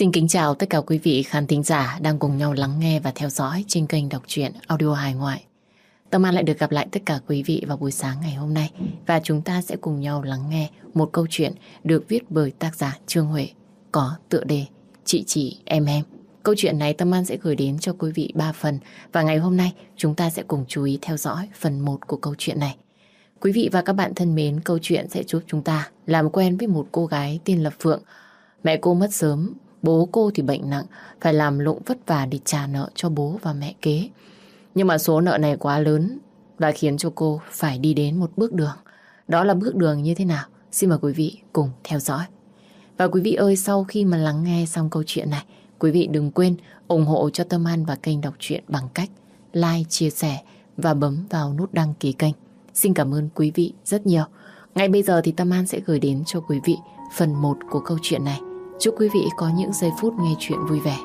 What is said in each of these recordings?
Xin kính chào tất cả quý vị khán thính giả đang cùng nhau lắng nghe và theo dõi trên kênh đọc truyện audio hài ngoại. Tâm An lại được gặp lại tất cả quý vị vào buổi sáng ngày hôm nay và chúng ta sẽ cùng nhau lắng nghe một câu chuyện được viết bởi tác giả Trương Huệ có tựa đề Chị Em. Câu chuyện này Tâm An sẽ gửi đến cho quý vị 3 phần và ngày hôm nay chúng ta sẽ cùng chú ý theo dõi phần 1 của câu chuyện này. Quý vị và các bạn thân mến, câu chuyện sẽ giúp chúng ta làm quen với một cô gái tên là Phượng. Mẹ cô mất sớm, bố cô thì bệnh nặng, phải làm lụng vất vả để trả nợ cho bố và mẹ kế. Nhưng mà số nợ này quá lớn và khiến cho cô phải đi đến một bước đường. Đó là bước đường như thế nào? Xin mời quý vị cùng theo dõi. Và quý vị ơi, sau khi mà lắng nghe xong câu chuyện này, quý vị đừng quên ủng hộ cho Tâm An và kênh đọc truyện bằng cách like, chia sẻ và bấm vào nút đăng ký kênh. Xin cảm ơn quý vị rất nhiều. Ngay bây giờ thì Tâm An sẽ gửi đến cho quý vị phần 1 của câu chuyện này. Chúc quý vị có những giây phút nghe chuyện vui vẻ.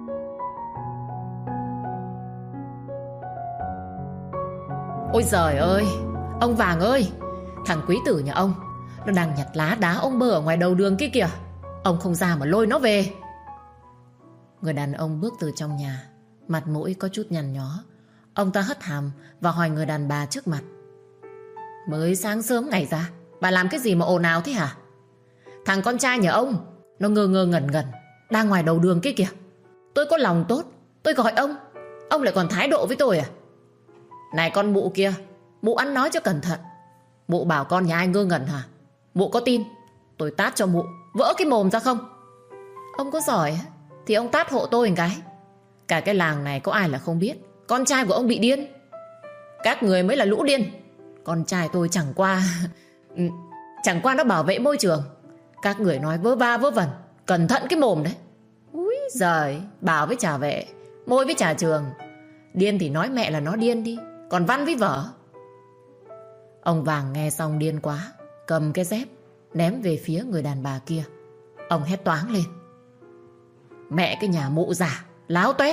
Ôi giời ơi, ông Vàng ơi, thằng quý tử nhà ông nó đang nhặt lá đá ông bơ ở ngoài đầu đường kia kìa. Ông không ra mà lôi nó về. Người đàn ông bước từ trong nhà, mặt mũi có chút nhăn nhó. Ông ta hất hàm và hỏi người đàn bà trước mặt: mới sáng sớm ngày ra, bà làm cái gì mà ồn ào thế hả? Thằng con trai nhà ông nó ngơ ngẩn đang ngoài đầu đường kia kìa. Tôi có lòng tốt, tôi gọi ông lại còn thái độ với tôi à? Này con mụ kia, mụ ăn nói cho cẩn thận. Mụ bảo con nhà ai ngơ ngẩn hả? Mụ có tin tôi tát cho mụ vỡ cái mồm ra không? Ông có giỏi thì ông tát hộ tôi một cái. Cả cái làng này có ai là không biết con trai của ông bị điên. Các người mới là lũ điên. Con trai tôi chẳng qua nó bảo vệ môi trường. Các người nói vớ va vớ vẩn, cẩn thận cái mồm đấy. Úi giời, bảo với trà vệ, môi với trà trường. Điên thì nói mẹ là nó điên đi, còn văn với vở. Ông Vàng nghe xong điên quá, cầm cái dép ném về phía người đàn bà kia. Ông hét toáng lên: mẹ cái nhà mụ già, láo toét.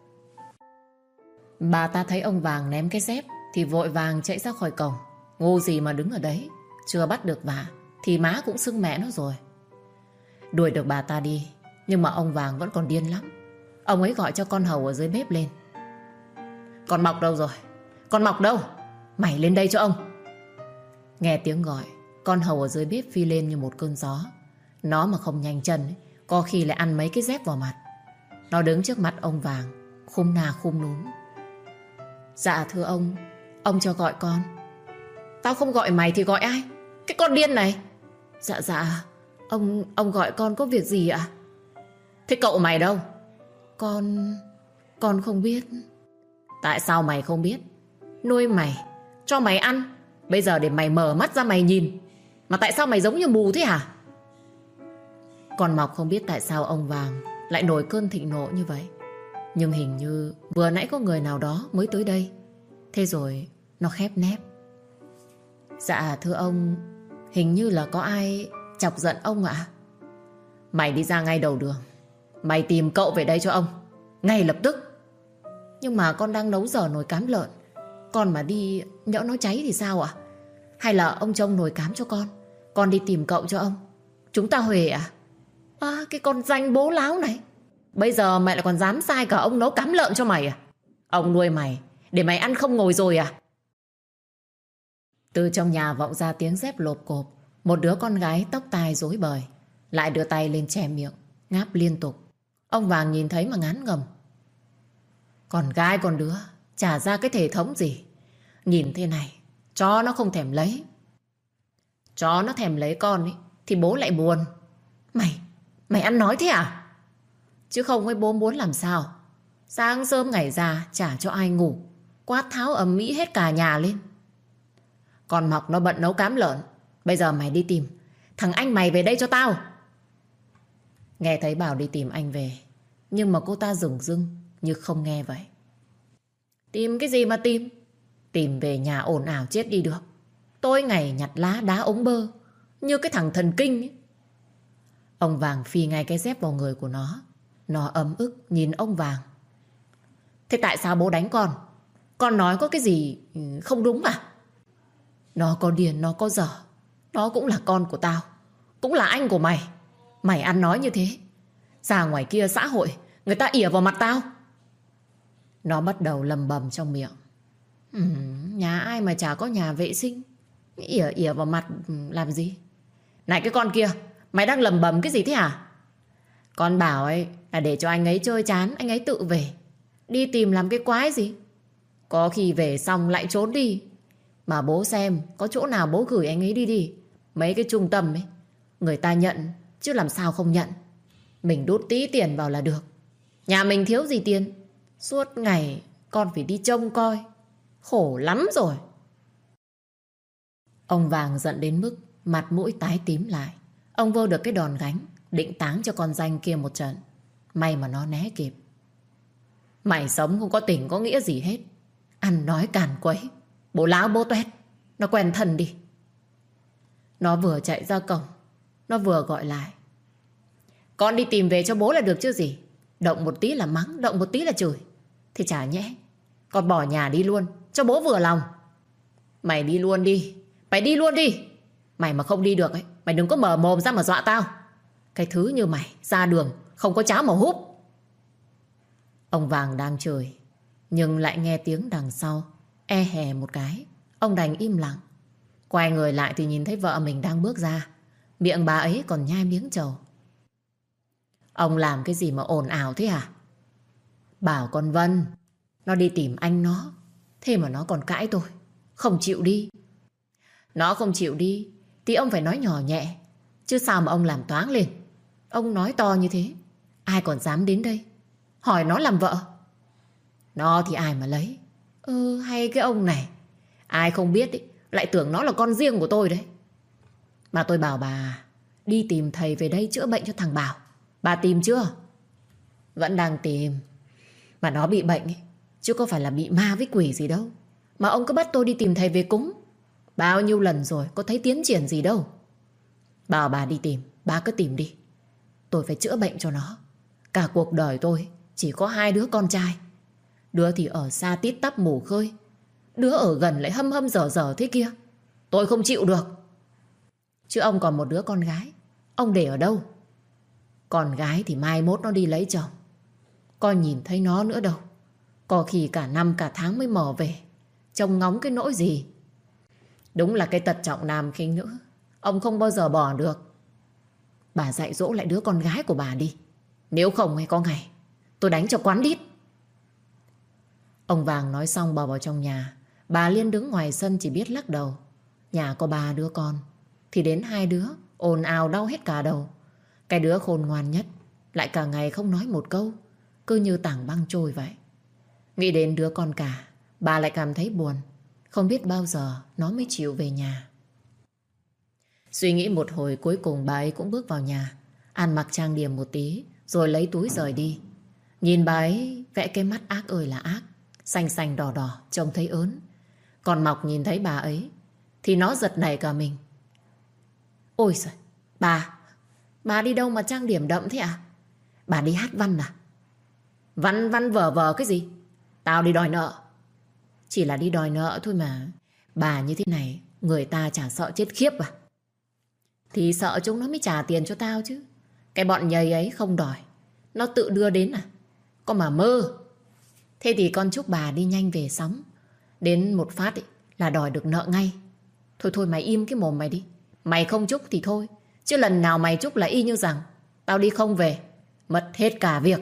Bà ta thấy ông Vàng ném cái dép thì vội vàng chạy ra khỏi cổng. Ngu gì mà đứng ở đấy, chưa bắt được vả thì má cũng xưng mẹ nó rồi. Đuổi được bà ta đi, nhưng mà ông Vàng vẫn còn điên lắm. Ông ấy gọi cho con hầu ở dưới bếp lên: con Mọc đâu rồi? Con Mọc đâu? Mày lên đây cho ông. Nghe tiếng gọi, con hầu ở dưới bếp phi lên như một cơn gió. Nó mà không nhanh chân có khi lại ăn mấy cái dép vào mặt. Nó đứng trước mặt ông Vàng, khum nà khum núm: dạ thưa ông cho gọi con. Tao không gọi mày thì gọi ai? Cái con điên này. Dạ ông gọi con có việc gì ạ? Thế cậu mày đâu? Con không biết. Tại sao mày không biết? Nuôi mày, cho mày ăn, bây giờ để mày mở mắt ra mày nhìn. Mà tại sao mày giống như mù thế hả? Con Mọc không biết tại sao ông Vàng lại nổi cơn thịnh nộ như vậy. Nhưng hình như vừa nãy có người nào đó mới tới đây. Thế rồi nó khép nép: dạ thưa ông, hình như là có ai chọc giận ông ạ. Mày đi ra ngay đầu đường, mày tìm cậu về đây cho ông, ngay lập tức. Nhưng mà con đang nấu dở nồi cám lợn, con mà đi nhỡ nó cháy thì sao ạ? Hay là ông trông nồi cám cho con đi tìm cậu cho ông. Chúng ta huề à? À, cái con danh bố láo này, bây giờ mày lại còn dám sai cả ông nấu cám lợn cho mày à? Ông nuôi mày để mày ăn không ngồi rồi à? Từ trong nhà vọng ra tiếng dép lộp cộp. Một đứa con gái tóc tai rối bời lại đưa tay lên che miệng, ngáp liên tục. Ông Vàng nhìn thấy mà ngán ngẩm: con gái con đứa chả ra cái thể thống gì. Nhìn thế này chó nó không thèm lấy. Chó nó thèm lấy con ấy, thì bố lại buồn. Mày ăn nói thế à? Chứ không ấy bố muốn làm sao? Sáng sớm ngày ra chả cho ai ngủ, quát tháo ầm ĩ hết cả nhà lên. Con Mọc nó bận nấu cám lợn, bây giờ mày đi tìm thằng anh mày về đây cho tao. Nghe thấy bảo đi tìm anh về, nhưng mà cô ta dửng dưng như không nghe vậy. Tìm cái gì mà tìm? Tìm về nhà ồn ào chết đi được. Tối ngày nhặt lá đá ống bơ như cái thằng thần kinh ấy. Ông Vàng phi ngay cái dép vào người của nó. Nó ấm ức nhìn ông Vàng: thế tại sao bố đánh con? Con nói có cái gì không đúng à? Nó có điên, nó có dở, nó cũng là con của tao, cũng là anh của mày. Mày ăn nói như thế Ra ngoài kia xã hội, người ta ỉa vào mặt tao. Nó bắt đầu lầm bầm trong miệng. Nhà ai mà chả có nhà vệ sinh, ỉa ỉa vào mặt làm gì? Này cái con kia, mày đang lầm bầm cái gì thế hả? Con bảo ấy là để cho anh ấy chơi chán, anh ấy tự về. Đi tìm làm cái quái gì? Có khi về xong lại trốn đi. Mà bố xem có chỗ nào bố gửi anh ấy đi đi. Mấy cái trung tâm ấy, người ta nhận chứ làm sao không nhận. Mình đút tí tiền vào là được. Nhà mình thiếu gì tiền, suốt ngày con phải đi trông coi. Khổ lắm rồi. Ông Vàng giận đến mức mặt mũi tái tím lại. Ông vô được cái đòn gánh, định táng cho con danh kia một trận. May mà nó né kịp. Mày sống không có tình có nghĩa gì hết. Ăn nói càn quấy, bố láo bố toét. Nó quen thân đi. Nó vừa chạy ra cổng, nó vừa gọi lại. Con đi tìm về cho bố là được chứ gì. Động một tí là mắng, động một tí là chửi. Thì chả nhẽ con bỏ nhà đi luôn cho bố vừa lòng. Mày đi luôn đi. Mày đi luôn đi. Mày mà không đi được ấy, mày đừng có mở mồm ra mà dọa tao. Cái thứ như mày ra đường không có cháo mà húp. Ông Vàng đang chửi, nhưng lại nghe tiếng đằng sau e hè một cái. Ông đành im lặng. Quay người lại thì nhìn thấy vợ mình đang bước ra. Miệng bà ấy còn nhai miếng trầu. Ông làm cái gì mà ồn ào thế hả? Bảo con Vân nó đi tìm anh nó. Thế mà nó còn cãi tôi, không chịu đi. Nó không chịu đi thì ông phải nói nhỏ nhẹ. Chứ sao mà ông làm toáng lên. Ông nói to như thế, ai còn dám đến đây hỏi nó làm vợ. Nó thì ai mà lấy. Hay cái ông này, ai không biết ý, lại tưởng nó là con riêng của tôi đấy. Mà tôi bảo bà đi tìm thầy về đây chữa bệnh cho thằng Bảo. Bà tìm chưa? Vẫn đang tìm. Mà nó bị bệnh ấy, chứ có phải là bị ma với quỷ gì đâu. Mà ông cứ bắt tôi đi tìm thầy về cúng. Bao nhiêu lần rồi, có thấy tiến triển gì đâu. Bảo bà đi tìm, bà cứ tìm đi. Tôi phải chữa bệnh cho nó. Cả cuộc đời tôi chỉ có 2 đứa con trai. Đứa thì ở xa tít tắp mù khơi, đứa ở gần lại hâm hâm dở dở thế kia. Tôi không chịu được. Chứ ông còn một đứa con gái, ông để ở đâu? Con gái thì mai mốt nó đi lấy chồng, coi nhìn thấy nó nữa đâu. Có khi cả năm cả tháng mới mò về, trông ngóng cái nỗi gì. Đúng là cái tật trọng nam khinh nữ, ông không bao giờ bỏ được. Bà dạy dỗ lại đứa con gái của bà đi. Nếu không hay có ngày tôi đánh cho quán đít. Ông Vàng nói xong bỏ vào trong nhà. Bà Liên đứng ngoài sân chỉ biết lắc đầu. Nhà có 3 đứa con thì đến 2 đứa ồn ào đau hết cả đầu. Cái đứa khôn ngoan nhất lại cả ngày không nói một câu, cứ như tảng băng trôi vậy. Nghĩ đến đứa con cả, bà lại cảm thấy buồn. Không biết bao giờ nó mới chịu về nhà. Suy nghĩ một hồi, cuối cùng bà ấy cũng bước vào nhà, ăn mặc trang điểm một tí rồi lấy túi rời đi. Nhìn bà ấy vẽ cái mắt ác ơi là ác, xanh xanh đỏ đỏ, trông thấy ớn. Còn Mọc nhìn thấy bà ấy thì nó giật nảy cả mình. Ôi giời, bà đi đâu mà trang điểm đậm thế à? Bà đi hát văn à? Văn văn vờ vờ cái gì? Tao đi đòi nợ. Chỉ là đi đòi nợ thôi mà. Bà như thế này, người ta chả sợ chết khiếp à? Thì sợ chúng nó mới trả tiền cho tao chứ. Cái bọn nhầy ấy không đòi, nó tự đưa đến à? Có mà mơ. Thế thì con chúc bà đi nhanh về sóng. Đến một phát ý, là đòi được nợ ngay. Thôi thôi mày im cái mồm mày đi. Mày không chúc thì thôi, chứ lần nào mày chúc là y như rằng tao đi không về, mất hết cả việc.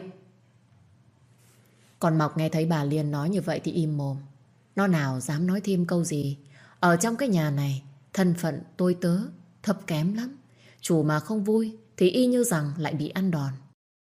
Còn Mọc nghe thấy bà Liên nói như vậy thì im mồm. Nó nào dám nói thêm câu gì. Ở trong cái nhà này, thân phận tôi tớ thấp kém lắm. Chủ mà không vui thì y như rằng lại bị ăn đòn.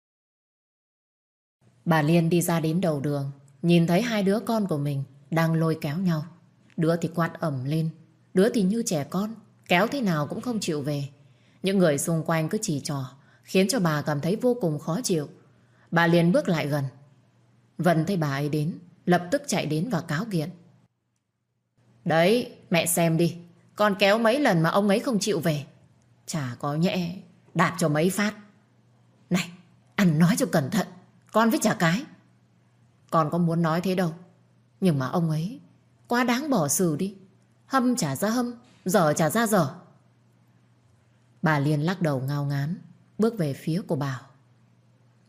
Bà Liên đi ra đến đầu đường, nhìn thấy 2 đứa con của mình đang lôi kéo nhau. Đứa thì quát ầm lên, đứa thì như trẻ con, kéo thế nào cũng không chịu về. Những người xung quanh cứ chỉ trỏ, khiến cho bà cảm thấy vô cùng khó chịu. Bà liền bước lại gần. Vân thấy bà ấy đến, lập tức chạy đến và cáo kiện. Đấy, mẹ xem đi, con kéo mấy lần mà ông ấy không chịu về. Chả có nhẹ đạp cho mấy phát. Này, ăn nói cho cẩn thận, con với chả cái. Con có muốn nói thế đâu, nhưng mà ông ấy quá đáng bỏ xử đi. Hâm chả ra hâm, dở chả ra dở. Bà Liên lắc đầu ngao ngán, bước về phía của Bảo.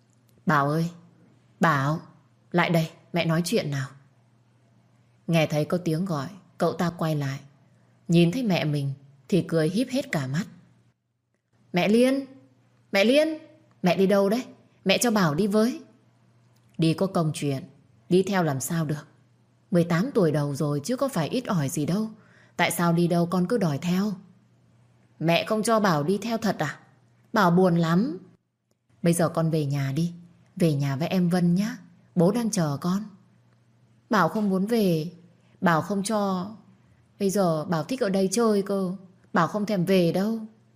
Bảo ơi, Bảo, lại đây, mẹ nói chuyện nào. Nghe thấy có tiếng gọi, cậu ta quay lại. Nhìn thấy mẹ mình thì cười híp hết cả mắt. Mẹ Liên, mẹ Liên, mẹ đi đâu đấy? Mẹ cho Bảo đi với. Đi có công chuyện, đi theo làm sao được. 18 tuổi đầu rồi chứ có phải ít ỏi gì đâu. Tại sao đi đâu con cứ đòi theo? Mẹ không cho Bảo đi theo thật à? Bảo buồn lắm. Bây giờ con về nhà đi. Về nhà với em Vân nhá. Bố đang chờ con. Bảo không muốn về. Bảo không cho. Bây giờ Bảo thích ở đây chơi cơ. Bảo không thèm về đâu.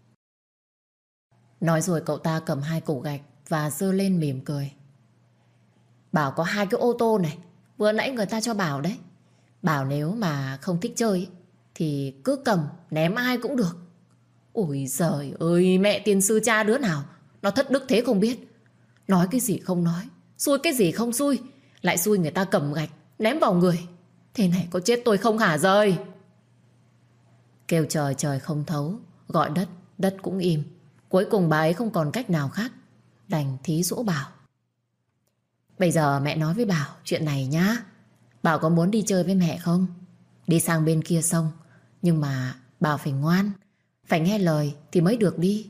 Nói rồi cậu ta cầm 2 củ gạch và giơ lên mỉm cười. Bảo có 2 cái ô tô này. Vừa nãy người ta cho Bảo đấy. Bảo nếu mà không thích chơi thì cứ cầm ném ai cũng được. Ôi giời ơi, mẹ tiên sư cha đứa nào nó thất đức thế không biết. Nói cái gì không nói, xui cái gì không xui, lại xui người ta cầm gạch ném vào người. Thế này có chết tôi không hả rời. Kêu trời trời không thấu, gọi đất đất cũng im. Cuối cùng bà ấy không còn cách nào khác, đành thí dỗ Bảo. Bây giờ mẹ nói với Bảo chuyện này nhá. Bảo có muốn đi chơi với mẹ không? Đi sang bên kia sông. Nhưng mà Bảo phải ngoan, phải nghe lời thì mới được đi.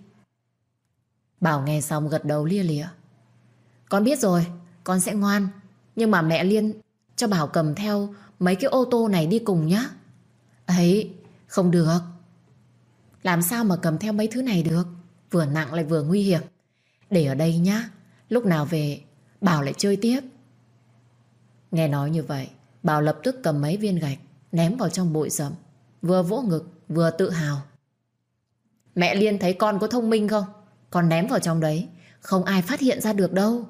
Bảo nghe xong gật đầu lia lịa. Con biết rồi, con sẽ ngoan. Nhưng mà mẹ Liên cho Bảo cầm theo mấy cái ô tô này đi cùng nhá. Ấy, không được. Làm sao mà cầm theo mấy thứ này được? Vừa nặng lại vừa nguy hiểm. Để ở đây nhá. Lúc nào về Bảo lại chơi tiếp. Nghe nói như vậy, Bảo lập tức cầm mấy viên gạch ném vào trong bụi rậm, vừa vỗ ngực vừa tự hào. Mẹ Liên thấy con có thông minh không? Con ném vào trong đấy, không ai phát hiện ra được đâu.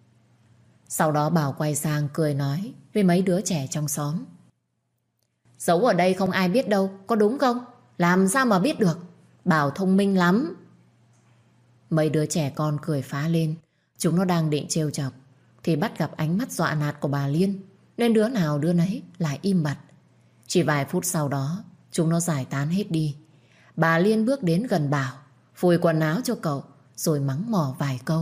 Sau đó Bảo quay sang cười nói với mấy đứa trẻ trong xóm. Giấu ở đây không ai biết đâu, có đúng không? Làm sao mà biết được? Bảo thông minh lắm. Mấy đứa trẻ con cười phá lên. Chúng nó đang định trêu chọc thì bắt gặp ánh mắt dọa nạt của bà Liên, nên đứa nào đứa nấy lại im bặt. Chỉ vài phút sau đó chúng nó giải tán hết đi. Bà Liên bước đến gần Bảo, phủi quần áo cho cậu rồi mắng mỏ vài câu.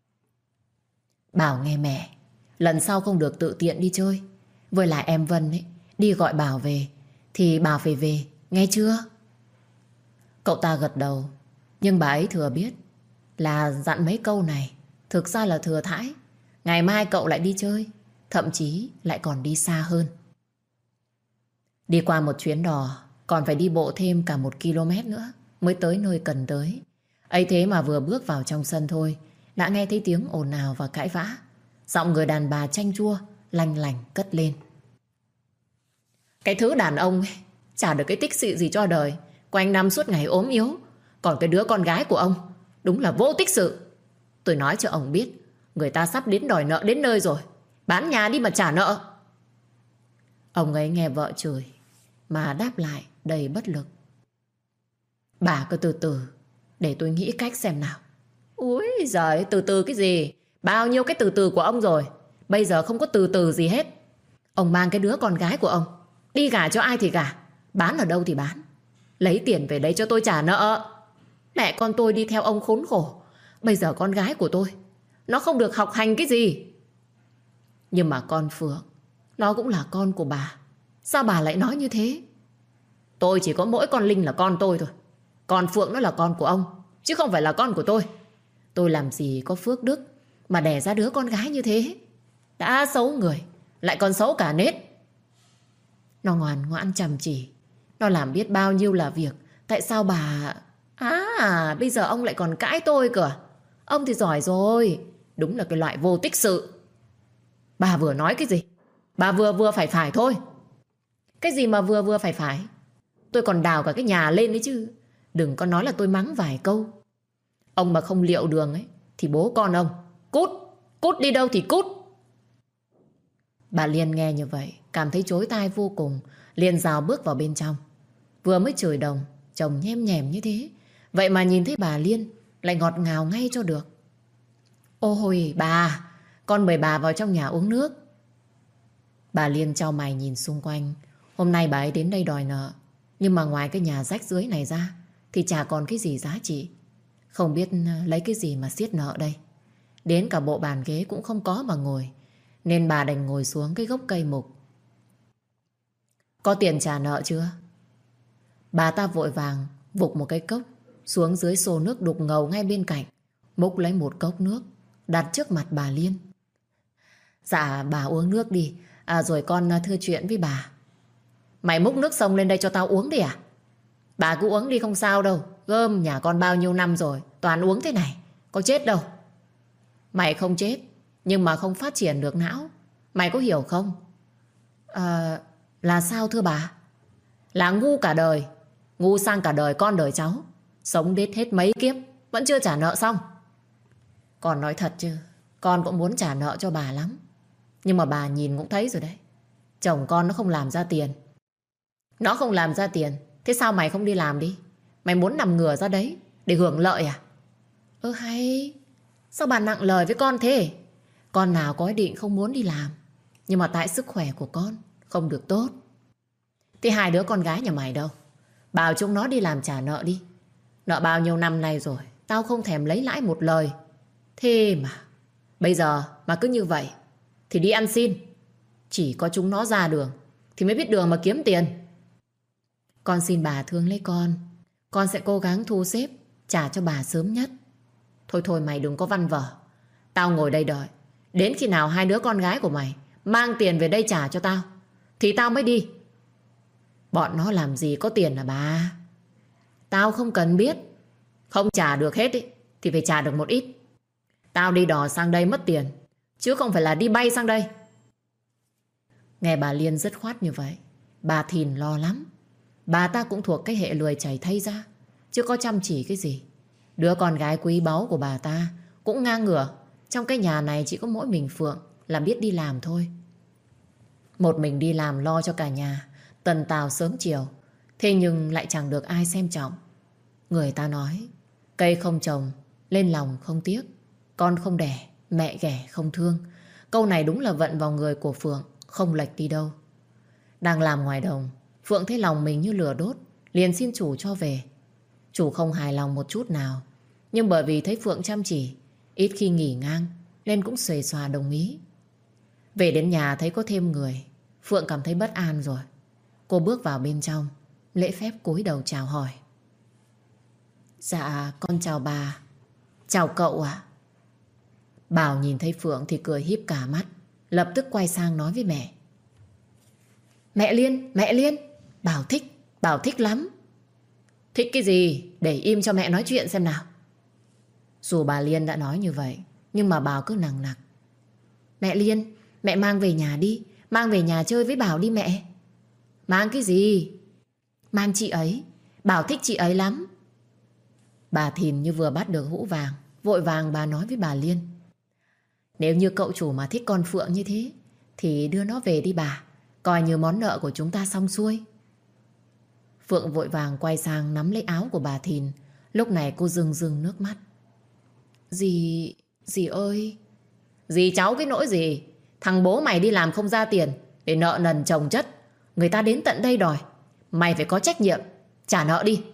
Bảo nghe mẹ, lần sau không được tự tiện đi chơi. Với lại em Vân ấy, đi gọi Bảo về thì Bảo phải về, nghe chưa? Cậu ta gật đầu. Nhưng bà ấy thừa biết là dặn mấy câu này thực ra là thừa thãi. Ngày mai cậu lại đi chơi, thậm chí lại còn đi xa hơn. Đi qua một chuyến đò còn phải đi bộ thêm cả 1 km nữa mới tới nơi cần tới. Ấy thế mà vừa bước vào trong sân thôi đã nghe thấy tiếng ồn ào và cãi vã. Giọng người đàn bà chanh chua lanh lành cất lên. Cái thứ đàn ông ấy, chả được cái tích sự gì cho đời, quanh năm suốt ngày ốm yếu. Còn cái đứa con gái của ông đúng là vô tích sự. Tôi nói cho ông biết, người ta sắp đến đòi nợ đến nơi rồi. Bán nhà đi mà trả nợ. Ông ấy nghe vợ chửi mà đáp lại đầy bất lực. Bà cứ từ từ, để tôi nghĩ cách xem nào. Úi giời, từ từ cái gì? Bao nhiêu cái từ từ của ông rồi. Bây giờ không có từ từ gì hết. Ông mang cái đứa con gái của ông đi gả cho ai thì gả, bán ở đâu thì bán. Lấy tiền về đây cho tôi trả nợ. Mẹ con tôi đi theo ông khốn khổ. Bây giờ con gái của tôi nó không được học hành cái gì. Nhưng mà con Phượng, nó cũng là con của bà. Sao bà lại nói như thế? Tôi chỉ có mỗi con Linh là con tôi thôi. Còn Phượng nó là con của ông, chứ không phải là con của tôi. Tôi làm gì có phước đức mà đẻ ra đứa con gái như thế. Đã xấu người, lại còn xấu cả nết. Nó ngoan ngoãn chăm chỉ, nó làm biết bao nhiêu là việc. Tại sao bà... bây giờ ông lại còn cãi tôi cơ. Ông thì giỏi rồi. Đúng là cái loại vô tích sự. Bà vừa nói cái gì? Bà vừa vừa phải thôi. Cái gì mà vừa vừa phải? Tôi còn đào cả cái nhà lên đấy chứ. Đừng có nói là tôi mắng vài câu. Ông mà không liệu đường ấy thì bố con ông cút. Cút đi đâu thì cút. Bà Liên nghe như vậy cảm thấy chối tai vô cùng, liền rào bước vào bên trong. Vừa mới chửi đồng, chồng nhem nhèm như thế, vậy mà nhìn thấy bà Liên lại ngọt ngào ngay cho được. Ôi bà, con mời bà vào trong nhà uống nước. Bà Liên chau mày nhìn xung quanh. Hôm nay bà ấy đến đây đòi nợ, nhưng mà ngoài cái nhà rách rưới này ra thì chả còn cái gì giá trị. Không biết lấy cái gì mà xiết nợ đây. Đến cả bộ bàn ghế cũng không có mà ngồi, nên bà đành ngồi xuống cái gốc cây mục. Có tiền trả nợ chưa? Bà ta vội vàng vục một cái cốc xuống dưới xô nước đục ngầu ngay bên cạnh, múc lấy một cốc nước đặt trước mặt bà Liên. Dạ bà uống nước đi, rồi con thưa chuyện với bà. Mày múc nước sông lên đây cho tao uống đi à? Bà cứ uống đi không sao đâu. Gơm nhà con bao nhiêu năm rồi, toàn uống thế này, có chết đâu. Mày không chết, nhưng mà không phát triển được não. Mày có hiểu không? Là sao thưa bà? Là ngu cả đời, ngu sang cả đời con đời cháu. Sống đến hết mấy kiếp vẫn chưa trả nợ xong. Con nói thật chứ, con cũng muốn trả nợ cho bà lắm. Nhưng mà bà nhìn cũng thấy rồi đấy, chồng con nó không làm ra tiền. Nó không làm ra tiền, thế sao mày không đi làm đi? Mày muốn nằm ngửa ra đấy để hưởng lợi à? Hay, sao bà nặng lời với con thế? Con nào có ý định không muốn đi làm, nhưng mà tại sức khỏe của con không được tốt. Thế hai đứa con gái nhà mày đâu? Bảo chúng nó đi làm trả nợ đi. Nợ bao nhiêu năm nay rồi, tao không thèm lấy lãi một lời. Thế mà bây giờ mà cứ như vậy thì đi ăn xin. Chỉ có chúng nó ra đường thì mới biết đường mà kiếm tiền. Con xin bà thương lấy con sẽ cố gắng thu xếp trả cho bà sớm nhất. Thôi mày đừng có văn vở. Tao ngồi đây đợi đến khi nào hai đứa con gái của mày mang tiền về đây trả cho tao thì tao mới đi. Bọn nó làm gì có tiền à bà? Tao không cần biết. Không trả được hết ý, thì phải trả được một ít. Tao đi đò sang đây mất tiền, chứ không phải là đi bay sang đây. Nghe bà Liên dứt khoát như vậy, bà Thìn lo lắm. Bà ta cũng thuộc cái hệ lười chảy thay ra, chứ có chăm chỉ cái gì. Đứa con gái quý báu của bà ta cũng ngang ngửa. Trong cái nhà này chỉ có mỗi mình Phượng là biết đi làm thôi. Một mình đi làm lo cho cả nhà, tần tào sớm chiều. Thế nhưng lại chẳng được ai xem trọng. Người ta nói, cây không trồng, lên lòng không tiếc. Con không đẻ, mẹ ghẻ không thương. Câu này đúng là vận vào người của Phượng, không lệch đi đâu. Đang làm ngoài đồng, Phượng thấy lòng mình như lửa đốt, liền xin chủ cho về. Chủ không hài lòng một chút nào, nhưng bởi vì thấy Phượng chăm chỉ, ít khi nghỉ ngang, nên cũng xuề xòa đồng ý. Về đến nhà thấy có thêm người, Phượng cảm thấy bất an rồi. Cô bước vào bên trong, lễ phép cúi đầu chào hỏi. Dạ con chào bà. Chào cậu ạ. Bảo nhìn thấy Phượng thì cười híp cả mắt, lập tức quay sang nói với mẹ. Mẹ Liên, Bảo thích lắm. Thích cái gì? Để im cho mẹ nói chuyện xem nào. Dù bà Liên đã nói như vậy, nhưng mà Bảo cứ nằng nặc. Mẹ Liên, mẹ mang về nhà đi. Mang về nhà chơi với Bảo đi mẹ. Mang cái gì? Mang chị ấy. Bảo thích chị ấy lắm. Bà Thìn như vừa bắt được hũ vàng, vội vàng bà nói với bà Liên. Nếu như cậu chủ mà thích con Phượng như thế thì đưa nó về đi bà. Coi như món nợ của chúng ta xong xuôi. Phượng vội vàng quay sang nắm lấy áo của bà Thìn. Lúc này cô rưng rưng nước mắt. Dì ơi. Dì cháu cái nỗi gì? Thằng bố mày đi làm không ra tiền để nợ nần chồng chất. Người ta đến tận đây đòi. Mày phải có trách nhiệm trả nợ đi.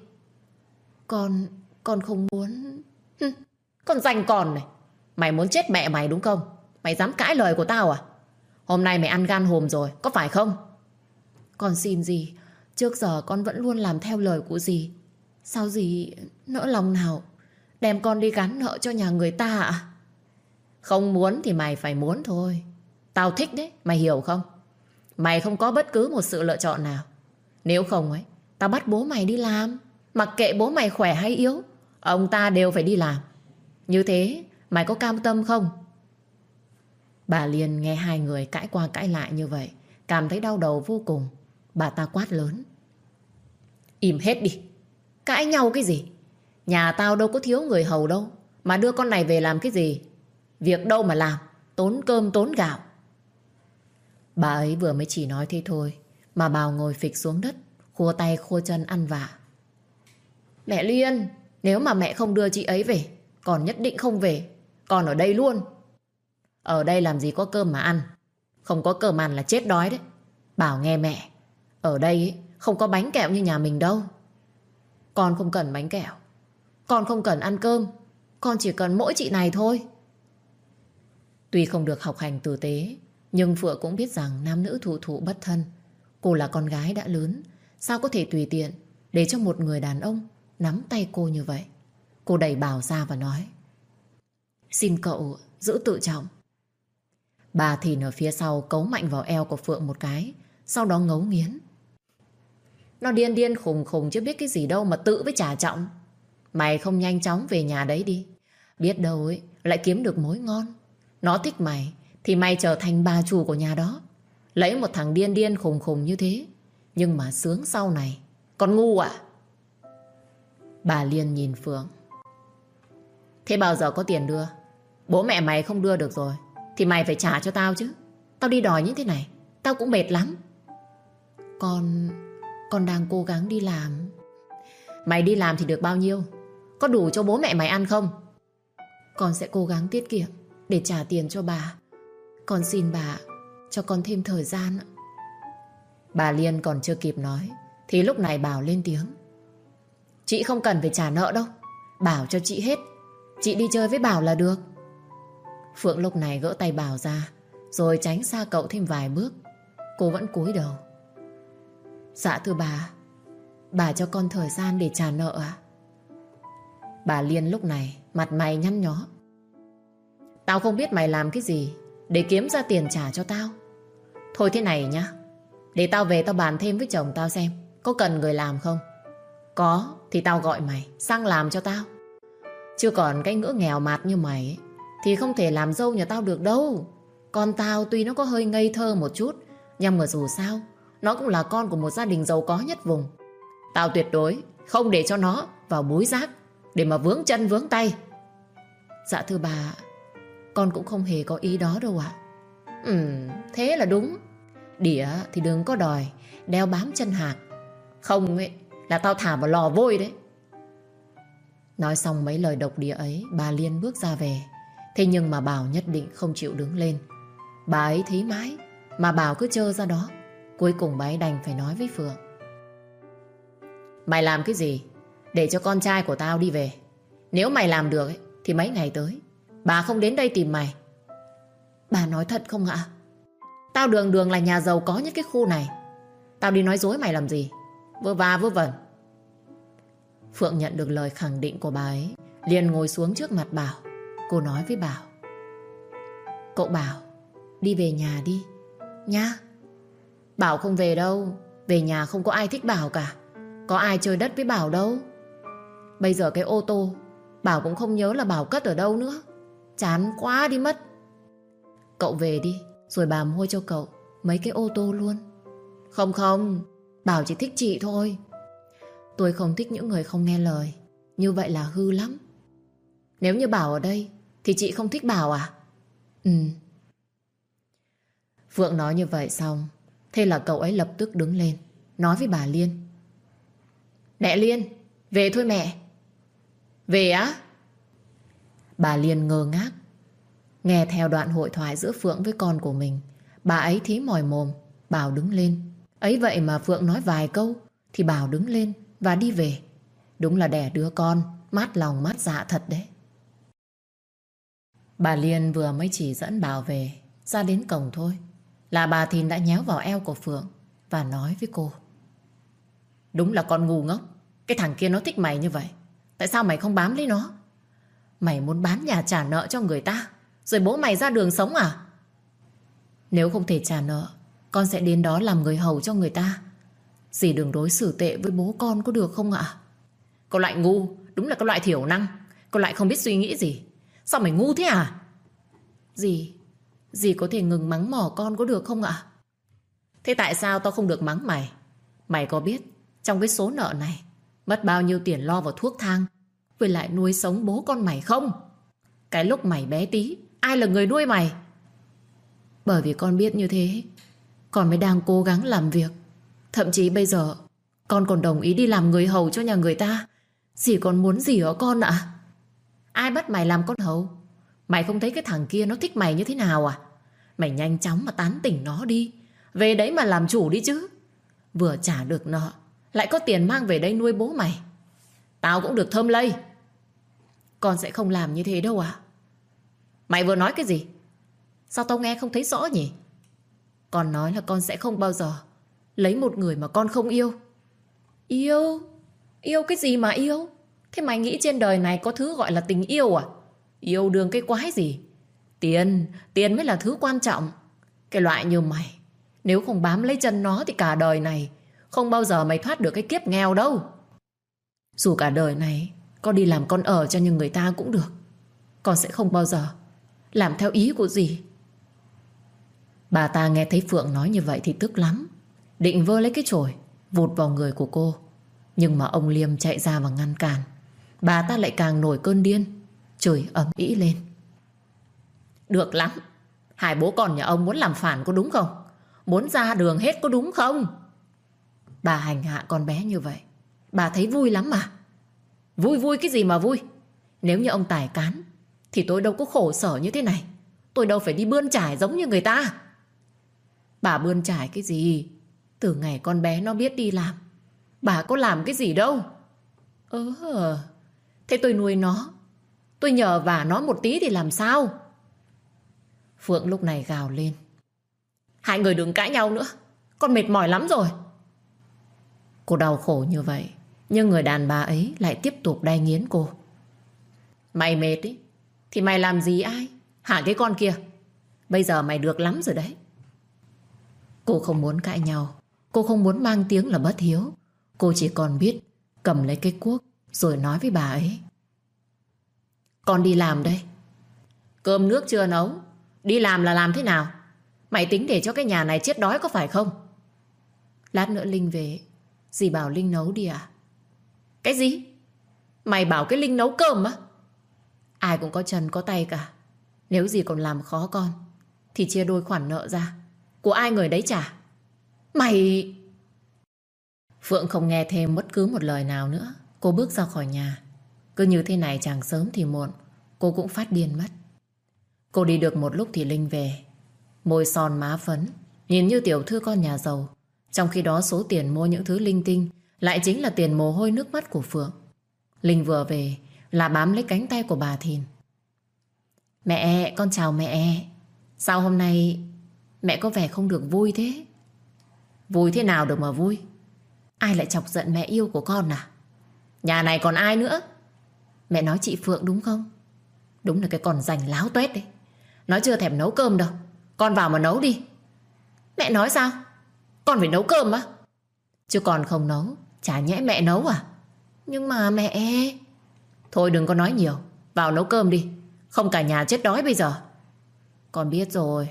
Con không muốn. Con danh con này. Mày muốn chết mẹ mày đúng không? Mày dám cãi lời của tao à? Hôm nay mày ăn gan hùm rồi, có phải không? Con xin dì, trước giờ con vẫn luôn làm theo lời của dì. Sao dì nỡ lòng nào đem con đi gắn nợ cho nhà người ta ạ? Không muốn thì mày phải muốn thôi. Tao thích đấy, mày hiểu không? Mày không có bất cứ một sự lựa chọn nào. Nếu không ấy, tao bắt bố mày đi làm. Mặc kệ bố mày khỏe hay yếu, ông ta đều phải đi làm. Như thế mày có cam tâm không? Bà Liên nghe hai người cãi qua cãi lại như vậy, cảm thấy đau đầu vô cùng. Bà ta quát lớn. Im hết đi. Cãi nhau cái gì? Nhà tao đâu có thiếu người hầu đâu, mà đưa con này về làm cái gì? Việc đâu mà làm, tốn cơm tốn gạo. Bà ấy vừa mới chỉ nói thế thôi, mà Bảo ngồi phịch xuống đất, khua tay khua chân ăn vạ. Mẹ Liên, nếu mà mẹ không đưa chị ấy về, con nhất định không về. Con ở đây luôn. Ở đây làm gì có cơm mà ăn. Không có cơm ăn là chết đói đấy. Bảo nghe mẹ, ở đây ấy, không có bánh kẹo như nhà mình đâu. Con không cần bánh kẹo, con không cần ăn cơm, con chỉ cần mỗi chị này thôi. Tuy không được học hành tử tế, nhưng Phượng cũng biết rằng nam nữ thụ thụ bất thân. Cô là con gái đã lớn, sao có thể tùy tiện để cho một người đàn ông nắm tay cô như vậy. Cô đẩy Bảo ra và nói: "Xin cậu giữ tự trọng." Bà Thìn ở phía sau cấu mạnh vào eo của Phượng một cái, sau đó ngấu nghiến: "Nó điên điên khùng khùng chứ biết cái gì đâu mà tự với trả trọng. Mày không nhanh chóng về nhà đấy đi, biết đâu ấy lại kiếm được mối ngon. Nó thích mày thì mày trở thành bà chủ của nhà đó. Lấy một thằng điên điên khùng khùng như thế, nhưng mà sướng sau này. Con ngu à?" Bà Liên nhìn Phượng: "Thế bao giờ có tiền đưa? Bố mẹ mày không đưa được rồi thì mày phải trả cho tao chứ. Tao đi đòi như thế này tao cũng mệt lắm." Con đang cố gắng đi làm." "Mày đi làm thì được bao nhiêu? Có đủ cho bố mẹ mày ăn không?" "Con sẽ cố gắng tiết kiệm để trả tiền cho bà. Con xin bà cho con thêm thời gian." Bà Liên còn chưa kịp nói thì lúc này Bảo lên tiếng: "Chị không cần phải trả nợ đâu. Bảo cho chị hết, chị đi chơi với Bảo là được." Phượng lúc này gỡ tay Bảo ra, rồi tránh xa cậu thêm vài bước. Cô vẫn cúi đầu: "Dạ thưa bà cho con thời gian để trả nợ à?" Bà Liên lúc này mặt mày nhăn nhó: "Tao không biết mày làm cái gì để kiếm ra tiền trả cho tao. Thôi thế này nhá, để tao về tao bàn thêm với chồng tao xem có cần người làm không. Có thì tao gọi mày sang làm cho tao. Chứ còn cái ngỡ nghèo mạt như mày ấy, thì không thể làm dâu nhà tao được đâu. Con tao tuy nó có hơi ngây thơ một chút, nhưng mà dù sao nó cũng là con của một gia đình giàu có nhất vùng. Tao tuyệt đối không để cho nó vào búi rác để mà vướng chân vướng tay." "Dạ thưa bà, con cũng không hề có ý đó đâu ạ." Thế là đúng. Đỉa thì đừng có đòi đeo bám chân hạc, không ấy là tao thả vào lò vôi đấy." Nói xong mấy lời độc địa ấy, bà Liên bước ra về. Thế nhưng mà Bảo nhất định không chịu đứng lên. Bà ấy thấy mãi mà Bảo cứ trơ ra đó. Cuối cùng bà ấy đành phải nói với Phượng: "Mày làm cái gì để cho con trai của tao đi về? Nếu mày làm được ấy, thì mấy ngày tới bà không đến đây tìm mày." "Bà nói thật không ạ?" "Tao đường đường là nhà giàu có nhất cái khu này. Tao đi nói dối mày làm gì? Vơ va vơ vẩn." Phượng nhận được lời khẳng định của bà ấy, liền ngồi xuống trước mặt Bảo. Cô nói với Bảo: "Cậu Bảo, đi về nhà đi nhá." "Bảo không về đâu. Về nhà không có ai thích Bảo cả. Có ai chơi đất với Bảo đâu. Bây giờ cái ô tô Bảo cũng không nhớ là Bảo cất ở đâu nữa. Chán quá đi mất. Cậu về đi, rồi bà mua cho cậu mấy cái ô tô luôn." "Không không, Bảo chỉ thích chị thôi." "Tôi không thích những người không nghe lời. Như vậy là hư lắm." "Nếu như Bảo ở đây thì chị không thích Bảo à?" "Ừ." Phượng nói như vậy xong, thế là cậu ấy lập tức đứng lên, nói với bà Liên: "Mẹ Liên, về thôi mẹ." "Về á?" Bà Liên ngơ ngác. Nghe theo đoạn hội thoại giữa Phượng với con của mình, bà ấy thí mòi mồm. Bảo đứng lên. Ấy vậy mà Phượng nói vài câu thì Bảo đứng lên và đi về. Đúng là đẻ đứa con mát lòng mát dạ thật đấy. Bà Liên vừa mới chỉ dẫn Bảo về, ra đến cổng thôi là bà Thìn đã nhéo vào eo của Phượng và nói với cô: "Đúng là con ngu ngốc. Cái thằng kia nó thích mày như vậy, tại sao mày không bám lấy nó? Mày muốn bán nhà trả nợ cho người ta, rồi bố mày ra đường sống à? Nếu không thể trả nợ, con sẽ đến đó làm người hầu cho người ta. Dì đừng đối xử tệ với bố con có được không ạ?" "Con loại ngu, đúng là con loại thiểu năng. Con loại không biết suy nghĩ gì. Sao mày ngu thế à?" Dì có thể ngừng mắng mỏ con có được không ạ?" "Thế tại sao tao không được mắng mày? Mày có biết trong cái số nợ này mất bao nhiêu tiền lo vào thuốc thang với lại nuôi sống bố con mày không? Cái lúc mày bé tí, ai là người nuôi mày?" "Bởi vì con biết như thế, con mới đang cố gắng làm việc. Thậm chí bây giờ con còn đồng ý đi làm người hầu cho nhà người ta. Dì còn muốn gì ở con ạ?" "Ai bắt mày làm con hầu? Mày không thấy cái thằng kia nó thích mày như thế nào à? Mày nhanh chóng mà tán tỉnh nó đi. Về đấy mà làm chủ đi chứ. Vừa trả được nợ, lại có tiền mang về đây nuôi bố mày. Tao cũng được thơm lây." "Con sẽ không làm như thế đâu à?" "Mày vừa nói cái gì? Sao tao nghe không thấy rõ nhỉ? Con nói là con sẽ không bao giờ lấy một người mà con không yêu. Yêu? Yêu cái gì mà yêu? Thế mày nghĩ trên đời này có thứ gọi là tình yêu à? Yêu đương cái quái gì? Tiền mới là thứ quan trọng. Cái loại như mày, nếu không bám lấy chân nó thì cả đời này không bao giờ mày thoát được cái kiếp nghèo đâu. Dù cả đời này con đi làm con ở cho những người ta cũng được, con sẽ không bao giờ làm theo ý của dì. Bà ta nghe thấy Phượng nói như vậy thì tức lắm, định vơ lấy cái chổi vụt vào người của cô. Nhưng mà ông Liêm chạy ra và ngăn cản. Bà ta lại càng nổi cơn điên, chửi ầm ĩ lên. Được lắm, hai bố con nhà ông muốn làm phản có đúng không? Muốn ra đường hết có đúng không? Bà hành hạ con bé như vậy, bà thấy vui lắm mà. Vui cái gì mà vui? Nếu như ông tài cán thì tôi đâu có khổ sở như thế này. Tôi đâu phải đi bươn trải giống như người ta. Bà bươn trải cái gì? Từ ngày con bé nó biết đi làm, bà có làm cái gì đâu. Thế tôi nuôi nó, tôi nhờ vả nó một tí thì làm sao? Phượng lúc này gào lên. Hai người đừng cãi nhau nữa, con mệt mỏi lắm rồi. Cô đau khổ như vậy, nhưng người đàn bà ấy lại tiếp tục đay nghiến cô. Mày mệt ý, thì mày làm gì ai? Hả cái con kia? Bây giờ mày được lắm rồi đấy. Cô không muốn cãi nhau, cô không muốn mang tiếng là bất hiếu. Cô chỉ còn biết cầm lấy cái cuốc rồi nói với bà ấy. Con đi làm đây. Cơm nước chưa nấu, đi làm là làm thế nào? Mày tính để cho cái nhà này chết đói có phải không? Lát nữa Linh về, dì bảo Linh nấu đi à? Cái gì? Mày bảo cái Linh nấu cơm á? Ai cũng có chân có tay cả. Nếu dì còn làm khó con thì chia đôi khoản nợ ra, của ai người đấy trả. Mày... Phượng không nghe thêm bất cứ một lời nào nữa. Cô bước ra khỏi nhà. Cứ như thế này chẳng sớm thì muộn cô cũng phát điên mất. Cô đi được một lúc thì Linh về. Môi son má phấn, nhìn như tiểu thư con nhà giàu. Trong khi đó số tiền mua những thứ linh tinh lại chính là tiền mồ hôi nước mắt của Phượng. Linh vừa về là bám lấy cánh tay của bà Thìn. Mẹ, con chào mẹ. Sao hôm nay mẹ có vẻ không được vui thế? Vui thế nào được mà vui? Ai lại chọc giận mẹ yêu của con à? Nhà này còn ai nữa? Mẹ nói chị Phượng đúng không? Đúng là cái con rành láo tuét đấy. Nó chưa thèm nấu cơm đâu. Con vào mà nấu đi. Mẹ nói sao? Con phải nấu cơm á? Chứ con không nấu, chả nhẽ mẹ nấu à? Nhưng mà mẹ... Thôi đừng có nói nhiều, vào nấu cơm đi. Không cả nhà chết đói bây giờ. Con biết rồi.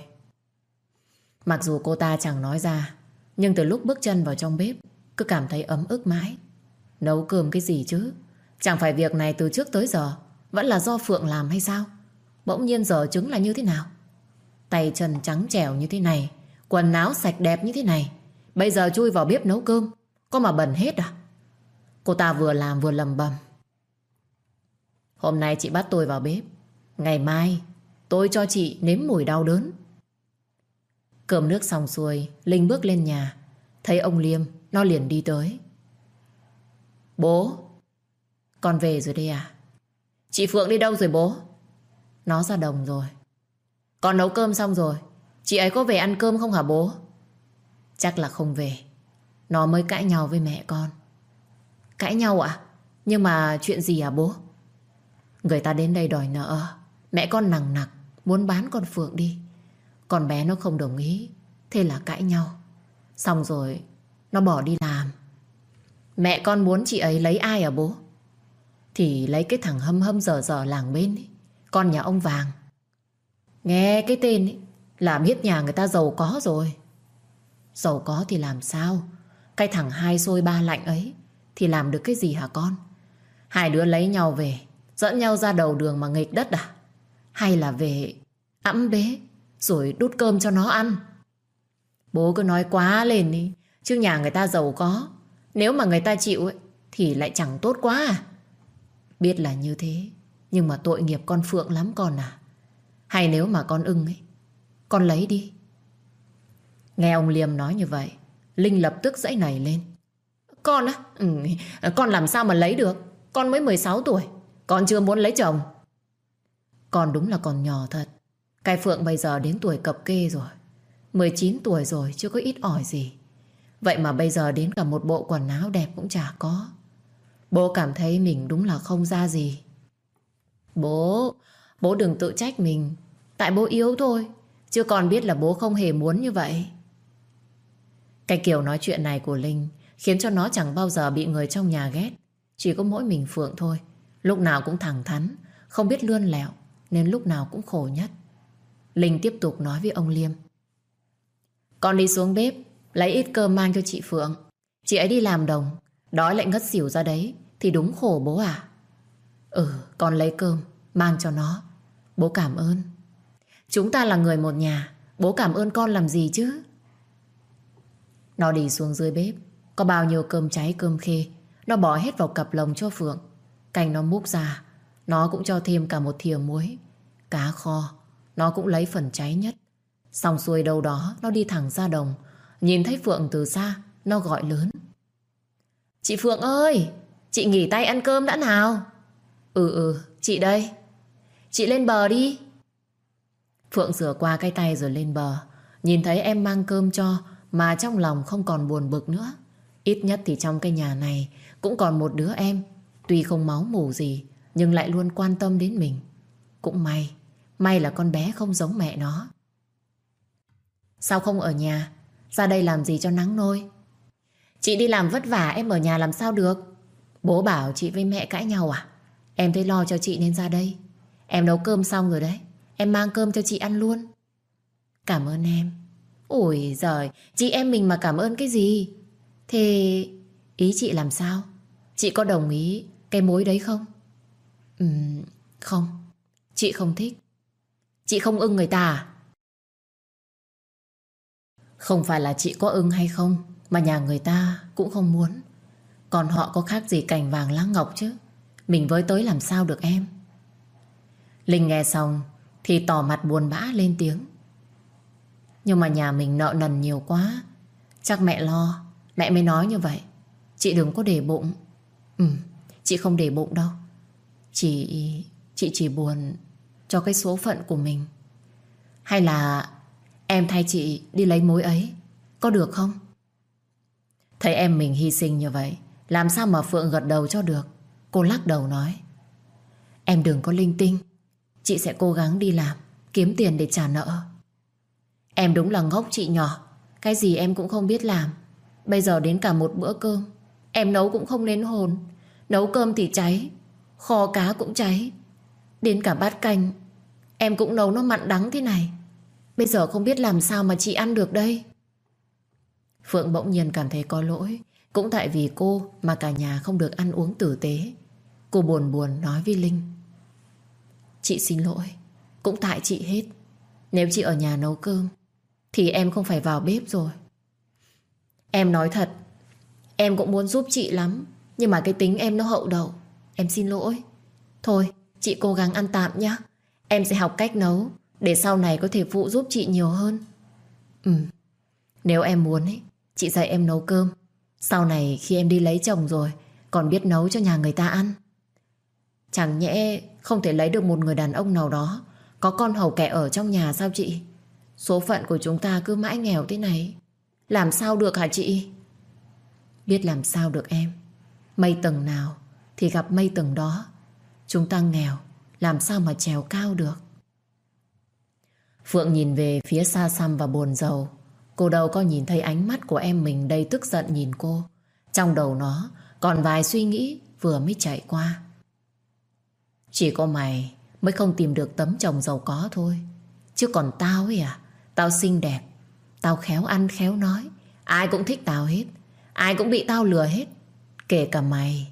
Mặc dù cô ta chẳng nói ra, nhưng từ lúc bước chân vào trong bếp cứ cảm thấy ấm ức mãi. Nấu cơm cái gì chứ? Chẳng phải việc này từ trước tới giờ vẫn là do Phượng làm hay sao? Bỗng nhiên giờ chứng là như thế nào? Tay chân trắng trẻo như thế này, quần áo sạch đẹp như thế này, bây giờ chui vào bếp nấu cơm, có mà bẩn hết à? Cô ta vừa làm vừa lầm bầm. Hôm nay chị bắt tôi vào bếp, ngày mai tôi cho chị nếm mùi đau đớn. Cơm nước xong xuôi, Linh bước lên nhà. Thấy ông Liêm, nó liền đi tới. Bố, con về rồi đây à? Chị Phượng đi đâu rồi bố? Nó ra đồng rồi. Con nấu cơm xong rồi, chị ấy có về ăn cơm không hả bố? Chắc là không về. Nó mới cãi nhau với mẹ con. Cãi nhau ạ? Nhưng mà chuyện gì hả bố? Người ta đến đây đòi nợ. Mẹ con nằng nặc muốn bán con Phượng đi. Con bé nó không đồng ý, thế là cãi nhau. Xong rồi nó bỏ đi làm. Mẹ con muốn chị ấy lấy ai hả bố? Thì lấy cái thằng hâm hâm dở dở làng bên ấy, con nhà ông Vàng. Nghe cái tên ấy là biết nhà người ta giàu có rồi. Giàu có thì làm sao? Cái thằng hai xôi ba lạnh ấy thì làm được cái gì hả con? Hai đứa lấy nhau về, dẫn nhau ra đầu đường mà nghịch đất à? Hay là về ẵm bế rồi đút cơm cho nó ăn? Bố cứ nói quá lên đi. Chứ nhà người ta giàu có, nếu mà người ta chịu ấy, thì lại chẳng tốt quá à? Biết là như thế, nhưng mà tội nghiệp con Phượng lắm con à. Hay nếu mà con ưng ấy, con lấy đi. Nghe ông Liêm nói như vậy, Linh lập tức giãy nảy lên. Con á? Con làm sao mà lấy được? Con mới 16 tuổi, con chưa muốn lấy chồng. Con đúng là còn nhỏ thật. Cái Phượng bây giờ đến tuổi cập kê rồi. 19 tuổi rồi chưa có ít ỏi gì. Vậy mà bây giờ đến cả một bộ quần áo đẹp cũng chả có. Bố cảm thấy mình đúng là không ra gì. Bố đừng tự trách mình. Tại bố yếu thôi. Chứ còn biết là bố không hề muốn như vậy. Cái kiểu nói chuyện này của Linh khiến cho nó chẳng bao giờ bị người trong nhà ghét. Chỉ có mỗi mình Phượng thôi. Lúc nào cũng thẳng thắn, không biết lươn lẹo, nên lúc nào cũng khổ nhất. Linh tiếp tục nói với ông Liêm. Con đi xuống bếp lấy ít cơm mang cho chị Phượng. Chị ấy đi làm đồng, đói lại ngất xỉu ra đấy thì đúng khổ bố à. Con lấy cơm mang cho nó. Bố cảm ơn. Chúng ta là người một nhà, bố cảm ơn con làm gì chứ. Nó đi xuống dưới bếp, có bao nhiêu cơm cháy cơm khê nó bỏ hết vào cặp lồng cho Phượng. Canh nó múc ra, nó cũng cho thêm cả một thìa muối. Cá kho nó cũng lấy phần cháy nhất. Xong xuôi đâu đó nó đi thẳng ra đồng. Nhìn thấy Phượng từ xa, nó gọi lớn. Chị Phượng ơi, chị nghỉ tay ăn cơm đã nào. Chị đây. Chị lên bờ đi. Phượng rửa qua cái tay rồi lên bờ. Nhìn thấy em mang cơm cho mà trong lòng không còn buồn bực nữa. Ít nhất thì trong cái nhà này cũng còn một đứa em. Tuy không máu mủ gì nhưng lại luôn quan tâm đến mình. Cũng may là con bé không giống mẹ nó. Sao không ở nhà? Ra đây làm gì cho nắng nôi? Chị đi làm vất vả, em ở nhà làm sao được? Bố bảo chị với mẹ cãi nhau à? Em thấy lo cho chị nên ra đây. Em nấu cơm xong rồi đấy, em mang cơm cho chị ăn luôn. Cảm ơn em. Ôi giời, chị em mình mà cảm ơn cái gì? Thế ý chị làm sao? Chị có đồng ý cái mối đấy không? Không, chị không thích. Chị không ưng người ta à? Không phải là chị có ưng hay không, mà nhà người ta cũng không muốn. Còn họ có khác gì cành vàng lá ngọc chứ. Mình với tới làm sao được em. Linh nghe xong thì tỏ mặt buồn bã lên tiếng. Nhưng mà nhà mình nợ nần nhiều quá. Chắc mẹ lo, mẹ mới nói như vậy. Chị đừng có để bụng. Chị không để bụng đâu. Chị chỉ buồn cho cái số phận của mình. Hay là em thay chị đi lấy mối ấy, có được không? Thấy em mình hy sinh như vậy, làm sao mà Phượng gật đầu cho được. Cô lắc đầu nói. Em đừng có linh tinh. Chị sẽ cố gắng đi làm, kiếm tiền để trả nợ. Em đúng là ngốc chị nhỏ. Cái gì em cũng không biết làm. Bây giờ đến cả một bữa cơm em nấu cũng không đến hồn. Nấu cơm thì cháy, kho cá cũng cháy. Đến cả bát canh em cũng nấu nó mặn đắng thế này. Bây giờ không biết làm sao mà chị ăn được đây. Phượng bỗng nhiên cảm thấy có lỗi. Cũng tại vì cô mà cả nhà không được ăn uống tử tế. Cô buồn buồn nói với Linh. Chị xin lỗi, cũng tại chị hết. Nếu chị ở nhà nấu cơm thì em không phải vào bếp rồi. Em nói thật, em cũng muốn giúp chị lắm, nhưng mà cái tính em nó hậu đậu. Em xin lỗi. Thôi, chị cố gắng ăn tạm nhé. Em sẽ học cách nấu để sau này có thể phụ giúp chị nhiều hơn. Nếu em muốn ấy, chị dạy em nấu cơm. Sau này khi em đi lấy chồng rồi còn biết nấu cho nhà người ta ăn. Chẳng nhẽ không thể lấy được một người đàn ông nào đó có con hầu kẻ ở trong nhà sao chị? Số phận của chúng ta cứ mãi nghèo thế này, làm sao được hả chị? Biết làm sao được em. Mây tầng nào thì gặp mây tầng đó. Chúng ta nghèo, làm sao mà trèo cao được. Phượng nhìn về phía xa xăm và buồn rầu. Cô đâu có nhìn thấy ánh mắt của em mình đầy tức giận nhìn cô. Trong đầu nó còn vài suy nghĩ vừa mới chạy qua. Chỉ có mày mới không tìm được tấm chồng giàu có thôi. Chứ còn tao ấy à, tao xinh đẹp, tao khéo ăn khéo nói, ai cũng thích tao hết, ai cũng bị tao lừa hết, kể cả mày.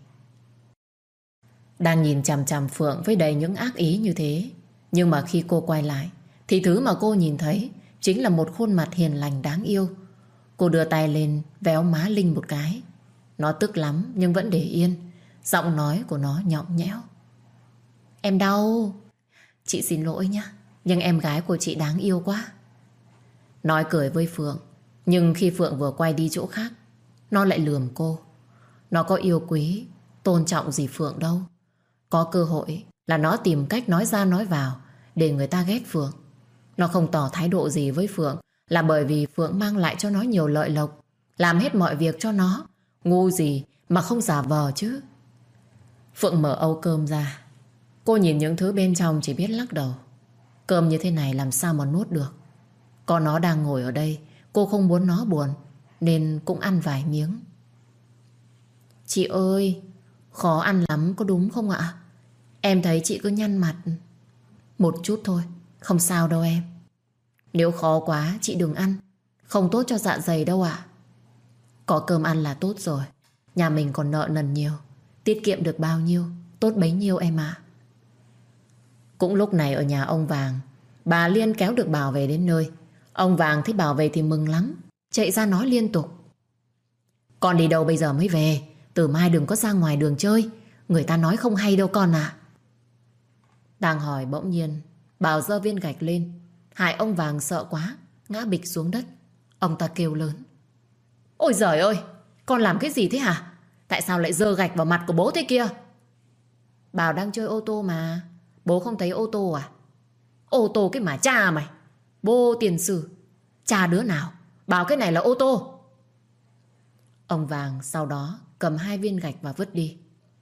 Đang nhìn chằm chằm Phượng với đầy những ác ý như thế, nhưng mà khi cô quay lại thì thứ mà cô nhìn thấy chính là một khuôn mặt hiền lành đáng yêu. Cô đưa tay lên véo má Linh một cái. Nó tức lắm nhưng vẫn để yên. Giọng nói của nó nhõng nhẽo. Em đau. Chị xin lỗi nhé, nhưng em gái của chị đáng yêu quá. Nói cười với Phượng, nhưng khi Phượng vừa quay đi chỗ khác, nó lại lườm cô. Nó có yêu quý, tôn trọng gì Phượng đâu. Có cơ hội là nó tìm cách nói ra nói vào để người ta ghét Phượng. Nó không tỏ thái độ gì với Phượng là bởi vì Phượng mang lại cho nó nhiều lợi lộc, làm hết mọi việc cho nó. Ngu gì mà không giả vờ chứ. Phượng mở âu cơm ra. Cô nhìn những thứ bên trong chỉ biết lắc đầu. Cơm như thế này làm sao mà nuốt được. Còn nó đang ngồi ở đây, cô không muốn nó buồn, nên cũng ăn vài miếng. Chị ơi, khó ăn lắm có đúng không ạ? Em thấy chị cứ nhăn mặt. Một chút thôi, không sao đâu em. Nếu khó quá chị đừng ăn, không tốt cho dạ dày đâu ạ. Có cơm ăn là tốt rồi. Nhà mình còn nợ nần nhiều, tiết kiệm được bao nhiêu tốt bấy nhiêu em ạ. Cũng lúc này ở nhà ông Vàng, bà Liên kéo được Bảo về đến nơi. Ông Vàng thấy Bảo về thì mừng lắm, chạy ra nói liên tục. Con đi đâu bây giờ mới về? Từ mai đừng có ra ngoài đường chơi, người ta nói không hay đâu con à. Đang hỏi bỗng nhiên Bảo giơ viên gạch lên. Hại ông Vàng sợ quá, ngã bịch xuống đất. Ông ta kêu lớn. Ôi giời ơi, con làm cái gì thế hả? Tại sao lại giơ gạch vào mặt của bố thế kia? Bảo đang chơi ô tô mà. Bố không thấy ô tô à? Ô tô cái mà cha mày. Bố tiền sử. Cha đứa nào bảo cái này là ô tô? Ông Vàng sau đó cầm 2 viên gạch và vứt đi.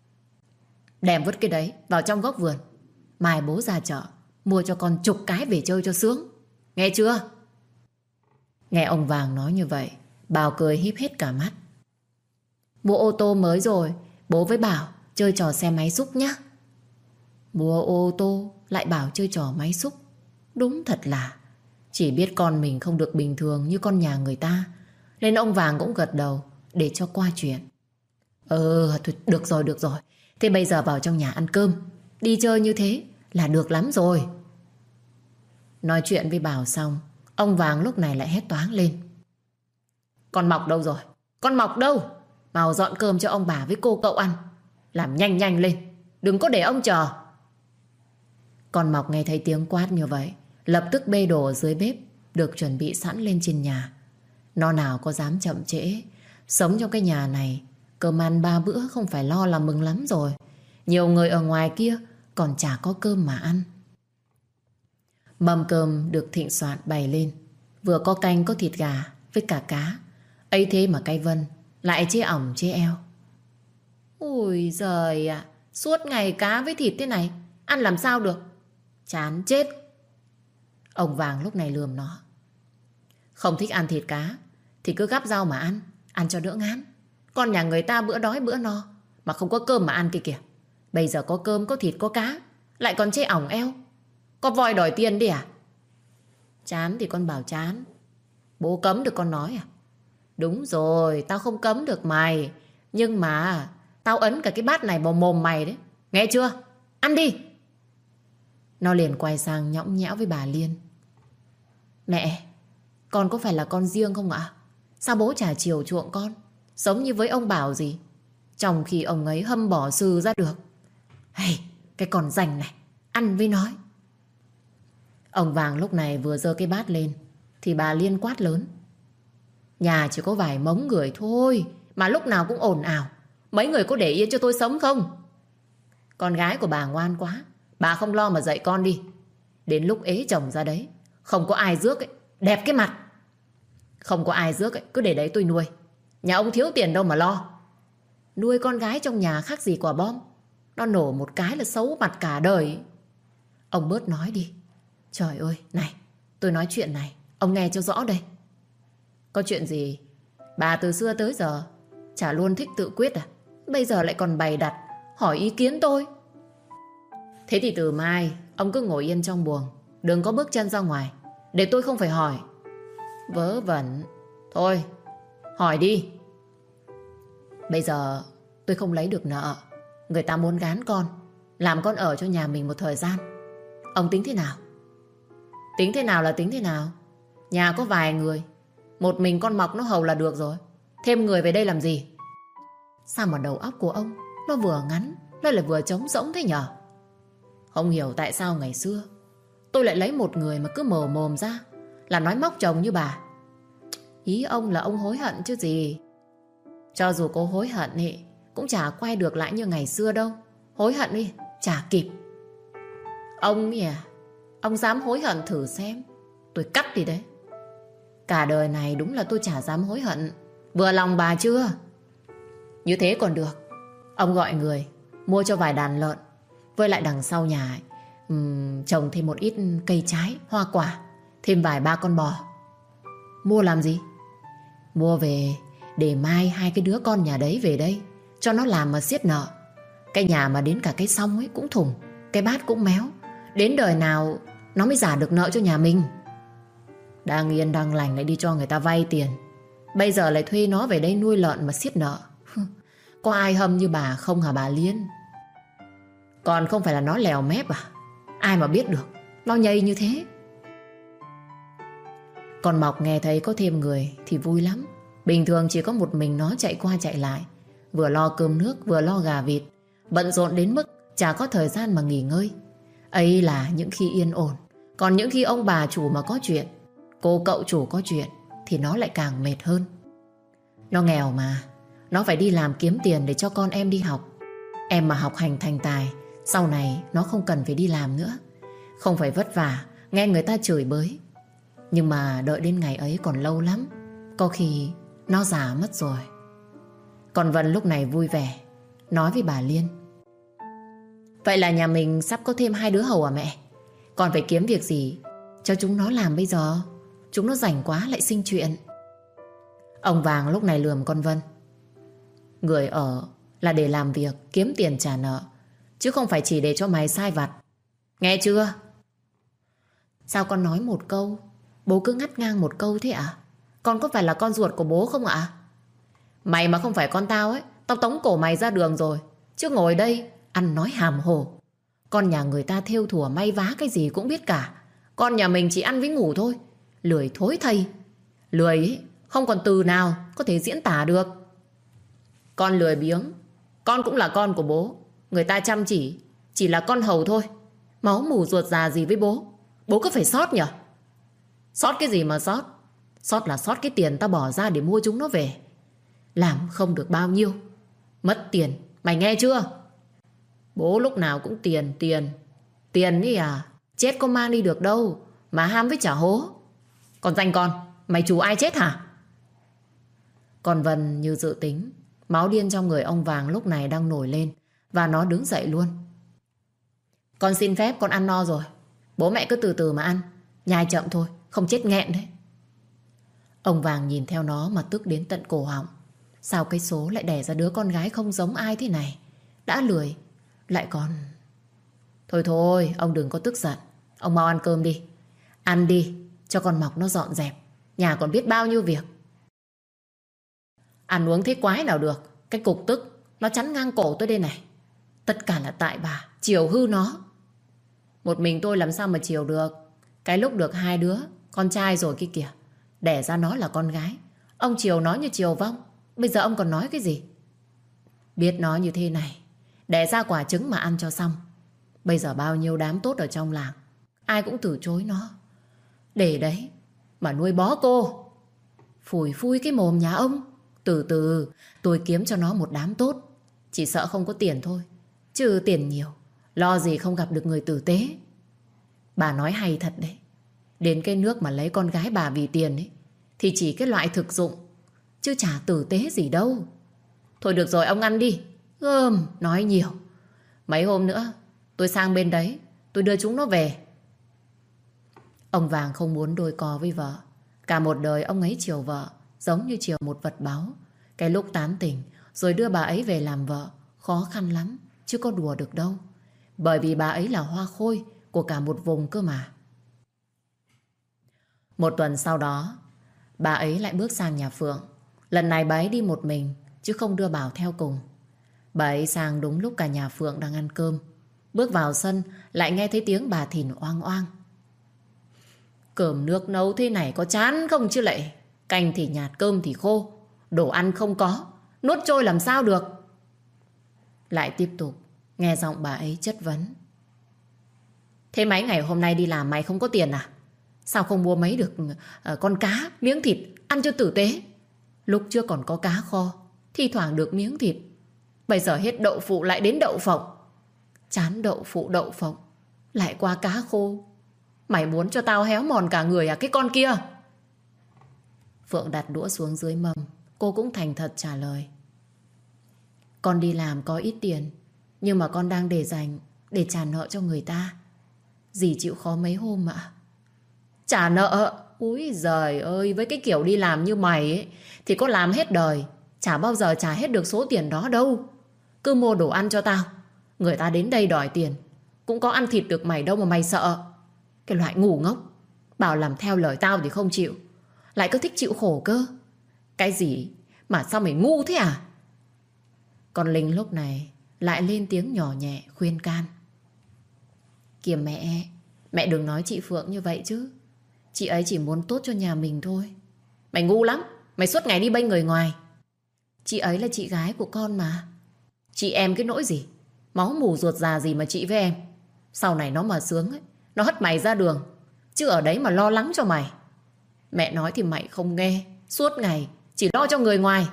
Đem vứt cái đấy vào trong góc vườn. Mai bố ra chợ mua cho con chục cái về chơi cho sướng. Nghe chưa? Nghe ông Vàng nói như vậy, Bảo cười híp hết cả mắt. Mua ô tô mới rồi, bố với Bảo chơi trò xe máy xúc nhá. Mua ô tô lại bảo chơi trò máy xúc. Đúng thật là chỉ biết con mình không được bình thường như con nhà người ta, nên ông Vàng cũng gật đầu để cho qua chuyện. Thôi, được rồi, được rồi. Thế bây giờ vào trong nhà ăn cơm. Đi chơi như thế là được lắm rồi. Nói chuyện với Bảo xong, ông Vàng lúc này lại hét toáng lên. Con Mọc đâu rồi? Con Mọc đâu? Mau dọn cơm cho ông bà với cô cậu ăn. Làm nhanh nhanh lên, đừng có để ông chờ. Con Mọc nghe thấy tiếng quát như vậy, lập tức bê đồ ở dưới bếp được chuẩn bị sẵn lên trên nhà. Nó nào có dám chậm trễ. Sống trong cái nhà này, cơm ăn 3 bữa không phải lo là mừng lắm rồi. Nhiều người ở ngoài kia còn chả có cơm mà ăn. Mâm cơm được thịnh soạn bày lên. Vừa có canh có thịt gà với cả cá. Ấy thế mà cái Vân lại chê ỏng chê eo. Ôi giời ạ, suốt ngày cá với thịt thế này ăn làm sao được? Chán chết. Ông Vàng lúc này lườm nó. Không thích ăn thịt cá thì cứ gắp rau mà ăn, ăn cho đỡ ngán. Con nhà người ta bữa đói bữa no mà không có cơm mà ăn kia kìa. Bây giờ có cơm, có thịt, có cá, lại còn chê ỏng eo. Có voi đòi tiền đi à? Chán thì con bảo chán. Bố cấm được con nói à? Đúng rồi, tao không cấm được mày. Nhưng mà tao ấn cả cái bát này vào mồm mày đấy. Nghe chưa? Ăn đi. Nó liền quay sang nhõng nhẽo với bà Liên. Mẹ, con có phải là con riêng không ạ? Sao bố chả chiều chuộng con, sống như với ông Bảo gì, trong khi ông ấy hâm bỏ sư ra được. Hey, cái con rành này, ăn với nói. Ông Vàng lúc này vừa giơ cái bát lên thì bà Liên quát lớn. Nhà chỉ có vài mống người thôi mà lúc nào cũng ồn ào. Mấy người có để yên cho tôi sống không? Con gái của bà ngoan quá, bà không lo mà dạy con đi. Đến lúc ế chồng ra đấy, không có ai rước ấy, đẹp cái mặt. Không có ai rước ấy, cứ để đấy tôi nuôi. Nhà ông thiếu tiền đâu mà lo. Nuôi con gái trong nhà khác gì quả bom. Nó nổ một cái là xấu mặt cả đời. Ông bớt nói đi. Trời ơi, này, tôi nói chuyện này, ông nghe cho rõ đây. Có chuyện gì? Bà từ xưa tới giờ chả luôn thích tự quyết à? Bây giờ lại còn bày đặt hỏi ý kiến tôi. Thế thì từ mai ông cứ ngồi yên trong buồng, đừng có bước chân ra ngoài, để tôi không phải hỏi. Vớ vẩn. Thôi, hỏi đi. Bây giờ tôi không lấy được nợ, người ta muốn gán con, làm con ở cho nhà mình một thời gian. Ông tính thế nào? Tính thế nào là tính thế nào? Nhà có vài người, một mình con Mọc nó hầu là được rồi. Thêm người về đây làm gì? Sao mà đầu óc của ông nó vừa ngắn lại vừa trống rỗng thế nhở? Không hiểu tại sao ngày xưa tôi lại lấy một người mà cứ mở mồm ra là nói móc chồng như bà. Ý ông là ông hối hận chứ gì. Cho dù có hối hận thì cũng chả quay được lại như ngày xưa đâu. Hối hận đi chả kịp. Ông ấy à, ông dám hối hận thử xem, tôi cắt đi đấy. Cả đời này đúng là tôi chả dám hối hận. Vừa lòng bà chưa? Như thế còn được. Ông gọi người mua cho vài đàn lợn, với lại đằng sau nhà ấy, trồng thêm một ít cây trái, hoa quả, thêm vài ba con bò. Mua làm gì? Mua về để mai hai cái đứa con nhà đấy về đây cho nó làm mà xiết nợ. Cái nhà mà đến cả cái xong ấy cũng thủng, cái bát cũng méo. Đến đời nào nó mới trả được nợ cho nhà mình. Đang yên đang lành lại đi cho người ta vay tiền, bây giờ lại thuê nó về đây nuôi lợn mà xiết nợ. Có ai hâm như bà không hả bà Liên? Còn không phải là nó lèo mép à? Ai mà biết được nó nhây như thế. Còn Mọc nghe thấy có thêm người thì vui lắm. Bình thường chỉ có một mình nó chạy qua chạy lại, vừa lo cơm nước vừa lo gà vịt, bận rộn đến mức chả có thời gian mà nghỉ ngơi. Ấy là những khi yên ổn. Còn những khi ông bà chủ mà có chuyện, cô cậu chủ có chuyện, thì nó lại càng mệt hơn. Nó nghèo mà, nó phải đi làm kiếm tiền để cho con em đi học. Em mà học hành thành tài, sau này nó không cần phải đi làm nữa, không phải vất vả nghe người ta chửi bới. Nhưng mà đợi đến ngày ấy còn lâu lắm, có khi nó già mất rồi. Còn Vân lúc này vui vẻ nói với bà Liên: vậy là nhà mình sắp có thêm 2 đứa hầu à mẹ? Còn phải kiếm việc gì cho chúng nó làm bây giờ? Chúng nó rảnh quá lại sinh chuyện. Ông Vàng lúc này lườm con Vân: người ở là để làm việc kiếm tiền trả nợ, chứ không phải chỉ để cho mày sai vặt. Nghe chưa? Sao con nói một câu, bố cứ ngắt ngang một câu thế ạ? Con có phải là con ruột của bố không ạ? Mày mà không phải con tao ấy, tao tống cổ mày ra đường rồi, chứ ngồi đây ăn nói hàm hồ. Con nhà người ta thêu thùa may vá cái gì cũng biết cả. Con nhà mình chỉ ăn với ngủ thôi. Lười thối thây. Lười ấy, không còn từ nào có thể diễn tả được. Con lười biếng, con cũng là con của bố. Người ta chăm chỉ là con hầu thôi. Máu mủ ruột già gì với bố? Bố có phải sót nhỉ? Sót cái gì mà sót? Sót là sót cái tiền tao bỏ ra để mua chúng nó về. Làm không được bao nhiêu, mất tiền, mày nghe chưa? Bố lúc nào cũng tiền. Tiền ấy à? Chết có mang đi được đâu mà ham với chả hố. Còn danh con, mày chủ ai chết hả? Còn Vân như dự tính, máu điên trong người ông Vàng lúc này đang nổi lên, và nó đứng dậy luôn. Con xin phép, con ăn no rồi. Bố mẹ cứ từ từ mà ăn, nhai chậm thôi, không chết nghẹn đấy. Ông Vàng nhìn theo nó mà tức đến tận cổ họng. Sao cái số lại đẻ ra đứa con gái không giống ai thế này? Đã lười lại còn... Thôi, ông đừng có tức giận. Ông mau ăn cơm đi. Ăn đi, cho con Mọc nó dọn dẹp. Nhà còn biết bao nhiêu việc. Ăn uống thế quái nào được. Cái cục tức nó chắn ngang cổ tôi đây này. Tất cả là tại bà chiều hư nó. Một mình tôi làm sao mà chiều được. Cái lúc được 2 đứa con trai rồi kia kìa, đẻ ra nó là con gái, ông chiều nó như chiều vong. Bây giờ ông còn nói cái gì? Biết nó như thế này, đẻ ra quả trứng mà ăn cho xong. Bây giờ bao nhiêu đám tốt ở trong làng, ai cũng từ chối nó. Để đấy mà nuôi bó cô. Phủi phui cái mồm nhà ông. Từ từ tôi kiếm cho nó một đám tốt. Chỉ sợ không có tiền thôi, chứ tiền nhiều, lo gì không gặp được người tử tế. Bà nói hay thật đấy. Đến cái nước mà lấy con gái bà vì tiền ấy, thì chỉ cái loại thực dụng, chứ chả tử tế gì đâu. Thôi được rồi, ông ăn đi. Nói nhiều. Mấy hôm nữa tôi sang bên đấy, tôi đưa chúng nó về. Ông Vàng không muốn đôi co với vợ. Cả một đời ông ấy chiều vợ giống như chiều một vật báu. Cái lúc tán tỉnh rồi đưa bà ấy về làm vợ khó khăn lắm, chứ có đùa được đâu. Bởi vì bà ấy là hoa khôi của cả một vùng cơ mà. Một tuần sau đó, bà ấy lại bước sang nhà Phượng. Lần này bà ấy đi một mình, chứ không đưa Bảo theo cùng. Bà ấy sang đúng lúc cả nhà Phượng đang ăn cơm. Bước vào sân lại nghe thấy tiếng bà Thìn oang oang. Cơm nước nấu thế này có chán không chứ lệ? Canh thì nhạt, cơm thì khô, đồ ăn không có, nuốt trôi làm sao được? Lại tiếp tục nghe giọng bà ấy chất vấn. Thế mấy ngày hôm nay đi làm mày không có tiền à? Sao không mua mấy được con cá, miếng thịt ăn cho tử tế? Lúc chưa còn có cá kho, thi thoảng được miếng thịt. Bây giờ hết đậu phụ lại đến đậu phộng. Chán đậu phụ đậu phộng, lại qua cá khô. Mày muốn cho tao héo mòn cả người à cái con kia? Phượng đặt đũa xuống dưới mâm. Cô cũng thành thật trả lời. Con đi làm có ít tiền, nhưng mà con đang để dành để trả nợ cho người ta. Dì chịu khó mấy hôm ạ. Trả nợ? Úi giời ơi, với cái kiểu đi làm như mày ấy, thì có làm hết đời chả bao giờ trả hết được số tiền đó đâu. Cứ mua đồ ăn cho tao, người ta đến đây đòi tiền cũng có ăn thịt được mày đâu mà mày sợ. Cái loại ngu ngốc, bảo làm theo lời tao thì không chịu, lại cứ thích chịu khổ cơ. Cái gì mà sao mày ngu thế à? Con Linh lúc này lại lên tiếng nhỏ nhẹ khuyên can. Kìa mẹ đừng nói chị Phượng như vậy chứ. Chị ấy chỉ muốn tốt cho nhà mình thôi. Mày ngu lắm, mày suốt ngày đi bênh người ngoài. Chị ấy là chị gái của con mà. Chị em cái nỗi gì? Máu mủ ruột già gì mà chị với em. Sau này nó mà sướng ấy, nó hất mày ra đường, chứ ở đấy mà lo lắng cho mày. Mẹ nói thì mày không nghe, suốt ngày chỉ lo cho người ngoài.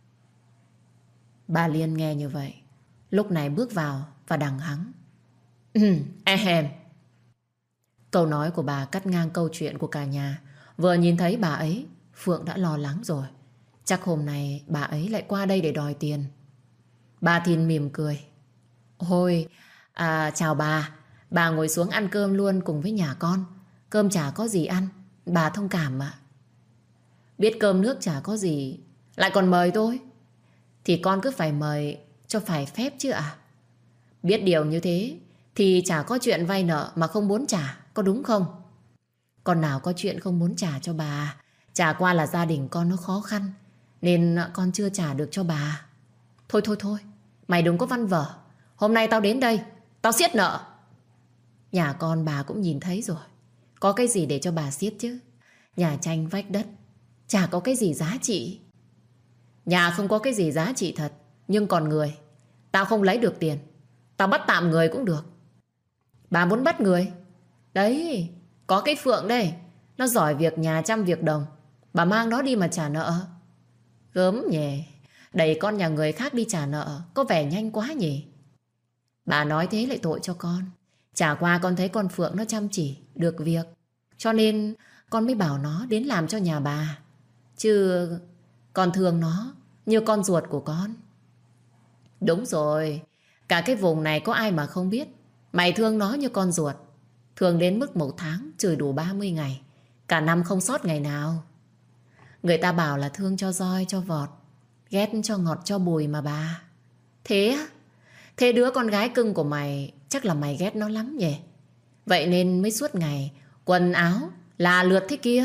Bà Liên nghe như vậy, lúc này bước vào và đằng hắng. Ehem. Câu nói của bà cắt ngang câu chuyện của cả nhà. Vừa nhìn thấy bà ấy, Phượng đã lo lắng rồi. Chắc hôm nay bà ấy lại qua đây để đòi tiền. Bà Thìn mỉm cười. Ôi, chào bà ngồi xuống ăn cơm luôn cùng với nhà con. Cơm chả có gì ăn, bà thông cảm mà. Biết cơm nước chả có gì, lại còn mời tôi, thì con cứ phải mời cho phải phép chứ ạ. Biết điều như thế thì chả có chuyện vay nợ mà không muốn trả, có đúng không? Con nào có chuyện không muốn trả cho bà. Chả qua là gia đình con nó khó khăn nên con chưa trả được cho bà. Thôi, mày đừng có văn vở. Hôm nay tao đến đây, tao siết nợ. Nhà con bà cũng nhìn thấy rồi, có cái gì để cho bà siết chứ? Nhà tranh vách đất, chả có cái gì giá trị. Nhà không có cái gì giá trị thật, nhưng còn người, tao không lấy được tiền, tao bắt tạm người cũng được. Bà muốn bắt người? Đấy, có cái Phượng đây, nó giỏi việc nhà trăm việc đồng. Bà mang nó đi mà trả nợ. Gớm nhỉ, đẩy con nhà người khác đi trả nợ có vẻ nhanh quá nhỉ. Bà nói thế lại tội cho con. Chả qua con thấy con Phượng nó chăm chỉ, được việc, cho nên con mới bảo nó đến làm cho nhà bà. Chứ con thương nó như con ruột của con. Đúng rồi, cả cái vùng này có ai mà không biết mày thương nó như con ruột. Thương đến mức một tháng chửi đủ 30 ngày, cả năm không sót ngày nào. Người ta bảo là thương cho roi cho vọt, ghét cho ngọt cho bùi mà bà. Thế á? Thế đứa con gái cưng của mày chắc là mày ghét nó lắm nhỉ? Vậy nên mới suốt ngày quần áo là lượt thế kia.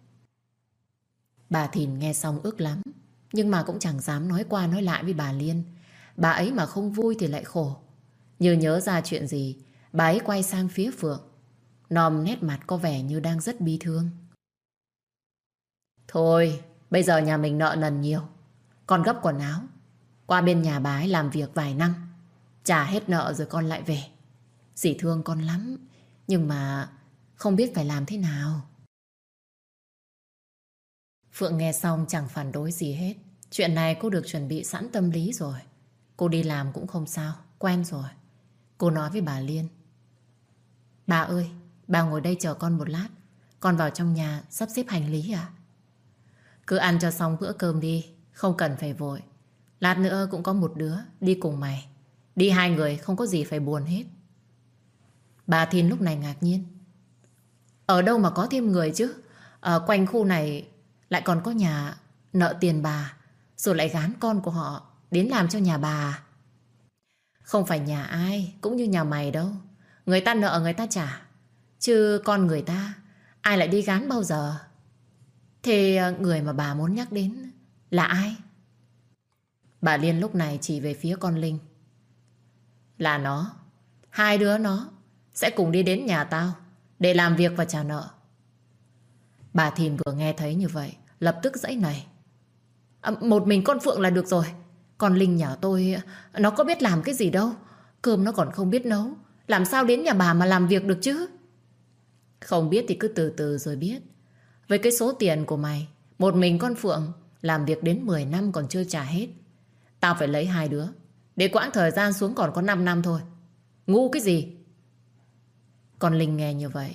Bà Thìn nghe xong ức lắm, nhưng mà cũng chẳng dám nói qua nói lại với bà Liên. Bà ấy mà không vui thì lại khổ. Như nhớ ra chuyện gì, bà ấy quay sang phía Phượng, nòm nét mặt có vẻ như đang rất bi thương. Thôi, bây giờ nhà mình nợ nần nhiều, con gấp quần áo qua bên nhà bà ấy làm việc vài năm, trả hết nợ rồi con lại về. Dì thương con lắm, nhưng mà không biết phải làm thế nào. Phượng nghe xong chẳng phản đối gì hết. Chuyện này cô được chuẩn bị sẵn tâm lý rồi. Cô đi làm cũng không sao, quen rồi. Cô nói với bà Liên. Bà ơi, bà ngồi đây chờ con một lát, con vào trong nhà sắp xếp hành lý à? Cứ ăn cho xong bữa cơm đi, không cần phải vội. Lát nữa cũng có một đứa đi cùng mày. Đi hai người không có gì phải buồn hết. Bà Thìn lúc này ngạc nhiên. Ở đâu mà có thêm người chứ? Ở quanh khu này lại còn có nhà nợ tiền bà, rồi lại gán con của họ đến làm cho nhà bà. Không phải nhà ai cũng như nhà mày đâu. Người ta nợ người ta trả, chứ con người ta ai lại đi gán bao giờ. Thế người mà bà muốn nhắc đến là ai? Bà Liên lúc này chỉ về phía con Linh. Là nó. Hai đứa nó sẽ cùng đi đến nhà tao để làm việc và trả nợ. Bà Thìn vừa nghe thấy như vậy lập tức giãy nảy. Một mình con Phượng là được rồi. Con Linh nhà tôi nó có biết làm cái gì đâu. Cơm nó còn không biết nấu, làm sao đến nhà bà mà làm việc được chứ? Không biết thì cứ từ từ rồi biết. Với cái số tiền của mày, một mình con Phượng làm việc đến 10 năm còn chưa trả hết. Tao phải lấy hai đứa để quãng thời gian xuống còn có 5 năm thôi. Ngu cái gì? Con Linh nghe như vậy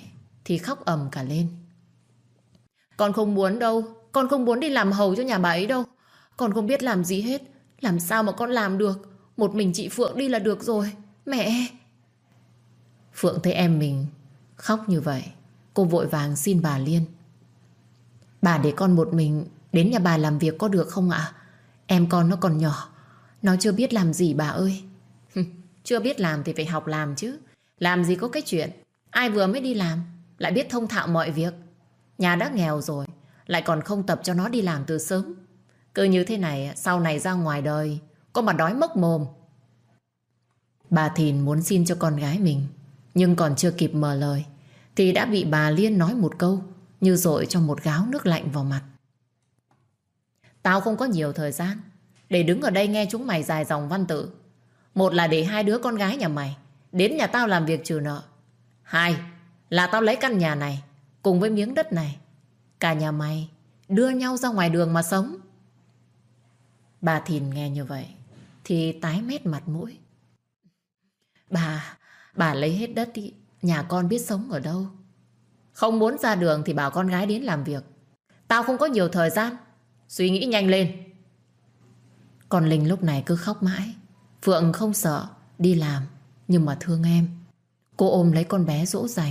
thì khóc ầm cả lên. Con không muốn đâu, con không muốn đi làm hầu cho nhà bà ấy đâu. Con không biết làm gì hết, làm sao mà con làm được. Một mình chị Phượng đi là được rồi. Mẹ! Phượng thấy em mình khóc như vậy, cô vội vàng xin bà Liên. Bà để con một mình đến nhà bà làm việc có được không ạ? Em con nó còn nhỏ, nó chưa biết làm gì bà ơi. Chưa biết làm thì phải học làm chứ. Làm gì có cái chuyện ai vừa mới đi làm lại biết thông thạo mọi việc. Nhà đã nghèo rồi, lại còn không tập cho nó đi làm từ sớm. Cứ như thế này, sau này ra ngoài đời có mà đói mốc mồm. Bà Thìn muốn xin cho con gái mình, nhưng còn chưa kịp mở lời thì đã bị bà Liên nói một câu như dội cho một gáo nước lạnh vào mặt. Tao không có nhiều thời gian để đứng ở đây nghe chúng mày dài dòng văn tự. Một là để hai đứa con gái nhà mày đến nhà tao làm việc trừ nợ. Hai là tao lấy căn nhà này cùng với miếng đất này, cả nhà mày đưa nhau ra ngoài đường mà sống. Bà Thìn nghe như vậy thì tái mét mặt mũi. Bà lấy hết đất đi, nhà con biết sống ở đâu. Không muốn ra đường thì bảo con gái đến làm việc. Tao không có nhiều thời gian, suy nghĩ nhanh lên. Còn Linh lúc này cứ khóc mãi. Phượng không sợ đi làm, nhưng mà thương em. Cô ôm lấy con bé dỗ dành.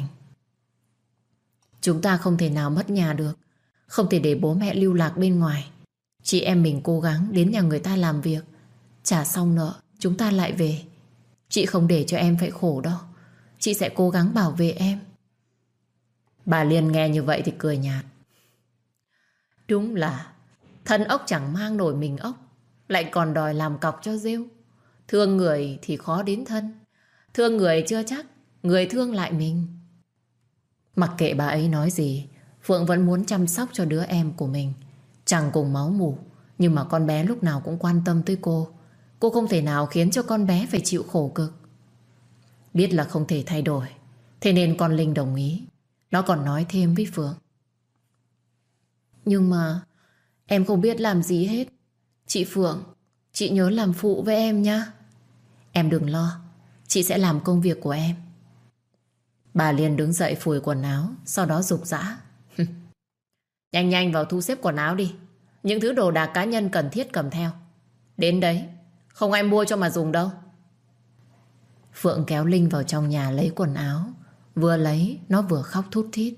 Chúng ta không thể nào mất nhà được, không thể để bố mẹ lưu lạc bên ngoài. Chị em mình cố gắng đến nhà người ta làm việc, trả xong nợ chúng ta lại về. Chị không để cho em phải khổ đâu. Chị sẽ cố gắng bảo vệ em. Bà Liên nghe như vậy thì cười nhạt. Đúng là thân ốc chẳng mang nổi mình ốc, lại còn đòi làm cọc cho rêu. Thương người thì khó đến thân, thương người chưa chắc người thương lại mình. Mặc kệ bà ấy nói gì, Phượng vẫn muốn chăm sóc cho đứa em của mình. Chẳng cùng máu mủ, nhưng mà con bé lúc nào cũng quan tâm tới cô. Cô không thể nào khiến cho con bé phải chịu khổ cực. Biết là không thể thay đổi, thế nên con Linh đồng ý. Nó còn nói thêm với Phượng. Nhưng mà em không biết làm gì hết. Chị Phượng, chị nhớ làm phụ với em nhá. Em đừng lo, chị sẽ làm công việc của em. Bà Liên đứng dậy phủi quần áo, sau đó giục giã. Nhanh nhanh vào thu xếp quần áo đi. Những thứ đồ đạc cá nhân cần thiết cầm theo. Đến đấy, không ai mua cho mà dùng đâu. Phượng kéo Linh vào trong nhà lấy quần áo. Vừa lấy, nó vừa khóc thút thít.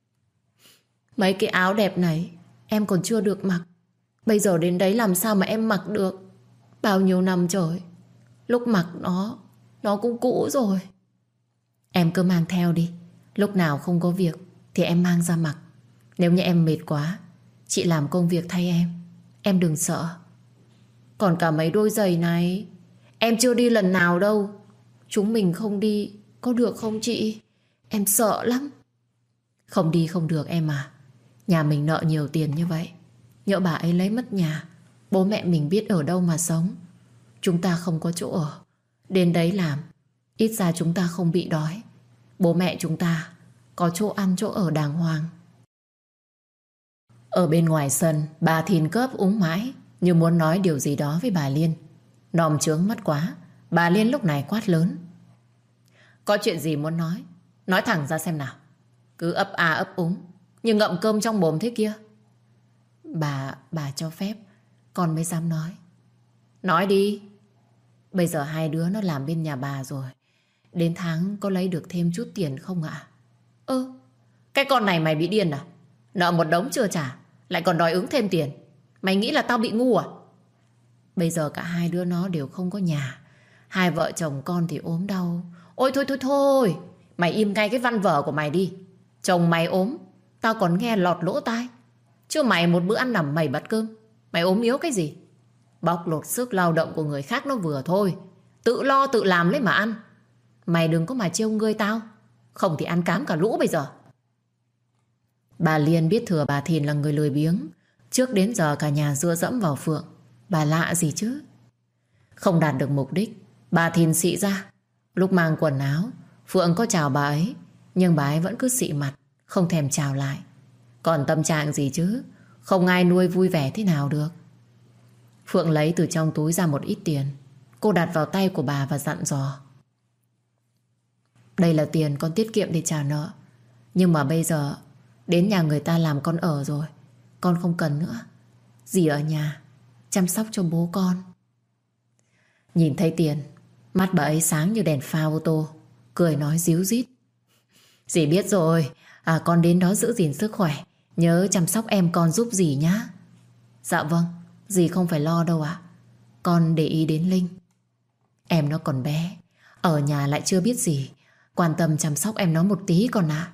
Mấy cái áo đẹp này em còn chưa được mặc. Bây giờ đến đấy làm sao mà em mặc được. Bao nhiêu năm trời, lúc mặc nó cũng cũ rồi. Em cứ mang theo đi. Lúc nào không có việc thì em mang ra mặc. Nếu như em mệt quá, chị làm công việc thay em. Em đừng sợ. Còn cả mấy đôi giày này, em chưa đi lần nào đâu. Chúng mình không đi, có được không chị? Em sợ lắm. Không đi không được em à. Nhà mình nợ nhiều tiền như vậy, nhỡ bà ấy lấy mất nhà, bố mẹ mình biết ở đâu mà sống. Chúng ta không có chỗ ở, đến đấy làm, ít ra chúng ta không bị đói. Bố mẹ chúng ta có chỗ ăn chỗ ở đàng hoàng. Ở bên ngoài sân, bà Thìn cớp úng mãi, như muốn nói điều gì đó với bà Liên. Nòm chướng mắt quá, bà Liên lúc này quát lớn. Có chuyện gì muốn nói thẳng ra xem nào. Cứ ấp a ấp úng như ngậm cơm trong mồm thế kia. Bà cho phép con mới dám nói. Nói đi. Bây giờ hai đứa nó làm bên nhà bà rồi, đến tháng có lấy được thêm chút tiền không ạ? Cái con này mày bị điên à? Nợ một đống chưa trả, lại còn đòi ứng thêm tiền. Mày nghĩ là tao bị ngu à? Bây giờ cả hai đứa nó đều không có nhà, hai vợ chồng con thì ốm đau. Ôi thôi, mày im ngay cái văn vở của mày đi. Chồng mày ốm, tao còn nghe lọt lỗ tai. Chứ mày một bữa ăn nằm mày bát cơm, mày ốm yếu cái gì? Bóc lột sức lao động của người khác nó vừa thôi. Tự lo tự làm lấy mà ăn. Mày đừng có mà trêu ngươi tao, không thì ăn cám cả lũ bây giờ. Bà Liên biết thừa bà Thìn là người lười biếng. Trước đến giờ cả nhà dựa dẫm vào Phượng. Bà lạ gì chứ? Không đạt được mục đích, bà Thìn xị ra. Lúc mang quần áo, Phượng có chào bà ấy, nhưng bà ấy vẫn cứ xị mặt, không thèm chào lại. Còn tâm trạng gì chứ? Không ai nuôi vui vẻ thế nào được. Phượng lấy từ trong túi ra một ít tiền. Cô đặt vào tay của bà và dặn dò. Đây là tiền con tiết kiệm để trả nợ. Nhưng mà bây giờ đến nhà người ta làm con ở rồi. Con không cần nữa. Dì ở nhà chăm sóc cho bố con. Nhìn thấy Tiền, mắt bà ấy sáng như đèn pha ô tô, cười nói díu dít. Dì biết rồi. Con đến đó giữ gìn sức khỏe, nhớ chăm sóc em con giúp dì nhá. Dạ vâng, dì không phải lo đâu ạ. Con để ý đến Linh. Em nó còn bé, ở nhà lại chưa biết gì, quan tâm chăm sóc em nó một tí con ạ.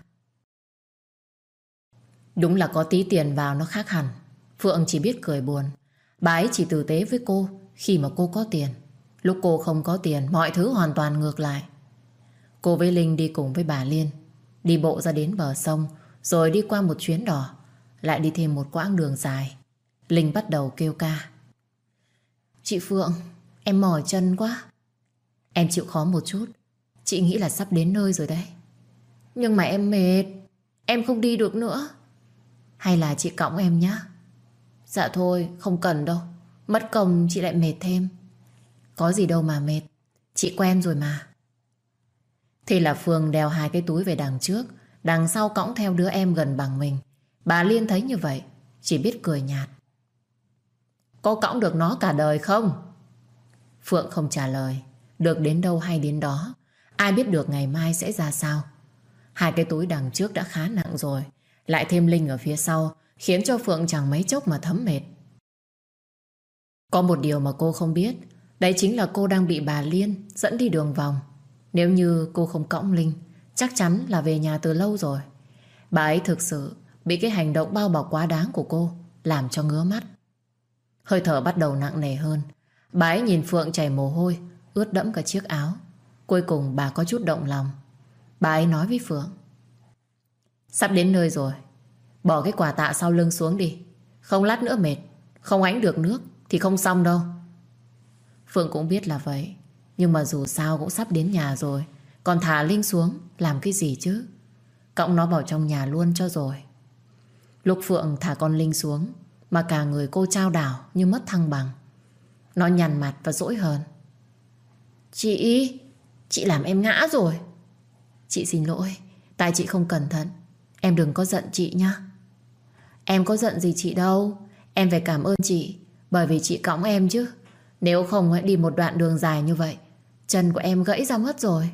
Đúng là có tí tiền vào nó khác hẳn. Phượng chỉ biết cười buồn. Bà ấy chỉ tử tế với cô khi mà cô có tiền. Lúc cô không có tiền, mọi thứ hoàn toàn ngược lại. Cô với Linh đi cùng với bà Liên, đi bộ ra đến bờ sông, rồi đi qua một chuyến đò, lại đi thêm một quãng đường dài. Linh bắt đầu kêu ca. Chị Phượng, em mỏi chân quá. Em chịu khó một chút, chị nghĩ là sắp đến nơi rồi đấy. Nhưng mà em mệt, em không đi được nữa. Hay là chị cõng em nhé? Dạ thôi, không cần đâu. Mất công chị lại mệt thêm. Có gì đâu mà mệt, chị quen rồi mà. Thế là Phương đeo 2 cái túi về đằng trước, đằng sau cõng theo đứa em gần bằng mình. Bà Liên thấy như vậy, chỉ biết cười nhạt. Có cõng được nó cả đời không? Phượng không trả lời. Được đến đâu hay đến đó, ai biết được ngày mai sẽ ra sao. 2 cái túi đằng trước đã khá nặng rồi, lại thêm Linh ở phía sau, khiến cho Phượng chẳng mấy chốc mà thấm mệt. Có một điều mà cô không biết, đấy chính là cô đang bị bà Liên dẫn đi đường vòng. Nếu như cô không cõng Linh, chắc chắn là về nhà từ lâu rồi. Bà ấy thực sự bị cái hành động bao bọc quá đáng của cô làm cho ngứa mắt. Hơi thở bắt đầu nặng nề hơn. Bà ấy nhìn Phượng chảy mồ hôi, ướt đẫm cả chiếc áo. Cuối cùng bà có chút động lòng. Bà ấy nói với Phượng. Sắp đến nơi rồi, bỏ cái quả tạ sau lưng xuống đi. Không lát nữa mệt, không ánh được nước thì không xong đâu. Phượng cũng biết là vậy, nhưng mà dù sao cũng sắp đến nhà rồi, còn thả Linh xuống làm cái gì chứ. Cõng nó vào trong nhà luôn cho rồi. Lúc Phượng thả con Linh xuống, mà cả người cô chao đảo như mất thăng bằng. Nó nhăn mặt và dỗi hờn. Chị làm em ngã rồi. Chị xin lỗi, tại chị không cẩn thận. Em đừng có giận chị nhá. Em có giận gì chị đâu. Em phải cảm ơn chị, bởi vì chị cõng em chứ. Nếu không đi một đoạn đường dài như vậy, chân của em gãy ra mất rồi.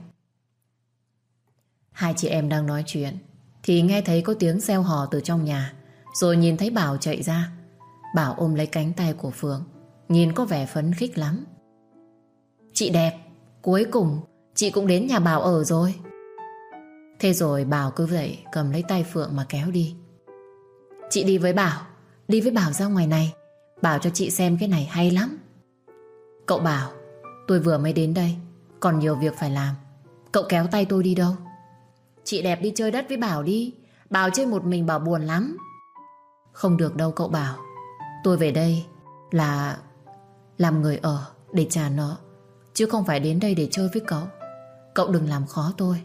Hai chị em đang nói chuyện thì nghe thấy có tiếng reo hò từ trong nhà, rồi nhìn thấy Bảo chạy ra. Bảo ôm lấy cánh tay của Phượng, nhìn có vẻ phấn khích lắm. Chị đẹp, cuối cùng chị cũng đến nhà Bảo ở rồi. Thế rồi Bảo cứ vậy cầm lấy tay Phượng mà kéo đi. Chị đi với Bảo ra ngoài này, bảo cho chị xem cái này hay lắm. Cậu Bảo, tôi vừa mới đến đây, còn nhiều việc phải làm. Cậu kéo tay tôi đi đâu? Chị đẹp đi chơi đất với Bảo đi. Bảo chơi một mình Bảo buồn lắm. Không được đâu cậu Bảo. Tôi về đây là làm người ở để trả nợ, chứ không phải đến đây để chơi với cậu. Cậu đừng làm khó tôi.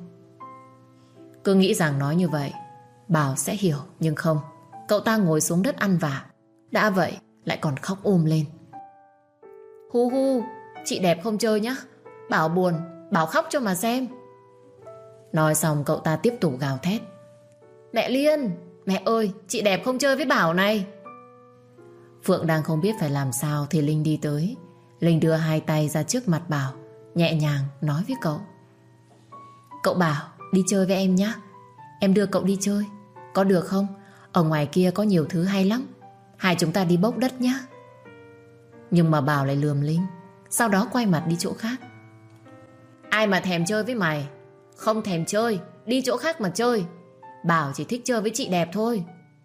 Cứ nghĩ rằng nói như vậy Bảo sẽ hiểu, nhưng không. Cậu ta ngồi xuống đất ăn vạ. Đã vậy lại còn khóc lên. Hu hu, chị đẹp không chơi nhá. Bảo buồn, Bảo khóc cho mà xem. Nói xong cậu ta tiếp tục gào thét. Mẹ Liên, mẹ ơi, chị đẹp không chơi với Bảo này. Phượng đang không biết phải làm sao thì Linh đi tới. Linh đưa 2 tay ra trước mặt Bảo, nhẹ nhàng nói với cậu. Cậu Bảo, đi chơi với em nhé. Em đưa cậu đi chơi, có được không? Ở ngoài kia có nhiều thứ hay lắm. Hai chúng ta đi bốc đất nhé. Nhưng mà Bảo lại lườm Linh, sau đó quay mặt đi chỗ khác. Ai mà thèm chơi với mày? Không thèm chơi, đi chỗ khác mà chơi. Bảo chỉ thích chơi với chị đẹp thôi.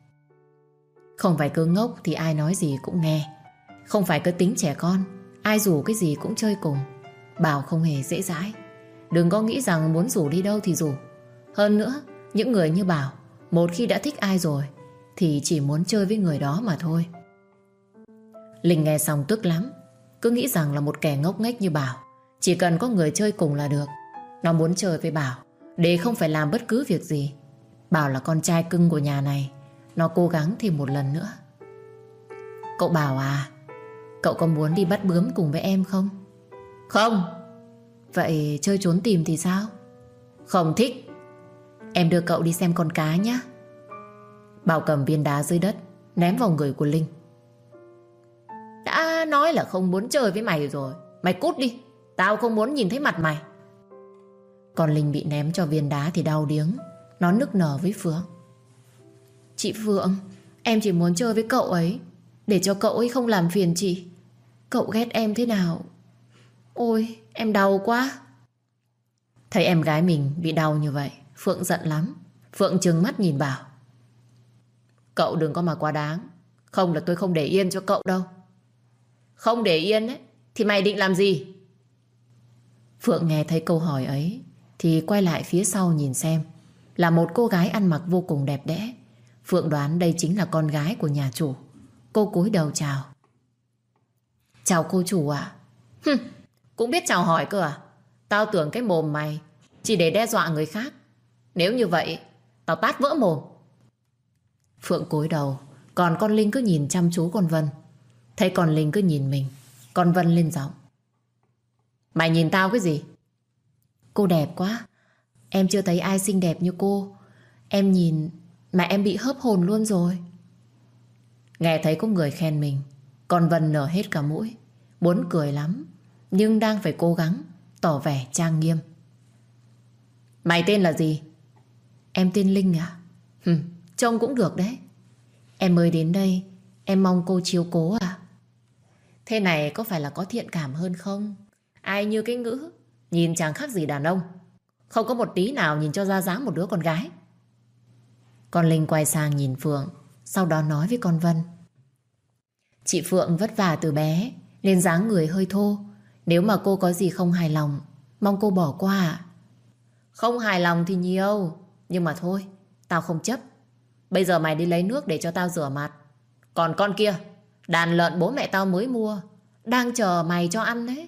Không phải cứ ngốc thì ai nói gì cũng nghe. Không phải cứ tính trẻ con, ai rủ cái gì cũng chơi cùng. Bảo không hề dễ dãi. Đừng có nghĩ rằng muốn rủ đi đâu thì rủ. Hơn nữa, những người như Bảo, một khi đã thích ai rồi thì chỉ muốn chơi với người đó mà thôi. Linh nghe xong tức lắm. Cứ nghĩ rằng là một kẻ ngốc nghếch như Bảo chỉ cần có người chơi cùng là được. Nó muốn chơi với Bảo để không phải làm bất cứ việc gì. Bảo là con trai cưng của nhà này. Nó cố gắng thêm một lần nữa. Cậu Bảo à, cậu có muốn đi bắt bướm cùng với em không? Không. Vậy chơi trốn tìm thì sao? Không thích. Em đưa cậu đi xem con cá nhé. Bảo cầm viên đá dưới đất ném vào người của Linh. Đã nói là không muốn chơi với mày rồi, mày cút đi. Tao không muốn nhìn thấy mặt mày. Còn Linh bị ném cho viên đá thì đau điếng. Nó nức nở với Phượng. Chị Phượng, em chỉ muốn chơi với cậu ấy, để cho cậu ấy không làm phiền chị. Cậu ghét em thế nào? Ôi, em đau quá. Thấy em gái mình bị đau như vậy, Phượng giận lắm. Phượng trừng mắt nhìn Bảo. Cậu đừng có mà quá đáng. Không là tôi không để yên cho cậu đâu. Không để yên ấy thì mày định làm gì? Phượng nghe thấy câu hỏi ấy thì quay lại phía sau nhìn xem. Là một cô gái ăn mặc vô cùng đẹp đẽ. Phượng đoán đây chính là con gái của nhà chủ. Cô cúi đầu chào. Chào cô chủ ạ. Cũng biết chào hỏi cơ à? Tao tưởng cái mồm mày chỉ để đe dọa người khác. Nếu như vậy tao tát vỡ mồm. Phượng cúi đầu. Còn con Linh cứ nhìn chăm chú con Vân. Thấy con Linh cứ nhìn mình, con Vân lên giọng. Mày nhìn tao cái gì? Cô đẹp quá. Em chưa thấy ai xinh đẹp như cô. Em nhìn mà em bị hớp hồn luôn rồi. Nghe thấy có người khen mình, con Vân nở hết cả mũi. Muốn cười lắm, nhưng đang phải cố gắng tỏ vẻ trang nghiêm. Mày tên là gì? Em tên Linh ạ. Trông cũng được đấy. Em mới đến đây, em mong cô chiếu cố à? Thế này có phải là có thiện cảm hơn không? Ai như cái ngữ nhìn chẳng khác gì đàn ông. Không có một tí nào nhìn cho ra dáng một đứa con gái. Con Linh quay sang nhìn Phượng, sau đó nói với con Vân. Chị Phượng vất vả từ bé nên dáng người hơi thô. Nếu mà cô có gì không hài lòng, mong cô bỏ qua ạ. Không hài lòng thì nhiều, nhưng mà thôi, tao không chấp. Bây giờ mày đi lấy nước để cho tao rửa mặt. Còn con kia, đàn lợn bố mẹ tao mới mua, đang chờ mày cho ăn đấy.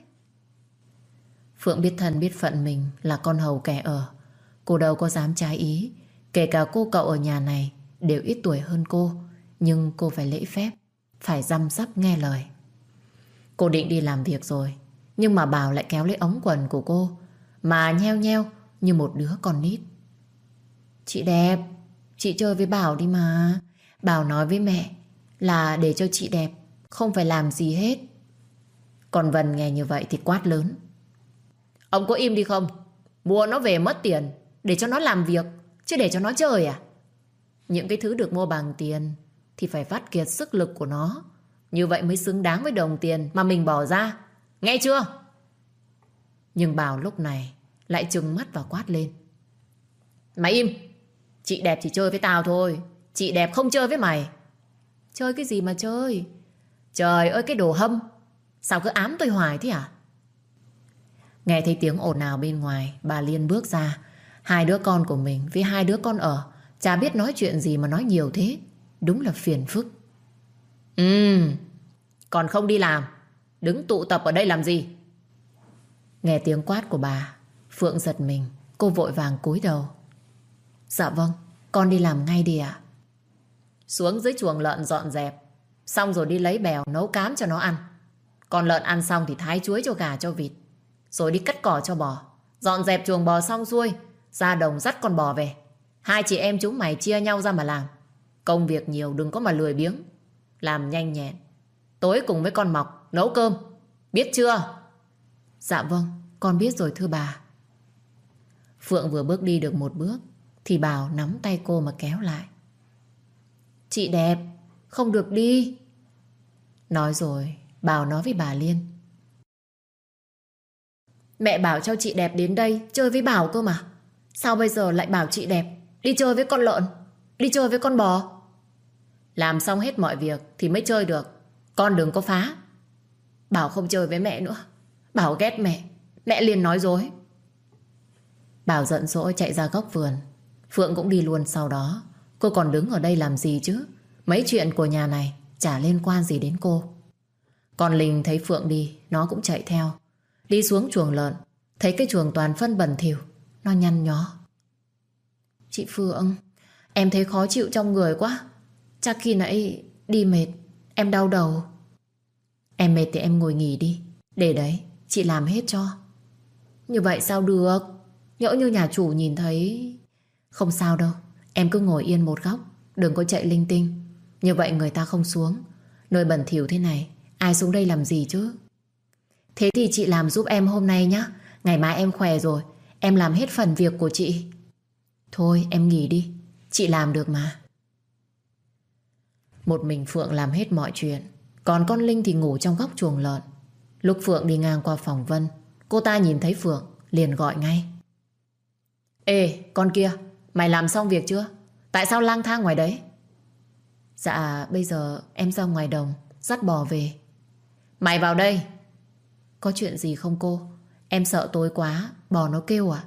Phượng biết thân biết phận mình là con hầu kẻ ở. Cô đâu có dám trái ý. Kể cả cô cậu ở nhà này đều ít tuổi hơn cô, nhưng cô phải lễ phép, phải răm rắp nghe lời. Cô định đi làm việc rồi, nhưng mà Bảo lại kéo lấy ống quần của cô mà nheo nheo như một đứa con nít. Chị đẹp, chị chơi với Bảo đi mà. Bảo nói với mẹ là để cho chị đẹp, không phải làm gì hết. Còn Vân nghe như vậy thì quát lớn. Ông có im đi không? Mua nó về mất tiền để cho nó làm việc, chứ để cho nó chơi à? Những cái thứ được mua bằng tiền thì phải vắt kiệt sức lực của nó. Như vậy mới xứng đáng với đồng tiền mà mình bỏ ra. Nghe chưa? Nhưng Bảo lúc này lại trừng mắt và quát lên. Mày im. Chị đẹp chỉ chơi với tao thôi. Chị đẹp không chơi với mày. Chơi cái gì mà chơi? Trời ơi cái đồ hâm. Sao cứ ám tôi hoài thế à? Nghe thấy tiếng ồn ào bên ngoài, bà Liên bước ra. Hai đứa con của mình với hai đứa con ở, chả biết nói chuyện gì mà nói nhiều thế. Đúng là phiền phức. Còn không đi làm, đứng tụ tập ở đây làm gì? Nghe tiếng quát của bà, Phượng giật mình. Cô vội vàng cúi đầu. Dạ vâng, con đi làm ngay đi ạ. Xuống dưới chuồng lợn dọn dẹp, xong rồi đi lấy bèo nấu cám cho nó ăn. Con lợn ăn xong thì thái chuối cho gà cho vịt, rồi đi cắt cỏ cho bò. Dọn dẹp chuồng bò xong xuôi, ra đồng dắt con bò về. Hai chị em chúng mày chia nhau ra mà làm. Công việc nhiều đừng có mà lười biếng, làm nhanh nhẹn. Tối cùng với con Mọc nấu cơm, biết chưa? Dạ vâng, con biết rồi thưa bà. Phượng vừa bước đi được một bước thì Bảo nắm tay cô mà kéo lại. Chị đẹp, không được đi. Nói rồi Bảo nói với bà Liên. Mẹ bảo cho chị đẹp đến đây chơi với Bảo cơ mà. Sao bây giờ lại bảo chị đẹp đi chơi với con lợn, đi chơi với con bò? Làm xong hết mọi việc thì mới chơi được. Con đừng có phá. Bảo không chơi với mẹ nữa. Bảo ghét mẹ. Mẹ liền nói dối. Bảo giận dỗi chạy ra góc vườn. Phượng cũng đi luôn sau đó. Cô còn đứng ở đây làm gì chứ? Mấy chuyện của nhà này chả liên quan gì đến cô. Còn Linh thấy Phượng đi, nó cũng chạy theo. Đi xuống chuồng lợn, thấy cái chuồng toàn phân bẩn thỉu, nó nhăn nhó. Chị Phượng, em thấy khó chịu trong người quá. Chắc khi nãy đi mệt, em đau đầu. Em mệt thì em ngồi nghỉ đi. Để đấy, chị làm hết cho. Như vậy sao được? Nhỡ như nhà chủ nhìn thấy. Không sao đâu. Em cứ ngồi yên một góc, đừng có chạy linh tinh. Như vậy người ta không xuống. Nơi bẩn thỉu thế này, ai xuống đây làm gì chứ? Thế thì chị làm giúp em hôm nay nhé. Ngày mai em khỏe rồi, em làm hết phần việc của chị. Thôi em nghỉ đi, chị làm được mà. Một mình Phượng làm hết mọi chuyện, còn con Linh thì ngủ trong góc chuồng lợn. Lúc Phượng đi ngang qua phòng Vân, cô ta nhìn thấy Phượng liền gọi ngay. Ê con kia, mày làm xong việc chưa? Tại sao lang thang ngoài đấy? Dạ bây giờ em ra ngoài đồng dắt bò về. Mày vào đây. Có chuyện gì không cô? Em sợ tối quá bò nó kêu à?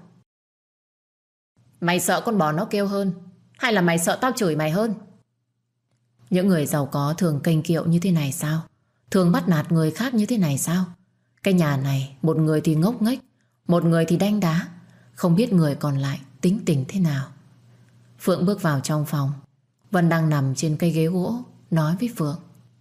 Mày sợ con bò nó kêu hơn, hay là mày sợ tao chửi mày hơn? Những người giàu có thường kênh kiệu như thế này sao? Thường bắt nạt người khác như thế này sao? Cái nhà này một người thì ngốc nghếch, một người thì đanh đá, không biết người còn lại tính tình thế nào. Phượng bước vào trong phòng. Vân đang nằm trên cây ghế gỗ, nói với Phượng.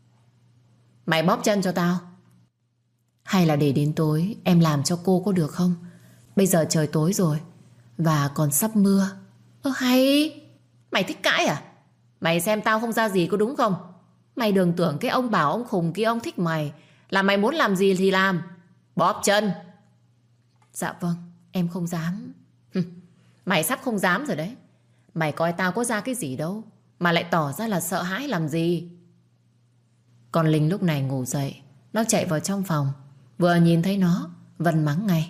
Mày bóp chân cho tao. Hay là để đến tối em làm cho cô có được không? Bây giờ trời tối rồi, và còn sắp mưa. Hay. Mày thích cãi à? Mày xem tao không ra gì có đúng không? Mày đừng tưởng cái ông bảo ông khùng kia ông thích mày là mày muốn làm gì thì làm. Bóp chân. Dạ vâng, em không dám. Mày sắp không dám rồi đấy. Mày coi tao có ra cái gì đâu mà lại tỏ ra là sợ hãi làm gì. Còn Linh lúc này ngủ dậy, nó chạy vào trong phòng. Vừa nhìn thấy nó, Vân mắng ngay.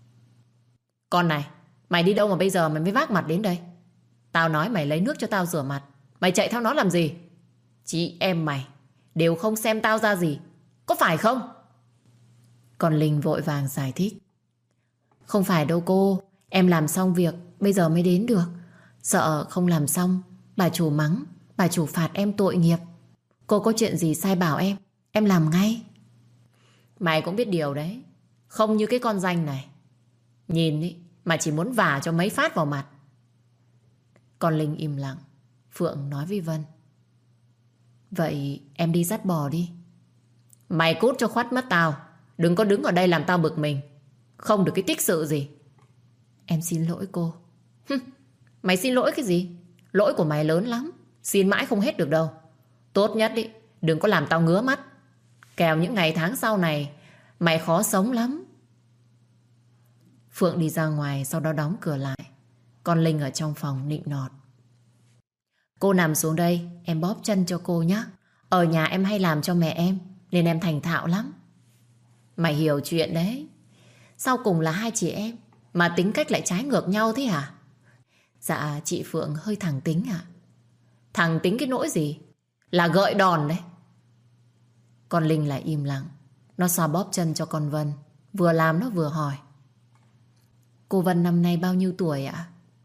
Con này, mày đi đâu mà bây giờ mày mới vác mặt đến đây? Tao nói mày lấy nước cho tao rửa mặt, mày chạy theo nó làm gì? Chị em mày đều không xem tao ra gì, có phải không? Còn Linh vội vàng giải thích. Không phải đâu cô, em làm xong việc bây giờ mới đến được. Sợ không làm xong bà chủ mắng, bà chủ phạt em tội nghiệp. Cô có chuyện gì sai bảo em làm ngay. Mày cũng biết điều đấy, không như cái con danh này. Nhìn ý, mà chỉ muốn vả cho mấy phát vào mặt. Còn Linh im lặng. Phượng nói với Vân. Vậy em đi dắt bò đi. Mày cút cho khuất mất tao. Đừng có đứng ở đây làm tao bực mình. Không được cái tích sự gì. Em xin lỗi cô. Mày xin lỗi cái gì? Lỗi của mày lớn lắm, xin mãi không hết được đâu. Tốt nhất ý, đừng có làm tao ngứa mắt. Kèo những ngày tháng sau này mày khó sống lắm. Phượng đi ra ngoài, sau đó đóng cửa lại. Còn Linh ở trong phòng nịnh nọt. Cô nằm xuống đây, em bóp chân cho cô nhé. Ở nhà em hay làm cho mẹ em, nên em thành thạo lắm. Mày hiểu chuyện đấy. Sau cùng là hai chị em mà tính cách lại trái ngược nhau thế hả? Dạ chị Phượng hơi thẳng tính ạ. Thẳng tính cái nỗi gì? Là gợi đòn đấy. Con Linh lại im lặng. Nó xoa bóp chân cho con Vân. Vừa làm nó vừa hỏi. Cô Vân năm nay bao nhiêu tuổi ạ?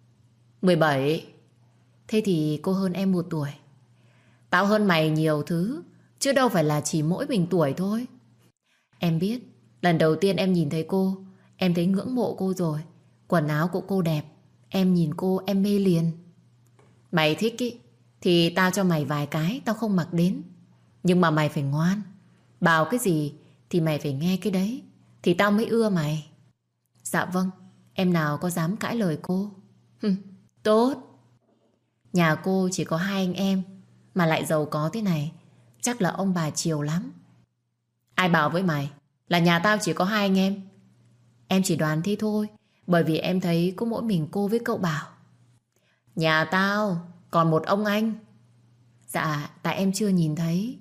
17. Thế thì cô hơn em 1 tuổi. Tao hơn mày nhiều thứ, chứ đâu phải là chỉ mỗi mình tuổi thôi. Em biết, lần đầu tiên em nhìn thấy cô, em thấy ngưỡng mộ cô rồi. Quần áo của cô đẹp, em nhìn cô em mê liền. Mày thích ý, thì tao cho mày vài cái tao không mặc đến. Nhưng mà mày phải ngoan. Bảo cái gì thì mày phải nghe cái đấy, thì tao mới ưa mày. Dạ vâng, em nào có dám cãi lời cô. Tốt. Nhà cô chỉ có 2 anh em mà lại giàu có thế này, chắc là ông bà chiều lắm. Ai bảo với mày là nhà tao chỉ có 2 anh em? Em chỉ đoán thế thôi, bởi vì em thấy có mỗi mình cô với cậu Bảo. Nhà tao còn một ông anh. Dạ, tại em chưa nhìn thấy.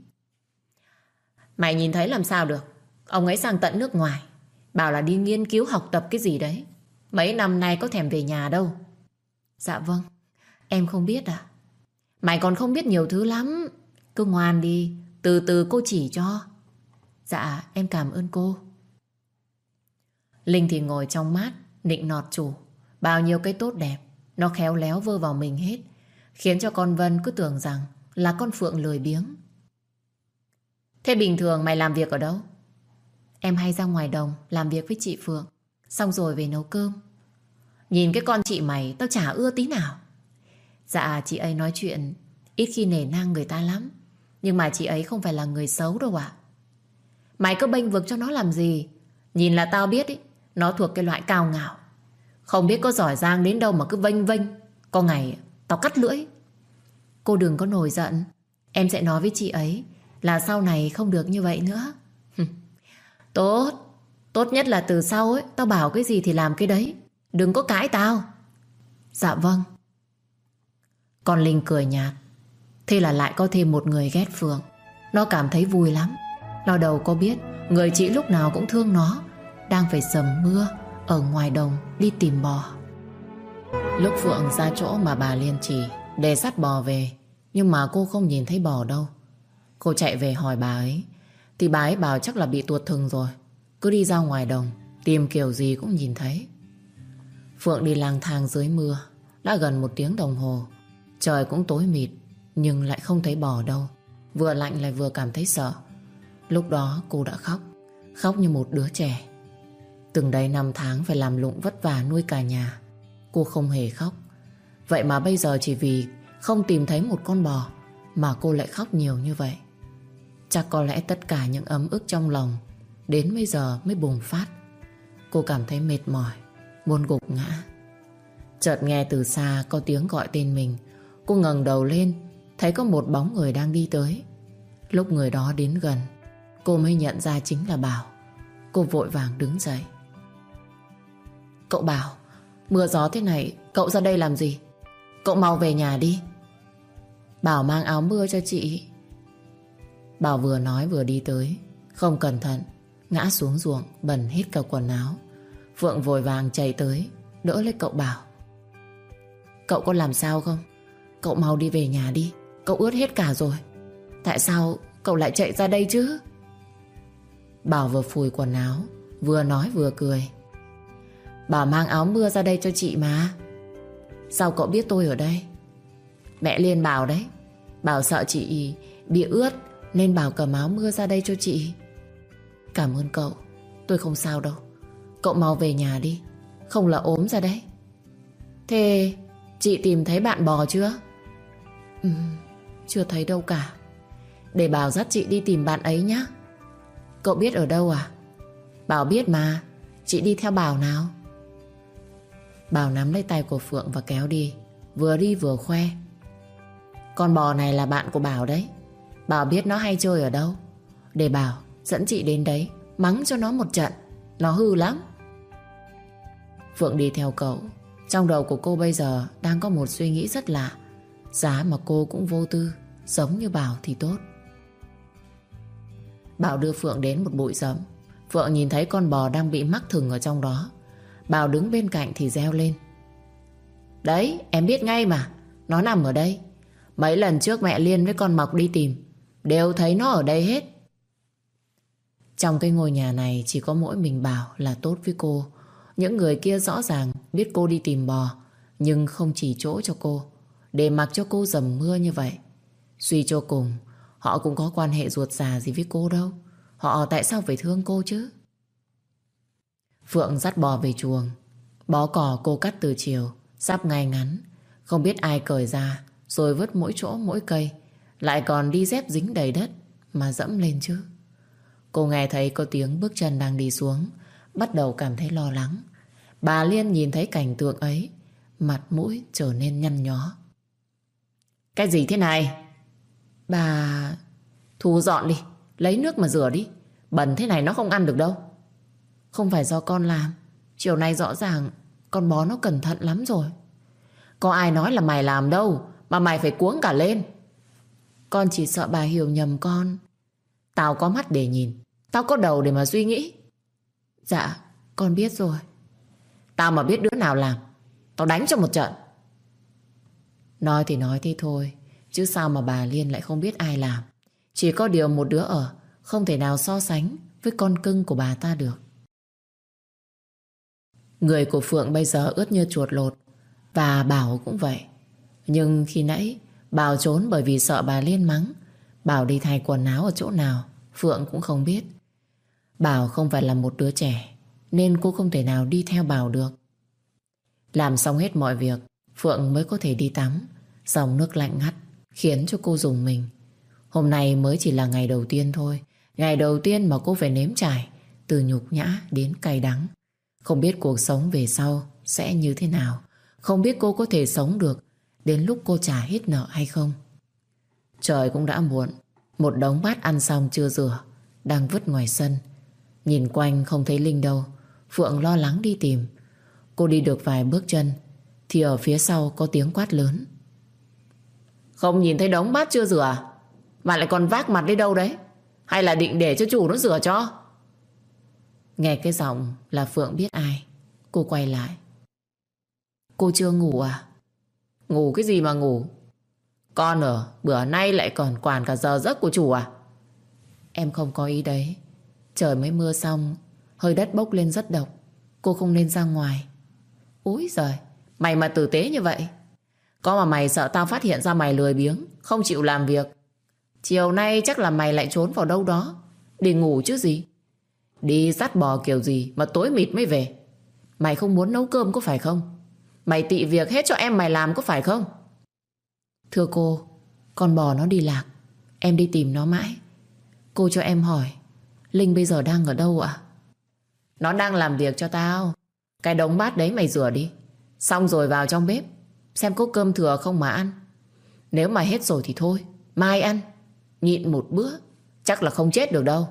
Mày nhìn thấy làm sao được? Ông ấy sang tận nước ngoài, bảo là đi nghiên cứu học tập cái gì đấy. Mấy năm nay có thèm về nhà đâu. Dạ vâng, em không biết à? Mày còn không biết nhiều thứ lắm. Cứ ngoan đi, từ từ cô chỉ cho. Dạ, em cảm ơn cô. Linh thì ngồi trong mát, nịnh nọt chủ. Bao nhiêu cái tốt đẹp nó khéo léo vơ vào mình hết, khiến cho con Vân cứ tưởng rằng là con Phượng lười biếng. Thế bình thường mày làm việc ở đâu? Em hay ra ngoài đồng làm việc với chị Phượng, xong rồi về nấu cơm. Nhìn cái con chị mày tao chả ưa tí nào. Dạ chị ấy nói chuyện ít khi nể nang người ta lắm, nhưng mà chị ấy không phải là người xấu đâu ạ. Mày cứ bênh vực cho nó làm gì? Nhìn là tao biết ý, nó thuộc cái loại cao ngạo, không biết có giỏi giang đến đâu mà cứ vênh vênh. Có ngày tao cắt lưỡi. Cô đừng có nổi giận. Em sẽ nói với chị ấy là sau này không được như vậy nữa. Tốt. Tốt nhất là từ sau ấy, tao bảo cái gì thì làm cái đấy. Đừng có cãi tao. Dạ vâng. Con Linh cười nhạt. Thế là lại có thêm một người ghét Phượng. Nó cảm thấy vui lắm. Nó đâu có biết người chị lúc nào cũng thương nó đang phải sầm mưa ở ngoài đồng đi tìm bò. Lúc Phượng ra chỗ mà bà Liên chỉ để dắt bò về, nhưng mà cô không nhìn thấy bò đâu. Cô chạy về hỏi bà ấy, thì bà ấy bảo chắc là bị tuột thừng rồi, cứ đi ra ngoài đồng tìm kiểu gì cũng nhìn thấy. Phượng đi lang thang dưới mưa đã gần 1 tiếng đồng hồ. Trời cũng tối mịt, nhưng lại không thấy bò đâu. Vừa lạnh lại vừa cảm thấy sợ. Lúc đó cô đã khóc, khóc như một đứa trẻ. Từng đấy 5 tháng phải làm lụng vất vả nuôi cả nhà, cô không hề khóc. Vậy mà bây giờ chỉ vì không tìm thấy một con bò mà cô lại khóc nhiều như vậy. Chắc có lẽ tất cả những ấm ức trong lòng đến bây giờ mới bùng phát. Cô cảm thấy mệt mỏi, muốn gục ngã. Chợt nghe từ xa có tiếng gọi tên mình. Cô ngẩng đầu lên, thấy có một bóng người đang đi tới. Lúc người đó đến gần, cô mới nhận ra chính là Bảo. Cô vội vàng đứng dậy. Cậu Bảo, mưa gió thế này cậu ra đây làm gì? Cậu mau về nhà đi. Bảo mang áo mưa cho chị. Bảo vừa nói vừa đi tới, không cẩn thận ngã xuống ruộng, bẩn hết cả quần áo. Phượng vội vàng chạy tới đỡ lấy cậu Bảo. Cậu có làm sao không? Cậu mau đi về nhà đi, cậu ướt hết cả rồi. Tại sao cậu lại chạy ra đây chứ? Bảo vừa phủi quần áo, vừa nói vừa cười. Bảo mang áo mưa ra đây cho chị mà. Sao cậu biết tôi ở đây? Mẹ Liên bảo đấy. Bảo sợ chị bị ướt nên Bảo cầm áo mưa ra đây cho chị. Cảm ơn cậu, tôi không sao đâu. Cậu mau về nhà đi, không là ốm ra đấy. Thế chị tìm thấy bạn bò chưa? Chưa thấy đâu cả. Để Bảo dắt chị đi tìm bạn ấy nhé. Cậu biết ở đâu à? Bảo biết mà, chị đi theo Bảo nào. Bảo nắm lấy tay của Phượng và kéo đi vừa khoe. Con bò này là bạn của Bảo đấy. Bảo biết nó hay chơi ở đâu. Để Bảo dẫn chị đến đấy mắng cho nó một trận. Nó hư lắm. Phượng đi theo cậu. Trong đầu của cô bây giờ đang có một suy nghĩ rất lạ. Giá mà cô cũng vô tư, giống như Bảo thì tốt. Bảo đưa Phượng đến một bụi rậm. Phượng nhìn thấy con bò đang bị mắc thừng ở trong đó. Bảo đứng bên cạnh thì reo lên. Đấy, em biết ngay mà. Nó nằm ở đây. Mấy lần trước mẹ Liên với con Mộc đi tìm đều thấy nó ở đây hết. Trong cái ngôi nhà này chỉ có mỗi mình Bảo là tốt với cô. Những người kia rõ ràng biết cô đi tìm bò, nhưng không chỉ chỗ cho cô, để mặc cho cô dầm mưa như vậy. Suy cho cùng, họ cũng có quan hệ ruột già gì với cô đâu. Họ tại sao phải thương cô chứ? Phượng dắt bò về chuồng. Bó cỏ cô cắt từ chiều, sắp ngay ngắn. Không biết ai cởi ra, rồi vứt mỗi chỗ mỗi cây. Lại còn đi dép dính đầy đất mà dẫm lên chứ. Cô nghe thấy có tiếng bước chân đang đi xuống, bắt đầu cảm thấy lo lắng. Bà Liên nhìn thấy cảnh tượng ấy, mặt mũi trở nên nhăn nhó. Cái gì thế này? Bà... Thu dọn đi, lấy nước mà rửa đi. Bẩn thế này nó không ăn được đâu. Không phải do con làm. Chiều nay rõ ràng con bó nó cẩn thận lắm rồi. Có ai nói là mày làm đâu mà mày phải cuống cả lên. Con chỉ sợ bà hiểu nhầm con. Tao có mắt để nhìn, tao có đầu để mà suy nghĩ. Dạ, con biết rồi. Tao mà biết đứa nào làm, tao đánh cho một trận. Nói thì nói thế thôi, chứ sao mà bà Liên lại không biết ai làm. Chỉ có điều một đứa ở, không thể nào so sánh với con cưng của bà ta được. Người của Phượng bây giờ ướt như chuột lột, và Bảo cũng vậy. Nhưng khi nãy Bảo trốn bởi vì sợ bà Liên mắng. Bảo đi thay quần áo ở chỗ nào Phượng cũng không biết. Bảo không phải là một đứa trẻ, nên cô không thể nào đi theo Bảo được. Làm xong hết mọi việc, Phượng mới có thể đi tắm. Dòng nước lạnh ngắt khiến cho cô rùng mình. Hôm nay mới chỉ là ngày đầu tiên thôi. Ngày đầu tiên mà cô phải nếm trải từ nhục nhã đến cay đắng. Không biết cuộc sống về sau sẽ như thế nào. Không biết cô có thể sống được đến lúc cô trả hết nợ hay không. Trời cũng đã muộn. Một đống bát ăn xong chưa rửa đang vứt ngoài sân. Nhìn quanh không thấy Linh đâu, Phượng lo lắng đi tìm. Cô đi được vài bước chân thì ở phía sau có tiếng quát lớn. Không nhìn thấy đống bát chưa rửa à? Mà lại còn vác mặt đi đâu đấy? Hay là định để cho chủ nó rửa cho? Nghe cái giọng là Phượng biết ai. Cô quay lại. Cô chưa ngủ à? Ngủ cái gì mà ngủ? Con ở bữa nay lại còn quản cả giờ giấc của chủ à? Em không có ý đấy. Trời mới mưa xong, hơi đất bốc lên rất độc. Cô không nên ra ngoài. Úi giời, mày mà tử tế như vậy. Có mà mày sợ tao phát hiện ra mày lười biếng, không chịu làm việc. Chiều nay chắc là mày lại trốn vào đâu đó đi ngủ chứ gì. Đi dắt bò kiểu gì mà tối mịt mới về. Mày không muốn nấu cơm có phải không? Mày tị việc hết cho em mày làm có phải không? Thưa cô, con bò nó đi lạc. Em đi tìm nó mãi. Cô cho em hỏi, Linh bây giờ đang ở đâu ạ? Nó đang làm việc cho tao. Cái đống bát đấy mày rửa đi. Xong rồi vào trong bếp xem có cơm thừa không mà ăn. Nếu mà hết rồi thì thôi, mai ăn. Nhịn một bữa chắc là không chết được đâu.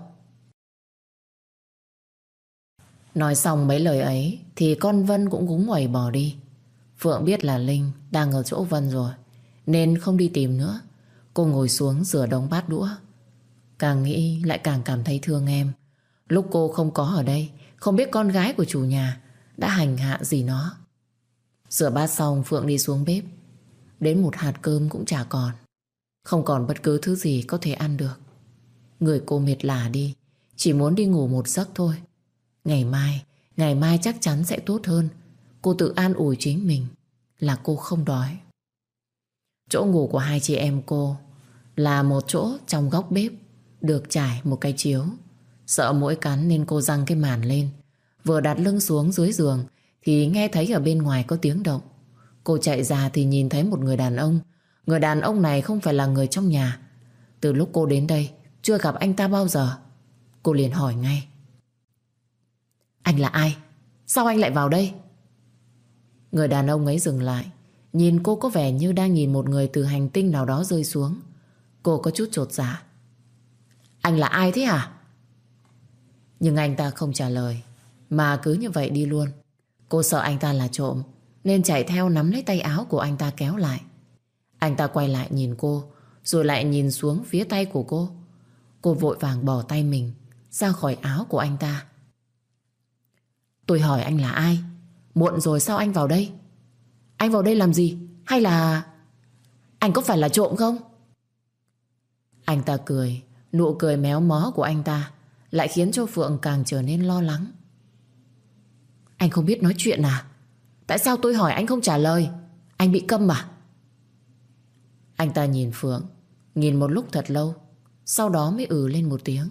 Nói xong mấy lời ấy thì con Vân cũng gúng nguẩy bỏ đi. Phượng biết là Linh đang ở chỗ Vân rồi nên không đi tìm nữa. Cô ngồi xuống rửa đống bát đũa. Càng nghĩ lại càng cảm thấy thương em. Lúc cô không có ở đây, không biết con gái của chủ nhà đã hành hạ gì nó. Rửa bát xong Phượng đi xuống bếp. Đến một hạt cơm cũng chả còn. Không còn bất cứ thứ gì có thể ăn được. Người cô mệt lả đi, chỉ muốn đi ngủ một giấc thôi. Ngày mai chắc chắn sẽ tốt hơn. Cô tự an ủi chính mình là cô không đói. Chỗ ngủ của hai chị em cô là một chỗ trong góc bếp, được trải một cái chiếu. Sợ muỗi cắn nên cô giăng cái màn lên. Vừa đặt lưng xuống dưới giường thì nghe thấy ở bên ngoài có tiếng động. Cô chạy ra thì nhìn thấy một người đàn ông. Người đàn ông này không phải là người trong nhà. Từ lúc cô đến đây chưa gặp anh ta bao giờ. Cô liền hỏi ngay. Anh là ai? Sao anh lại vào đây? Người đàn ông ấy dừng lại, nhìn cô có vẻ như đang nhìn một người từ hành tinh nào đó rơi xuống. Cô có chút chột dạ. Anh là ai thế hả? Nhưng anh ta không trả lời, mà cứ như vậy đi luôn. Cô sợ anh ta là trộm nên chạy theo nắm lấy tay áo của anh ta kéo lại. Anh ta quay lại nhìn cô, rồi lại nhìn xuống phía tay của cô. Cô vội vàng bỏ tay mình ra khỏi áo của anh ta. Tôi hỏi anh là ai? Muộn rồi sao anh vào đây? Anh vào đây làm gì? Hay là anh có phải là trộm không? Anh ta cười. Nụ cười méo mó của anh ta lại khiến cho Phượng càng trở nên lo lắng. Anh không biết nói chuyện à? Tại sao tôi hỏi anh không trả lời? Anh bị câm à? Anh ta nhìn Phượng, nhìn một lúc thật lâu, sau đó mới lên một tiếng.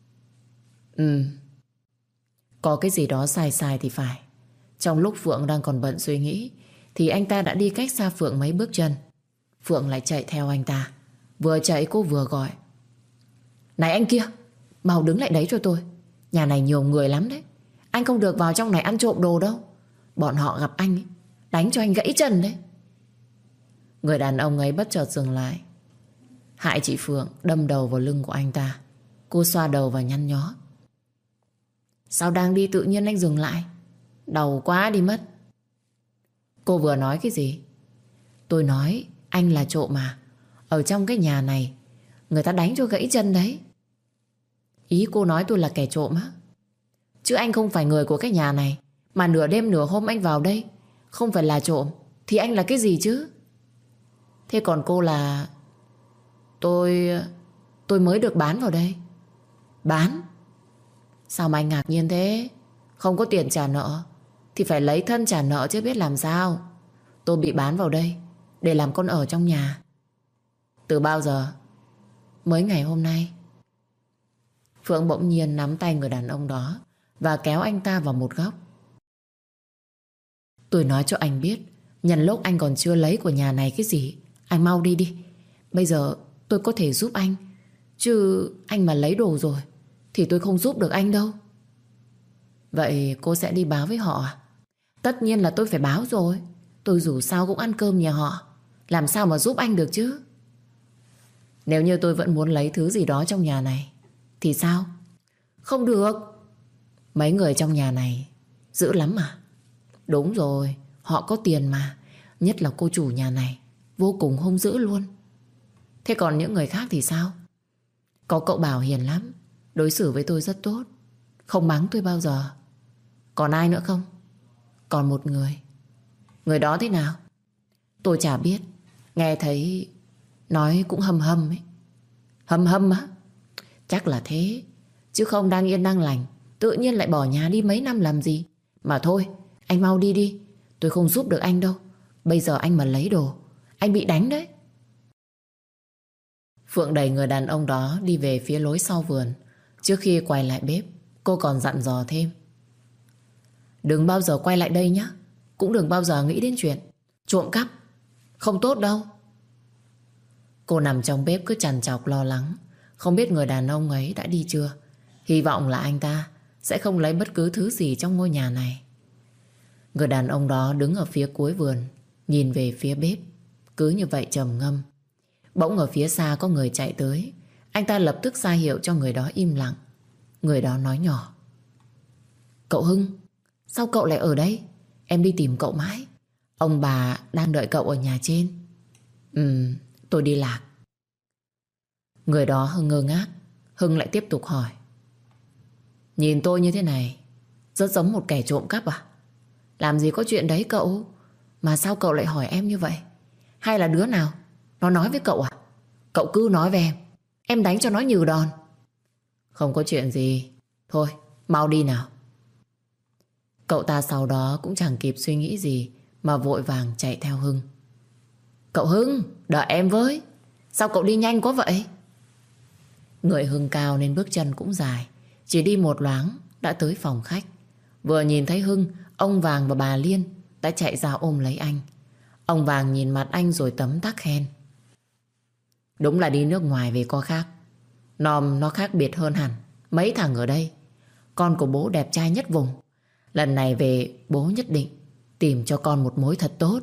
Có cái gì đó sai sai thì phải. Trong lúc Phượng đang còn bận suy nghĩ thì anh ta đã đi cách xa Phượng mấy bước chân. Phượng lại chạy theo anh ta. Vừa chạy cô vừa gọi. Này anh kia, mau đứng lại đấy cho tôi. Nhà này nhiều người lắm đấy. Anh không được vào trong này ăn trộm đồ đâu. Bọn họ gặp anh ấy, đánh cho anh gãy chân đấy. Người đàn ông ấy bất chợt dừng lại. Hại chị Phượng đâm đầu vào lưng của anh ta. Cô xoa đầu và nhăn nhó. Sao đang đi tự nhiên anh dừng lại? Đau quá đi mất. Cô vừa nói cái gì? Tôi nói anh là trộm mà. Ở trong cái nhà này người ta đánh cho gãy chân đấy. Ý cô nói tôi là kẻ trộm á? Chứ anh không phải người của cái nhà này. Mà nửa đêm nửa hôm anh vào đây không phải là trộm thì anh là cái gì chứ? Thế còn cô là... Tôi mới được bán vào đây. Bán? Sao mà anh ngạc nhiên thế? Không có tiền trả nợ thì phải lấy thân trả nợ chứ biết làm sao. Tôi bị bán vào đây để làm con ở trong nhà. Từ bao giờ? Mới ngày hôm nay. Phượng bỗng nhiên nắm tay người đàn ông đó và kéo anh ta vào một góc. Tôi nói cho anh biết, nhân lúc anh còn chưa lấy của nhà này cái gì, anh mau đi đi. Bây giờ tôi có thể giúp anh, chứ anh mà lấy đồ rồi thì tôi không giúp được anh đâu. Vậy cô sẽ đi báo với họ à? Tất nhiên là tôi phải báo rồi. Tôi dù sao cũng ăn cơm nhà họ. làm sao mà giúp anh được chứ? Nếu như tôi vẫn muốn lấy thứ gì đó trong nhà này thì sao? Không được. Mấy người trong nhà này dữ lắm à? Đúng rồi, họ có tiền mà. Nhất là cô chủ nhà này, vô cùng hung dữ luôn. Thế còn những người khác thì sao? Có cậu Bảo hiền lắm, đối xử với tôi rất tốt, không mắng tôi bao giờ. Còn ai nữa không? Còn một người. Người đó thế nào? Tôi chả biết. Nghe thấy nói cũng hâm hâm ấy. Hâm hâm á? Chắc là thế. Chứ không đang yên đang lành tự nhiên lại bỏ nhà đi mấy năm làm gì. Mà thôi, anh mau đi đi. Tôi không giúp được anh đâu. Bây giờ anh mà lấy đồ, anh bị đánh đấy. Phượng đẩy người đàn ông đó đi về phía lối sau vườn. Trước khi quay lại bếp, cô còn dặn dò thêm: đừng bao giờ quay lại đây nhé. Cũng đừng bao giờ nghĩ đến chuyện trộm cắp. Không tốt đâu. Cô nằm trong bếp cứ trằn trọc lo lắng, không biết người đàn ông ấy đã đi chưa. Hy vọng là anh ta sẽ không lấy bất cứ thứ gì trong ngôi nhà này. Người đàn ông đó đứng ở phía cuối vườn, nhìn về phía bếp, cứ như vậy trầm ngâm. Bỗng ở phía xa có người chạy tới. Anh ta lập tức ra hiệu cho người đó im lặng. Người đó nói nhỏ: cậu Hưng, sao cậu lại ở đây? Em đi tìm cậu mãi. Ông bà đang đợi cậu ở nhà trên. Tôi đi lạc. Người đó Hưng ngơ ngác. Hưng lại tiếp tục hỏi: nhìn tôi như thế này rất giống một kẻ trộm cắp à? Làm gì có chuyện đấy cậu. Mà sao cậu lại hỏi em như vậy? Hay là đứa nào nó nói với cậu à? Cậu cứ nói với em đánh cho nó nhừ đòn. Không có chuyện gì. Thôi mau đi nào. Cậu ta sau đó cũng chẳng kịp suy nghĩ gì mà vội vàng chạy theo Hưng. Cậu Hưng, đợi em với. Sao cậu đi nhanh quá vậy? Người Hưng cao nên bước chân cũng dài, chỉ đi một loáng đã tới phòng khách. Vừa nhìn thấy Hưng, ông Vàng và bà Liên đã chạy ra ôm lấy anh. Ông Vàng nhìn mặt anh rồi tấm tắc khen: đúng là đi nước ngoài về có khác. Nòm nó khác biệt hơn hẳn mấy thằng ở đây. Con của bố đẹp trai nhất vùng. Lần này về bố nhất định tìm cho con một mối thật tốt.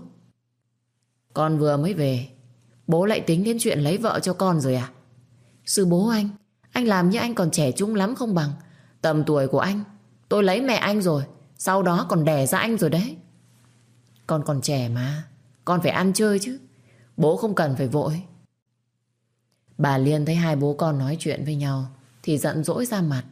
Con vừa mới về, bố lại tính đến chuyện lấy vợ cho con rồi à? Sư bố anh làm như anh còn trẻ trung lắm không bằng. Tầm tuổi của anh, tôi lấy mẹ anh rồi, sau đó còn đẻ ra anh rồi đấy. Con còn trẻ mà, con phải ăn chơi chứ. Bố không cần phải vội. Bà Liên thấy hai bố con nói chuyện với nhau thì giận dỗi ra mặt.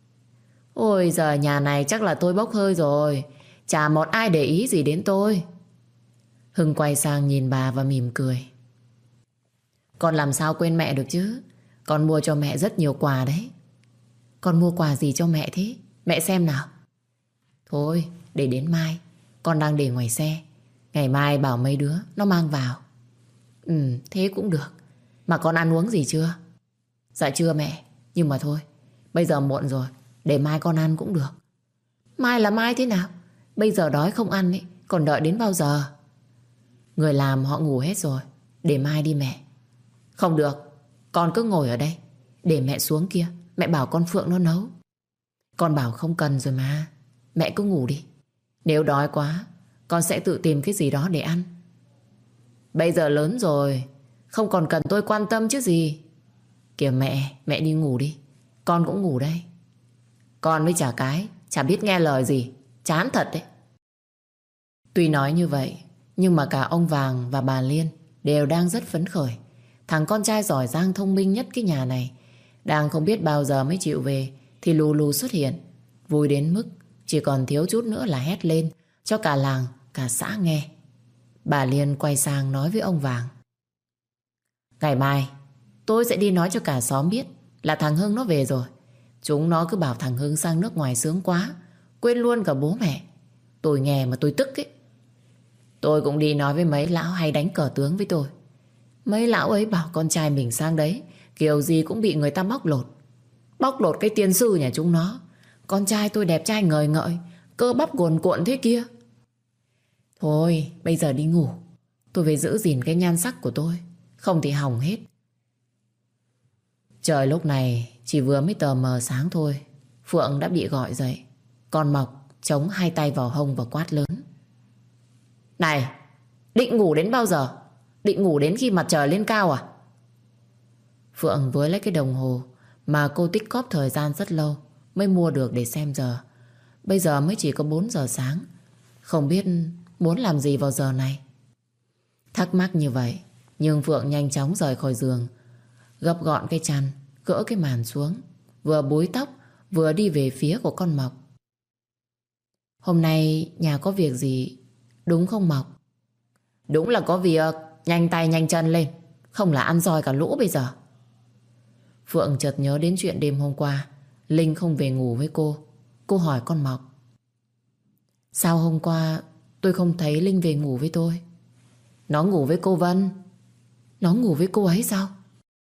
Ôi giờ nhà này chắc là tôi bốc hơi rồi. Chả một ai để ý gì đến tôi. Hưng quay sang nhìn bà và mỉm cười. Con làm sao quên mẹ được chứ. Con mua cho mẹ rất nhiều quà đấy. Con mua quà gì cho mẹ thế? Mẹ xem nào. Thôi để đến mai. Con đang để ngoài xe. Ngày mai bảo mấy đứa nó mang vào. Thế cũng được. Mà con ăn uống gì chưa? Dạ chưa mẹ. Nhưng mà thôi, bây giờ muộn rồi, để mai con ăn cũng được. Mai là mai thế nào? Bây giờ đói không ăn ấy, còn đợi đến bao giờ? Người làm họ ngủ hết rồi. Để mai đi mẹ. Không được, con cứ ngồi ở đây. Để mẹ xuống kia, mẹ bảo con Phượng nó nấu. Con bảo không cần rồi mà. Mẹ cứ ngủ đi. Nếu đói quá, con sẽ tự tìm cái gì đó để ăn. Bây giờ lớn rồi, không còn cần tôi quan tâm chứ gì. Kìa mẹ đi ngủ đi. Con cũng ngủ đây. Con với chả cái, chả biết nghe lời gì. Chán thật đấy. Tuy nói như vậy, nhưng mà cả ông Vàng và bà Liên đều đang rất phấn khởi. Thằng con trai giỏi giang thông minh nhất cái nhà này đang không biết bao giờ mới chịu về thì lù lù xuất hiện. Vui đến mức chỉ còn thiếu chút nữa là hét lên cho cả làng, cả xã nghe. Bà Liên quay sang nói với ông Vàng: ngày mai tôi sẽ đi nói cho cả xóm biết là thằng Hưng nó về rồi. Chúng nó cứ bảo thằng Hưng sang nước ngoài sướng quá, quên luôn cả bố mẹ. Tôi nghe mà tôi tức ấy. Tôi cũng đi nói với mấy lão hay đánh cờ tướng với tôi. Mấy lão ấy bảo con trai mình sang đấy kiểu gì cũng bị người ta bóc lột. Bóc lột cái tiên sư nhà chúng nó. Con trai tôi đẹp trai ngời ngợi, cơ bắp cuồn cuộn thế kia. Thôi bây giờ đi ngủ. Tôi phải giữ gìn cái nhan sắc của tôi, không thì hỏng hết. Trời lúc này chỉ vừa mới tờ mờ sáng thôi. Phượng đã bị gọi dậy. Con Mộc chống hai tay vào hông và quát lớn: này, định ngủ đến bao giờ? Định ngủ đến khi mặt trời lên cao à? Phượng với lấy cái đồng hồ mà cô tích cóp thời gian rất lâu mới mua được để xem giờ. Bây giờ mới chỉ có 4 giờ sáng. Không biết muốn làm gì vào giờ này. Thắc mắc như vậy, nhưng Phượng nhanh chóng rời khỏi giường, gấp gọn cái chăn, gỡ cái màn xuống, vừa búi tóc vừa đi về phía của con Mộc. Hôm nay nhà có việc gì đúng không Mộc? Đúng là có việc. Nhanh tay nhanh chân lên, không là ăn roi cả lũ bây giờ. Phượng chợt nhớ đến chuyện đêm hôm qua Linh không về ngủ với cô. Cô hỏi con Mộc: sao hôm qua tôi không thấy Linh về ngủ với tôi? Nó ngủ với cô Vân. Nó ngủ với cô ấy sao?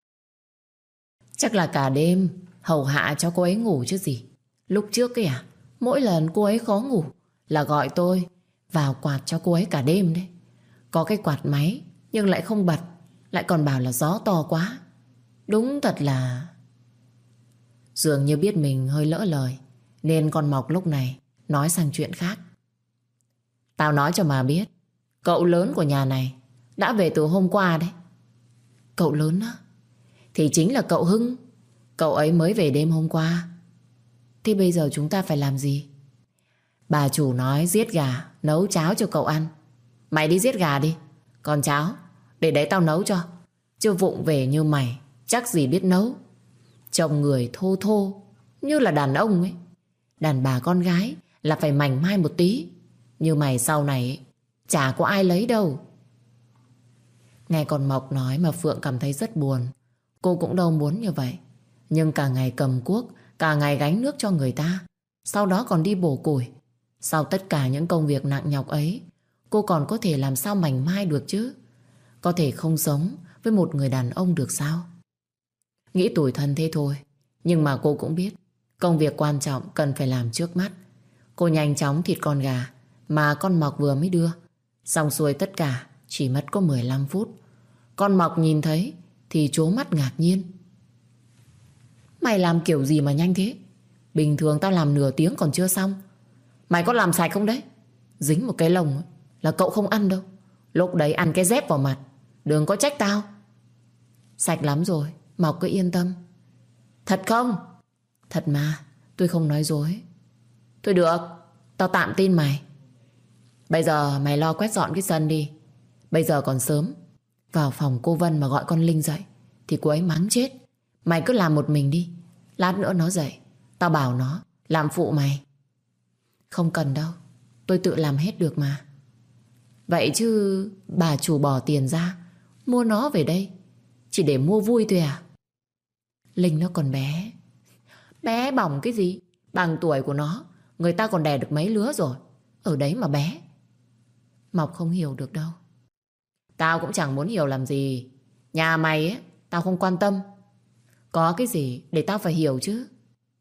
Chắc là cả đêm hầu hạ cho cô ấy ngủ chứ gì. Lúc trước ấy à, mỗi lần cô ấy khó ngủ là gọi tôi vào quạt cho cô ấy cả đêm đấy. Có cái quạt máy nhưng lại không bật, lại còn bảo là gió to quá. Đúng thật là... Dường như biết mình hơi lỡ lời, nên con Mộc lúc này nói sang chuyện khác. Tao nói cho mà biết, cậu lớn của nhà này đã về từ hôm qua đấy. Cậu lớn á? Thì chính là cậu Hưng. Cậu ấy mới về đêm hôm qua. Thế bây giờ chúng ta phải làm gì? Bà chủ nói giết gà nấu cháo cho cậu ăn. Mày đi giết gà đi, còn cháo để đấy tao nấu cho. Chứ vụng về như mày chắc gì biết nấu. Trông người thô thô như là đàn ông ấy. Đàn bà con gái là phải mảnh mai một tí. Như mày sau này chả có ai lấy đâu. Nghe con Mộc nói mà Phượng cảm thấy rất buồn. Cô cũng đâu muốn như vậy. Nhưng cả ngày cầm cuốc, cả ngày gánh nước cho người ta, sau đó còn đi bổ củi. Sau tất cả những công việc nặng nhọc ấy, cô còn có thể làm sao mảnh mai được chứ? Có thể không sống với một người đàn ông được sao? Nghĩ tủi thân thế thôi. Nhưng mà cô cũng biết công việc quan trọng cần phải làm trước mắt. Cô nhanh chóng thịt con gà mà con Mộc vừa mới đưa. Xong xuôi tất cả chỉ mất có 15 phút. Con Mộc nhìn thấy thì trố mắt ngạc nhiên. Mày làm kiểu gì mà nhanh thế? Bình thường tao làm nửa tiếng còn chưa xong. Mày có làm sạch không đấy? Dính một cái lồng ấy, là cậu không ăn đâu. Lúc đấy ăn cái dép vào mặt. Đừng có trách tao. Sạch lắm rồi, Mộc cứ yên tâm. Thật không? Thật mà, tôi không nói dối. Thôi được, tao tạm tin mày. Bây giờ mày lo quét dọn cái sân đi. Bây giờ còn sớm. Vào phòng cô Vân mà gọi con Linh dậy thì cô ấy mắng chết. Mày cứ làm một mình đi. Lát nữa nó dậy tao bảo nó làm phụ mày. Không cần đâu, tôi tự làm hết được mà. Vậy chứ bà chủ bỏ tiền ra mua nó về đây chỉ để mua vui thôi à? Linh nó còn bé. Bé bỏng cái gì? Bằng tuổi của nó, người ta còn đẻ được mấy lứa rồi. Ở đấy mà bé. Mộc không hiểu được đâu. Tao cũng chẳng muốn hiểu làm gì. Nhà mày ấy, tao không quan tâm. Có cái gì để tao phải hiểu chứ?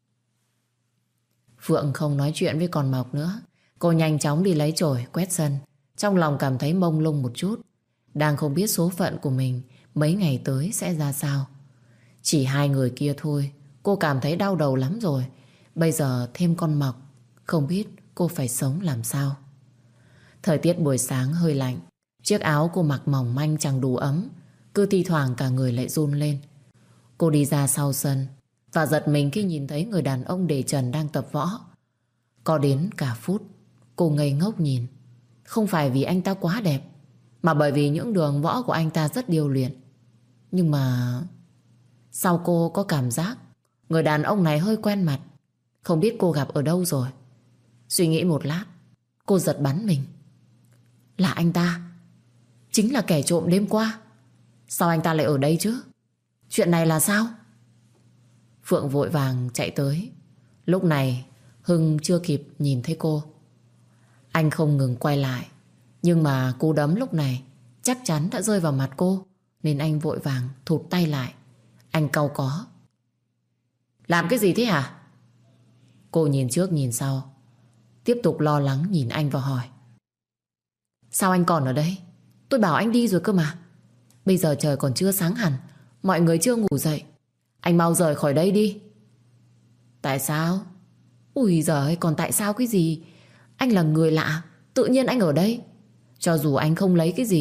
Phượng không nói chuyện với con Mộc nữa. Cô nhanh chóng đi lấy chổi quét sân. Trong lòng cảm thấy mông lung một chút. Đang không biết số phận của mình mấy ngày tới sẽ ra sao. Chỉ hai người kia thôi, cô cảm thấy đau đầu lắm rồi. Bây giờ thêm con Mộc, không biết cô phải sống làm sao. Thời tiết buổi sáng hơi lạnh. Chiếc áo cô mặc mỏng manh chẳng đủ ấm. Cứ thi thoảng cả người lại run lên. Cô đi ra sau sân và giật mình khi nhìn thấy người đàn ông để trần đang tập võ. Có đến cả phút cô ngây ngốc nhìn. Không phải vì anh ta quá đẹp, mà bởi vì những đường võ của anh ta rất điêu luyện. Nhưng mà sau cô có cảm giác người đàn ông này hơi quen mặt. Không biết cô gặp ở đâu rồi. Suy nghĩ một lát, cô giật bắn mình. Là anh ta. Chính là kẻ trộm đêm qua. Sao anh ta lại ở đây chứ? Chuyện này là sao? Phượng vội vàng chạy tới. Lúc này Hưng chưa kịp nhìn thấy cô. Anh không ngừng quay lại. Nhưng mà cú đấm lúc này chắc chắn đã rơi vào mặt cô, nên anh vội vàng thụt tay lại. Anh cau có. Làm cái gì thế hả? Cô nhìn trước nhìn sau, tiếp tục lo lắng nhìn anh và hỏi. Sao anh còn ở đây? Tôi bảo anh đi rồi cơ mà. Bây giờ trời còn chưa sáng hẳn, mọi người chưa ngủ dậy. Anh mau rời khỏi đây đi. Tại sao? Ui giời, còn tại sao cái gì? Anh là người lạ, tự nhiên anh ở đây. Cho dù anh không lấy cái gì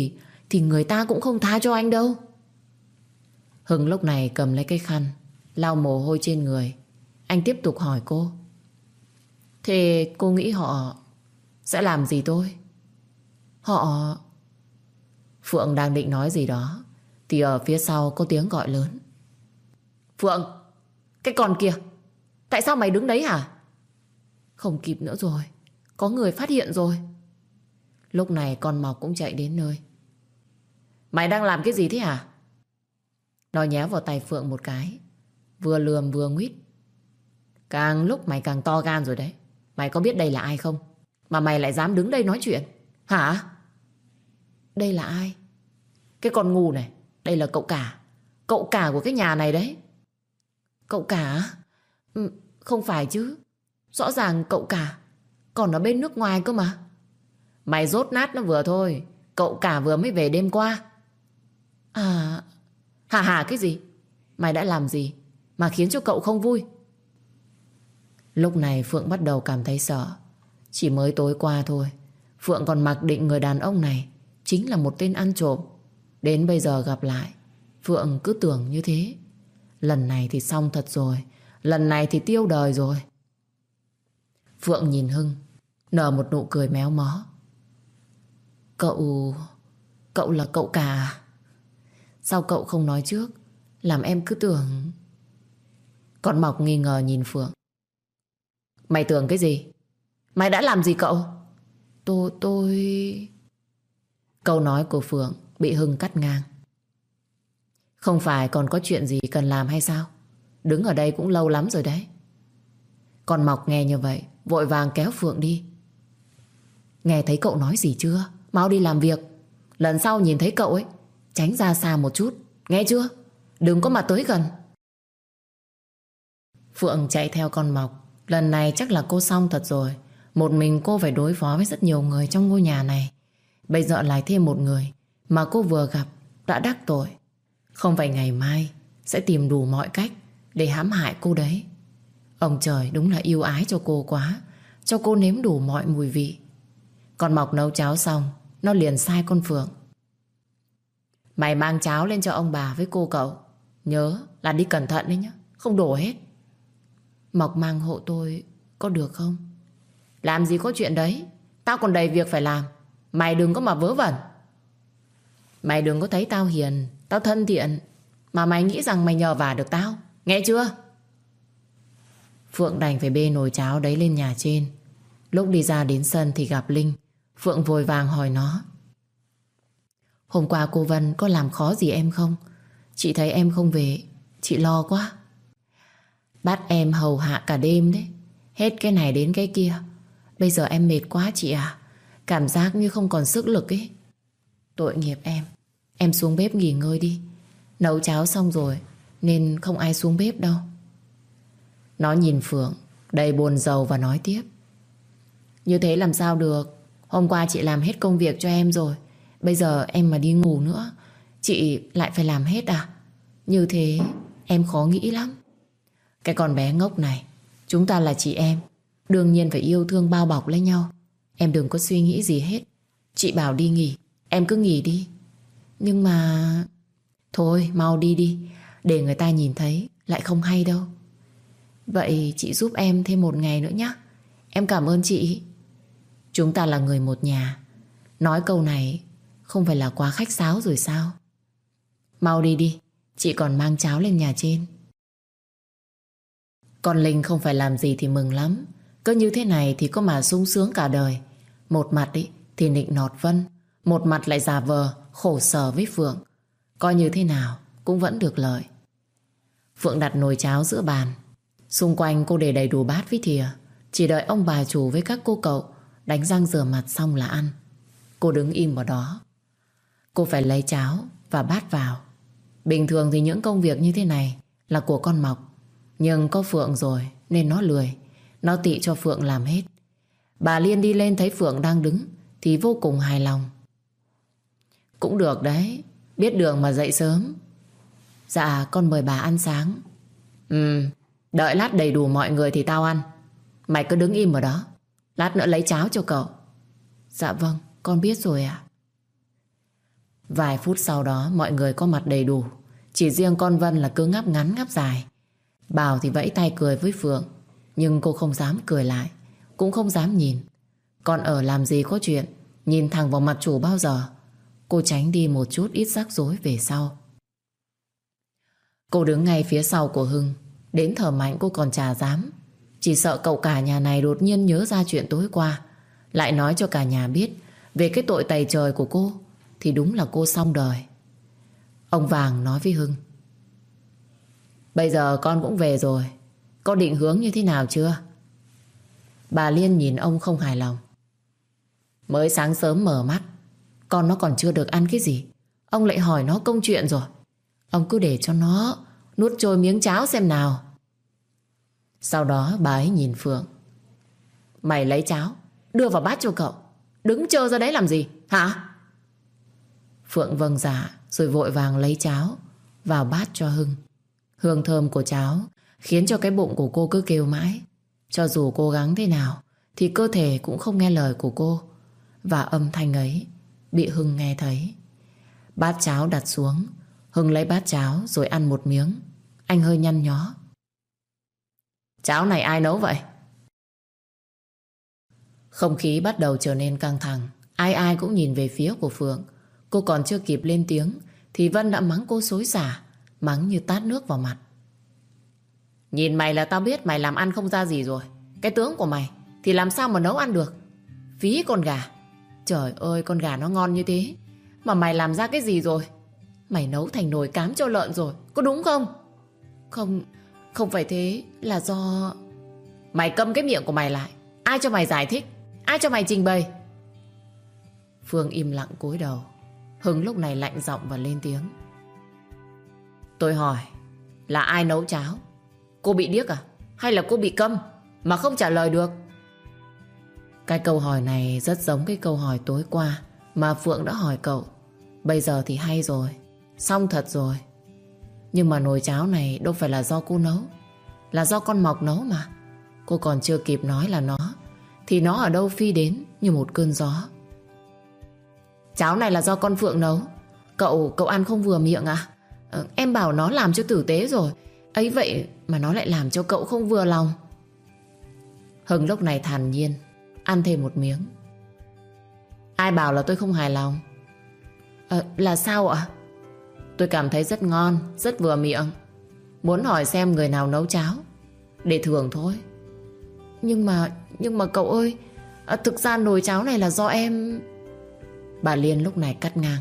thì người ta cũng không tha cho anh đâu. Hưng lúc này cầm lấy cái khăn lau mồ hôi trên người. Anh tiếp tục hỏi cô: Thế cô nghĩ họ sẽ làm gì tôi? Họ... Phượng đang định nói gì đó thì ở phía sau có tiếng gọi lớn: Phượng, cái con kia, tại sao mày đứng đấy hả? Không kịp nữa rồi, có người phát hiện rồi. Lúc này con Mọc cũng chạy đến nơi. Mày đang làm cái gì thế hả? Nó nhéo vào tay Phượng một cái, vừa lườm vừa nguýt: Càng lúc mày càng to gan rồi đấy. Mày có biết đây là ai không, mà mày lại dám đứng đây nói chuyện hả? Đây là ai? Cái con ngu này, đây là cậu cả. Cậu cả của cái nhà này đấy. Cậu cả? Không phải chứ, rõ ràng cậu cả còn ở bên nước ngoài cơ mà. Mày dốt nát nó vừa thôi. Cậu cả vừa mới về đêm qua. À, hả cái gì? Mày đã làm gì mà khiến cho cậu không vui? Lúc này Phượng bắt đầu cảm thấy sợ. Chỉ mới tối qua thôi, Phượng còn mặc định người đàn ông này chính là một tên ăn trộm. Đến bây giờ gặp lại, Phượng cứ tưởng như thế. Lần này thì xong thật rồi. Lần này thì tiêu đời rồi. Phượng nhìn Hưng, nở một nụ cười méo mó. Cậu là cậu cả à? Sao cậu không nói trước, làm em cứ tưởng... Con Mọc nghi ngờ nhìn Phượng. Mày tưởng cái gì? Mày đã làm gì cậu? Tôi... Câu nói của Phượng bị Hưng cắt ngang. Không phải còn có chuyện gì cần làm hay sao? Đứng ở đây cũng lâu lắm rồi đấy. Con Mọc nghe như vậy vội vàng kéo Phượng đi. Nghe thấy cậu nói gì chưa? Mau đi làm việc. Lần sau nhìn thấy cậu ấy, tránh ra xa một chút, nghe chưa? Đừng có mà tới gần. Phượng chạy theo con Mọc. Lần này chắc là cô xong thật rồi. Một mình cô phải đối phó với rất nhiều người trong ngôi nhà này. Bây giờ lại thêm một người mà cô vừa gặp đã đắc tội. Không phải ngày mai sẽ tìm đủ mọi cách để hãm hại cô đấy. Ông trời đúng là yêu ái cho cô quá, cho cô nếm đủ mọi mùi vị. Con Mọc nấu cháo xong, nó liền sai con Phượng: Mày mang cháo lên cho ông bà với cô cậu. Nhớ là đi cẩn thận đấy nhá, không đổ hết. Mọc mang hộ tôi có được không? Làm gì có chuyện đấy, tao còn đầy việc phải làm. Mày đừng có mà vớ vẩn. Mày đừng có thấy tao hiền, tao thân thiện mà mày nghĩ rằng mày nhờ vả được tao, nghe chưa? Phượng đành phải bê nồi cháo đấy lên nhà trên. Lúc đi ra đến sân thì gặp Linh. Phượng vội vàng hỏi nó: Hôm qua cô Vân có làm khó gì em không? Chị thấy em không về, chị lo quá. Bắt em hầu hạ cả đêm đấy, hết cái này đến cái kia. Bây giờ em mệt quá chị à, cảm giác như không còn sức lực ấy. Tội nghiệp em xuống bếp nghỉ ngơi đi. Nấu cháo xong rồi nên không ai xuống bếp đâu. Nó nhìn Phượng đầy buồn rầu và nói tiếp: Như thế làm sao được? Hôm qua chị làm hết công việc cho em rồi. Bây giờ em mà đi ngủ nữa, chị lại phải làm hết à? Như thế em khó nghĩ lắm. Cái con bé ngốc này, chúng ta là chị em, đương nhiên phải yêu thương bao bọc lấy nhau. Em đừng có suy nghĩ gì hết. Chị bảo đi nghỉ, em cứ nghỉ đi. Nhưng mà... Thôi mau đi đi, để người ta nhìn thấy lại không hay đâu. Vậy chị giúp em thêm một ngày nữa nhé. Em cảm ơn chị. Chúng ta là người một nhà. Nói câu này không phải là quá khách sáo rồi sao? Mau đi đi, chị còn mang cháo lên nhà trên. Con Linh không phải làm gì thì mừng lắm. Cứ như thế này thì có mà sung sướng cả đời. Một mặt ý, thì nịnh nọt Vân, một mặt lại giả vờ khổ sở với Phượng. Coi như thế nào cũng vẫn được lợi. Phượng đặt nồi cháo giữa bàn. Xung quanh cô để đầy đủ bát với thìa. Chỉ đợi ông bà chủ với các cô cậu đánh răng rửa mặt xong là ăn. Cô đứng im ở đó. Cô phải lấy cháo và bát vào. Bình thường thì những công việc như thế này là của con Mọc. Nhưng có Phượng rồi nên nó lười. Nó tị cho Phượng làm hết. Bà Liên đi lên thấy Phượng đang đứng thì vô cùng hài lòng. Cũng được đấy, biết đường mà dậy sớm. Dạ con mời bà ăn sáng. Đợi lát đầy đủ mọi người thì tao ăn. Mày cứ đứng im ở đó, lát nữa lấy cháo cho cậu. Dạ vâng, con biết rồi ạ. Vài phút sau đó mọi người có mặt đầy đủ. Chỉ riêng con Vân là cứ ngáp ngắn ngáp dài. Bảo thì vẫy tay cười với Phượng, nhưng cô không dám cười lại, cũng không dám nhìn. Còn ở làm gì có chuyện nhìn thẳng vào mặt chủ bao giờ. Cô tránh đi một chút ít rắc rối về sau. Cô đứng ngay phía sau của Hưng. Đến thở mạnh cô còn chả dám. Chỉ sợ cậu cả nhà này đột nhiên nhớ ra chuyện tối qua, lại nói cho cả nhà biết về cái tội tày trời của cô, thì đúng là cô xong đời. Ông Vàng nói với Hưng: bây giờ con cũng về rồi, có định hướng như thế nào chưa? Bà Liên nhìn ông không hài lòng. Mới sáng sớm mở mắt, con nó còn chưa được ăn cái gì, ông lại hỏi nó công chuyện rồi. Ông cứ để cho nó nuốt trôi miếng cháo xem nào. Sau đó bà ấy nhìn Phượng: mày lấy cháo đưa vào bát cho cậu, đứng trơ ra đấy làm gì hả? Phượng vâng dạ rồi vội vàng lấy cháo vào bát cho Hưng. Hương thơm của cháo khiến cho cái bụng của cô cứ kêu mãi. Cho dù cố gắng thế nào thì cơ thể cũng không nghe lời của cô. Và âm thanh ấy bị Hưng nghe thấy. Bát cháo đặt xuống, Hưng lấy bát cháo rồi ăn một miếng. Anh hơi nhăn nhó: cháo này ai nấu vậy? Không khí bắt đầu trở nên căng thẳng. Ai ai cũng nhìn về phía của Phượng. Cô còn chưa kịp lên tiếng thì Vân đã mắng cô xối xả, mắng như tát nước vào mặt. Nhìn mày là tao biết mày làm ăn không ra gì rồi. Cái tướng của mày thì làm sao mà nấu ăn được. Phí con gà. Trời ơi, con gà nó ngon như thế mà mày làm ra cái gì rồi? Mày nấu thành nồi cám cho lợn rồi, có đúng không? Không phải thế, là do... Mày câm cái miệng của mày lại. Ai cho mày giải thích? Ai cho mày trình bày? Phương im lặng cúi đầu. Hưng lúc này lạnh giọng và lên tiếng: tôi hỏi là ai nấu cháo? Cô bị điếc à? Hay là cô bị câm mà không trả lời được? Cái câu hỏi này rất giống cái câu hỏi tối qua mà Phượng đã hỏi cậu. Bây giờ thì hay rồi, xong thật rồi. Nhưng mà nồi cháo này đâu phải là do cô nấu, là do con Mộc nấu mà. Cô còn chưa kịp nói là nó thì nó ở đâu phi đến như một cơn gió: cháo này là do con Phượng nấu. Cậu ăn không vừa miệng à? Em bảo nó làm cho tử tế rồi, ấy vậy mà nó lại làm cho cậu không vừa lòng. Hưng lúc này thản nhiên ăn thêm một miếng. Ai bảo là tôi không hài lòng? Là sao ạ? Tôi cảm thấy rất ngon, rất vừa miệng. Muốn hỏi xem người nào nấu cháo để thưởng thôi. Nhưng mà cậu ơi, thực ra nồi cháo này là do em... Bà Liên lúc này cắt ngang: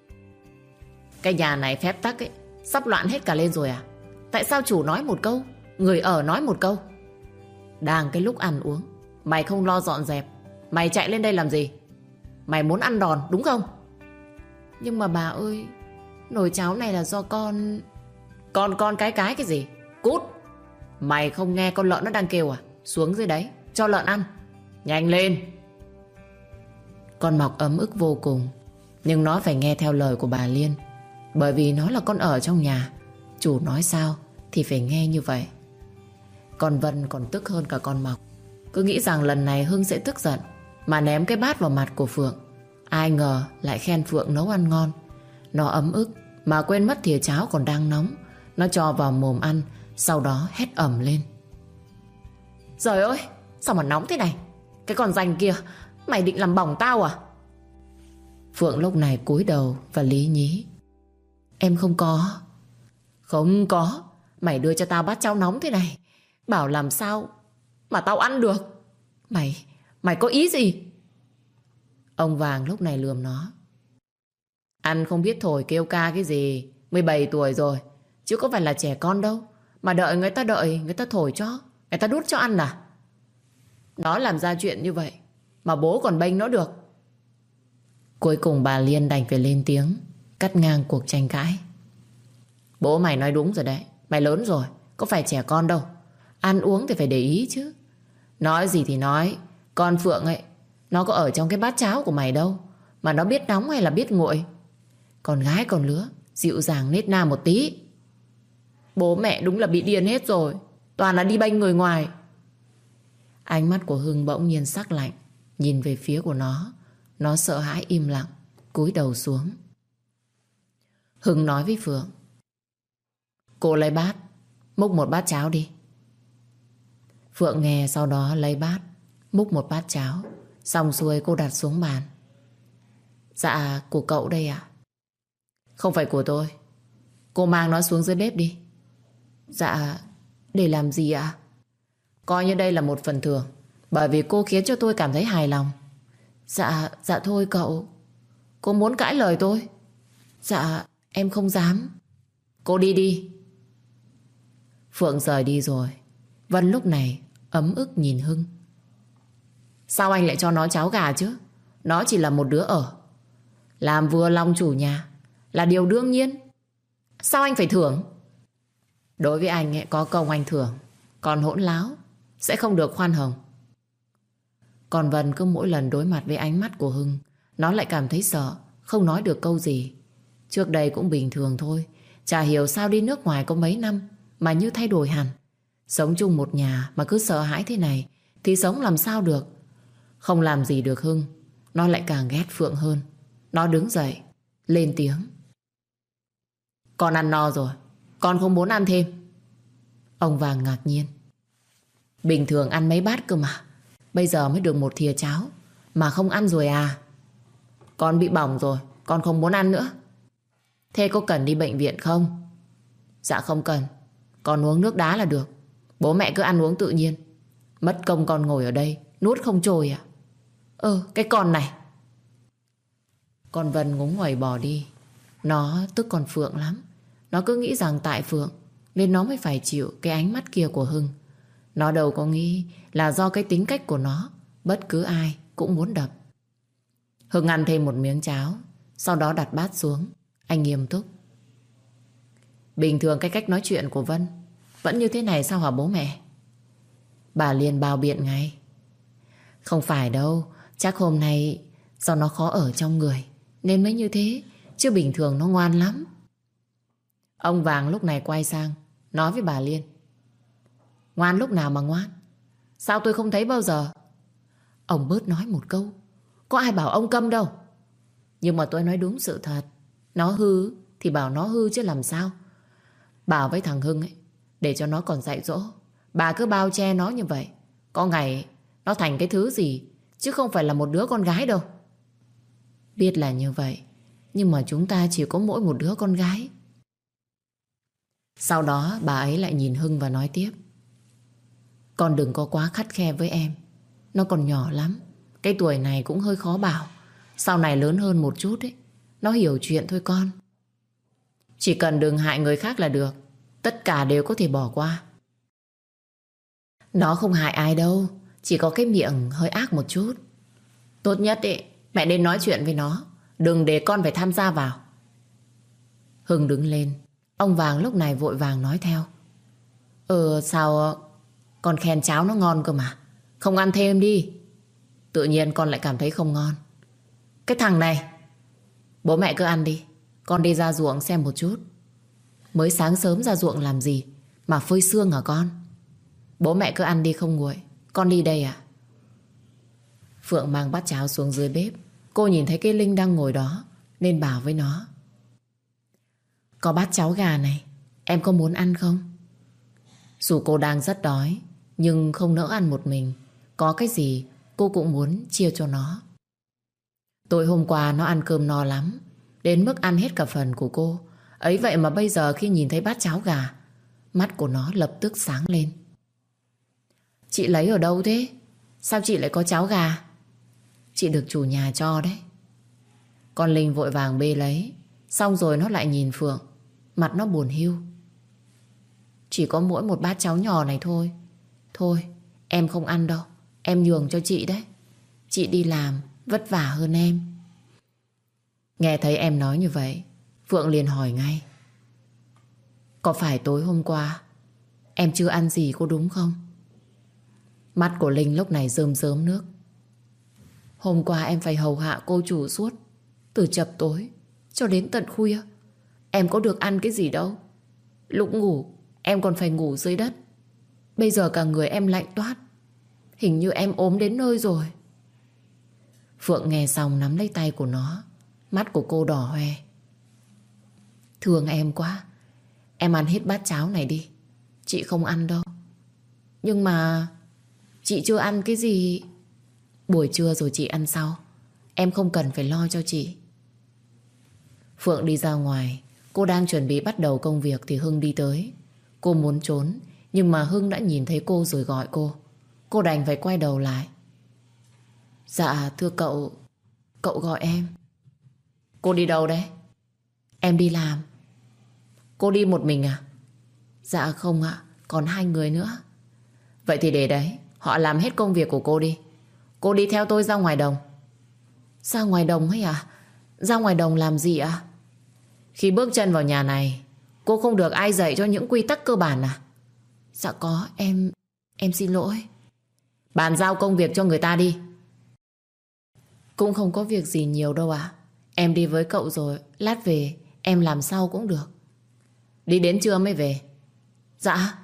cái nhà này phép tắc ấy sắp loạn hết cả lên rồi à? Tại sao chủ nói một câu, người ở nói một câu? Đang cái lúc ăn uống mày không lo dọn dẹp, mày chạy lên đây làm gì? Mày muốn ăn đòn đúng không? Nhưng mà bà ơi, nồi cháo này là do con... Con cái gì? Cút! Mày không nghe con lợn nó đang kêu à? Xuống dưới đấy cho lợn ăn. Nhanh lên! Con Mộc ấm ức vô cùng, nhưng nó phải nghe theo lời của bà Liên, bởi vì nó là con ở trong nhà. Chủ nói sao thì phải nghe như vậy. Con Vân còn tức hơn cả con Mộc. Cứ nghĩ rằng lần này Hưng sẽ tức giận mà ném cái bát vào mặt của Phượng. Ai ngờ lại khen Phượng nấu ăn ngon. Nó ấm ức mà quên mất thìa cháo còn đang nóng. Nó cho vào mồm ăn, sau đó hét ầm lên: trời ơi, sao mà nóng thế này? Cái con ranh kia, mày định làm bỏng tao à? Phượng lúc này cúi đầu và lý nhí: em không có. Không có? Mày đưa cho tao bát cháo nóng thế này, bảo làm sao mà tao ăn được? Mày có ý gì? Ông Vàng lúc này lườm nó: ăn không biết thổi kêu ca cái gì, 17 tuổi rồi chứ có phải là trẻ con đâu mà đợi người ta thổi cho, người ta đút cho ăn à? Nó làm ra chuyện như vậy mà bố còn bênh nó được. Cuối cùng bà Liên đành phải lên tiếng cắt ngang cuộc tranh cãi: bố mày nói đúng rồi đấy, mày lớn rồi, có phải trẻ con đâu. Ăn uống thì phải để ý chứ. Nói gì thì nói, con Phượng ấy, nó có ở trong cái bát cháo của mày đâu mà nó biết nóng hay là biết nguội. Con gái con lứa, dịu dàng nết na một tí. Bố mẹ đúng là bị điên hết rồi, toàn là đi bênh người ngoài. Ánh mắt của Hưng bỗng nhiên sắc lạnh, nhìn về phía của nó. Nó sợ hãi im lặng, cúi đầu xuống. Hưng nói với Phượng. Cô lấy bát, múc một bát cháo đi. Phượng nghe, sau đó lấy bát, múc một bát cháo. Xong xuôi cô đặt xuống bàn. Dạ, của cậu đây ạ. Không phải của tôi. Cô mang nó xuống dưới bếp đi. Dạ, để làm gì ạ? Coi như đây là một phần thưởng, bởi vì cô khiến cho tôi cảm thấy hài lòng. Dạ thôi cậu. Cô muốn cãi lời tôi? Dạ, em không dám. Cô đi đi. Phượng rời đi rồi. Vân lúc này ấm ức nhìn Hưng. Sao anh lại cho nó cháo gà chứ? Nó chỉ là một đứa ở. Làm vừa lòng chủ nhà là điều đương nhiên. Sao anh phải thưởng? Đối với anh ấy, có công anh thưởng, còn hỗn láo sẽ không được khoan hồng. Còn Vân cứ mỗi lần đối mặt với ánh mắt của Hưng, nó lại cảm thấy sợ, không nói được câu gì. Trước đây cũng bình thường thôi. Chả hiểu sao đi nước ngoài có mấy năm mà như thay đổi hẳn. Sống chung một nhà mà cứ sợ hãi thế này thì sống làm sao được. Không làm gì được Hưng, nó lại càng ghét Phượng hơn. Nó đứng dậy, lên tiếng. Con ăn no rồi, con không muốn ăn thêm. Ông Vàng ngạc nhiên. Bình thường ăn mấy bát cơ mà, bây giờ mới được một thìa cháo mà không ăn rồi à? Con bị bỏng rồi, con không muốn ăn nữa. Thế có cần đi bệnh viện không? Dạ không cần, con uống nước đá là được. Bố mẹ cứ ăn uống tự nhiên. Mất công con ngồi ở đây nuốt không trôi à? Cái con này. Con Vân ngúng nguẩy bỏ đi. Nó tức con Phượng lắm. Nó cứ nghĩ rằng tại Phượng nên nó mới phải chịu cái ánh mắt kia của Hưng. Nó đâu có nghĩ là do cái tính cách của nó, bất cứ ai cũng muốn đập. Hưng ăn thêm một miếng cháo, sau đó đặt bát xuống. Anh nghiêm túc. Bình thường cái cách nói chuyện của Vân vẫn như thế này sao hả bố mẹ? Bà liền bào biện ngay. Không phải đâu, chắc hôm nay do nó khó ở trong người nên mới như thế, chứ bình thường nó ngoan lắm. Ông Vàng lúc này quay sang nói với bà Liên. Ngoan lúc nào mà ngoan? Sao tôi không thấy bao giờ? Ông bớt nói một câu. Có ai bảo ông câm đâu. Nhưng mà tôi nói đúng sự thật. Nó hư thì bảo nó hư chứ làm sao. Bảo với thằng Hưng ấy, để cho nó còn dạy dỗ. Bà cứ bao che nó như vậy, có ngày nó thành cái thứ gì, chứ không phải là một đứa con gái đâu. Biết là như vậy, nhưng mà chúng ta chỉ có mỗi một đứa con gái. Sau đó bà ấy lại nhìn Hưng và nói tiếp. Con đừng có quá khắt khe với em. Nó còn nhỏ lắm. Cái tuổi này cũng hơi khó bảo. Sau này lớn hơn một chút ấy, nó hiểu chuyện thôi con. Chỉ cần đừng hại người khác là được. Tất cả đều có thể bỏ qua. Nó không hại ai đâu, chỉ có cái miệng hơi ác một chút. Tốt nhất ấy, mẹ nên nói chuyện với nó, đừng để con phải tham gia vào. Hưng đứng lên. Ông Vàng lúc này vội vàng nói theo. Sao con khen cháo nó ngon cơ mà, không ăn thêm đi. Tự nhiên con lại cảm thấy không ngon. Cái thằng này. Bố mẹ cứ ăn đi, con đi ra ruộng xem một chút. Mới sáng sớm ra ruộng làm gì mà phơi sương hả con? Bố mẹ cứ ăn đi không nguội. Con đi đây à? Phượng mang bát cháo xuống dưới bếp. Cô nhìn thấy cái Linh đang ngồi đó nên bảo với nó. Có bát cháo gà này, em có muốn ăn không? Dù cô đang rất đói, nhưng không nỡ ăn một mình. Có cái gì cô cũng muốn chia cho nó. Tối hôm qua nó ăn cơm no lắm, đến mức ăn hết cả phần của cô. Ấy vậy mà bây giờ khi nhìn thấy bát cháo gà, mắt của nó lập tức sáng lên. Chị lấy ở đâu thế? Sao chị lại có cháo gà? Chị được chủ nhà cho đấy. Con Linh vội vàng bê lấy. Xong rồi nó lại nhìn Phượng, mặt nó buồn hiu. Chỉ có mỗi một bát cháo nhỏ này thôi. Thôi em không ăn đâu, em nhường cho chị đấy. Chị đi làm vất vả hơn em. Nghe thấy em nói như vậy, Phượng liền hỏi ngay. Có phải tối hôm qua em chưa ăn gì có đúng không? Mắt của Linh lúc này rơm rớm nước. Hôm qua em phải hầu hạ cô chủ suốt, từ chập tối cho đến tận khuya. Em có được ăn cái gì đâu. Lúc ngủ em còn phải ngủ dưới đất. Bây giờ cả người em lạnh toát. Hình như em ốm đến nơi rồi. Phượng nghe xong nắm lấy tay của nó. Mắt của cô đỏ hoe. Thương em quá. Em ăn hết bát cháo này đi. Chị không ăn đâu. Nhưng mà chị chưa ăn cái gì. Buổi trưa rồi chị ăn sau. Em không cần phải lo cho chị. Phượng đi ra ngoài. Cô đang chuẩn bị bắt đầu công việc thì Hưng đi tới. Cô muốn trốn, nhưng mà Hưng đã nhìn thấy cô rồi gọi cô. Cô đành phải quay đầu lại. Dạ thưa cậu. Cậu gọi em. Cô đi đâu đấy? Em đi làm. Cô đi một mình à? Dạ không ạ, còn 2 người nữa. Vậy thì để đấy, họ làm hết công việc của cô đi. Cô đi theo tôi ra ngoài đồng. Ra ngoài đồng ấy à? Ra ngoài đồng làm gì ạ? Khi bước chân vào nhà này, cô không được ai dạy cho những quy tắc cơ bản à? Dạ có, em xin lỗi. Bàn giao công việc cho người ta đi. Cũng không có việc gì nhiều đâu ạ. Em đi với cậu rồi, lát về em làm sau cũng được. Đi đến trưa mới về. Dạ.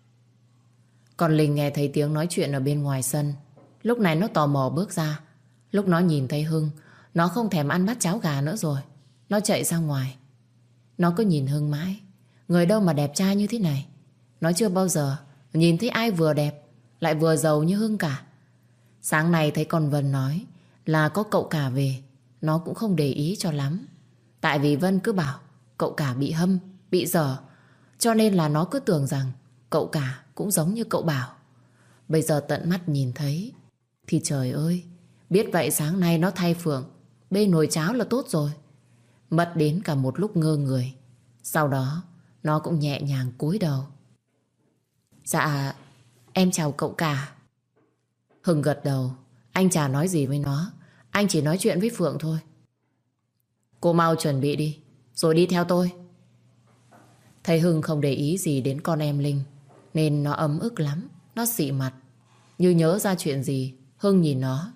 Còn Linh nghe thấy tiếng nói chuyện ở bên ngoài sân. Lúc này nó tò mò bước ra. Lúc nó nhìn thấy Hưng, nó không thèm ăn bát cháo gà nữa rồi. Nó chạy ra ngoài. Nó cứ nhìn Hưng mãi. Người đâu mà đẹp trai như thế này. Nó chưa bao giờ nhìn thấy ai vừa đẹp lại vừa giàu như Hưng cả. Sáng nay thấy con Vân nói là có cậu cả về, nó cũng không để ý cho lắm. Tại vì Vân cứ bảo cậu cả bị hâm, bị dở, cho nên là nó cứ tưởng rằng cậu cả cũng giống như cậu Bảo. Bây giờ tận mắt nhìn thấy thì trời ơi, biết vậy sáng nay nó thay Phượng bê nồi cháo là tốt rồi. Mất đến cả một lúc ngơ người. Sau đó nó cũng nhẹ nhàng cúi đầu. Dạ em chào cậu cả. Hưng gật đầu. Anh chả nói gì với nó, anh chỉ nói chuyện với Phượng thôi. Cô mau chuẩn bị đi, rồi đi theo tôi. Thấy Hưng không để ý gì đến con em Linh, nên nó ấm ức lắm. Nó xị mặt, như nhớ ra chuyện gì. Hưng nhìn nó.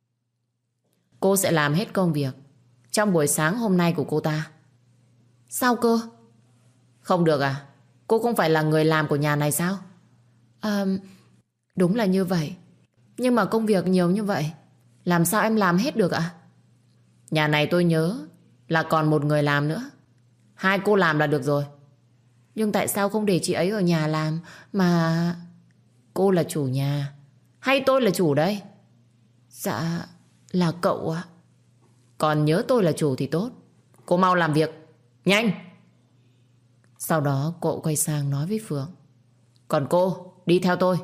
Cô sẽ làm hết công việc trong buổi sáng hôm nay của cô ta. Sao cơ? Không được à? Cô không phải là người làm của nhà này sao? Đúng là như vậy. Nhưng mà công việc nhiều như vậy, làm sao em làm hết được ạ? Nhà này tôi nhớ là còn một người làm nữa. 2 cô làm là được rồi. Nhưng tại sao không để chị ấy ở nhà làm mà... Cô là chủ nhà hay tôi là chủ đây? Dạ là cậu ạ. Còn nhớ tôi là chủ thì tốt. Cô mau làm việc, nhanh. Sau đó cậu quay sang nói với Phượng. Còn cô, đi theo tôi.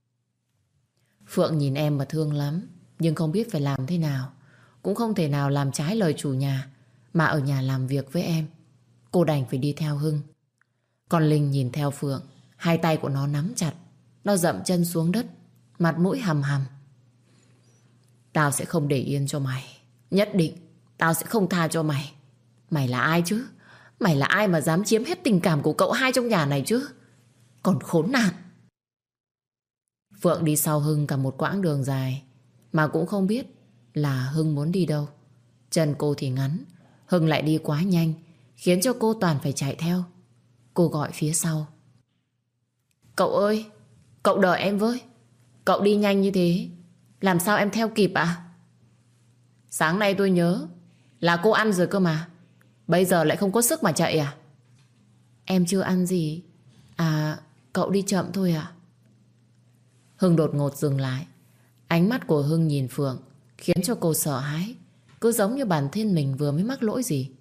Phượng nhìn em mà thương lắm, nhưng không biết phải làm thế nào. Cũng không thể nào làm trái lời chủ nhà mà ở nhà làm việc với em. Cô đành phải đi theo Hưng. Còn Linh nhìn theo Phượng, 2 tay của nó nắm chặt. Nó dậm chân xuống đất, mặt mũi hầm hầm. Tao sẽ không để yên cho mày. Nhất định tao sẽ không tha cho mày. Mày là ai chứ? Mày là ai mà dám chiếm hết tình cảm của cậu hai trong nhà này chứ? Còn khốn nạn. Phượng đi sau Hưng cả một quãng đường dài, mà cũng không biết là Hưng muốn đi đâu. Chân cô thì ngắn, Hưng lại đi quá nhanh, khiến cho cô toàn phải chạy theo. Cô gọi phía sau. Cậu ơi, cậu đợi em với. Cậu đi nhanh như thế, làm sao em theo kịp ạ? Sáng nay tôi nhớ là cô ăn rồi cơ mà. Bây giờ lại không có sức mà chạy à? Em chưa ăn gì. À, cậu đi chậm thôi à? Hưng đột ngột dừng lại. Ánh mắt của Hưng nhìn Phượng khiến cho cô sợ hãi, cứ giống như bản thân mình vừa mới mắc lỗi gì.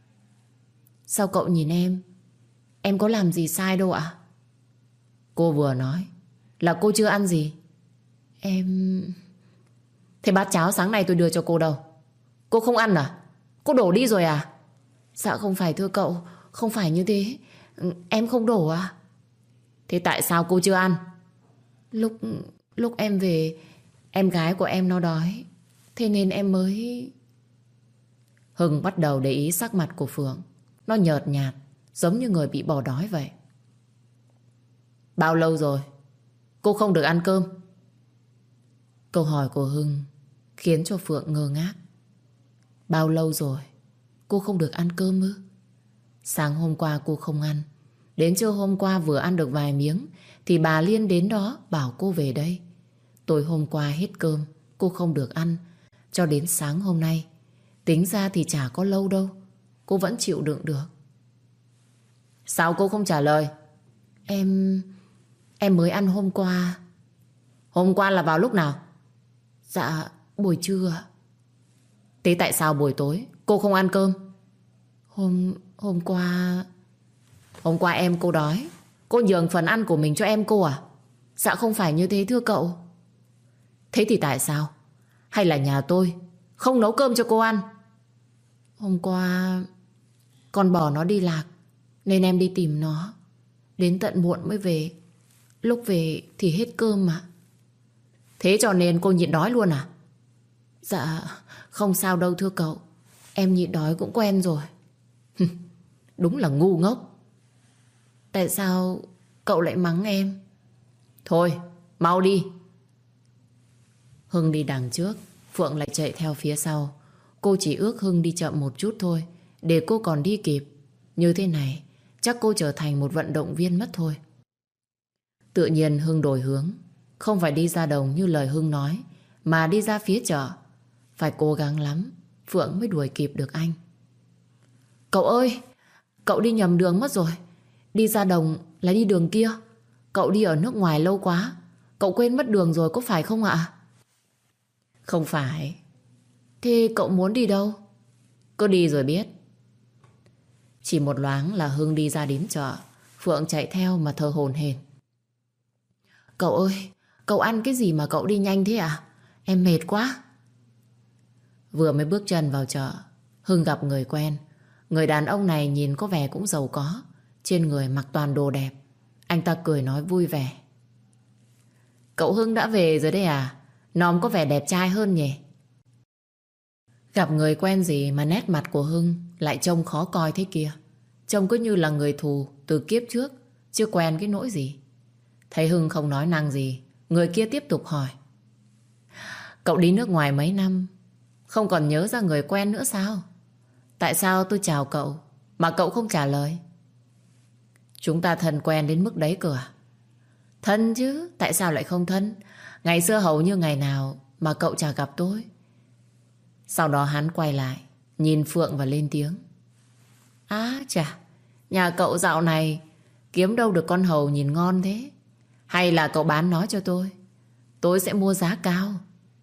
Sao cậu nhìn em có làm gì sai đâu ạ? Cô vừa nói là cô chưa ăn gì. Em... Thế bát cháo sáng nay tôi đưa cho cô đâu? Cô không ăn à? Cô đổ đi rồi à? Dạ không phải thưa cậu, không phải như thế. Em không đổ à? Thế tại sao cô chưa ăn? Lúc em về, em gái của em nó đói, thế nên em mới... Hưng bắt đầu để ý sắc mặt của Phượng. Nó nhợt nhạt, giống như người bị bỏ đói vậy. Bao lâu rồi cô không được ăn cơm? Câu hỏi của Hưng khiến cho Phượng ngơ ngác. Bao lâu rồi cô không được ăn cơm ư? Sáng hôm qua cô không ăn, đến trưa hôm qua vừa ăn được vài miếng thì bà Liên đến đó bảo cô về đây. Tối hôm qua hết cơm, cô không được ăn, cho đến sáng hôm nay. Tính ra thì chả có lâu đâu, cô vẫn chịu đựng được. Sao cô không trả lời? Em mới ăn hôm qua. Hôm qua là vào lúc nào? Dạ buổi trưa. Thế tại sao buổi tối cô không ăn cơm? Hôm qua. Hôm qua em cô đói, cô nhường phần ăn của mình cho em cô à? Dạ không phải như thế thưa cậu. Thế thì tại sao? Hay là nhà tôi không nấu cơm cho cô ăn? Hôm qua con bò nó đi lạc, nên em đi tìm nó. Đến tận muộn mới về. Lúc về thì hết cơm mà. Thế cho nên cô nhịn đói luôn à? Dạ không sao đâu thưa cậu. Em nhịn đói cũng quen rồi. Đúng là ngu ngốc. Tại sao cậu lại mắng em? Thôi mau đi. Hưng đi đằng trước, Phượng lại chạy theo phía sau. Cô chỉ ước Hưng đi chậm một chút thôi, để cô còn đi kịp. Như thế này chắc cô trở thành một vận động viên mất thôi. Tự nhiên Hưng đổi hướng. Không phải đi ra đồng như lời Hưng nói, mà đi ra phía chợ. Phải cố gắng lắm Phượng mới đuổi kịp được anh. Cậu ơi, cậu đi nhầm đường mất rồi. Đi ra đồng là đi đường kia. Cậu đi ở nước ngoài lâu quá, cậu quên mất đường rồi có phải không ạ? Không phải. Thế cậu muốn đi đâu? Cứ đi rồi biết. Chỉ một loáng là Hưng đi ra đến chợ. Phượng chạy theo mà thở hổn hển. Cậu ơi, cậu ăn cái gì mà cậu đi nhanh thế à? Em mệt quá. Vừa mới bước chân vào chợ, Hưng gặp người quen. Người đàn ông này nhìn có vẻ cũng giàu có, trên người mặc toàn đồ đẹp. Anh ta cười nói vui vẻ. Cậu Hưng đã về rồi đấy à? Nòm có vẻ đẹp trai hơn nhỉ? Gặp người quen gì mà nét mặt của Hưng lại trông khó coi thế kia. Trông cứ như là người thù từ kiếp trước, chưa quen cái nỗi gì. Thấy Hưng không nói năng gì, người kia tiếp tục hỏi. Cậu đi nước ngoài mấy năm, không còn nhớ ra người quen nữa sao? Tại sao tôi chào cậu mà cậu không trả lời? Chúng ta thân quen đến mức đấy cơ à? Thân chứ, tại sao lại không thân? Ngày xưa hầu như ngày nào mà cậu chả gặp tôi. Sau đó hắn quay lại, nhìn Phượng và lên tiếng. Á chà, nhà cậu dạo này kiếm đâu được con hầu nhìn ngon thế? Hay là cậu bán nó cho tôi sẽ mua giá cao.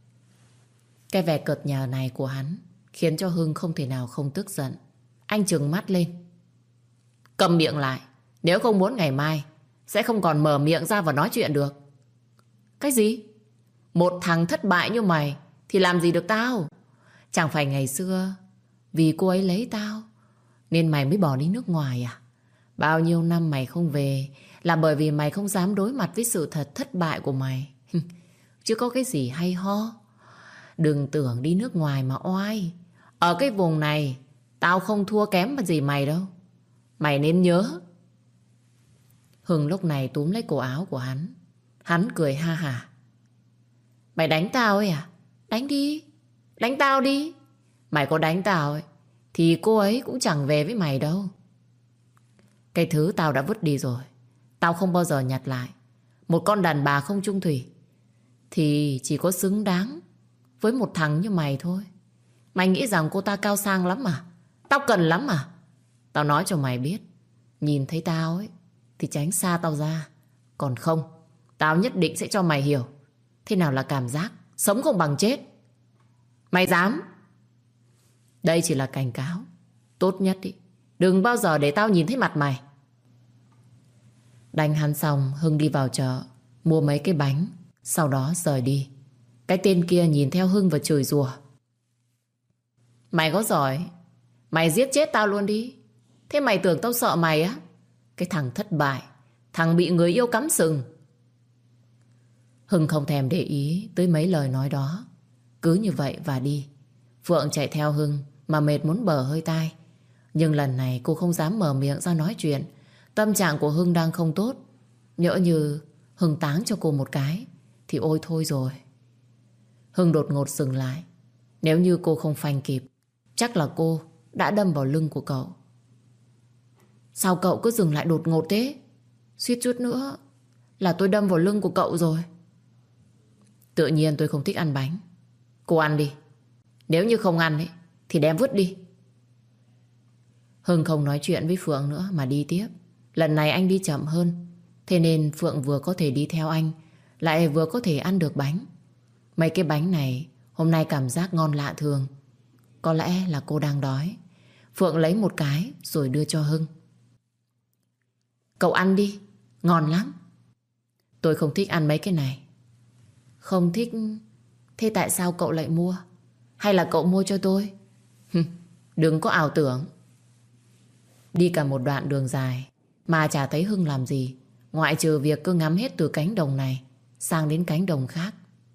Cái vẻ cợt nhả này của hắn khiến cho Hưng không thể nào không tức giận. Anh trừng mắt lên. Cầm miệng lại, nếu không muốn ngày mai sẽ không còn mở miệng ra và nói chuyện được. Cái gì? Một thằng thất bại như mày thì làm gì được tao? Chẳng phải ngày xưa vì cô ấy lấy tao nên mày mới bỏ đi nước ngoài à? Bao nhiêu năm mày không về là bởi vì mày không dám đối mặt với sự thật thất bại của mày. Chứ có cái gì hay ho. Đừng tưởng đi nước ngoài mà oai. Ở cái vùng này tao không thua kém mà gì mày đâu. Mày nên nhớ. Hưng lúc này túm lấy cổ áo của hắn. Hắn cười ha hả. Mày đánh tao ấy à? Đánh đi. Đánh tao đi. Mày có đánh tao ấy thì cô ấy cũng chẳng về với mày đâu. Cái thứ tao đã vứt đi rồi, tao không bao giờ nhặt lại. Một con đàn bà không chung thủy thì chỉ có xứng đáng với một thằng như mày thôi. Mày nghĩ rằng cô ta cao sang lắm à? Tao cần lắm à? Tao nói cho mày biết, nhìn thấy tao ấy thì tránh xa tao ra. Còn không, tao nhất định sẽ cho mày hiểu thế nào là cảm giác sống không bằng chết. Mày dám? Đây chỉ là cảnh cáo. Tốt nhất ý, đừng bao giờ để tao nhìn thấy mặt mày. Đánh hắn xong, Hưng đi vào chợ mua mấy cái bánh, sau đó rời đi. Cái tên kia nhìn theo Hưng và chửi rủa. Mày có giỏi, mày giết chết tao luôn đi. Thế mày tưởng tao sợ mày á? Cái thằng thất bại, thằng bị người yêu cắm sừng. Hưng không thèm để ý tới mấy lời nói đó, cứ như vậy và đi. Phượng chạy theo Hưng mà mệt muốn bở hơi tai. Nhưng lần này cô không dám mở miệng ra nói chuyện. Tâm trạng của Hưng đang không tốt. Nhỡ như Hưng táng cho cô một cái thì ôi thôi rồi. Hưng đột ngột dừng lại. Nếu như cô không phanh kịp, chắc là cô đã đâm vào lưng của cậu. Sao cậu cứ dừng lại đột ngột thế? Suýt chút nữa là tôi đâm vào lưng của cậu rồi. Tự nhiên tôi không thích ăn bánh. Cô ăn đi. Nếu như không ăn ấy, thì đem vứt đi. Hưng không nói chuyện với Phượng nữa mà đi tiếp. Lần này anh đi chậm hơn, thế nên Phượng vừa có thể đi theo anh, lại vừa có thể ăn được bánh. Mấy cái bánh này hôm nay cảm giác ngon lạ thường. Có lẽ là cô đang đói. Phượng lấy một cái rồi đưa cho Hưng. Cậu ăn đi, ngon lắm. Tôi không thích ăn mấy cái này. Không thích? Thế tại sao cậu lại mua? Hay là cậu mua cho tôi? Đừng có ảo tưởng. Đi cả một đoạn đường dài mà chả thấy Hưng làm gì, ngoại trừ việc cứ ngắm hết từ cánh đồng này sang đến cánh đồng khác.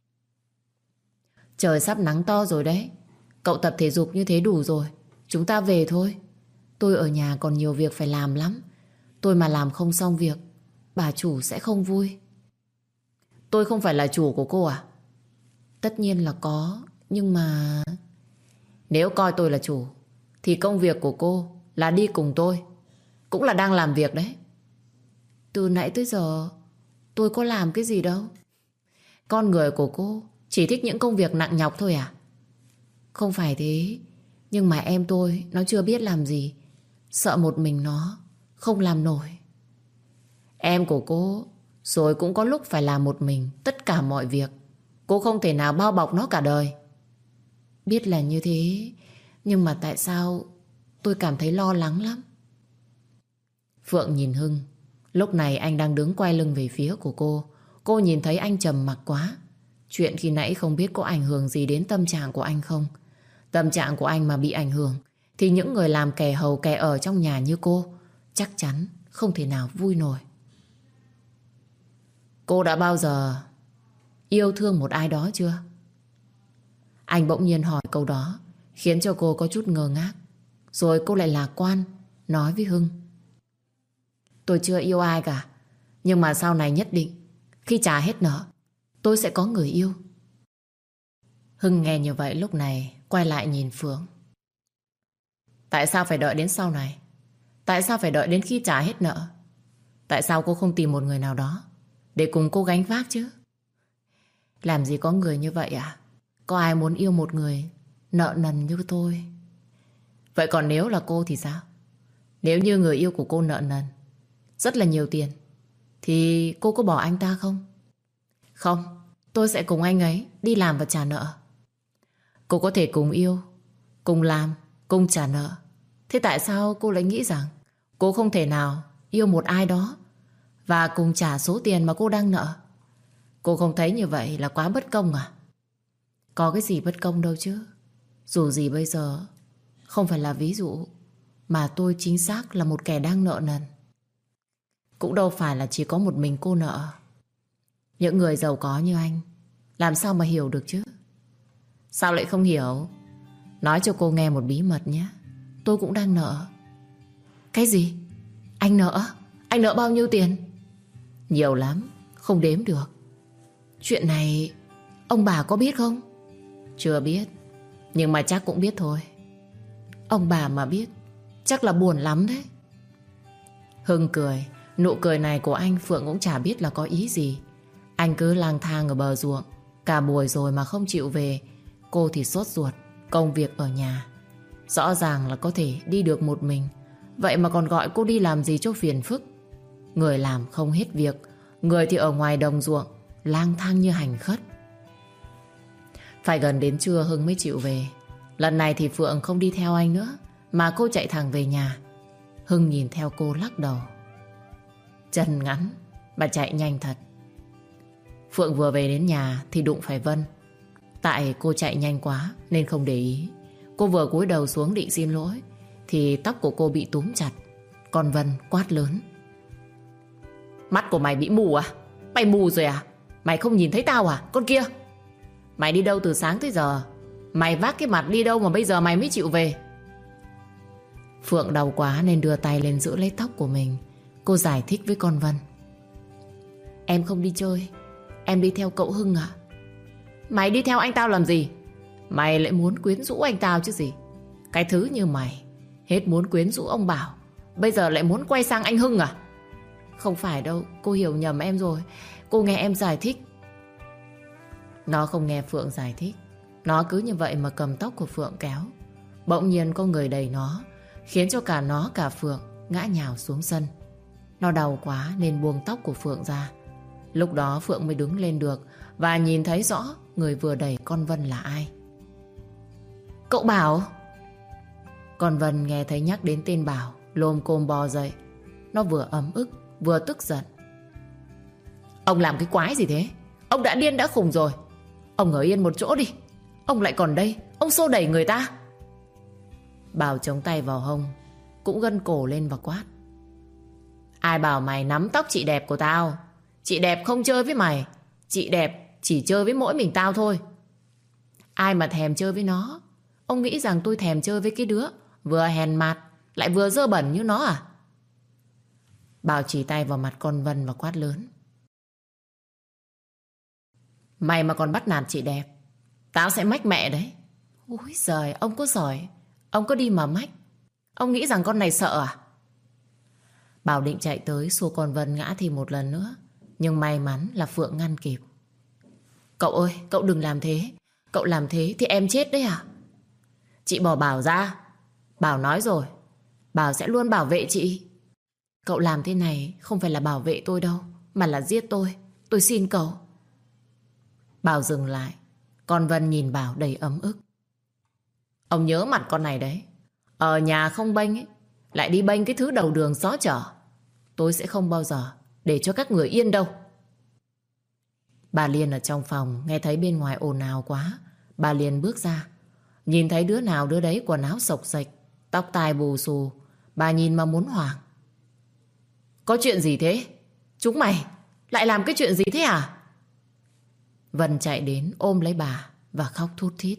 Trời sắp nắng to rồi đấy. Cậu tập thể dục như thế đủ rồi. Chúng ta về thôi. Tôi ở nhà còn nhiều việc phải làm lắm. Tôi mà làm không xong việc, bà chủ sẽ không vui. Tôi không phải là chủ của cô à? Tất nhiên là có, nhưng mà... Nếu coi tôi là chủ thì công việc của cô là đi cùng tôi, cũng là đang làm việc đấy. Từ nãy tới giờ tôi có làm cái gì đâu. Con người của cô chỉ thích những công việc nặng nhọc thôi à? Không phải thế, nhưng mà em tôi nó chưa biết làm gì, sợ một mình nó không làm nổi. Em của cô rồi cũng có lúc phải làm một mình tất cả mọi việc. Cô không thể nào bao bọc nó cả đời. Biết là như thế, nhưng mà tại sao tôi cảm thấy lo lắng lắm. Phượng nhìn Hưng. Lúc này anh đang đứng quay lưng về phía của cô. Cô nhìn thấy anh trầm mặc quá. Chuyện khi nãy không biết có ảnh hưởng gì đến tâm trạng của anh không. Tâm trạng của anh mà bị ảnh hưởng thì những người làm kẻ hầu kẻ ở trong nhà như cô chắc chắn không thể nào vui nổi. Cô đã bao giờ yêu thương một ai đó chưa? Anh bỗng nhiên hỏi câu đó, khiến cho cô có chút ngơ ngác. Rồi cô lại lạc quan nói với Hưng. Tôi chưa yêu ai cả, nhưng mà sau này nhất định khi trả hết nợ tôi sẽ có người yêu. Hưng nghe như vậy lúc này quay lại nhìn Phượng. Tại sao phải đợi đến sau này? Tại sao phải đợi đến khi trả hết nợ? Tại sao cô không tìm một người nào đó để cùng cô gánh vác chứ? Làm gì có người như vậy à? Có ai muốn yêu một người nợ nần như tôi? Vậy còn nếu là cô thì sao? Nếu như người yêu của cô nợ nần rất là nhiều tiền thì cô có bỏ anh ta không? Không, tôi sẽ cùng anh ấy đi làm và trả nợ. Cô có thể cùng yêu, cùng làm, cùng trả nợ. Thế tại sao cô lại nghĩ rằng cô không thể nào yêu một ai đó và cùng trả số tiền mà cô đang nợ? Cô không thấy như vậy là quá bất công à? Có cái gì bất công đâu chứ. Dù gì bây giờ không phải là ví dụ, mà tôi chính xác là một kẻ đang nợ nần. Cũng đâu phải là chỉ có một mình cô nợ. Những người giàu có như anh làm sao mà hiểu được chứ? Sao lại không hiểu? Nói cho cô nghe một bí mật nhé. Tôi cũng đang nợ. Cái gì? Anh nợ? Anh nợ bao nhiêu tiền? Nhiều lắm, không đếm được. Chuyện này ông bà có biết không? Chưa biết, nhưng mà chắc cũng biết thôi. Ông bà mà biết chắc là buồn lắm đấy. Hưng cười. Nụ cười này của anh Phượng cũng chả biết là có ý gì. Anh cứ lang thang ở bờ ruộng cả buổi rồi mà không chịu về. Cô thì sốt ruột công việc ở nhà. Rõ ràng là có thể đi được một mình, vậy mà còn gọi cô đi làm gì cho phiền phức. Người làm không hết việc, người thì ở ngoài đồng ruộng lang thang như hành khất. Phải gần đến trưa Hưng mới chịu về. Lần này thì Phượng không đi theo anh nữa, mà cô chạy thẳng về nhà. Hưng nhìn theo cô lắc đầu. Chân ngắn mà chạy nhanh thật. Phượng vừa về đến nhà thì đụng phải Vân. Tại cô chạy nhanh quá nên không để ý. Cô vừa cúi đầu xuống định xin lỗi thì tóc của cô bị túm chặt. Còn Vân quát lớn. Mắt của mày bị mù à? Mày mù rồi à? Mày không nhìn thấy tao à? Con kia, mày đi đâu từ sáng tới giờ? Mày vác cái mặt đi đâu mà bây giờ mày mới chịu về? Phượng đau quá nên đưa tay lên giữ lấy tóc của mình. Cô giải thích với con Vân. Em không đi chơi, em đi theo cậu Hưng ạ. Mày đi theo anh tao làm gì? Mày lại muốn quyến rũ anh tao chứ gì? Cái thứ như mày hết muốn quyến rũ ông Bảo, bây giờ lại muốn quay sang anh Hưng à? Không phải đâu, cô hiểu nhầm em rồi. Cô nghe em giải thích. Nó không nghe Phượng giải thích. Nó cứ như vậy mà cầm tóc của Phượng kéo. Bỗng nhiên có người đẩy nó, khiến cho cả nó cả Phượng ngã nhào xuống sân. Nó đau quá nên buông tóc của Phượng ra. Lúc đó Phượng mới đứng lên được và nhìn thấy rõ người vừa đẩy con Vân là ai. Cậu Bảo? Con Vân nghe thấy nhắc đến tên Bảo, lồm cồm bò dậy. Nó vừa ấm ức vừa tức giận. Ông làm cái quái gì thế? Ông đã điên đã khùng rồi. Ông ở yên một chỗ đi. Ông lại còn đây, ông xô đẩy người ta. Bảo chống tay vào hông, cũng gân cổ lên và quát. Ai bảo mày nắm tóc chị đẹp của tao? Chị đẹp không chơi với mày. Chị đẹp chỉ chơi với mỗi mình tao thôi. Ai mà thèm chơi với nó? Ông nghĩ rằng tôi thèm chơi với cái đứa vừa hèn mạt lại vừa dơ bẩn như nó à? Bảo chỉ tay vào mặt con Vân và quát lớn. Mày mà còn bắt nạt chị đẹp, tao sẽ mách mẹ đấy. Úi giời, ông có giỏi. Ông có đi mà mách. Ông nghĩ rằng con này sợ à? Bảo định chạy tới xô con Vân ngã thì một lần nữa, nhưng may mắn là Phượng ngăn kịp. Cậu ơi, cậu đừng làm thế. Cậu làm thế thì em chết đấy à? Chị bỏ Bảo ra. Bảo nói rồi, Bảo sẽ luôn bảo vệ chị. Cậu làm thế này không phải là bảo vệ tôi đâu, mà là giết tôi. Tôi xin cậu. Bảo dừng lại. Con Vân nhìn Bảo đầy ấm ức. Ông nhớ mặt con này đấy. Ở nhà không bênh ấy, lại đi bênh cái thứ đầu đường xó chợ. Tôi sẽ không bao giờ để cho các người yên đâu. Bà Liên ở trong phòng nghe thấy bên ngoài ồn ào quá. Bà Liên bước ra, nhìn thấy đứa nào đứa đấy quần áo xộc xệch, tóc tai bù xù. Bà nhìn mà muốn hoảng. Có chuyện gì thế? Chúng mày lại làm cái chuyện gì thế à? Vân chạy đến ôm lấy bà và khóc thút thít.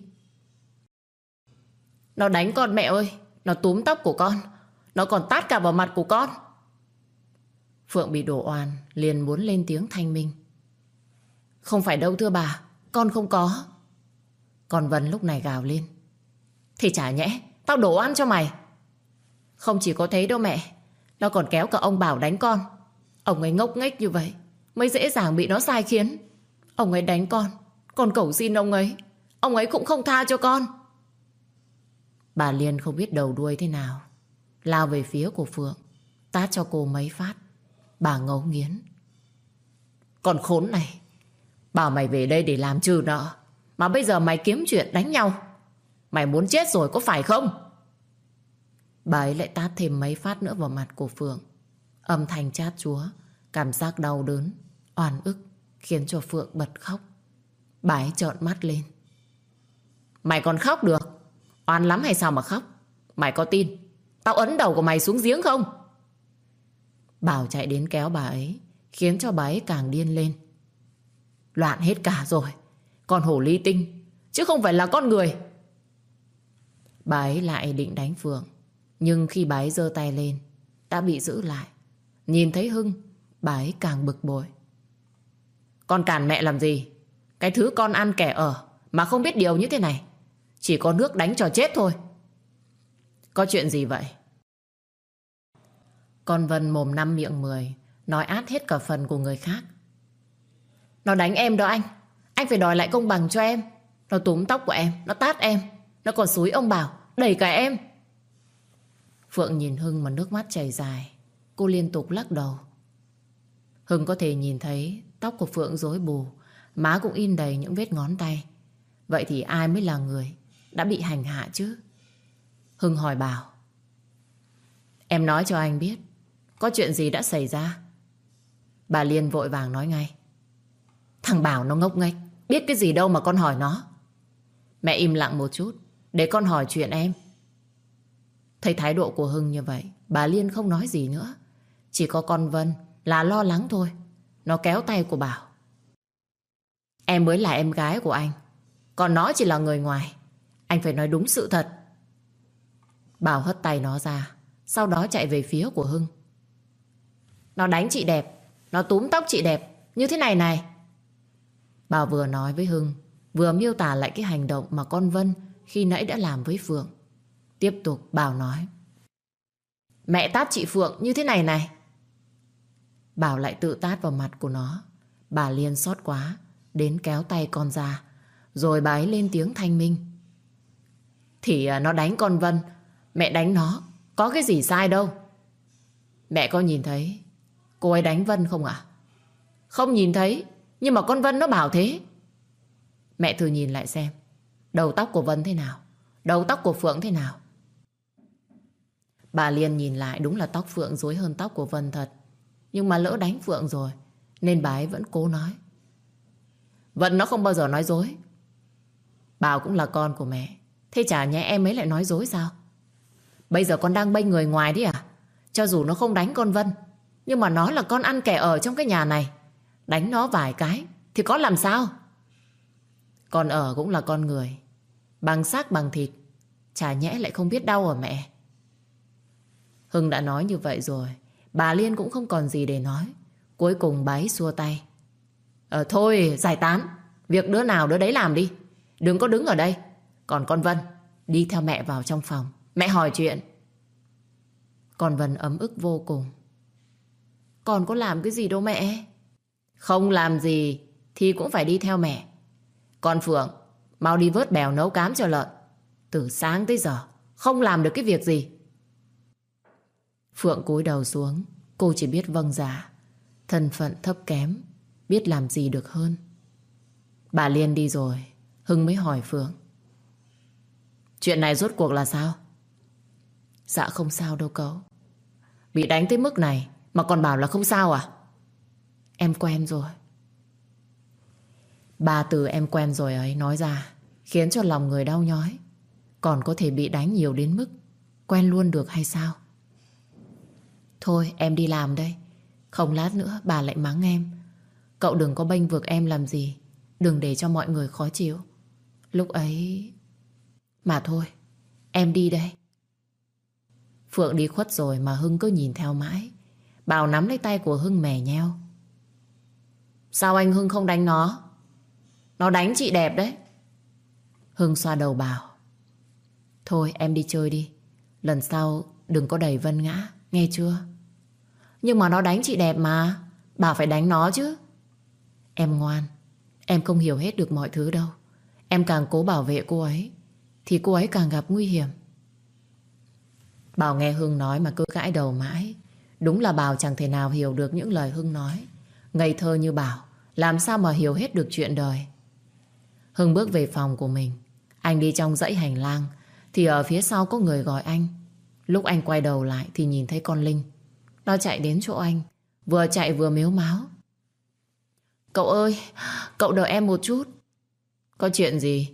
Nó đánh con mẹ ơi. Nó túm tóc của con. Nó còn tát cả vào mặt của con. Phượng bị đổ oan liền muốn lên tiếng thanh minh. Không phải đâu thưa bà, con không có. Còn Vân lúc này gào lên. Thì chả nhẽ tao đổ oan cho mày? Không chỉ có thế đâu mẹ. Nó còn kéo cả ông Bảo đánh con. Ông ấy ngốc nghếch như vậy mới dễ dàng bị nó sai khiến. Ông ấy đánh con cầu xin ông ấy. Ông ấy cũng không tha cho con. Bà Liên không biết đầu đuôi thế nào, lao về phía của Phượng, tát cho cô mấy phát. Bà ngấu nghiến. Con khốn này, bảo mày về đây để làm trừ nợ, mà bây giờ mày kiếm chuyện đánh nhau. Mày muốn chết rồi có phải không? Bà ấy lại tát thêm mấy phát nữa vào mặt của Phượng. Âm thanh chát chúa, cảm giác đau đớn, oan ức khiến cho Phượng bật khóc. Bà ấy trợn mắt lên. Mày còn khóc được? Oan lắm hay sao mà khóc? Mày có tin tao ấn đầu của mày xuống giếng không? Bảo chạy đến kéo bà ấy, khiến cho bà ấy càng điên lên. Loạn hết cả rồi. Con hổ ly tinh chứ không phải là con người. Bà ấy lại định đánh Phượng, nhưng khi bà ấy giơ tay lên đã bị giữ lại. Nhìn thấy Hưng, bà ấy càng bực bội. Con cản mẹ làm gì? Cái thứ con ăn kẻ ở mà không biết điều như thế này, chỉ có nước đánh cho chết thôi. Có chuyện gì vậy? Con Vân mồm 5 miệng 10, nói át hết cả phần của người khác. Nó đánh em đó anh. Anh phải đòi lại công bằng cho em. Nó túm tóc của em, nó tát em, nó còn xúi ông Bảo, đẩy cả em. Phượng nhìn Hưng mà nước mắt chảy dài. Cô liên tục lắc đầu. Hưng có thể nhìn thấy tóc của Phượng rối bù, má cũng in đầy những vết ngón tay. Vậy thì ai mới là người đã bị hành hạ chứ? Hưng hỏi Bảo. Em nói cho anh biết, có chuyện gì đã xảy ra? Bà Liên vội vàng nói ngay. Thằng Bảo nó ngốc nghếch, biết cái gì đâu mà con hỏi nó. Mẹ im lặng một chút, để con hỏi chuyện em. Thấy thái độ của Hưng như vậy, bà Liên không nói gì nữa. Chỉ có con Vân là lo lắng thôi. Nó kéo tay của Bảo. Em mới là em gái của anh, còn nó chỉ là người ngoài. Anh phải nói đúng sự thật. Bảo hất tay nó ra, sau đó chạy về phía của Hưng. Nó đánh chị đẹp, nó túm tóc chị đẹp như thế này này. Bảo vừa nói với Hưng, vừa miêu tả lại cái hành động mà con Vân khi nãy đã làm với Phượng. Tiếp tục Bảo nói. Mẹ tát chị Phượng như thế này này. Bảo lại tự tát vào mặt của nó. Bà Liên xót quá, đến kéo tay con ra, rồi bà ấy lên tiếng thanh minh. Thì nó đánh con Vân, mẹ đánh nó, có cái gì sai đâu. Mẹ có nhìn thấy Cô ấy đánh Vân không ạ? Không nhìn thấy, nhưng mà con Vân nó bảo thế. Mẹ thử nhìn lại xem, đầu tóc của Vân thế nào, đầu tóc của Phượng thế nào. Bà Liên nhìn lại, đúng là tóc Phượng rối hơn tóc của Vân thật. Nhưng mà lỡ đánh Phượng rồi, nên bà ấy vẫn cố nói. Vân nó không bao giờ nói dối. Bảo cũng là con của mẹ, thế chả nhẽ em ấy lại nói dối sao? Bây giờ con đang bênh người ngoài đấy à? Cho dù nó không đánh con Vân, nhưng mà nó là con ăn kẻ ở trong cái nhà này. Đánh nó vài cái thì có làm sao? Con ở cũng là con người, bằng xác bằng thịt, chả nhẽ lại không biết đau à mẹ? Hưng đã nói như vậy rồi, bà Liên cũng không còn gì để nói. Cuối cùng bà ấy xua tay. Thôi giải tán, việc đứa nào đứa đấy làm đi, đừng có đứng ở đây. Còn con Vân, đi theo mẹ vào trong phòng, mẹ hỏi chuyện. Con Vân ấm ức vô cùng. Con có làm cái gì đâu mẹ. Không làm gì thì cũng phải đi theo mẹ. Con Phượng, mau đi vớt bèo nấu cám cho lợn. Từ sáng tới giờ không làm được cái việc gì. Phượng cúi đầu xuống, cô chỉ biết vâng dạ. Thân phận thấp kém, biết làm gì được hơn. Bà Liên đi rồi, Hưng mới hỏi Phượng. Chuyện này rốt cuộc là sao? Dạ không sao đâu cậu. Bị đánh tới mức này mà còn bảo là không sao à? Em quen rồi. Ba từ em quen rồi ấy nói ra khiến cho lòng người đau nhói. Còn có thể bị đánh nhiều đến mức quen luôn được hay sao? Thôi em đi làm đây, không lát nữa bà lại mắng em. Cậu đừng có bênh vực em làm gì, đừng để cho mọi người khó chịu. Lúc ấy... Mà thôi, em đi đây. Phượng đi khuất rồi mà Hưng cứ nhìn theo mãi. Bảo nắm lấy tay của Hưng mè nheo. Sao anh Hưng không đánh nó? Nó đánh chị đẹp đấy. Hưng xoa đầu Bảo. Thôi em đi chơi đi, lần sau đừng có đẩy Vân ngã, nghe chưa? Nhưng mà nó đánh chị đẹp mà, Bảo phải đánh nó chứ. Em ngoan, em không hiểu hết được mọi thứ đâu. Em càng cố bảo vệ cô ấy thì cô ấy càng gặp nguy hiểm. Bảo nghe Hưng nói mà cứ gãi đầu mãi. Đúng là Bảo chẳng thể nào hiểu được những lời Hưng nói. Ngây thơ như Bảo, làm sao mà hiểu hết được chuyện đời. Hưng bước về phòng của mình. Anh đi trong dãy hành lang thì ở phía sau có người gọi anh. Lúc anh quay đầu lại thì nhìn thấy con Linh. Nó chạy đến chỗ anh, vừa chạy vừa mếu máo. Cậu ơi, cậu đợi em một chút. Có chuyện gì?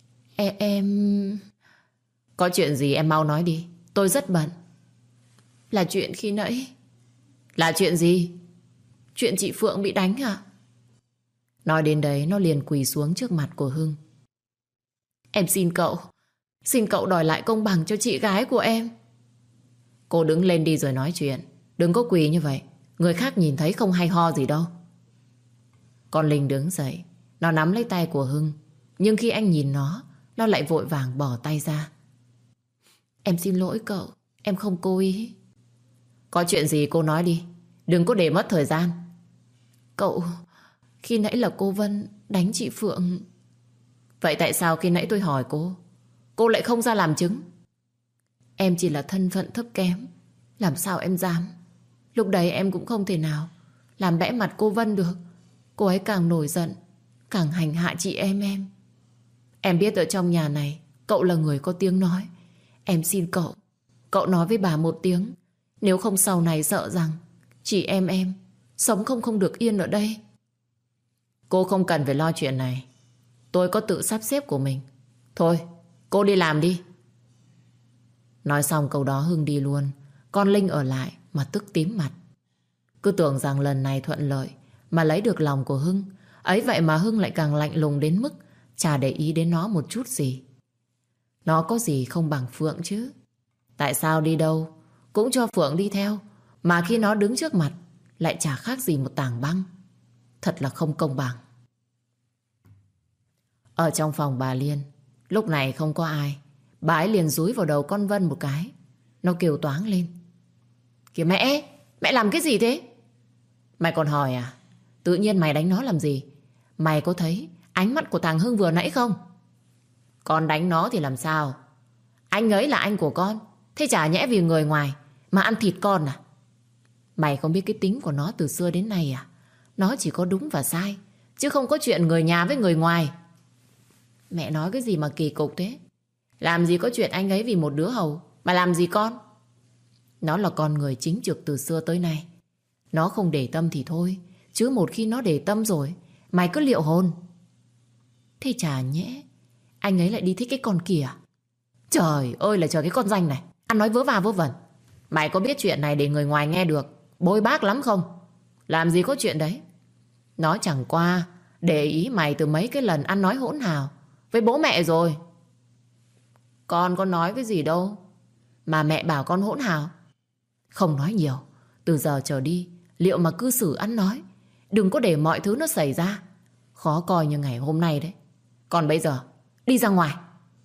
Em... Có chuyện gì em mau nói đi, tôi rất bận. Là chuyện khi nãy. Là chuyện gì? Chuyện chị Phượng bị đánh à? Nói đến đấy nó liền quỳ xuống trước mặt của Hưng. Em xin cậu đòi lại công bằng cho chị gái của em. Cô đứng lên đi rồi nói chuyện, đừng có quỳ như vậy, người khác nhìn thấy không hay ho gì đâu. Con Linh đứng dậy, nó nắm lấy tay của Hưng, nhưng khi anh nhìn nó lại vội vàng bỏ tay ra. Em xin lỗi cậu, em không cố ý. Có chuyện gì cô nói đi, đừng có để mất thời gian. Cậu, khi nãy là cô Vân đánh chị Phượng. Vậy tại sao khi nãy tôi hỏi cô lại không ra làm chứng? Em chỉ là thân phận thấp kém, làm sao em dám. Lúc đấy em cũng không thể nào làm bẽ mặt cô Vân được. Cô ấy càng nổi giận, càng hành hạ chị em. Em biết ở trong nhà này cậu là người có tiếng nói. Em xin cậu nói với bà một tiếng, nếu không sau này sợ rằng chị em sống không được yên ở đây. Cô không cần phải lo chuyện này, tôi có tự sắp xếp của mình. Thôi, cô đi làm đi. Nói xong câu đó Hưng đi luôn. Con Linh ở lại mà tức tím mặt. Cứ tưởng rằng lần này thuận lợi mà lấy được lòng của Hưng. Ấy vậy mà Hưng lại càng lạnh lùng đến mức chả để ý đến nó một chút gì. Nó có gì không bằng Phượng chứ. Tại sao đi đâu cũng cho Phượng đi theo, mà khi nó đứng trước mặt lại chả khác gì một tảng băng. Thật là không công bằng. Ở trong phòng bà Liên, lúc này không có ai. Bà ấy liền dúi vào đầu con Vân một cái. Nó kêu toáng lên. Kìa mẹ làm cái gì thế? Mày còn hỏi à? Tự nhiên mày đánh nó làm gì? Mày có thấy ánh mắt của thằng Hưng vừa nãy không? Con đánh nó thì làm sao? Anh ấy là anh của con, thế chả nhẽ vì người ngoài mà ăn thịt con à? Mày không biết cái tính của nó từ xưa đến nay à? Nó chỉ có đúng và sai, chứ không có chuyện người nhà với người ngoài. Mẹ nói cái gì mà kỳ cục thế? Làm gì có chuyện anh ấy vì một đứa hầu mà làm gì con? Nó là con người chính trực từ xưa tới nay. Nó không để tâm thì thôi, chứ một khi nó để tâm rồi, mày cứ liệu hồn. Thế chả nhẽ anh ấy lại đi thích cái con kia? Trời ơi là trời, cái con danh này ăn nói vớ va vớ vẩn. Mày có biết chuyện này để người ngoài nghe được bôi bác lắm không? Làm gì có chuyện đấy. Nó chẳng qua để ý mày từ mấy cái lần ăn nói hỗn hào với bố mẹ rồi. Con có nói cái gì đâu mà mẹ bảo con hỗn hào. Không nói nhiều, từ giờ trở đi liệu mà cư xử ăn nói, đừng có để mọi thứ nó xảy ra khó coi như ngày hôm nay đấy. Còn bây giờ đi ra ngoài.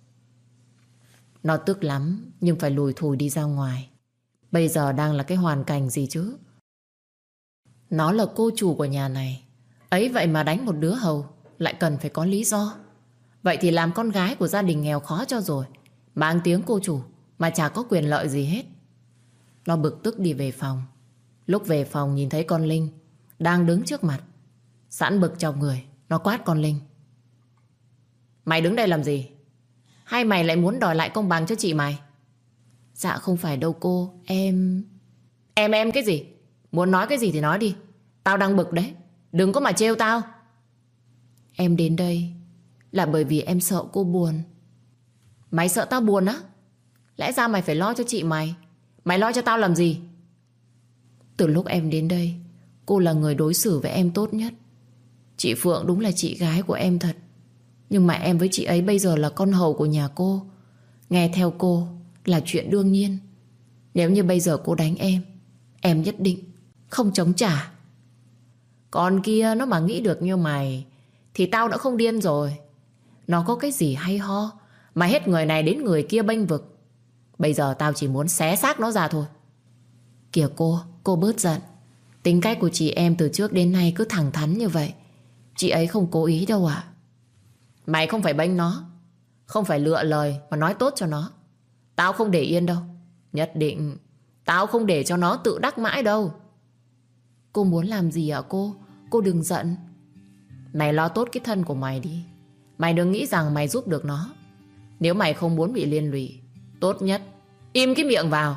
Nó tức lắm nhưng phải lùi thủi đi ra ngoài. Bây giờ đang là cái hoàn cảnh gì chứ? Nó là cô chủ của nhà này, ấy vậy mà đánh một đứa hầu lại cần phải có lý do. Vậy thì làm con gái của gia đình nghèo khó cho rồi, mang tiếng cô chủ mà chả có quyền lợi gì hết. Nó bực tức đi về phòng. Lúc về phòng nhìn thấy con Linh đang đứng trước mặt. Sẵn bực trong người, nó quát con Linh: Mày đứng đây làm gì? Hay mày lại muốn đòi lại công bằng cho chị mày? Dạ không phải đâu cô, em... Em cái gì? Muốn nói cái gì thì nói đi. Tao đang bực đấy, đừng có mà trêu tao. Em đến đây là bởi vì em sợ cô buồn. Mày sợ tao buồn á? Lẽ ra mày phải lo cho chị mày. Mày lo cho tao làm gì? Từ lúc em đến đây, cô là người đối xử với em tốt nhất. Chị Phượng đúng là chị gái của em thật, nhưng mà em với chị ấy bây giờ là con hầu của nhà cô. Nghe theo cô là chuyện đương nhiên. Nếu như bây giờ cô đánh em nhất định không chống trả. Con kia nó mà nghĩ được như mày thì tao đã không điên rồi. Nó có cái gì hay ho mà hết người này đến người kia bênh vực. Bây giờ tao chỉ muốn xé xác nó ra thôi. Kìa cô bớt giận. Tính cách của chị em từ trước đến nay cứ thẳng thắn như vậy. Chị ấy không cố ý đâu ạ. Mày không phải bênh nó, không phải lựa lời mà nói tốt cho nó. Tao không để yên đâu. Nhất định tao không để cho nó tự đắc mãi đâu. Cô muốn làm gì ạ cô? Cô đừng giận. Mày lo tốt cái thân của mày đi. Mày đừng nghĩ rằng mày giúp được nó. Nếu mày không muốn bị liên lụy, tốt nhất im cái miệng vào.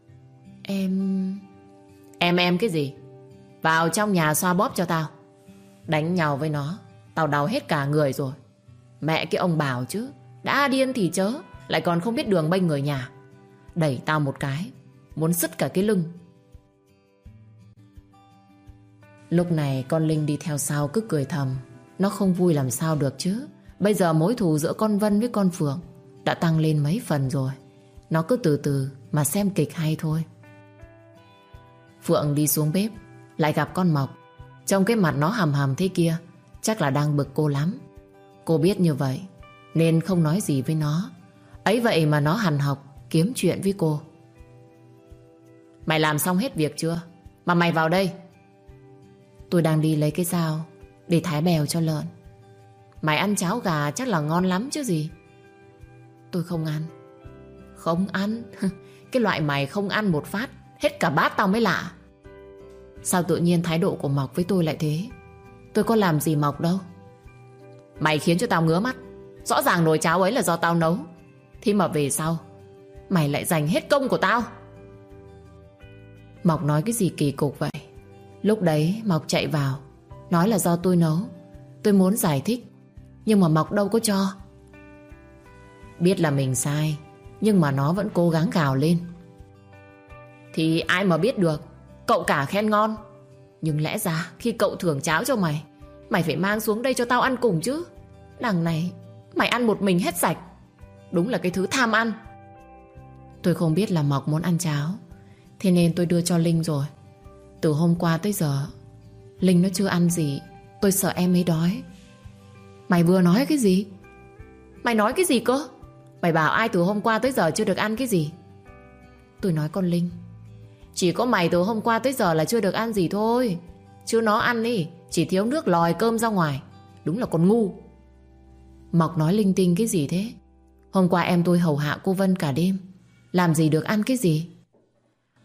Em cái gì? Vào trong nhà xoa bóp cho tao. Đánh nhau với nó tao đau hết cả người rồi. Mẹ cái ông bảo chứ, đã điên thì chớ, lại còn không biết đường bênh người nhà. Đẩy tao một cái muốn sứt cả cái lưng. Lúc này con Linh đi theo sau cứ cười thầm. Nó không vui làm sao được chứ. Bây giờ mối thù giữa con Vân với con Phượng đã tăng lên mấy phần rồi. Nó cứ từ từ mà xem kịch hay thôi. Phượng đi xuống bếp lại gặp con Mộc. Trong cái mặt nó hầm hầm thế kia, chắc là đang bực cô lắm. Cô biết như vậy nên không nói gì với nó. Ấy vậy mà nó hằn học kiếm chuyện với cô. Mày làm xong hết việc chưa mà mày vào đây? Tôi đang đi lấy cái dao để thái bèo cho lợn. Mày ăn cháo gà chắc là ngon lắm chứ gì. Tôi không ăn. Không ăn? Cái loại mày không ăn một phát hết cả bát tao mới lạ. Sao tự nhiên thái độ của Mộc với tôi lại thế? Tôi có làm gì Mộc đâu. Mày khiến cho tao ngứa mắt. Rõ ràng nồi cháo ấy là do tao nấu, thế mà về sau mày lại giành hết công của tao. Mộc nói cái gì kỳ cục vậy? Lúc đấy Mộc chạy vào nói là do tôi nấu. Tôi muốn giải thích nhưng mà Mộc đâu có cho. Biết là mình sai nhưng mà nó vẫn cố gắng gào lên. Thì ai mà biết được. Cậu cả khen ngon, nhưng lẽ ra khi cậu thưởng cháo cho mày, mày phải mang xuống đây cho tao ăn cùng chứ. Đằng này mày ăn một mình hết sạch. Đúng là cái thứ tham ăn. Tôi không biết là Mộc muốn ăn cháo, thế nên tôi đưa cho Linh rồi. Từ hôm qua tới giờ Linh nó chưa ăn gì. Tôi sợ em ấy đói. Mày vừa nói cái gì? Mày nói cái gì cơ? Mày bảo ai từ hôm qua tới giờ chưa được ăn cái gì? Tôi nói con Linh. Chỉ có mày từ hôm qua tới giờ là chưa được ăn gì thôi, chứ nó ăn đi chỉ thiếu nước lòi cơm ra ngoài. Đúng là con ngu. Mộc nói linh tinh cái gì thế? Hôm qua em tôi hầu hạ cô Vân cả đêm, làm gì được ăn cái gì?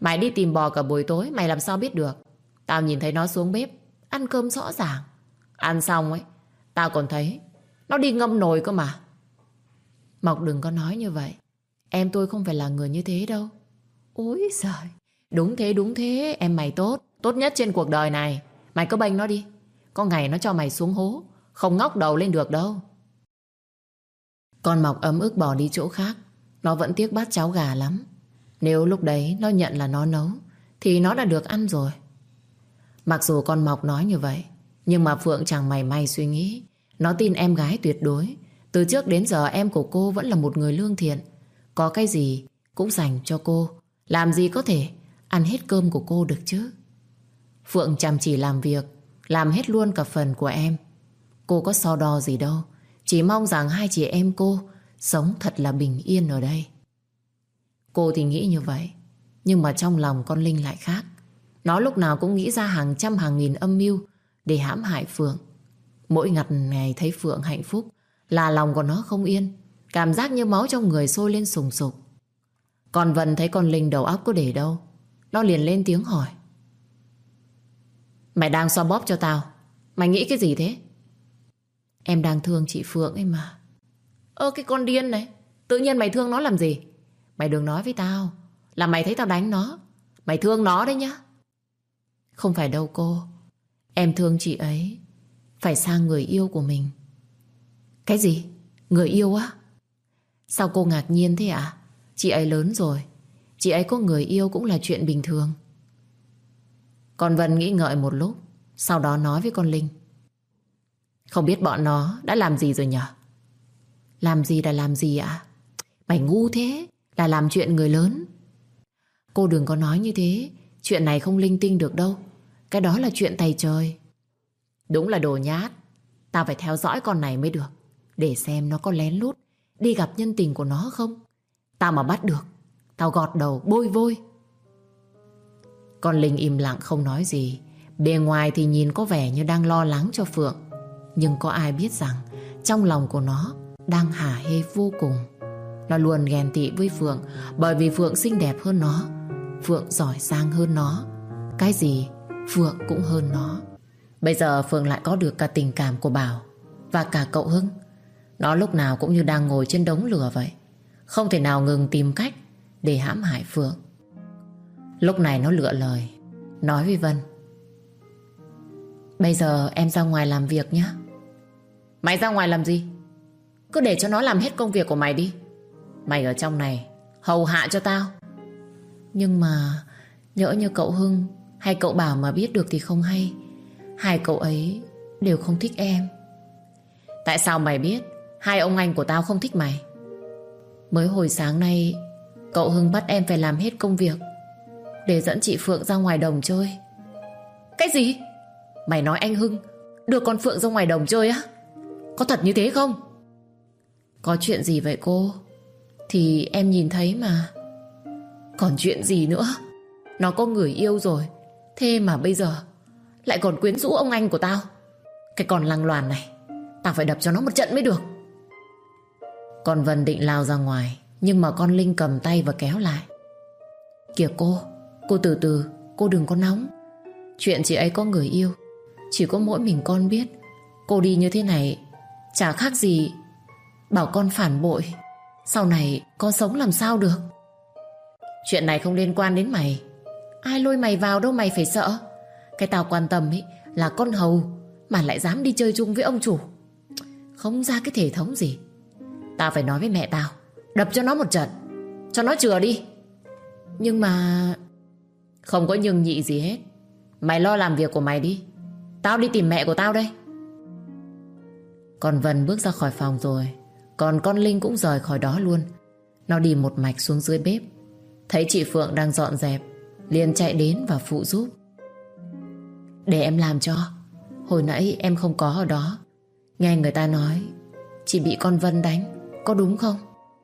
Mày đi tìm bò cả buổi tối, mày làm sao biết được? Tao nhìn thấy nó xuống bếp ăn cơm rõ ràng. Ăn xong ấy, tao còn thấy nó đi ngâm nồi cơ mà. Mộc đừng có nói như vậy. Em tôi không phải là người như thế đâu. Ôi giời, đúng thế, em mày tốt, tốt nhất trên cuộc đời này. Mày cứ bênh nó đi, có ngày nó cho mày xuống hố, không ngóc đầu lên được đâu. Con Mộc ấm ức bỏ đi chỗ khác. Nó vẫn tiếc bát cháo gà lắm. Nếu lúc đấy nó nhận là nó nấu thì nó đã được ăn rồi. Mặc dù con Mộc nói như vậy, nhưng mà Phượng chẳng mảy may suy nghĩ. Nó tin em gái tuyệt đối. Từ trước đến giờ em của cô vẫn là một người lương thiện, có cái gì cũng dành cho cô. Làm gì có thể ăn hết cơm của cô được chứ. Phượng chăm chỉ làm việc, làm hết luôn cả phần của em. Cô có so đo gì đâu, chỉ mong rằng hai chị em cô sống thật là bình yên ở đây. Cô thì nghĩ như vậy, nhưng mà trong lòng con Linh lại khác. Nó lúc nào cũng nghĩ ra hàng trăm hàng nghìn âm mưu để hãm hại Phượng. Mỗi ngày thấy Phượng hạnh phúc là lòng của nó không yên, cảm giác như máu trong người sôi lên sùng sục. Còn Vân thấy con Linh đầu óc có để đâu, nó liền lên tiếng hỏi: Mày đang xoa bóp cho tao, mày nghĩ cái gì thế? Em đang thương chị Phượng ấy mà. Cái con điên này, tự nhiên mày thương nó làm gì? Mày đừng nói với tao là mày thấy tao đánh nó. Mày thương nó đấy nhá. Không phải đâu cô. Em thương chị ấy phải sang người yêu của mình. Cái gì? Người yêu á? Sao cô ngạc nhiên thế ạ? Chị ấy lớn rồi, chị ấy có người yêu cũng là chuyện bình thường. Con Vân nghĩ ngợi một lúc, sau đó nói với con Linh: Không biết bọn nó đã làm gì rồi nhở? Làm gì là làm gì ạ? Mày ngu thế, là làm chuyện người lớn. Cô đừng có nói như thế. Chuyện này không linh tinh được đâu. Cái đó là chuyện tày trời. Đúng là đồ nhát. Tao phải theo dõi con này mới được, để xem nó có lén lút đi gặp nhân tình của nó không. Tao mà bắt được, tao gọt đầu bôi vôi. Con Linh im lặng không nói gì. Bề ngoài thì nhìn có vẻ như đang lo lắng cho Phượng, nhưng có ai biết rằng trong lòng của nó đang hả hê vô cùng. Nó luôn ghen tị với Phượng, bởi vì Phượng xinh đẹp hơn nó, Phượng giỏi giang hơn nó, cái gì Phượng cũng hơn nó. Bây giờ Phượng lại có được cả tình cảm của Bảo và cả cậu Hưng. Nó lúc nào cũng như đang ngồi trên đống lửa vậy, không thể nào ngừng tìm cách để hãm hại Phượng. Lúc này nó lựa lời nói với Vân: Bây giờ em ra ngoài làm việc nhé. Mày ra ngoài làm gì? Cứ để cho nó làm hết công việc của mày đi. Mày ở trong này hầu hạ cho tao. Nhưng mà nhỡ như cậu Hưng hay cậu Bảo mà biết được thì không hay. Hai cậu ấy đều không thích em. Tại sao mày biết hai ông anh của tao không thích mày? Mới hồi sáng nay cậu Hưng bắt em phải làm hết công việc để dẫn chị Phượng ra ngoài đồng chơi. Cái gì? Mày nói anh Hưng đưa con Phượng ra ngoài đồng chơi á? Có thật như thế không? Có chuyện gì vậy cô? Thì em nhìn thấy mà. Còn chuyện gì nữa? Nó có người yêu rồi, thế mà bây giờ lại còn quyến rũ ông anh của tao. Cái con lăng loàn này, tao phải đập cho nó một trận mới được. Con Vân định lao ra ngoài, nhưng mà con Linh cầm tay và kéo lại. Kìa cô từ từ, cô đừng có nóng. Chuyện chị ấy có người yêu chỉ có mỗi mình con biết. Cô đi như thế này chả khác gì bảo con phản bội. Sau này con sống làm sao được? Chuyện này không liên quan đến mày. Ai lôi mày vào đâu mày phải sợ. Cái tao quan tâm ấy là con hầu mà lại dám đi chơi chung với ông chủ, không ra cái thể thống gì. Tao phải nói với mẹ tao đập cho nó một trận, cho nó chừa đi. Nhưng mà... Không có nhưng nhị gì hết. Mày lo làm việc của mày đi, tao đi tìm mẹ của tao đây. Còn Vân bước ra khỏi phòng rồi, còn con Linh cũng rời khỏi đó luôn. Nó đi một mạch xuống dưới bếp, thấy chị Phượng đang dọn dẹp, liền chạy đến và phụ giúp. Để em làm cho. Hồi nãy em không có ở đó. Nghe người ta nói chị bị con Vân đánh, có đúng không?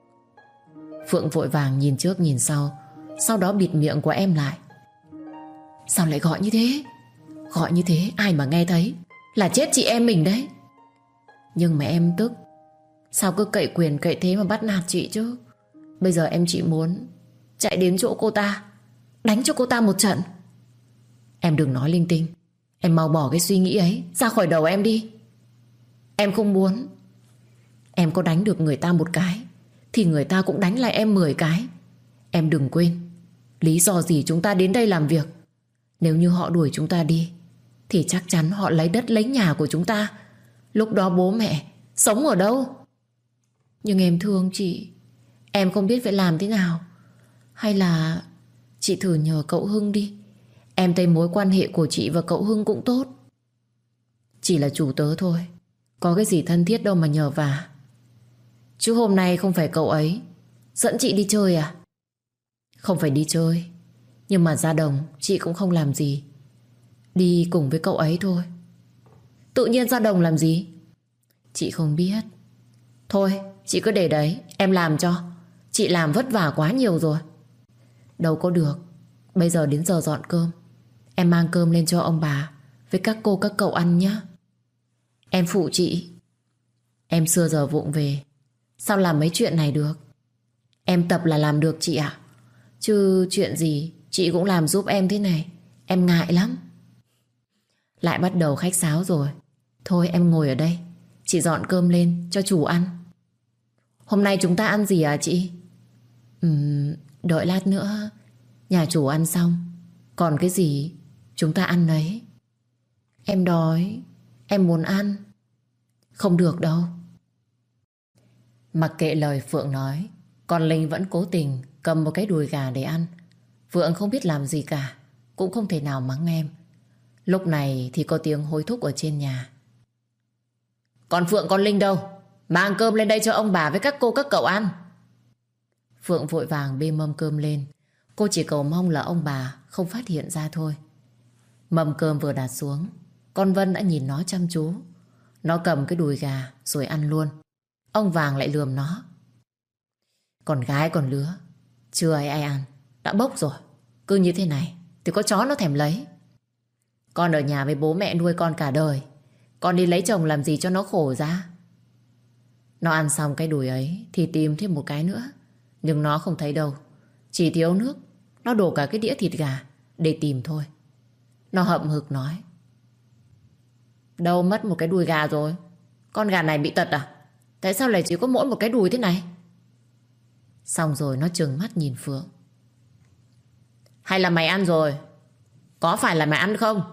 Phượng vội vàng nhìn trước nhìn sau đó bịt miệng của em lại. Sao lại gọi như thế? Gọi như thế ai mà nghe thấy là chết chị em mình đấy. Nhưng mà em tức. Sao cứ cậy quyền cậy thế mà bắt nạt chị chứ? Bây giờ em chỉ muốn chạy đến chỗ cô ta Đánh cho cô ta một trận. Em đừng nói linh tinh. Em mau bỏ cái suy nghĩ ấy ra khỏi đầu em đi. Em không muốn. Em có đánh được người ta một cái thì người ta cũng đánh lại em 10 cái. Em đừng quên lý do gì chúng ta đến đây làm việc. Nếu như họ đuổi chúng ta đi thì chắc chắn họ lấy đất lấy nhà của chúng ta. Lúc đó bố mẹ sống ở đâu? Nhưng em thương chị. Em không biết phải làm thế nào. Hay là chị thử nhờ cậu Hưng đi. Em thấy mối quan hệ của chị và cậu Hưng cũng tốt. Chỉ là chủ tớ thôi, có cái gì thân thiết đâu mà nhờ vả. Chứ hôm nay không phải cậu ấy dẫn chị đi chơi à? Không phải đi chơi, nhưng mà ra đồng chị cũng không làm gì. Đi cùng với cậu ấy thôi. Tự nhiên ra đồng làm gì? Chị không biết. Thôi chị cứ để đấy, em làm cho. Chị làm vất vả quá nhiều rồi. Đâu có được. Bây giờ đến giờ dọn cơm. Em mang cơm lên cho ông bà với các cô các cậu ăn nhé. Em phụ chị. Em xưa giờ vụng về, sao làm mấy chuyện này được? Em tập là làm được chị ạ. Chứ chuyện gì chị cũng làm giúp em thế này. Em ngại lắm. Lại bắt đầu khách sáo rồi. Thôi em ngồi ở đây, chị dọn cơm lên cho chủ ăn. Hôm nay chúng ta ăn gì à chị? Đợi lát nữa nhà chủ ăn xong, còn cái gì chúng ta ăn đấy. Em đói, em muốn ăn. Không được đâu. Mặc kệ lời Phượng nói, con Linh vẫn cố tình cầm một cái đùi gà để ăn. Phượng không biết làm gì cả, cũng không thể nào mắng em. Lúc này thì có tiếng hối thúc ở trên nhà. Còn Phượng con Linh đâu? Mang cơm lên đây cho ông bà với các cô các cậu ăn. Phượng vội vàng bê mâm cơm lên. Cô chỉ cầu mong là ông bà không phát hiện ra thôi. Mâm cơm vừa đặt xuống, con Vân đã nhìn nó chăm chú. Nó cầm cái đùi gà rồi ăn luôn. Ông Vàng lại lườm nó. Con gái còn lứa, chưa ai ăn, đã bốc rồi. Cứ như thế này thì có chó nó thèm lấy. Con ở nhà với bố mẹ nuôi con cả đời, con đi lấy chồng làm gì cho nó khổ ra. Nó ăn xong cái đùi ấy thì tìm thêm một cái nữa, nhưng nó không thấy đâu. Chỉ thiếu nước, nó đổ cả cái đĩa thịt gà để tìm thôi. Nó hậm hực nói. Đâu mất một cái đùi gà rồi? Con gà này bị tật à? Tại sao lại chỉ có mỗi một cái đùi thế này? Xong rồi nó trừng mắt nhìn Phượng. Hay là mày ăn rồi? Có phải là mày ăn không?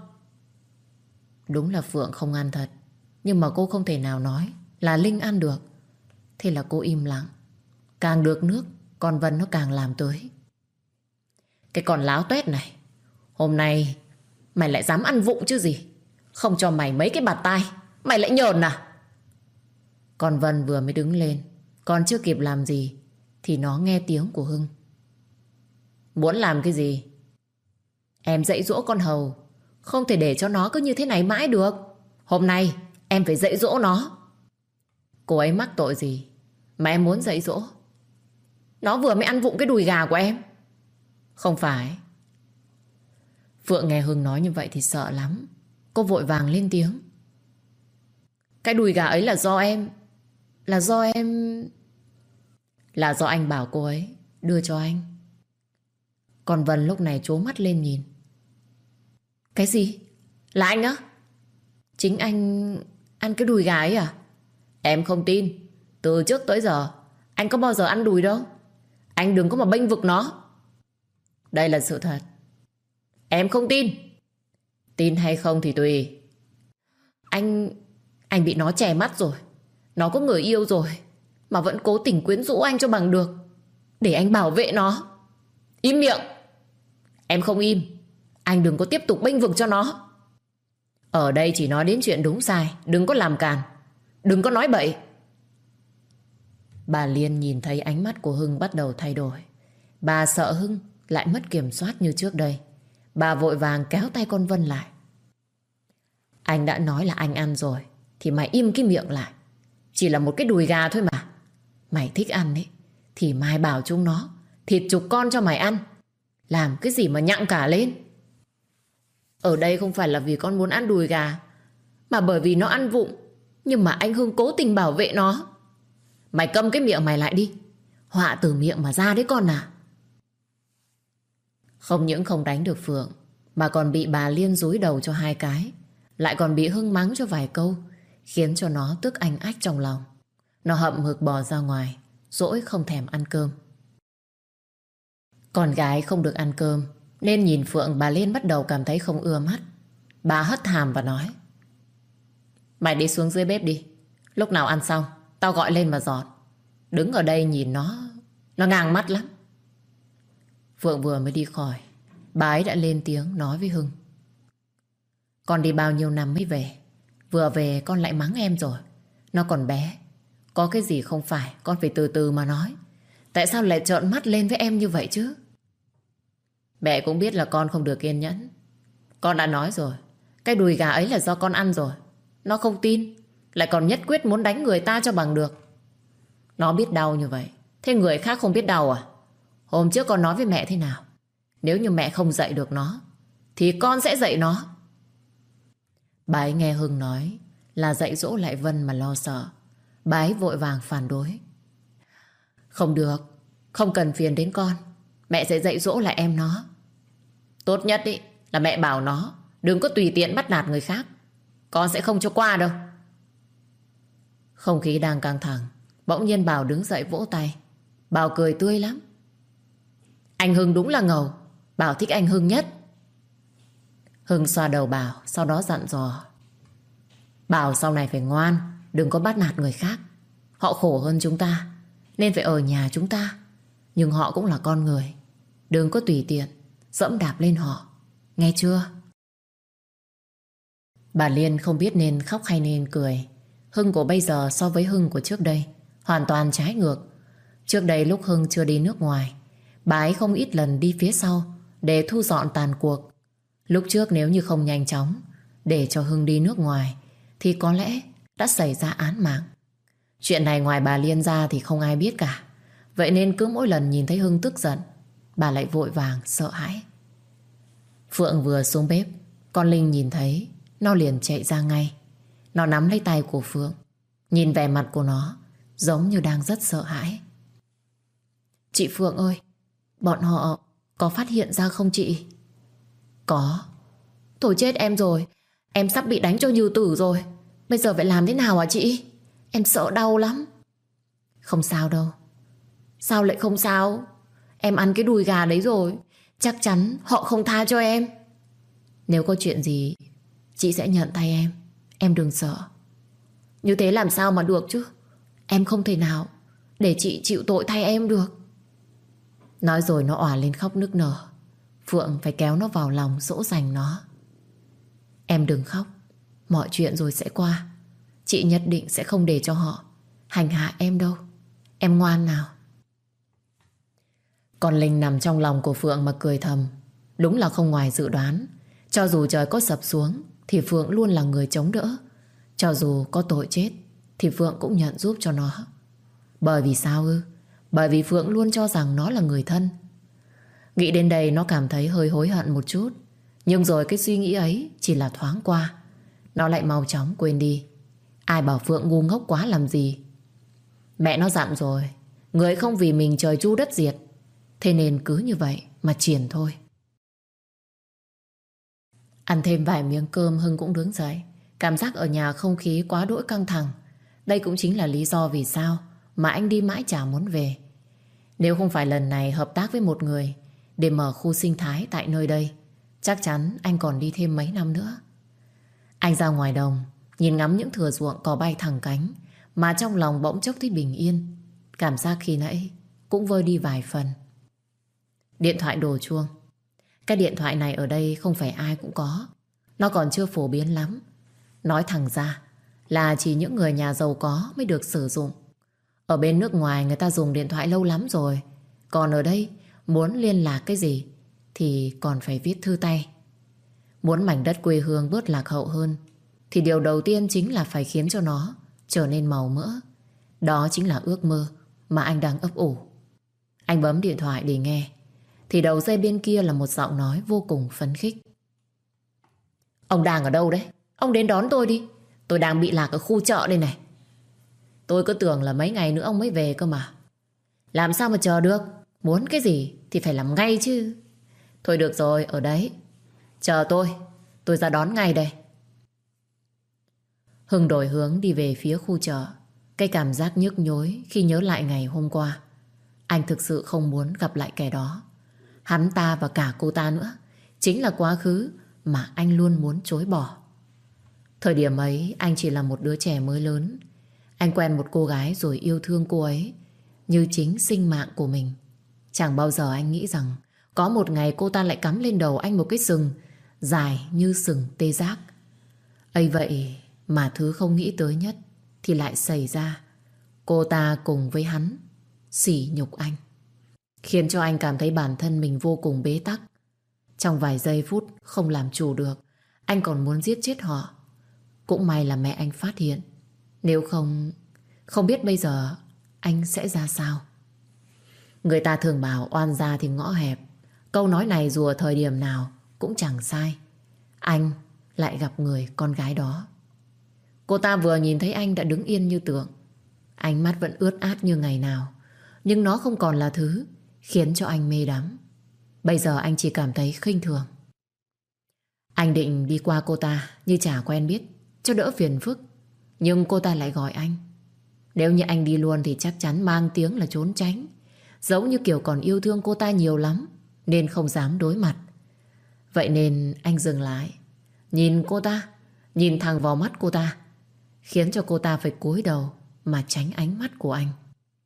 Đúng là Phượng không ăn thật, nhưng mà cô không thể nào nói là Linh ăn được. Thế là cô im lặng. Càng được nước, con Vân nó càng làm tới. Cái con láo tuét này, hôm nay mày lại dám ăn vụng chứ gì? Không cho mày mấy cái bạt tai, mày lại nhờn à? Con Vân vừa mới đứng lên, còn chưa kịp làm gì thì nó nghe tiếng của Hưng. Muốn làm cái gì? Em dạy dỗ con hầu, không thể để cho nó cứ như thế này mãi được. Hôm nay em phải dạy dỗ nó. Cô ấy mắc tội gì mà em muốn dạy dỗ? Nó vừa mới ăn vụng cái đùi gà của em. Không phải. Phượng nghe Hưng nói như vậy thì sợ lắm. Cô vội vàng lên tiếng. Cái đùi gà ấy là do em. Là do em. Là do anh bảo cô ấy đưa cho anh. Còn Vân lúc này trố mắt lên nhìn. Cái gì? Là anh á? Chính anh ăn cái đùi gà ấy à? Em không tin. Từ trước tới giờ anh có bao giờ ăn đùi đâu. Anh đừng có mà bênh vực nó. Đây là sự thật. Em không tin. Tin hay không thì tùy. Anh bị nó chè mắt rồi. Nó có người yêu rồi mà vẫn cố tình quyến rũ anh cho bằng được, để anh bảo vệ nó. Im miệng. Em không im. Anh đừng có tiếp tục bênh vực cho nó. Ở đây chỉ nói đến chuyện đúng sai, đừng có làm càn, đừng có nói bậy. Bà Liên nhìn thấy ánh mắt của Hưng bắt đầu thay đổi. Bà sợ Hưng lại mất kiểm soát như trước đây. Bà vội vàng kéo tay con Vân lại. Anh đã nói là anh ăn rồi thì mày im cái miệng lại. Chỉ là một cái đùi gà thôi mà. Mày thích ăn ấy thì mai bảo chúng nó thịt chục con cho mày ăn. Làm cái gì mà nhặng cả lên. Ở đây không phải là vì con muốn ăn đùi gà, mà bởi vì nó ăn vụng. Nhưng mà anh Hưng cố tình bảo vệ nó. Mày câm cái miệng mày lại đi. Họa từ miệng mà ra đấy con à. Không những không đánh được Phượng, mà còn bị bà Liên dúi đầu cho 2 cái. Lại còn bị Hưng mắng cho vài câu, khiến cho nó tức anh ách trong lòng. Nó hậm hực bò ra ngoài, dỗi không thèm ăn cơm. Con gái không được ăn cơm, nên nhìn Phượng bà Liên bắt đầu cảm thấy không ưa mắt. Bà hất hàm và nói: mày đi xuống dưới bếp đi. Lúc nào ăn xong tao gọi lên mà dọn. Đứng ở đây nhìn nó ngang mắt lắm. Phượng vừa mới đi khỏi, bà ấy đã lên tiếng nói với Hưng: con đi bao nhiêu năm mới về, vừa về con lại mắng em rồi. Nó còn bé, có cái gì không phải con phải từ từ mà nói. Tại sao lại trợn mắt lên với em như vậy chứ? Mẹ cũng biết là con không được kiên nhẫn. Con đã nói rồi, cái đùi gà ấy là do con ăn rồi. Nó không tin, lại còn nhất quyết muốn đánh người ta cho bằng được. Nó biết đau như vậy, thế người khác không biết đau à? Hôm trước con nói với mẹ thế nào? Nếu như mẹ không dạy được nó, thì con sẽ dạy nó. Bà ấy nghe Hưng nói là dạy dỗ lại Vân mà lo sợ. Bà ấy vội vàng phản đối: không được, không cần phiền đến con. Mẹ sẽ dạy dỗ lại em nó. Tốt nhất ý, là mẹ bảo nó đừng có tùy tiện bắt nạt người khác. Con sẽ không cho qua đâu. Không khí đang căng thẳng, bỗng nhiên Bảo đứng dậy vỗ tay. Bảo cười tươi lắm: anh Hưng đúng là ngầu, Bảo thích anh Hưng nhất. Hưng xoa đầu Bảo, sau đó dặn dò: Bảo sau này phải ngoan, đừng có bắt nạt người khác. Họ khổ hơn chúng ta, nên phải ở nhà chúng ta. Nhưng họ cũng là con người, đừng có tùy tiện dẫm đạp lên họ, nghe chưa? Bà Liên không biết nên khóc hay nên cười. Hưng của bây giờ so với Hưng của trước đây hoàn toàn trái ngược. Trước đây lúc Hưng chưa đi nước ngoài, bà ấy không ít lần đi phía sau để thu dọn tàn cuộc. Lúc trước nếu như không nhanh chóng để cho Hưng đi nước ngoài, thì có lẽ đã xảy ra án mạng. Chuyện này ngoài bà Liên ra thì không ai biết cả. Vậy nên cứ mỗi lần nhìn thấy Hưng tức giận, bà lại vội vàng sợ hãi. Phượng vừa xuống bếp, con Linh nhìn thấy, nó liền chạy ra ngay. Nó nắm lấy tay của Phượng, nhìn vẻ mặt của nó giống như đang rất sợ hãi. Chị Phượng ơi, bọn họ có phát hiện ra không chị? Có. Thôi chết em rồi, em sắp bị đánh cho như tử rồi. Bây giờ phải làm thế nào hả chị? Em sợ đau lắm. Không sao đâu. Sao lại không sao? Em ăn cái đùi gà đấy rồi, chắc chắn họ không tha cho em. Nếu có chuyện gì, chị sẽ nhận thay em đừng sợ. Như thế làm sao mà được chứ? Em không thể nào để chị chịu tội thay em được. Nói rồi nó òa lên khóc nức nở. Phượng phải kéo nó vào lòng dỗ dành nó. Em đừng khóc, mọi chuyện rồi sẽ qua. Chị nhất định sẽ không để cho họ hành hạ em đâu. Em ngoan nào. Còn Linh nằm trong lòng của Phượng mà cười thầm. Đúng là không ngoài dự đoán. Cho dù trời có sập xuống thì Phượng luôn là người chống đỡ. Cho dù có tội chết thì Phượng cũng nhận giúp cho nó. Bởi vì sao ư? Bởi vì Phượng luôn cho rằng nó là người thân. Nghĩ đến đây nó cảm thấy hơi hối hận một chút. Nhưng rồi cái suy nghĩ ấy chỉ là thoáng qua. Nó lại mau chóng quên đi. Ai bảo Phượng ngu ngốc quá làm gì. Mẹ nó dặn rồi, người không vì mình trời chu đất diệt. Thế nên cứ như vậy mà triển thôi. Ăn thêm vài miếng cơm Hưng cũng đứng dậy. Cảm giác ở nhà không khí quá đỗi căng thẳng. Đây cũng chính là lý do vì sao mà anh đi mãi chả muốn về. Nếu không phải lần này hợp tác với một người để mở khu sinh thái tại nơi đây, chắc chắn anh còn đi thêm mấy năm nữa. Anh ra ngoài đồng, nhìn ngắm những thửa ruộng cỏ bay thẳng cánh, mà trong lòng bỗng chốc thấy bình yên. Cảm giác khi nãy cũng vơi đi vài phần. Điện thoại đổ chuông. Cái điện thoại này ở đây không phải ai cũng có. Nó còn chưa phổ biến lắm. Nói thẳng ra là chỉ những người nhà giàu có mới được sử dụng. Ở bên nước ngoài người ta dùng điện thoại lâu lắm rồi. Còn ở đây muốn liên lạc cái gì thì còn phải viết thư tay. Muốn mảnh đất quê hương bớt lạc hậu hơn thì điều đầu tiên chính là phải khiến cho nó trở nên màu mỡ. Đó chính là ước mơ mà anh đang ấp ủ. Anh bấm điện thoại để nghe, thì đầu dây bên kia là một giọng nói vô cùng phấn khích. Ông đang ở đâu đấy? Ông đến đón tôi đi. Tôi đang bị lạc ở khu chợ đây này. Tôi cứ tưởng là mấy ngày nữa ông mới về cơ mà. Làm sao mà chờ được? Muốn cái gì thì phải làm ngay chứ. Thôi được rồi, ở đấy. Chờ tôi ra đón ngay đây. Hưng đổi hướng đi về phía khu chợ. Cái cảm giác nhức nhối khi nhớ lại ngày hôm qua. Anh thực sự không muốn gặp lại kẻ đó. Hắn ta và cả cô ta nữa chính là quá khứ mà anh luôn muốn chối bỏ. Thời điểm ấy anh chỉ là một đứa trẻ mới lớn. Anh quen một cô gái rồi yêu thương cô ấy như chính sinh mạng của mình. Chẳng bao giờ anh nghĩ rằng có một ngày cô ta lại cắm lên đầu anh một cái sừng dài như sừng tê giác. Ấy vậy mà thứ không nghĩ tới nhất thì lại xảy ra. Cô ta cùng với hắn sỉ nhục anh, khiến cho anh cảm thấy bản thân mình vô cùng bế tắc. Trong vài giây phút không làm chủ được, anh còn muốn giết chết họ. Cũng may là mẹ anh phát hiện. Nếu không biết bây giờ anh sẽ ra sao. Người ta thường bảo oan gia thì ngõ hẹp. Câu nói này dù ở thời điểm nào cũng chẳng sai. Anh lại gặp người con gái đó. Cô ta vừa nhìn thấy anh đã đứng yên như tượng. Ánh mắt vẫn ướt át như ngày nào, nhưng nó không còn là thứ khiến cho anh mê đắm. Bây giờ anh chỉ cảm thấy khinh thường. Anh định đi qua cô ta như chả quen biết cho đỡ phiền phức, nhưng cô ta lại gọi anh. Nếu như anh đi luôn thì chắc chắn mang tiếng là trốn tránh, giống như kiểu còn yêu thương cô ta nhiều lắm nên không dám đối mặt. Vậy nên anh dừng lại, nhìn cô ta, nhìn thẳng vào mắt cô ta, khiến cho cô ta phải cúi đầu mà tránh ánh mắt của anh.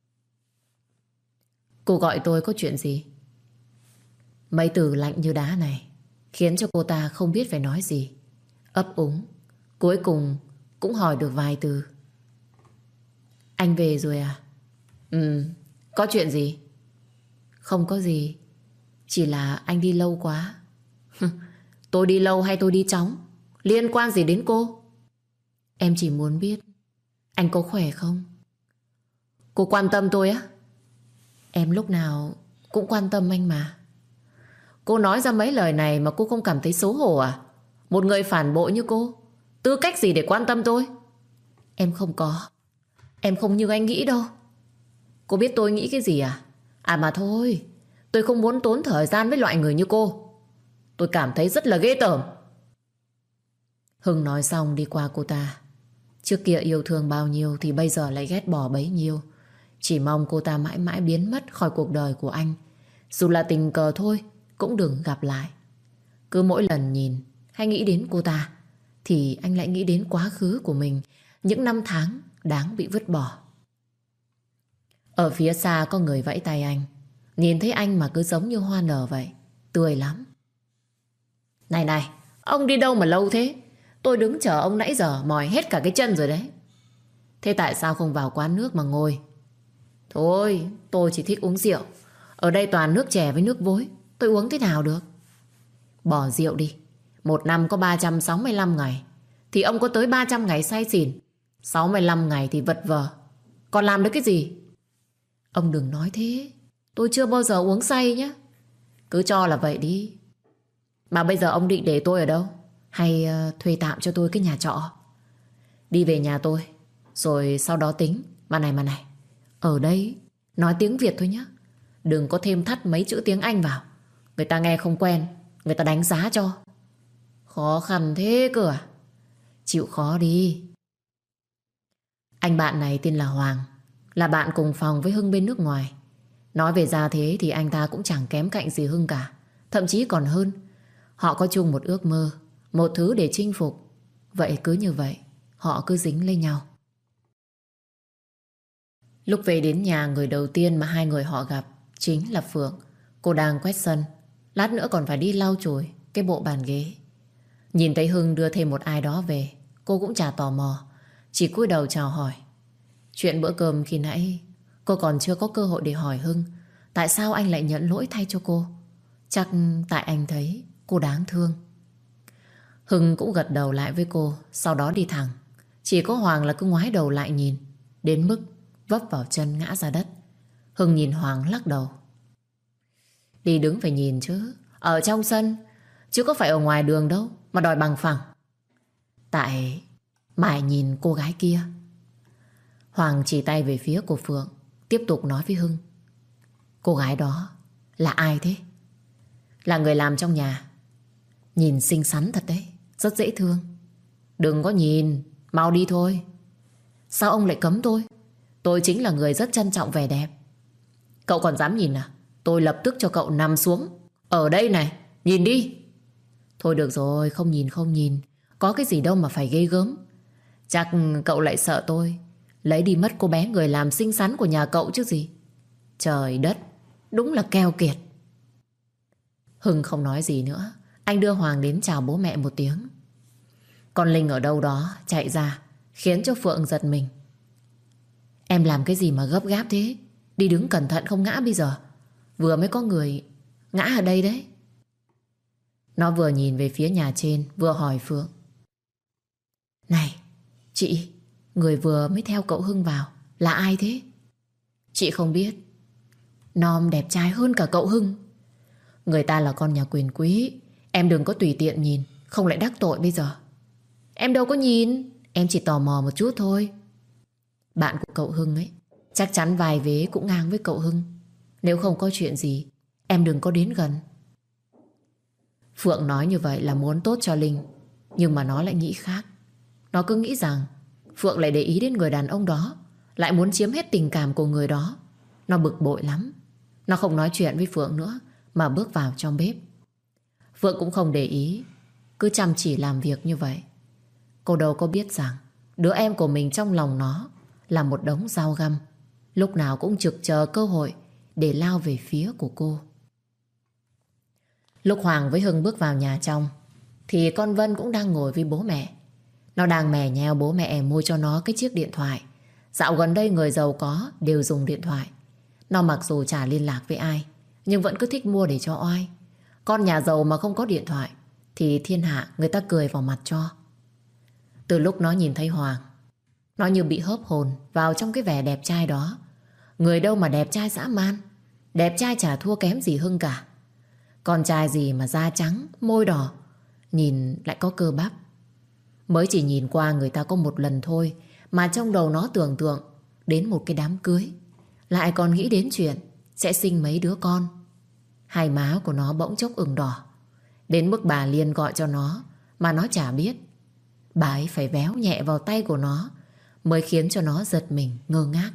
Cô gọi tôi có chuyện gì? Mấy từ lạnh như đá này khiến cho cô ta không biết phải nói gì. Ấp úng, cuối cùng cũng hỏi được vài từ. Anh về rồi à? Có chuyện gì? Không có gì, chỉ là anh đi lâu quá. Tôi đi lâu hay tôi đi chóng liên quan gì đến cô? Em chỉ muốn biết anh có khỏe không? Cô quan tâm tôi á? Em lúc nào cũng quan tâm anh mà. Cô nói ra mấy lời này mà cô không cảm thấy xấu hổ à? Một người phản bội như cô, tư cách gì để quan tâm tôi? Em không có. Em không như anh nghĩ đâu. Cô biết tôi nghĩ cái gì à? À mà thôi, tôi không muốn tốn thời gian với loại người như cô. Tôi cảm thấy rất là ghê tởm. Hưng nói xong đi qua cô ta. Trước kia yêu thương bao nhiêu thì bây giờ lại ghét bỏ bấy nhiêu. Chỉ mong cô ta mãi mãi biến mất khỏi cuộc đời của anh. Dù là tình cờ thôi cũng đừng gặp lại. Cứ mỗi lần nhìn hay nghĩ đến cô ta thì anh lại nghĩ đến quá khứ của mình, những năm tháng đáng bị vứt bỏ. Ở phía xa có người vẫy tay anh. Nhìn thấy anh mà cứ giống như hoa nở vậy, tươi lắm. Này này, ông đi đâu mà lâu thế? Tôi đứng chờ ông nãy giờ mỏi hết cả cái chân rồi đấy. Thế tại sao không vào quán nước mà ngồi? Thôi, tôi chỉ thích uống rượu. Ở đây toàn nước chè với nước vối, tôi uống thế nào được? Bỏ rượu đi. Một năm có 365 ngày thì ông có tới 300 ngày say xỉn, 65 ngày thì vật vờ. Còn làm được cái gì? Ông đừng nói thế. Tôi chưa bao giờ uống say nhé. Cứ cho là vậy đi. Mà bây giờ ông định để tôi ở đâu? Hay thuê tạm cho tôi cái nhà trọ? Đi về nhà tôi rồi sau đó tính. Mà này, ở đây nói tiếng Việt thôi nhé. Đừng có thêm thắt mấy chữ tiếng Anh vào. Người ta nghe không quen, người ta đánh giá cho. Khó khăn thế cơ à? Chịu khó đi. Anh bạn này tên là Hoàng, là bạn cùng phòng với Hưng bên nước ngoài. Nói về gia thế thì anh ta cũng chẳng kém cạnh gì Hưng cả, thậm chí còn hơn. Họ có chung một ước mơ, một thứ để chinh phục. Vậy cứ như vậy họ cứ dính lên nhau. Lúc về đến nhà, người đầu tiên mà hai người họ gặp chính là Phượng. Cô đang quét sân, lát nữa còn phải đi lau chùi cái bộ bàn ghế. Nhìn thấy Hưng đưa thêm một ai đó về, cô cũng chả tò mò, chỉ cúi đầu chào hỏi. Chuyện bữa cơm khi nãy cô còn chưa có cơ hội để hỏi Hưng tại sao anh lại nhận lỗi thay cho cô. Chắc tại anh thấy cô đáng thương. Hưng cũng gật đầu lại với cô, sau đó đi thẳng. Chỉ có Hoàng là cứ ngoái đầu lại nhìn, đến mức vấp vào chân ngã ra đất. Hưng nhìn Hoàng lắc đầu. Đi đứng phải nhìn chứ, ở trong sân chứ có phải ở ngoài đường đâu mà đòi bằng phẳng. Tại mải nhìn cô gái kia. Hoàng chỉ tay về phía của Phượng, tiếp tục nói với Hưng. Cô gái đó là ai thế? là người làm trong nhà. Nhìn xinh xắn thật đấy, rất dễ thương. Đừng có nhìn, mau đi thôi. Sao ông lại cấm tôi? Tôi chính là người rất trân trọng vẻ đẹp. Cậu còn dám nhìn à? Tôi lập tức cho cậu nằm xuống. Ở đây này, nhìn đi. Thôi được rồi, không nhìn không nhìn. Có cái gì đâu mà phải ghê gớm. Chắc cậu lại sợ tôi lấy đi mất cô bé người làm xinh xắn của nhà cậu chứ gì. Trời đất, đúng là keo kiệt. Hưng không nói gì nữa. Anh đưa Hoàng đến chào bố mẹ một tiếng. Con Linh ở đâu đó chạy ra, khiến cho Phượng giật mình. Em làm cái gì mà gấp gáp thế? Đi đứng cẩn thận không ngã bây giờ. Vừa mới có người ngã ở đây đấy. Nó vừa nhìn về phía nhà trên, vừa hỏi Phượng. Này, chị, người vừa mới theo cậu Hưng vào là ai thế? Chị không biết. Nom đẹp trai hơn cả cậu Hưng. Người ta là con nhà quyền quý. Em đừng có tùy tiện nhìn, không lại đắc tội bây giờ. Em đâu có nhìn, em chỉ tò mò một chút thôi. Bạn của cậu Hưng ấy chắc chắn vài vế cũng ngang với cậu Hưng. Nếu không có chuyện gì, em đừng có đến gần. Phượng nói như vậy là muốn tốt cho Linh, nhưng mà nó lại nghĩ khác. Nó cứ nghĩ rằng Phượng lại để ý đến người đàn ông đó, lại muốn chiếm hết tình cảm của người đó. Nó bực bội lắm. Nó không nói chuyện với Phượng nữa, mà bước vào trong bếp. Phượng cũng không để ý, cứ chăm chỉ làm việc như vậy. Cô đâu có biết rằng đứa em của mình trong lòng nó là một đống dao găm, lúc nào cũng trực chờ cơ hội để lao về phía của cô. Lúc Hoàng với Hưng bước vào nhà trong thì con Vân cũng đang ngồi với bố mẹ. Nó đang mè nheo bố mẹ mua cho nó cái chiếc điện thoại. Dạo gần đây người giàu có đều dùng điện thoại. Nó mặc dù chả liên lạc với ai, nhưng vẫn cứ thích mua để cho oai. Con nhà giàu mà không có điện thoại thì thiên hạ người ta cười vào mặt cho. Từ lúc nó nhìn thấy Hoàng, nó như bị hớp hồn vào trong cái vẻ đẹp trai đó. Người đâu mà đẹp trai dã man. Đẹp trai chả thua kém gì Hưng cả. Con trai gì mà da trắng, môi đỏ, nhìn lại có cơ bắp. Mới chỉ nhìn qua người ta có một lần thôi mà trong đầu nó tưởng tượng đến một cái đám cưới, lại còn nghĩ đến chuyện sẽ sinh mấy đứa con. Hai má của nó bỗng chốc ửng đỏ, đến mức bà Liên gọi cho nó mà nó chả biết. Bà ấy phải véo nhẹ vào tay của nó mới khiến cho nó giật mình ngơ ngác.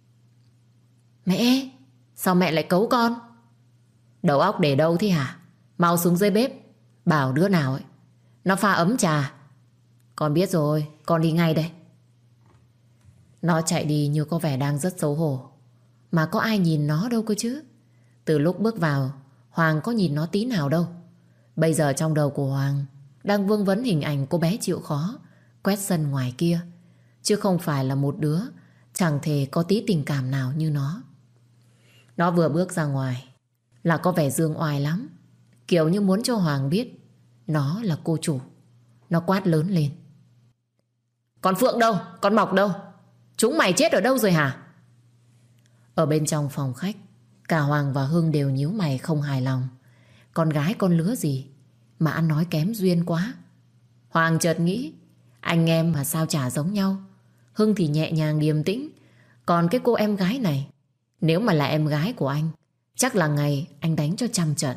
Mẹ, sao mẹ lại cấu con? Đầu óc để đâu thế hả? Mau xuống dưới bếp bảo đứa nào ấy nó pha ấm trà. Con biết rồi, con đi ngay đây. Nó chạy đi như có vẻ đang rất xấu hổ. Mà có ai nhìn nó đâu cơ chứ. Từ lúc bước vào, Hoàng có nhìn nó tí nào đâu. Bây giờ trong đầu của Hoàng đang vương vấn hình ảnh cô bé chịu khó quét sân ngoài kia, chứ không phải là một đứa chẳng thể có tí tình cảm nào như nó. Nó vừa bước ra ngoài là có vẻ dương oai lắm, kiểu như muốn cho Hoàng biết nó là cô chủ. Nó quát lớn lên. Con Phượng đâu? Con Mộc đâu? Chúng mày chết ở đâu rồi hả? Ở bên trong phòng khách, cả Hoàng và Hưng đều nhíu mày không hài lòng. Con gái con lứa gì mà ăn nói kém duyên quá. Hoàng chợt nghĩ, anh em mà sao chả giống nhau. Hưng thì nhẹ nhàng điềm tĩnh, còn cái cô em gái này, nếu mà là em gái của anh, chắc là ngày anh đánh cho trăm trận.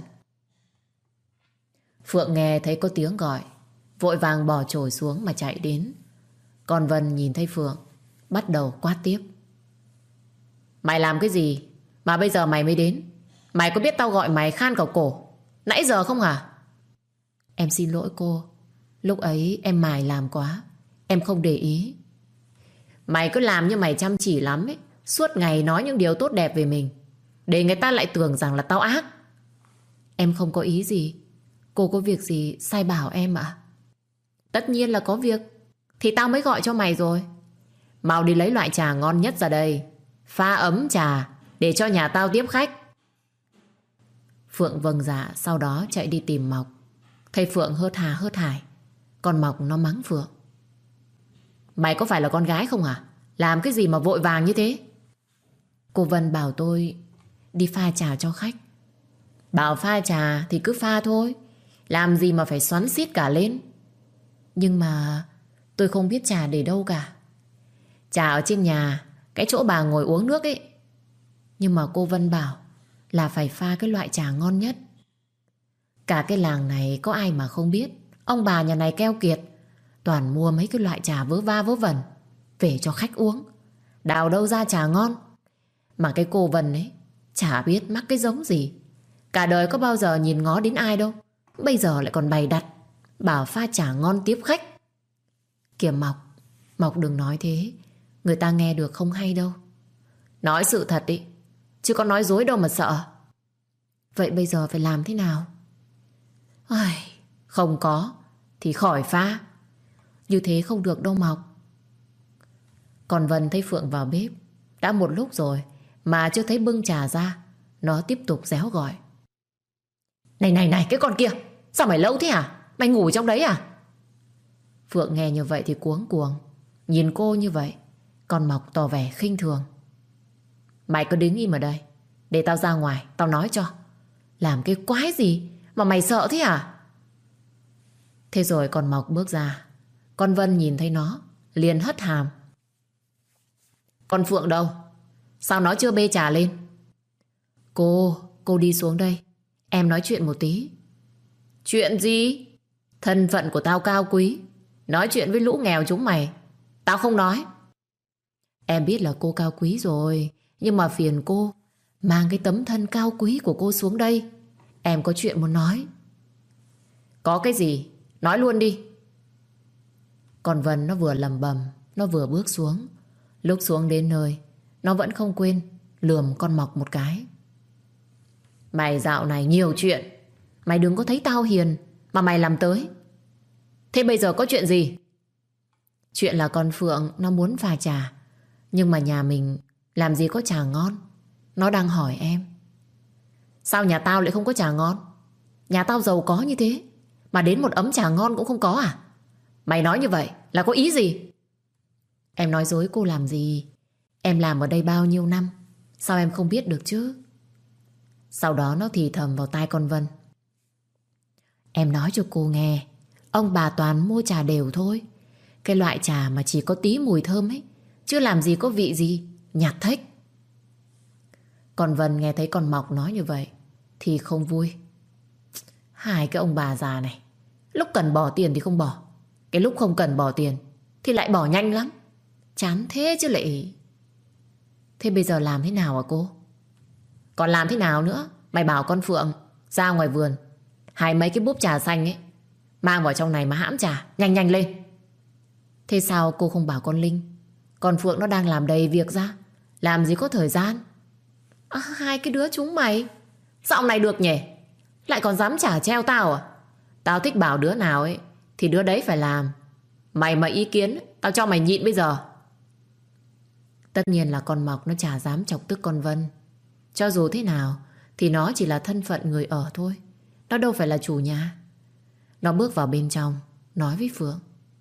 Phượng nghe thấy có tiếng gọi, vội vàng bỏ chổi xuống mà chạy đến. Còn Vân nhìn thấy Phượng, bắt đầu quát tiếp. Mày làm cái gì mà bây giờ mày mới đến? Mày có biết tao gọi mày khan cả cổ nãy giờ không hả? Em xin lỗi cô, lúc ấy em mải làm quá, em không để ý. Mày cứ làm như mày chăm chỉ lắm ấy, suốt ngày nói những điều tốt đẹp về mình, để người ta lại tưởng rằng là tao ác. Em không có ý gì. Cô có việc gì sai bảo em ạ? Tất nhiên là có việc, thì tao mới gọi cho mày rồi. Mau đi lấy loại trà ngon nhất ra đây, pha ấm trà để cho nhà tao tiếp khách. Phượng vâng dạ, sau đó chạy đi tìm Mộc. Thấy Phượng hớt hà hớt hải, còn Mộc nó mắng Phượng. Mày có phải là con gái không hả? Làm cái gì mà vội vàng như thế? Cô Vân bảo tôi đi pha trà cho khách. Bảo pha trà thì cứ pha thôi, làm gì mà phải xoắn xít cả lên. Nhưng mà tôi không biết trà để đâu cả. Trà ở trên nhà, cái chỗ bà ngồi uống nước ấy. Nhưng mà cô Vân bảo là phải pha cái loại trà ngon nhất. Cả cái làng này có ai mà không biết ông bà nhà này keo kiệt, toàn mua mấy cái loại trà vớ va vớ vẩn về cho khách uống. Đào đâu ra trà ngon. Mà cái cô Vân ấy chả biết mắc cái giống gì. Cả đời có bao giờ nhìn ngó đến ai đâu, bây giờ lại còn bày đặt bảo pha trà ngon tiếp khách. Kìa Mọc, Mọc đừng nói thế, người ta nghe được không hay đâu. Nói sự thật đi, chứ có nói dối đâu mà sợ. Vậy bây giờ phải làm thế nào? Ai, không có thì khỏi pha. Như thế không được đâu Mọc. Còn Vân thấy Phượng vào bếp đã một lúc rồi mà chưa thấy bưng trà ra. Nó tiếp tục réo gọi. Này cái con kia, sao mày lâu thế à? Mày ngủ trong đấy à? Phượng nghe như vậy thì cuống cuồng, nhìn cô như vậy. Còn Mọc tỏ vẻ khinh thường. Mày cứ đứng im ở đây, để tao ra ngoài tao nói cho. Làm cái quái gì mà mày sợ thế à? Thế rồi còn Mọc bước ra. Con Vân nhìn thấy nó liền hất hàm. Con Phượng đâu? Sao nó chưa bê trà lên? Cô đi xuống đây, em nói chuyện một tí. Chuyện gì? Thân phận của tao cao quý, nói chuyện với lũ nghèo chúng mày tao không nói. Em biết là cô cao quý rồi, nhưng mà phiền cô mang cái tấm thân cao quý của cô xuống đây. Em có chuyện muốn nói. Có cái gì? Nói luôn đi. Còn Vân nó vừa lầm bầm, nó vừa bước xuống. Lúc xuống đến nơi, nó vẫn không quên lườm con Mọc một cái. Mày dạo này nhiều chuyện, mày đừng có thấy tao hiền mà mày làm tới. Thế bây giờ có chuyện gì? Chuyện là con Phượng nó muốn pha trà, nhưng mà nhà mình làm gì có trà ngon. Nó đang hỏi em. Sao nhà tao lại không có trà ngon? Nhà tao giàu có như thế mà đến một ấm trà ngon cũng không có à? Mày nói như vậy là có ý gì? Em nói dối cô làm gì? Em làm ở đây bao nhiêu năm, sao em không biết được chứ? Sau đó nó thì thầm vào tai con Vân. Em nói cho cô nghe, ông bà toàn mua trà đều thôi. Cái loại trà mà chỉ có tí mùi thơm ấy, chứ làm gì có vị gì, nhạt thếch. Còn Vân nghe thấy con Mọc nói như vậy thì không vui. Hai cái ông bà già này, lúc cần bỏ tiền thì không bỏ, cái lúc không cần bỏ tiền thì lại bỏ nhanh lắm. Chán thế chứ lại. Thế bây giờ làm thế nào hả cô? Còn làm thế nào nữa? Mày bảo con Phượng ra ngoài vườn hái mấy cái búp trà xanh ấy, mang vào trong này mà hãm trà, nhanh nhanh lên. Thế sao cô không bảo con Linh? Con Phượng nó đang làm đầy việc ra, làm gì có thời gian. Hai cái đứa chúng mày dạo này được nhỉ, lại còn dám trả treo tao à? Tao thích bảo đứa nào ấy thì đứa đấy phải làm. Mày mà ý kiến tao cho mày nhịn bây giờ. Tất nhiên là con Mọc nó chả dám chọc tức con Vân. Cho dù thế nào thì nó chỉ là thân phận người ở thôi, nó đâu phải là chủ nhà. Nó bước vào bên trong, nói với Phượng.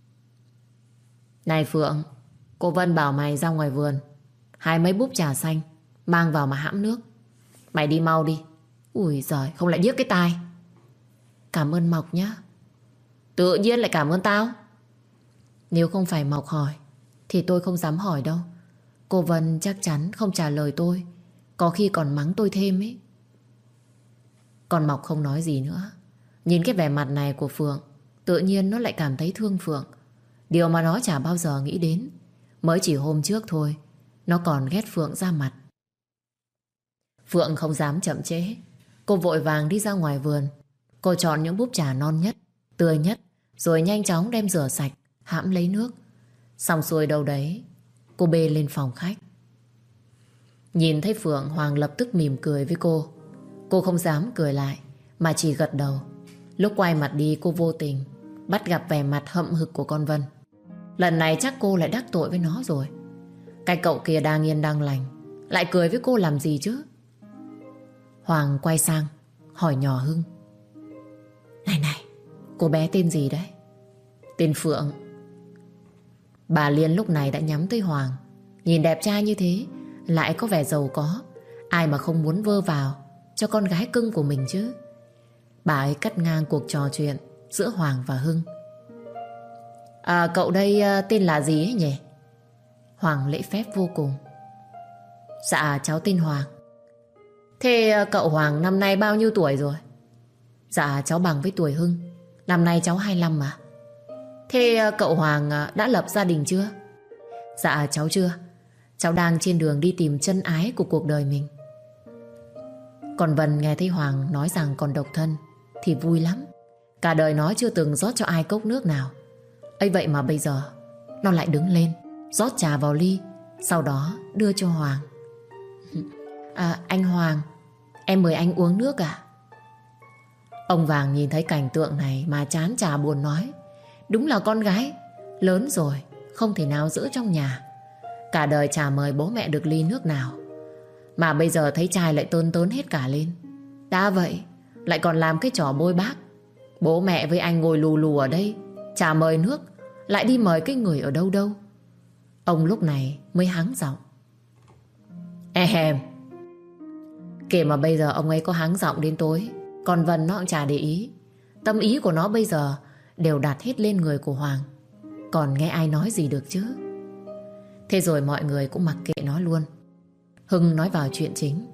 Này Phượng, cô Vân bảo mày ra ngoài vườn hái mấy búp trà xanh, mang vào mà hãm nước. Mày đi mau đi. Ui giời, không lại điếc cái tai. Cảm ơn Mọc nhá. Tự nhiên lại cảm ơn tao. Nếu không phải Mọc hỏi thì tôi không dám hỏi đâu. Cô Vân chắc chắn không trả lời tôi, có khi còn mắng tôi thêm ấy. Còn Mọc không nói gì nữa. Nhìn cái vẻ mặt này của Phượng, tự nhiên nó lại cảm thấy thương Phượng. Điều mà nó chả bao giờ nghĩ đến. Mới chỉ hôm trước thôi, nó còn ghét Phượng ra mặt. Phượng không dám chậm trễ. Cô vội vàng đi ra ngoài vườn. Cô chọn những búp trà non nhất, tươi nhất, rồi nhanh chóng đem rửa sạch, hãm lấy nước. Xong xuôi đâu đấy, cô bê lên phòng khách. Nhìn thấy Phượng, Hoàng lập tức mỉm cười với cô. Cô không dám cười lại, mà chỉ gật đầu. Lúc quay mặt đi, cô vô tình bắt gặp vẻ mặt hậm hực của con Vân. Lần này chắc cô lại đắc tội với nó rồi. Cái cậu kia đang yên đang lành lại cười với cô làm gì chứ? Hoàng quay sang hỏi nhỏ Hưng. Này, cô bé tên gì đấy? Tên Phượng. Bà Liên lúc này đã nhắm tới Hoàng. Nhìn đẹp trai như thế, lại có vẻ giàu có, ai mà không muốn vơ vào cho con gái cưng của mình chứ. Bà ấy cắt ngang cuộc trò chuyện giữa Hoàng và Hưng. Cậu đây tên là gì ấy nhỉ? Hoàng lễ phép vô cùng. Dạ cháu tên Hoàng. Thế cậu Hoàng năm nay bao nhiêu tuổi rồi? Dạ cháu bằng với tuổi Hưng. Năm nay cháu 25 mà. Thế cậu Hoàng đã lập gia đình chưa? Dạ cháu chưa. Cháu đang trên đường đi tìm chân ái của cuộc đời mình. Còn Vân nghe thấy Hoàng nói rằng còn độc thân thì vui lắm. Cả đời nó chưa từng rót cho ai cốc nước nào. ấy vậy mà bây giờ nó lại đứng lên rót trà vào ly, sau đó đưa cho Hoàng. Anh Hoàng, em mời anh uống nước à? Ông Vàng nhìn thấy cảnh tượng này mà chán chả buồn nói. Đúng là con gái lớn rồi, không thể nào giữ trong nhà. Cả đời chả mời bố mẹ được ly nước nào, mà bây giờ thấy trai lại tơn tớn hết cả lên. Đã vậy lại còn làm cái trò bôi bác. Bố mẹ với anh ngồi lù lù ở đây, chả mời nước, lại đi mời cái người ở đâu đâu. Ông lúc này mới hắng giọng. Kể mà bây giờ ông ấy có hắng giọng đến tối, còn Vân nó cũng chả để ý. Tâm ý của nó bây giờ đều đặt hết lên người của Hoàng, còn nghe ai nói gì được chứ. Thế rồi mọi người cũng mặc kệ nó luôn. Hưng nói vào chuyện chính.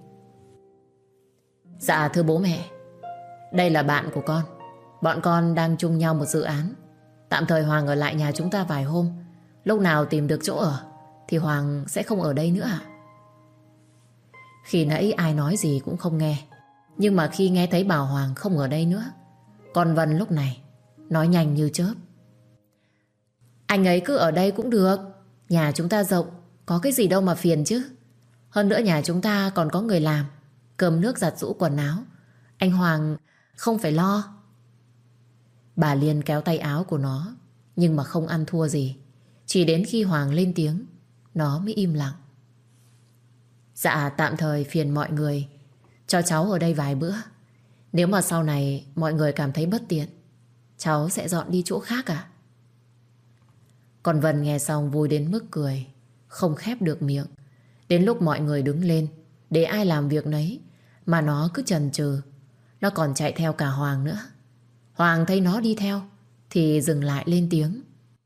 Dạ thưa bố mẹ, đây là bạn của con. Bọn con đang chung nhau một dự án. Tạm thời Hoàng ở lại nhà chúng ta vài hôm. Lúc nào tìm được chỗ ở thì Hoàng sẽ không ở đây nữa ạ. Khi nãy ai nói gì cũng không nghe, nhưng mà khi nghe thấy bảo Hoàng không ở đây nữa, còn Vân lúc này nói nhanh như chớp. Anh ấy cứ ở đây cũng được. Nhà chúng ta rộng, có cái gì đâu mà phiền chứ. Hơn nữa nhà chúng ta còn có người làm, cơm nước giặt giũ quần áo. Anh Hoàng không phải lo. Bà Liên kéo tay áo của nó, nhưng mà không ăn thua gì. Chỉ đến khi Hoàng lên tiếng, nó mới im lặng. Dạ tạm thời phiền mọi người cho cháu ở đây vài bữa. Nếu mà sau này mọi người cảm thấy bất tiện, cháu sẽ dọn đi chỗ khác à? Còn Vân nghe xong vui đến mức cười không khép được miệng. Đến lúc mọi người đứng lên để ai làm việc nấy, mà nó cứ chần chừ. Nó còn chạy theo cả Hoàng nữa. Hoàng thấy nó đi theo thì dừng lại lên tiếng.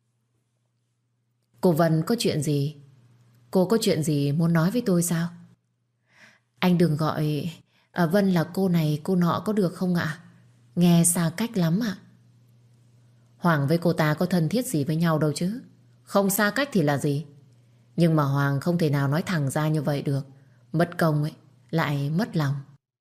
Cô Vân có chuyện gì? Cô có chuyện gì muốn nói với tôi sao? Anh đừng gọi Vân là cô này cô nọ có được không ạ? Nghe xa cách lắm ạ. Hoàng với cô ta có thân thiết gì với nhau đâu chứ. Không xa cách thì là gì. Nhưng mà Hoàng không thể nào nói thẳng ra như vậy được. Mất công ấy, lại mất lòng.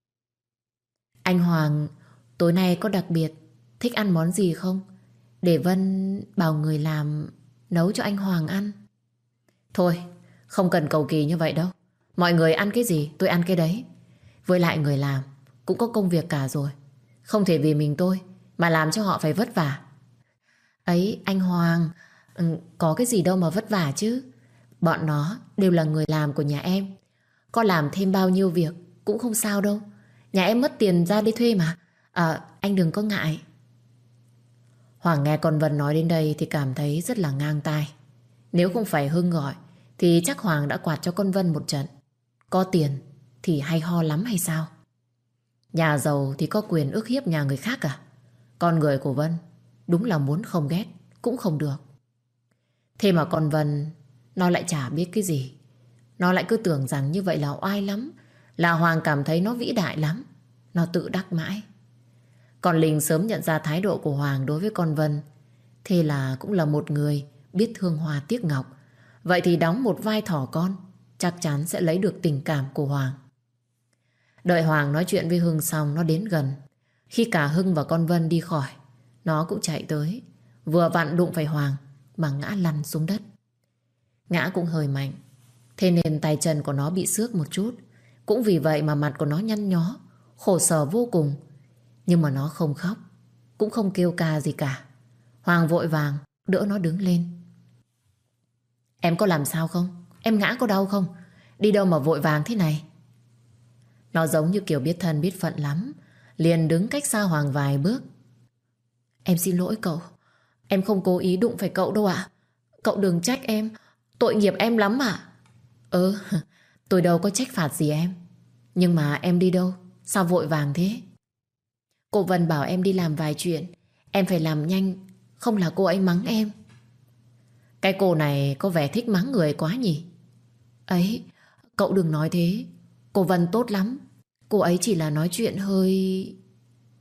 Anh Hoàng, tối nay có đặc biệt thích ăn món gì không? Để Vân bảo người làm nấu cho anh Hoàng ăn. Thôi, không cần cầu kỳ như vậy đâu. Mọi người ăn cái gì tôi ăn cái đấy. Với lại người làm cũng có công việc cả rồi, không thể vì mình tôi mà làm cho họ phải vất vả. Ấy anh Hoàng, có cái gì đâu mà vất vả chứ. Bọn nó đều là người làm của nhà em. Có làm thêm bao nhiêu việc cũng không sao đâu. Nhà em mất tiền ra đi thuê mà. Anh đừng có ngại. Hoàng nghe con Vân nói đến đây thì cảm thấy rất là ngang tai. Nếu không phải Hưng gọi thì chắc Hoàng đã quạt cho con Vân một trận. Có tiền thì hay ho lắm hay sao? Nhà giàu thì có quyền ức hiếp nhà người khác à? Con người của Vân đúng là muốn không ghét cũng không được. Thế mà con Vân nó lại chả biết cái gì. Nó lại cứ tưởng rằng như vậy là oai lắm, là Hoàng cảm thấy nó vĩ đại lắm. Nó tự đắc mãi. Còn Linh sớm nhận ra thái độ của Hoàng đối với con Vân. Thế là cũng là một người biết thương hoa tiếc ngọc. Vậy thì đóng một vai thỏ con, chắc chắn sẽ lấy được tình cảm của Hoàng. Đợi Hoàng nói chuyện với Hưng xong, nó đến gần. Khi cả Hưng và con Vân đi khỏi, nó cũng chạy tới, vừa vặn đụng phải Hoàng mà ngã lăn xuống đất. Ngã cũng hơi mạnh, thế nên tay chân của nó bị xước một chút. Cũng vì vậy mà mặt của nó nhăn nhó, khổ sở vô cùng. Nhưng mà nó không khóc, cũng không kêu ca gì cả. Hoàng vội vàng đỡ nó đứng lên. Em có làm sao không? Em ngã có đau không? Đi đâu mà vội vàng thế này? Nó giống như kiểu biết thân biết phận lắm, liền đứng cách xa Hoàng vài bước. Em xin lỗi cậu, em không cố ý đụng phải cậu đâu ạ. Cậu đừng trách em, tội nghiệp em lắm ạ. Tôi đâu có trách phạt gì em. Nhưng mà em đi đâu? Sao vội vàng thế? Cô Vân bảo em đi làm vài chuyện, em phải làm nhanh, không là cô ấy mắng em. Cái cô này có vẻ thích mắng người quá nhỉ? Ấy, cậu đừng nói thế. Cô Vân tốt lắm. Cô ấy chỉ là nói chuyện hơi...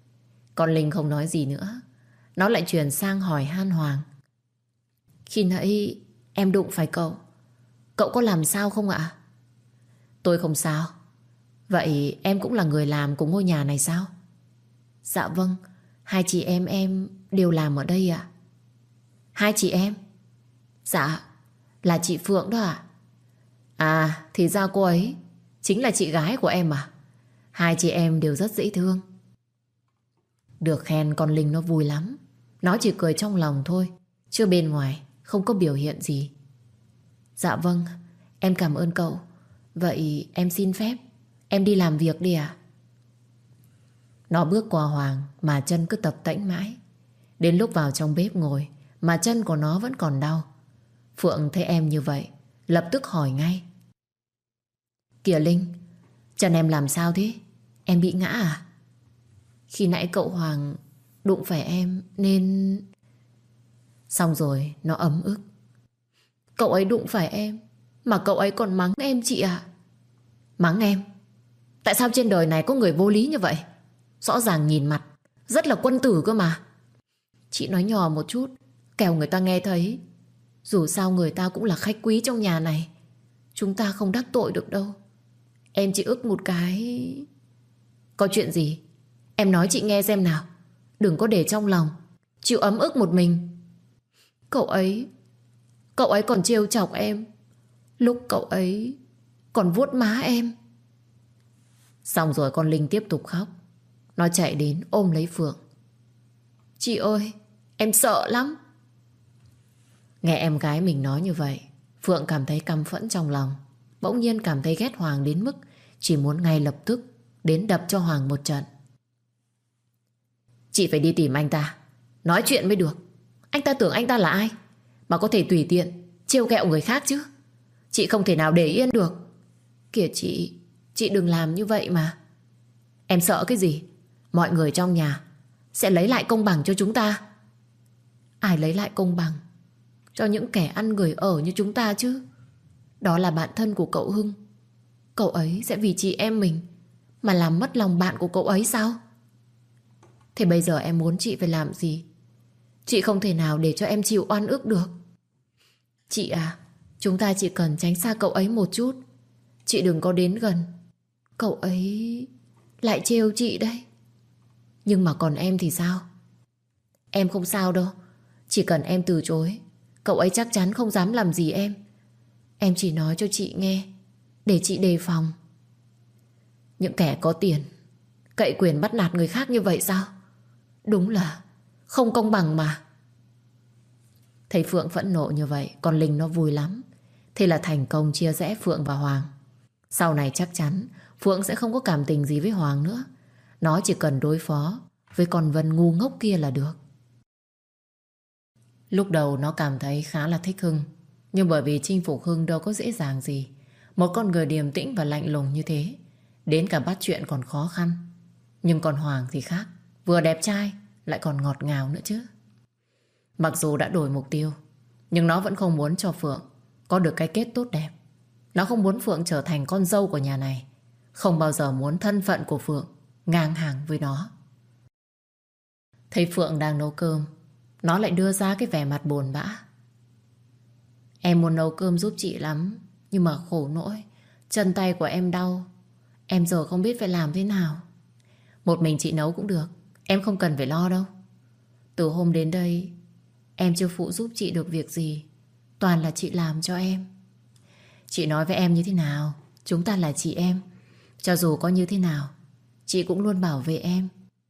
Con Linh không nói gì nữa. Nó lại chuyển sang hỏi han Hoàng. Khi nãy em đụng phải cậu, cậu có làm sao không ạ? Tôi không sao. Vậy em cũng là người làm của ngôi nhà này sao? Dạ vâng, hai chị em đều làm ở đây ạ. Hai chị em? Dạ, là chị Phượng đó ạ. À, thì ra cô ấy chính là chị gái của em à? Hai chị em đều rất dễ thương. Được khen con Linh nó vui lắm. Nó chỉ cười trong lòng thôi, chứ bên ngoài không có biểu hiện gì. Dạ vâng, em cảm ơn cậu. Vậy em xin phép, em đi làm việc đi ạ. Nó bước qua Hoàng mà chân cứ tập tễnh mãi. Đến lúc vào trong bếp ngồi mà chân của nó vẫn còn đau. Phượng thấy em như vậy, lập tức hỏi ngay. Kìa Linh, chân em làm sao thế? Em bị ngã à? Khi nãy cậu Hoàng đụng phải em nên... Xong rồi nó ấm ức. Cậu ấy đụng phải em mà cậu ấy còn mắng em chị ạ. Mắng em? Tại sao trên đời này có người vô lý như vậy? Rõ ràng nhìn mặt rất là quân tử cơ mà. Chị nói nhỏ một chút, kẻo người ta nghe thấy. Dù sao người ta cũng là khách quý trong nhà này, chúng ta không đắc tội được đâu. Em chỉ ức một cái. Có chuyện gì? Em nói chị nghe xem nào. Đừng có để trong lòng, chịu ấm ức một mình. Cậu ấy còn trêu chọc em lúc cậu ấy còn vuốt má em. Xong rồi con Linh tiếp tục khóc. Nó chạy đến ôm lấy Phượng. Chị ơi, em sợ lắm. Nghe em gái mình nói như vậy, Phượng cảm thấy căm phẫn trong lòng. Bỗng nhiên cảm thấy ghét Hoàng đến mức chỉ muốn ngay lập tức đến đập cho Hoàng một trận. Chị phải đi tìm anh ta, nói chuyện mới được. Anh ta tưởng anh ta là ai mà có thể tùy tiện trêu ghẹo người khác chứ? Chị không thể nào để yên được. Kìa chị đừng làm như vậy mà. Em sợ cái gì? Mọi người trong nhà sẽ lấy lại công bằng cho chúng ta. Ai lấy lại công bằng cho những kẻ ăn người ở như chúng ta chứ? Đó là bạn thân của cậu Hưng. Cậu ấy sẽ vì chị em mình mà làm mất lòng bạn của cậu ấy sao? Thế bây giờ em muốn chị phải làm gì? Chị không thể nào để cho em chịu oan ức được. Chị à, chúng ta chỉ cần tránh xa cậu ấy một chút. Chị đừng có đến gần. Cậu ấy lại trêu chị đấy. Nhưng mà còn em thì sao? Em không sao đâu. Chỉ cần em từ chối, cậu ấy chắc chắn không dám làm gì em. Em chỉ nói cho chị nghe, để chị đề phòng. Những kẻ có tiền cậy quyền bắt nạt người khác như vậy sao? Đúng là không công bằng mà. Thấy Phượng phẫn nộ như vậy, con Linh nó vui lắm. Thế là thành công chia rẽ Phượng và Hoàng. Sau này chắc chắn Phượng sẽ không có cảm tình gì với Hoàng nữa. Nó chỉ cần đối phó với con Vân ngu ngốc kia là được. Lúc đầu nó cảm thấy khá là thích Hưng. Nhưng bởi vì chinh phục Hưng đâu có dễ dàng gì. Một con người điềm tĩnh và lạnh lùng như thế, đến cả bắt chuyện còn khó khăn. Nhưng còn Hoàng thì khác. Vừa đẹp trai lại còn ngọt ngào nữa chứ. Mặc dù đã đổi mục tiêu, nhưng nó vẫn không muốn cho Phượng có được cái kết tốt đẹp. Nó không muốn Phượng trở thành con dâu của nhà này. Không bao giờ muốn thân phận của Phượng ngang hàng với nó. Thấy Phượng đang nấu cơm, nó lại đưa ra cái vẻ mặt buồn bã. Em muốn nấu cơm giúp chị lắm, nhưng mà khổ nỗi chân tay của em đau. Em giờ không biết phải làm thế nào. Một mình chị nấu cũng được, em không cần phải lo đâu. Từ hôm đến đây em chưa phụ giúp chị được việc gì, toàn là chị làm cho em. Chị nói với em như thế nào? Chúng ta là chị em. Cho dù có như thế nào, chị cũng luôn bảo vệ em.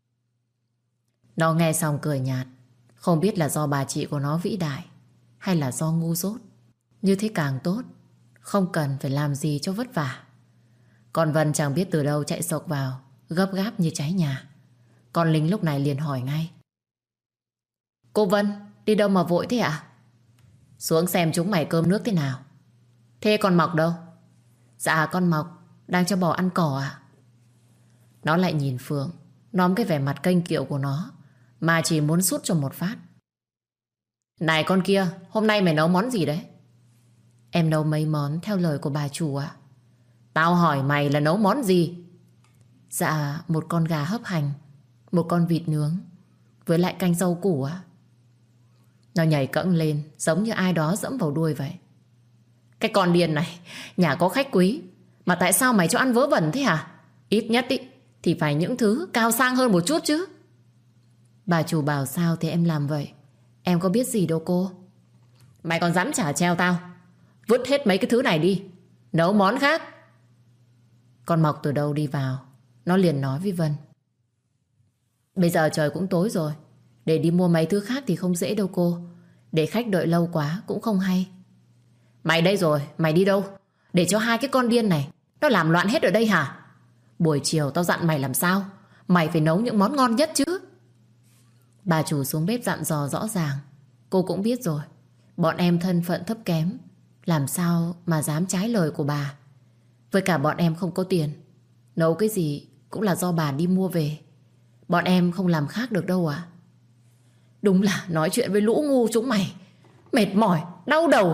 Nó nghe xong cười nhạt. Không biết là do bà chị của nó vĩ đại hay là do ngu dốt. Như thế càng tốt, không cần phải làm gì cho vất vả. Còn Vân chẳng biết từ đâu chạy sộc vào, gấp gáp như cháy nhà. Còn Linh lúc này liền hỏi ngay. Cô Vân, đi đâu mà vội thế ạ? Xuống xem chúng mày cơm nước thế nào. Thế con Mọc đâu? Dạ con Mọc đang cho bò ăn cỏ ạ. Nó lại nhìn Phượng, nóm cái vẻ mặt kênh kiệu của nó mà chỉ muốn sút cho một phát. Này con kia, hôm nay mày nấu món gì đấy? Em nấu mấy món theo lời của bà chủ ạ. Tao hỏi mày là nấu món gì? Dạ một con gà hấp hành Một con vịt nướng với lại canh rau củ á. Nó nhảy cẫng lên giống như ai đó dẫm vào đuôi vậy. Cái con điên này, nhà có khách quý mà tại sao mày cho ăn vớ vẩn thế hả? Ít nhất ý, thì phải những thứ cao sang hơn một chút chứ. Bà chủ bảo sao thì em làm vậy. Em có biết gì đâu cô. Mày còn dám trả treo tao? Vứt hết mấy cái thứ này đi, nấu món khác. Con Mộc từ đâu đi vào, nó liền nói với Vân. Bây giờ trời cũng tối rồi, để đi mua mấy thứ khác thì không dễ đâu cô. Để khách đợi lâu quá cũng không hay. Mày đây rồi, mày đi đâu? Để cho hai cái con điên này nó làm loạn hết ở đây hả? Buổi chiều tao dặn mày làm sao? Mày phải nấu những món ngon nhất chứ. Bà chủ xuống bếp dặn dò rõ ràng. Cô cũng biết rồi, bọn em thân phận thấp kém, làm sao mà dám trái lời của bà. Với cả bọn em không có tiền, nấu cái gì cũng là do bà đi mua về. Bọn em không làm khác được đâu ạ. Đúng là nói chuyện với lũ ngu chúng mày mệt mỏi, đau đầu.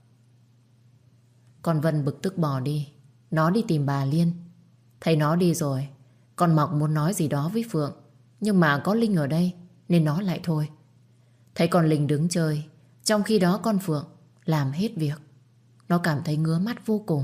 Con Vân bực tức bỏ đi. Nó đi tìm bà Liên. Thấy nó đi rồi, con Mộc muốn nói gì đó với Phượng, nhưng mà có Linh ở đây nên nó lại thôi. Thấy con Linh đứng chơi, trong khi đó con Phượng làm hết việc. Nó cảm thấy ngứa mắt vô cùng.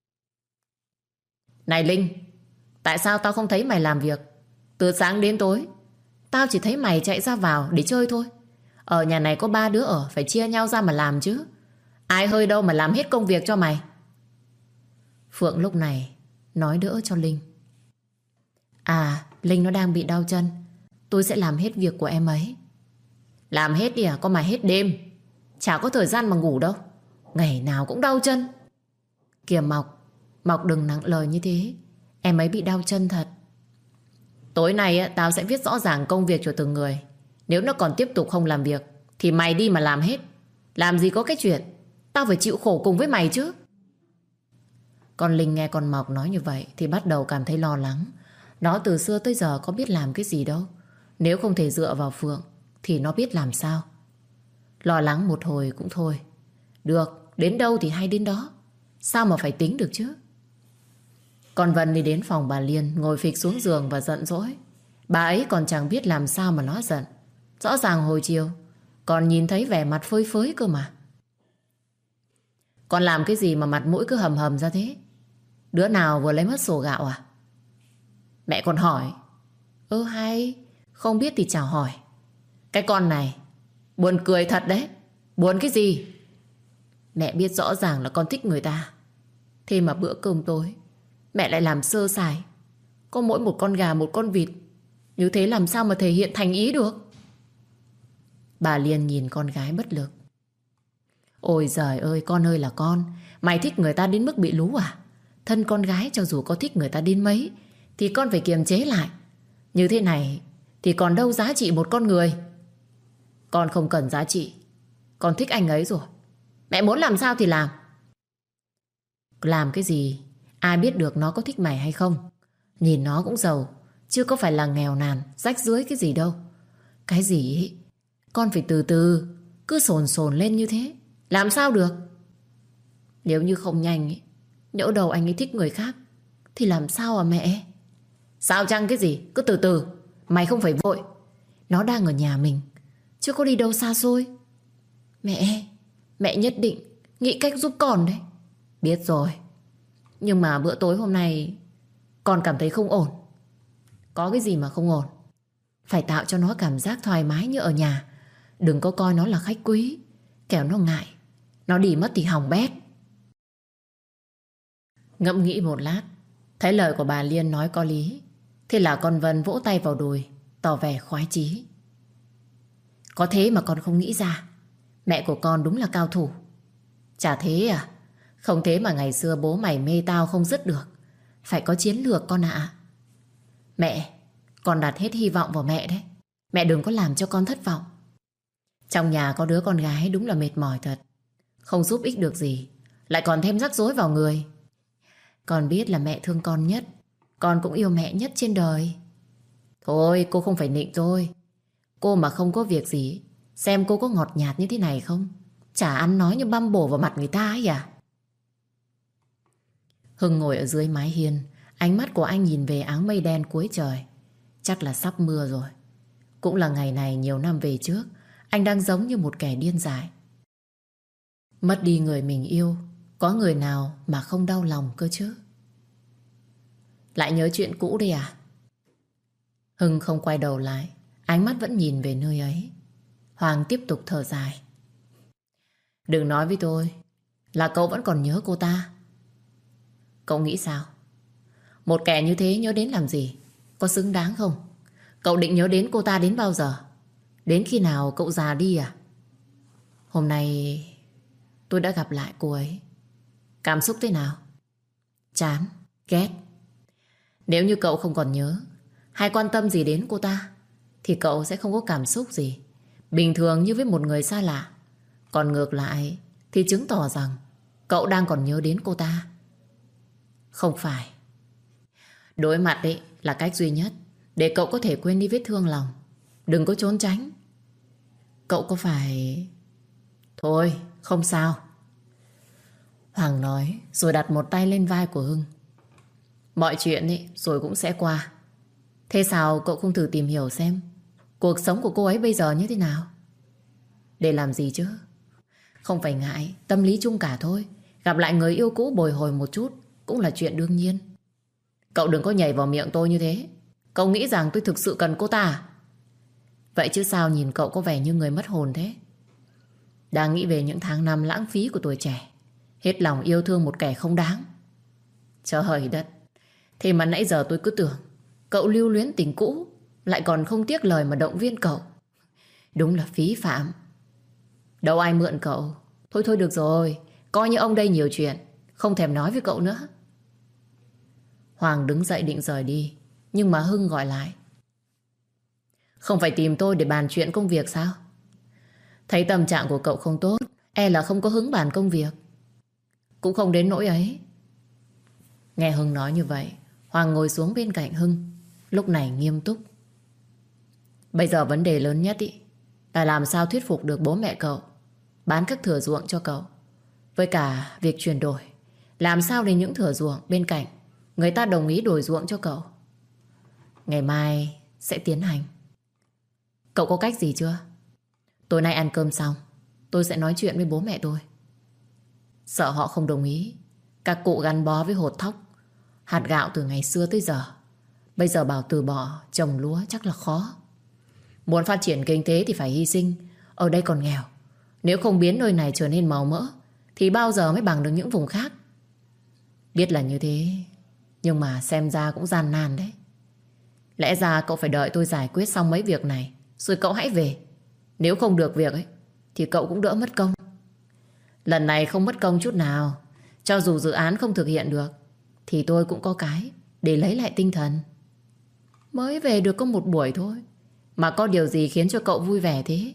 Này Linh, tại sao tao không thấy mày làm việc? Từ sáng đến tối tao chỉ thấy mày chạy ra vào để chơi thôi. Ở nhà này có 3 đứa ở, phải chia nhau ra mà làm chứ. Ai hơi đâu mà làm hết công việc cho mày. Phượng lúc này nói đỡ cho Linh. À, Linh nó đang bị đau chân, tôi sẽ làm hết việc của em ấy. Làm hết đi à? Có mà hết đêm, chả có thời gian mà ngủ đâu. Ngày nào cũng đau chân. Kìa Mộc đừng nặng lời như thế. Em ấy bị đau chân thật. Tối nay tao sẽ viết rõ ràng công việc cho từng người. Nếu nó còn tiếp tục không làm việc thì mày đi mà làm hết. Làm gì có cái chuyện tao phải chịu khổ cùng với mày chứ. Con Linh nghe con Mộc nói như vậy thì bắt đầu cảm thấy lo lắng. Nó từ xưa tới giờ có biết làm cái gì đâu. Nếu không thể dựa vào Phượng thì nó biết làm sao. Lo lắng một hồi cũng thôi. Được, đến đâu thì hay đến đó. Sao mà phải tính được chứ. Con Vân đi đến phòng bà Liên, ngồi phịch xuống giường và giận dỗi. Bà ấy còn chẳng biết làm sao mà nó giận. Rõ ràng hồi chiều còn nhìn thấy vẻ mặt phơi phới cơ mà. Con làm cái gì mà mặt mũi cứ hầm hầm ra thế? Đứa nào vừa lấy mất sổ gạo à? Mẹ còn hỏi. Hay, không biết thì chào hỏi. Cái con này buồn cười thật đấy. Buồn cái gì? Mẹ biết rõ ràng là con thích người ta, thế mà bữa cơm tối mẹ lại làm sơ sài. Có mỗi một con gà, một con vịt, như thế làm sao mà thể hiện thành ý được. Bà Liên nhìn con gái bất lực. Ôi giời ơi, con ơi là con, mày thích người ta đến mức bị lú à? Thân con gái cho dù có thích người ta đến mấy thì con phải kiềm chế lại. Như thế này thì còn đâu giá trị một con người. Con không cần giá trị, con thích anh ấy rồi. Mẹ muốn làm sao thì làm. Làm cái gì ai biết được nó có thích mày hay không. Nhìn nó cũng giàu, chứ có phải là nghèo nàn rách rưới cái gì đâu. Cái gì ấy, con phải từ từ. Cứ sồn sồn lên như thế làm sao được. Nếu như không nhanh ấy, nhỡ đầu anh ấy thích người khác thì làm sao à mẹ? Sao chăng cái gì, cứ từ từ. Mày không phải vội. Nó đang ở nhà mình, chứ có đi đâu xa xôi. Mẹ nhất định nghĩ cách giúp con đấy. Biết rồi, nhưng mà bữa tối hôm nay con cảm thấy không ổn. Có cái gì mà không ổn? Phải tạo cho nó cảm giác thoải mái như ở nhà. Đừng có coi nó là khách quý, kẻo nó ngại, nó đi mất thì hỏng bét. Ngẫm nghĩ một lát, thấy lời của bà Liên nói có lý. Thế là con Vân vỗ tay vào đùi, tỏ vẻ khoái chí. Có thế mà con không nghĩ ra. Mẹ của con đúng là cao thủ. Chả thế à? Không thế mà ngày xưa bố mày mê tao không dứt được. Phải có chiến lược con ạ. Mẹ, con đặt hết hy vọng vào mẹ đấy. Mẹ đừng có làm cho con thất vọng. Trong nhà có đứa con gái đúng là mệt mỏi thật. Không giúp ích được gì, lại còn thêm rắc rối vào người. Con biết là mẹ thương con nhất, con cũng yêu mẹ nhất trên đời. Thôi cô không phải nịnh tôi. Cô mà không có việc gì, xem cô có ngọt nhạt như thế này không? Chả ăn nói như băm bổ vào mặt người ta ấy à? Hưng ngồi ở dưới mái hiên, ánh mắt của anh nhìn về áng mây đen cuối trời. Chắc là sắp mưa rồi. Cũng là ngày này nhiều năm về trước, anh đang giống như một kẻ điên dại. Mất đi người mình yêu, có người nào mà không đau lòng cơ chứ? Lại nhớ chuyện cũ đi à? Hưng không quay đầu lại, ánh mắt vẫn nhìn về nơi ấy. Hoàng tiếp tục thở dài. Đừng nói với tôi là cậu vẫn còn nhớ cô ta. Cậu nghĩ sao? Một kẻ như thế nhớ đến làm gì? Có xứng đáng không? Cậu định nhớ đến cô ta đến bao giờ? Đến khi nào cậu già đi à? Hôm nay tôi đã gặp lại cô ấy. Cảm xúc thế nào? Chán, ghét. Nếu như cậu không còn nhớ hay quan tâm gì đến cô ta thì cậu sẽ không có cảm xúc gì, bình thường như với một người xa lạ. Còn ngược lại thì chứng tỏ rằng cậu đang còn nhớ đến cô ta. Không phải. Đối mặt ấy là cách duy nhất để cậu có thể quên đi vết thương lòng. Đừng có trốn tránh. Cậu có phải... Thôi, không sao. Hoàng nói rồi đặt một tay lên vai của Hưng. Mọi chuyện ấy rồi cũng sẽ qua. Thế sao cậu không thử tìm hiểu xem cuộc sống của cô ấy bây giờ như thế nào? Để làm gì chứ? Không phải ngại, tâm lý chung cả thôi. Gặp lại người yêu cũ bồi hồi một chút cũng là chuyện đương nhiên. Cậu đừng có nhảy vào miệng tôi như thế. Cậu nghĩ rằng tôi thực sự cần cô ta à? Vậy chứ sao nhìn cậu có vẻ như người mất hồn thế? Đang nghĩ về những tháng năm lãng phí của tuổi trẻ, hết lòng yêu thương một kẻ không đáng. Trời đất. Thế mà nãy giờ tôi cứ tưởng cậu lưu luyến tình cũ, lại còn không tiếc lời mà động viên cậu. Đúng là phí phạm. Đâu ai mượn cậu. Thôi thôi được rồi, coi như ông đây nhiều chuyện, không thèm nói với cậu nữa. Hoàng đứng dậy định rời đi, nhưng mà Hưng gọi lại. Không phải tìm tôi để bàn chuyện công việc sao? Thấy tâm trạng của cậu không tốt, e là không có hứng bàn công việc. Cũng không đến nỗi ấy. Nghe Hưng nói như vậy, Hoàng ngồi xuống bên cạnh Hưng, lúc này nghiêm túc. Bây giờ vấn đề lớn nhất ý là làm sao thuyết phục được bố mẹ cậu bán các thửa ruộng cho cậu. Với cả việc chuyển đổi, làm sao để những thửa ruộng bên cạnh người ta đồng ý đổi ruộng cho cậu. Ngày mai sẽ tiến hành. Cậu có cách gì chưa? Tối nay ăn cơm xong tôi sẽ nói chuyện với bố mẹ tôi. Sợ họ không đồng ý. Các cụ gắn bó với hột thóc, hạt gạo từ ngày xưa tới giờ. Bây giờ bảo từ bỏ trồng lúa chắc là khó. Muốn phát triển kinh tế thì phải hy sinh. Ở đây còn nghèo. Nếu không biến nơi này trở nên màu mỡ thì bao giờ mới bằng được những vùng khác. Biết là như thế, nhưng mà xem ra cũng gian nan đấy. Lẽ ra cậu phải đợi tôi giải quyết xong mấy việc này rồi cậu hãy về. Nếu không được việc ấy thì cậu cũng đỡ mất công. Lần này không mất công chút nào. Cho dù dự án không thực hiện được thì tôi cũng có cái để lấy lại tinh thần. Mới về được có một buổi thôi mà có điều gì khiến cho cậu vui vẻ thế?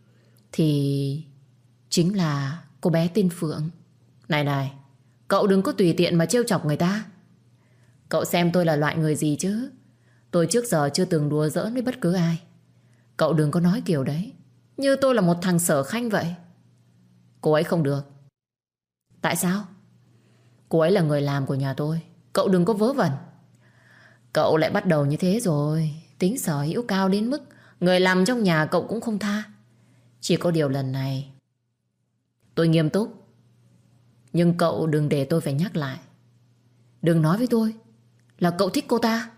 Thì chính là cô bé tên Phượng. Này này, cậu đừng có tùy tiện mà trêu chọc người ta. Cậu xem tôi là loại người gì chứ? Tôi trước giờ chưa từng đùa giỡn với bất cứ ai. Cậu đừng có nói kiểu đấy, như tôi là một thằng sở khanh vậy. Cô ấy không được. Tại sao? Cô ấy là người làm của nhà tôi. Cậu đừng có vớ vẩn. Cậu lại bắt đầu như thế rồi. Tính sở hữu cao đến mức người làm trong nhà cậu cũng không tha. Chỉ có điều lần này tôi nghiêm túc. Nhưng cậu đừng để tôi phải nhắc lại. Đừng nói với tôi là cậu thích cô ta.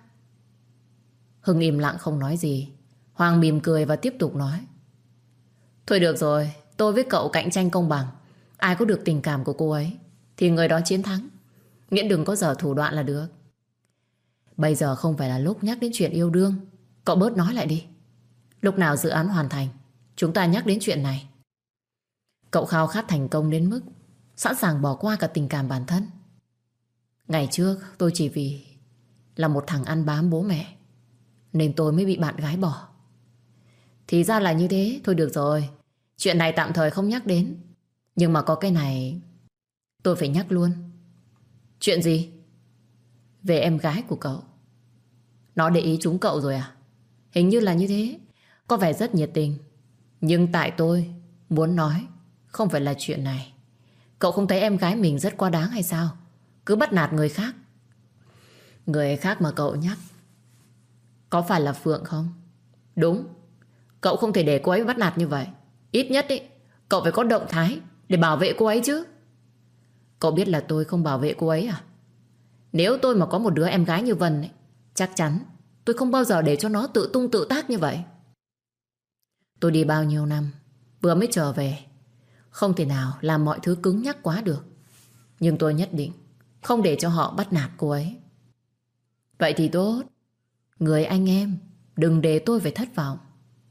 Hưng im lặng không nói gì. Hoàng mỉm cười và tiếp tục nói. Thôi được rồi, tôi với cậu cạnh tranh công bằng. Ai có được tình cảm của cô ấy thì người đó chiến thắng. Miễn đừng có dở thủ đoạn là được. Bây giờ không phải là lúc nhắc đến chuyện yêu đương. Cậu bớt nói lại đi. Lúc nào dự án hoàn thành chúng ta nhắc đến chuyện này. Cậu khao khát thành công đến mức sẵn sàng bỏ qua cả tình cảm bản thân. Ngày trước tôi chỉ vì là một thằng ăn bám bố mẹ nên tôi mới bị bạn gái bỏ. Thì ra là như thế. Thôi được rồi, chuyện này tạm thời không nhắc đến. Nhưng mà có cái này tôi phải nhắc luôn. Chuyện gì? Về em gái của cậu. Nó để ý trúng cậu rồi à? Hình như là như thế. Có vẻ rất nhiệt tình. Nhưng tại tôi muốn nói không phải là chuyện này. Cậu không thấy em gái mình rất quá đáng hay sao? Cứ bắt nạt người khác. Người khác mà cậu nhắc Có phải là Phượng không? Đúng. Cậu không thể để cô ấy bắt nạt như vậy. Ít nhất ý, cậu phải có động thái để bảo vệ cô ấy chứ. Cậu biết là tôi không bảo vệ cô ấy à? Nếu tôi mà có một đứa em gái như Vân ấy, chắc chắn tôi không bao giờ để cho nó tự tung tự tác như vậy. Tôi đi bao nhiêu năm, vừa mới trở về, không thể nào làm mọi thứ cứng nhắc quá được. Nhưng tôi nhất định không để cho họ bắt nạt cô ấy. Vậy thì tốt. Người anh em, đừng để tôi phải thất vọng.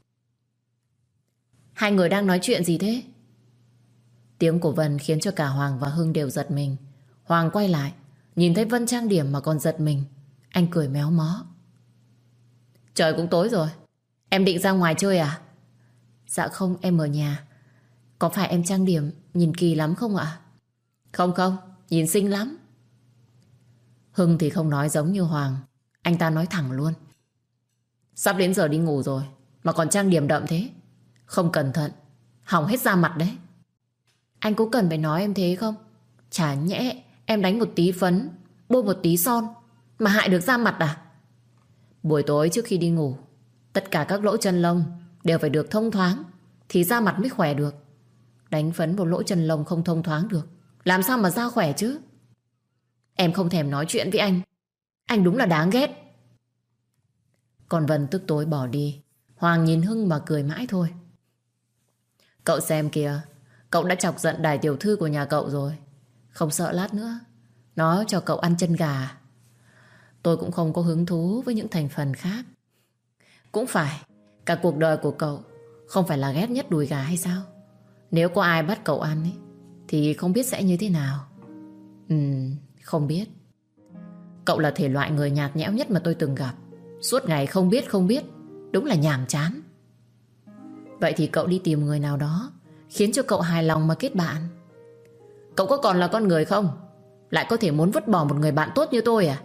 Hai người đang nói chuyện gì thế? Tiếng của Vân khiến cho cả Hoàng và Hưng đều giật mình. Hoàng quay lại, nhìn thấy Vân trang điểm mà còn giật mình. Anh cười méo mó. Trời cũng tối rồi, em định ra ngoài chơi à? Dạ không, em ở nhà. Có phải em trang điểm nhìn kỳ lắm không ạ? Không không, nhìn xinh lắm. Hưng thì không nói giống như Hoàng. Anh ta nói thẳng luôn. Sắp đến giờ đi ngủ rồi mà còn trang điểm đậm thế, không cẩn thận hỏng hết da mặt đấy. Anh có cần phải nói em thế không? Chả nhẽ em đánh một tí phấn, bôi một tí son mà hại được da mặt à? Buổi tối trước khi đi ngủ, tất cả các lỗ chân lông đều phải được thông thoáng thì da mặt mới khỏe được. Đánh phấn vào lỗ chân lông không thông thoáng được, làm sao mà da khỏe chứ? Em không thèm nói chuyện với anh đúng là đáng ghét. Còn Vân tức tối bỏ đi. Hoàng nhìn Hưng mà cười mãi thôi. Cậu xem kìa, cậu đã chọc giận đại tiểu thư của nhà cậu rồi. Không sợ lát nữa nó cho cậu ăn chân gà. Tôi cũng không có hứng thú với những thành phần khác. Cũng phải, cả cuộc đời của cậu không phải là ghét nhất đùi gà hay sao? Nếu có ai bắt cậu ăn ấy, thì không biết sẽ như thế nào. Không biết. Cậu là thể loại người nhạt nhẽo nhất mà tôi từng gặp. Suốt ngày không biết, đúng là nhàm chán. Vậy thì cậu đi tìm người nào đó khiến cho cậu hài lòng mà kết bạn. Cậu có còn là con người không? Lại có thể muốn vứt bỏ một người bạn tốt như tôi à?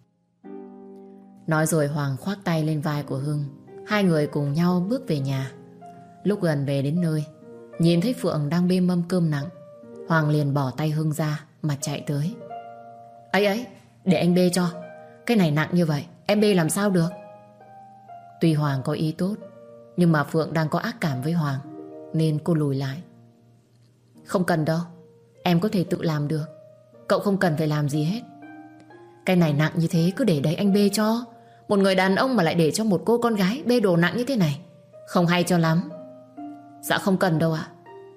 Nói rồi Hoàng khoác tay lên vai của Hưng. Hai người cùng nhau bước về nhà. Lúc gần về đến nơi, nhìn thấy Phượng đang bê mâm cơm nặng, Hoàng liền bỏ tay Hưng ra mà chạy tới. Ấy, để anh bê cho. Cái này nặng như vậy em bê làm sao được? Tuy Hoàng có ý tốt, nhưng mà Phượng đang có ác cảm với Hoàng, nên cô lùi lại. Không cần đâu, em có thể tự làm được. Cậu không cần phải làm gì hết. Cái này nặng như thế cứ để đấy anh bê cho. Một người đàn ông mà lại để cho một cô con gái bê đồ nặng như thế này, không hay cho lắm. Dạ không cần đâu ạ.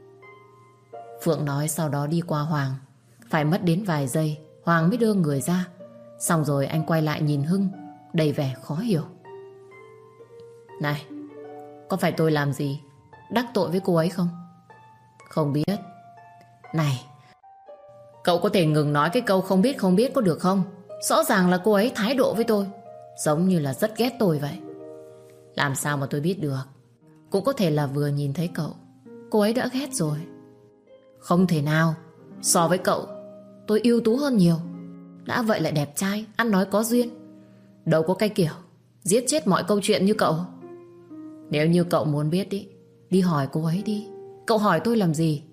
Phượng nói sau đó đi qua Hoàng. Phải mất đến vài giây Hoàng mới đưa người ra. Xong rồi anh quay lại nhìn Hưng đầy vẻ khó hiểu. Này, có phải tôi làm gì đắc tội với cô ấy không? Không biết. Này, cậu có thể ngừng nói cái câu không biết có được không? Rõ ràng là cô ấy thái độ với tôi giống như là rất ghét tôi vậy. Làm sao mà tôi biết được? Cũng có thể là vừa nhìn thấy cậu, cô ấy đã ghét rồi. Không thể nào. So với cậu, tôi ưu tú hơn nhiều. Đã vậy lại đẹp trai, ăn nói có duyên. Đâu có cái kiểu giết chết mọi câu chuyện như cậu. Nếu như cậu muốn biết đi hỏi cô ấy đi. Cậu hỏi tôi làm gì?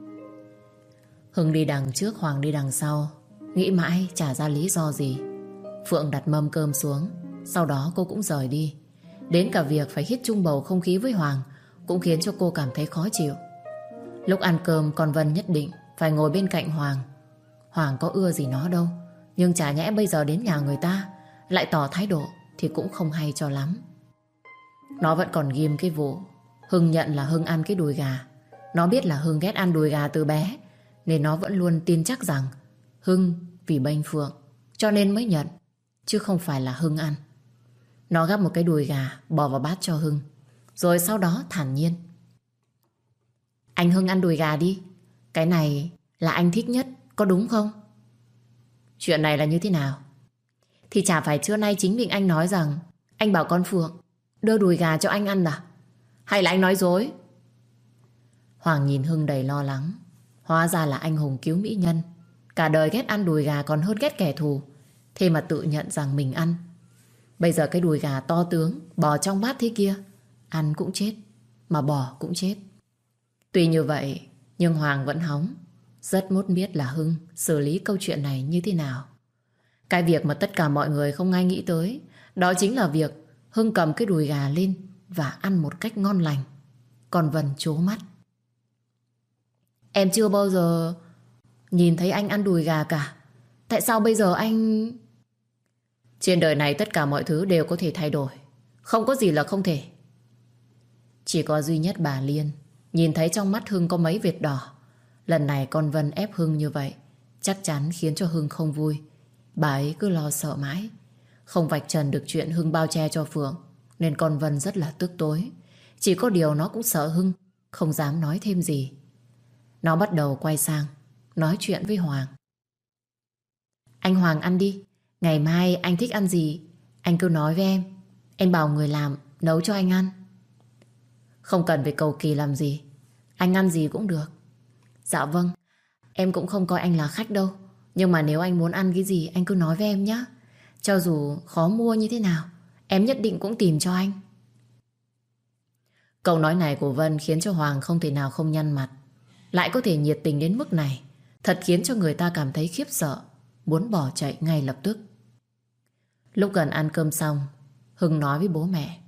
Hưng đi đằng trước, Hoàng đi đằng sau, nghĩ mãi chả ra lý do gì. Phượng đặt mâm cơm xuống, sau đó cô cũng rời đi. Đến cả việc phải hít chung bầu không khí với Hoàng cũng khiến cho cô cảm thấy khó chịu. Lúc ăn cơm con Vân nhất định phải ngồi bên cạnh Hoàng. Hoàng có ưa gì nó đâu, nhưng chả nhẽ bây giờ đến nhà người ta lại tỏ thái độ thì cũng không hay cho lắm. Nó vẫn còn ghim cái vụ Hưng nhận là Hưng ăn cái đùi gà. Nó biết là Hưng ghét ăn đùi gà từ bé, nên nó vẫn luôn tin chắc rằng Hưng vì bênh Phượng cho nên mới nhận, chứ không phải là Hưng ăn. Nó gắp một cái đùi gà bỏ vào bát cho Hưng, rồi sau đó thản nhiên: Anh Hưng ăn đùi gà đi. Cái này là anh thích nhất, có đúng không? Chuyện này là như thế nào? Thì chả phải trưa nay chính miệng anh nói rằng anh bảo con Phượng đưa đùi gà cho anh ăn à? Hay là anh nói dối? Hoàng nhìn Hưng đầy lo lắng. Hóa ra là anh hùng cứu mỹ nhân, cả đời ghét ăn đùi gà còn hơn ghét kẻ thù, thế mà tự nhận rằng mình ăn. Bây giờ cái đùi gà to tướng bò trong bát thế kia, ăn cũng chết mà bỏ cũng chết. Tuy như vậy nhưng Hoàng vẫn hóng, rất muốn biết là Hưng xử lý câu chuyện này như thế nào. Cái việc mà tất cả mọi người không ai nghĩ tới, đó chính là việc Hưng cầm cái đùi gà lên và ăn một cách ngon lành. Còn Vân trố mắt. Em chưa bao giờ nhìn thấy anh ăn đùi gà cả. Tại sao bây giờ anh... Trên đời này tất cả mọi thứ đều có thể thay đổi. Không có gì là không thể. Chỉ có duy nhất bà Liên nhìn thấy trong mắt Hưng có mấy vệt đỏ. Lần này con Vân ép Hưng như vậy chắc chắn khiến cho Hưng không vui. Bà ấy cứ lo sợ mãi. Không vạch trần được chuyện Hưng bao che cho Phượng, nên con Vân rất là tức tối. Chỉ có điều nó cũng sợ Hưng, không dám nói thêm gì. Nó bắt đầu quay sang nói chuyện với Hoàng. Anh Hoàng ăn đi. Ngày mai anh thích ăn gì anh cứ nói với em bảo người làm nấu cho anh ăn. Không cần phải cầu kỳ làm gì. Anh ăn gì cũng được. Dạ vâng. Em cũng không coi anh là khách đâu. Nhưng mà nếu anh muốn ăn cái gì anh cứ nói với em nhé. Cho dù khó mua như thế nào em nhất định cũng tìm cho anh. Câu nói này của Vân khiến cho Hoàng không thể nào không nhăn mặt. Lại có thể nhiệt tình đến mức này, thật khiến cho người ta cảm thấy khiếp sợ, muốn bỏ chạy ngay lập tức. Lúc gần ăn cơm xong, Hưng nói với bố mẹ.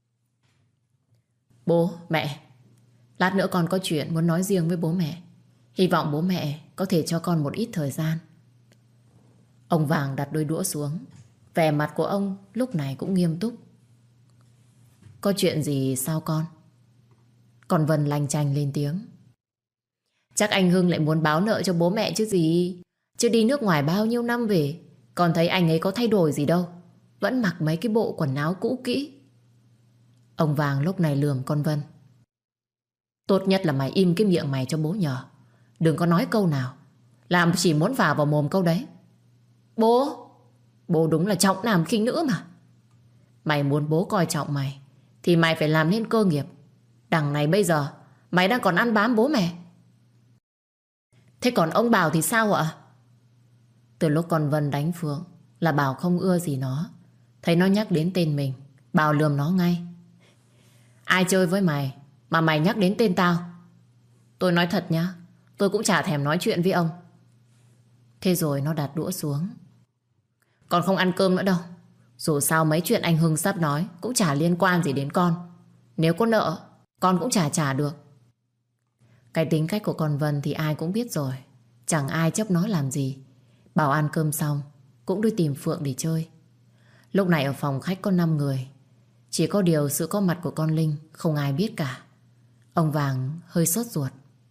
Bố, mẹ, lát nữa con có chuyện muốn nói riêng với bố mẹ. Hy vọng bố mẹ có thể cho con một ít thời gian. Ông Vàng đặt đôi đũa xuống. Vẻ mặt của ông lúc này cũng nghiêm túc. Có chuyện gì sao con? Còn Vân lanh chanh lên tiếng. Chắc anh Hưng lại muốn báo nợ cho bố mẹ chứ gì. Chứ đi nước ngoài bao nhiêu năm về, con thấy anh ấy có thay đổi gì đâu. Vẫn mặc mấy cái bộ quần áo cũ kỹ. Ông Vàng lúc này lườm con Vân. Tốt nhất là mày im cái miệng mày cho bố nhờ. Đừng có nói câu nào, làm chỉ muốn vào mồm câu đấy. Bố đúng là trọng nam khinh nữ mà. Mày muốn bố coi trọng mày thì mày phải làm nên cơ nghiệp. Đằng này bây giờ mày đang còn ăn bám bố mẹ. Thế còn ông Bảo thì sao ạ? Từ lúc con Vân đánh Phượng là Bảo không ưa gì nó. Thấy nó nhắc đến tên mình, Bảo lườm nó ngay. Ai chơi với mày mà mày nhắc đến tên tao? Tôi nói thật nhá, tôi cũng chả thèm nói chuyện với ông. Thế rồi nó đặt đũa xuống. Con không ăn cơm nữa đâu. Dù sao mấy chuyện anh Hưng sắp nói cũng chả liên quan gì đến con. Nếu có nợ con cũng chả trả được. Cái tính cách của con Vân thì ai cũng biết rồi. Chẳng ai chấp nó làm gì. Bảo ăn cơm xong cũng đi tìm Phượng để chơi. Lúc này ở phòng khách có 5 người. Chỉ có điều sự có mặt của con Linh không ai biết cả. Ông Vàng hơi sốt ruột.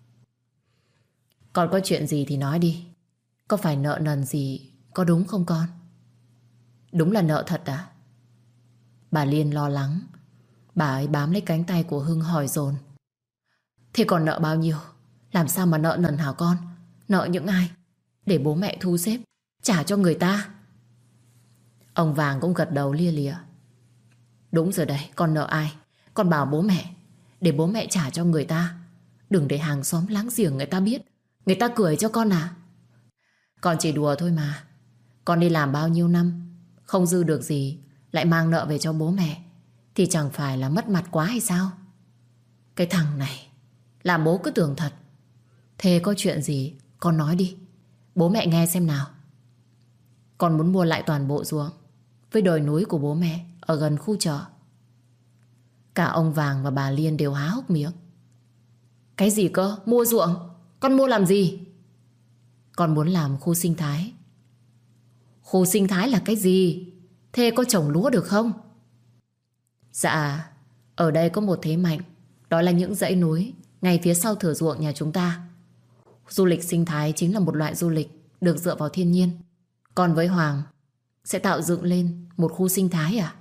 Con có chuyện gì thì nói đi. Có phải nợ nần gì có đúng không con? Đúng là nợ thật à? Bà Liên lo lắng. Bà ấy bám lấy cánh tay của Hưng hỏi dồn. Thế còn nợ bao nhiêu? Làm sao mà nợ nần hả con? Nợ những ai? Để bố mẹ thu xếp trả cho người ta. Ông Vàng cũng gật đầu lia lịa. Đúng rồi đấy, con nợ ai? Con bảo bố mẹ để bố mẹ trả cho người ta. Đừng để hàng xóm láng giềng người ta biết, người ta cười cho con à? Con chỉ đùa thôi mà. Con đi làm bao nhiêu năm không dư được gì, lại mang nợ về cho bố mẹ thì chẳng phải là mất mặt quá hay sao? Cái thằng này làm bố cứ tưởng thật. Thế có chuyện gì con nói đi, bố mẹ nghe xem nào. Con muốn mua lại toàn bộ ruộng với đồi núi của bố mẹ ở gần khu chợ. Cả ông Vàng và bà Liên đều há hốc miệng. Cái gì cơ? Mua ruộng? Con mua làm gì? Con muốn làm khu sinh thái. Khu sinh thái là cái gì? Thế có trồng lúa được không? Dạ, ở đây có một thế mạnh. Đó là những dãy núi ngay phía sau thửa ruộng nhà chúng ta. Du lịch sinh thái chính là một loại du lịch được dựa vào thiên nhiên. Còn với Hoàng sẽ tạo dựng lên một khu sinh thái à?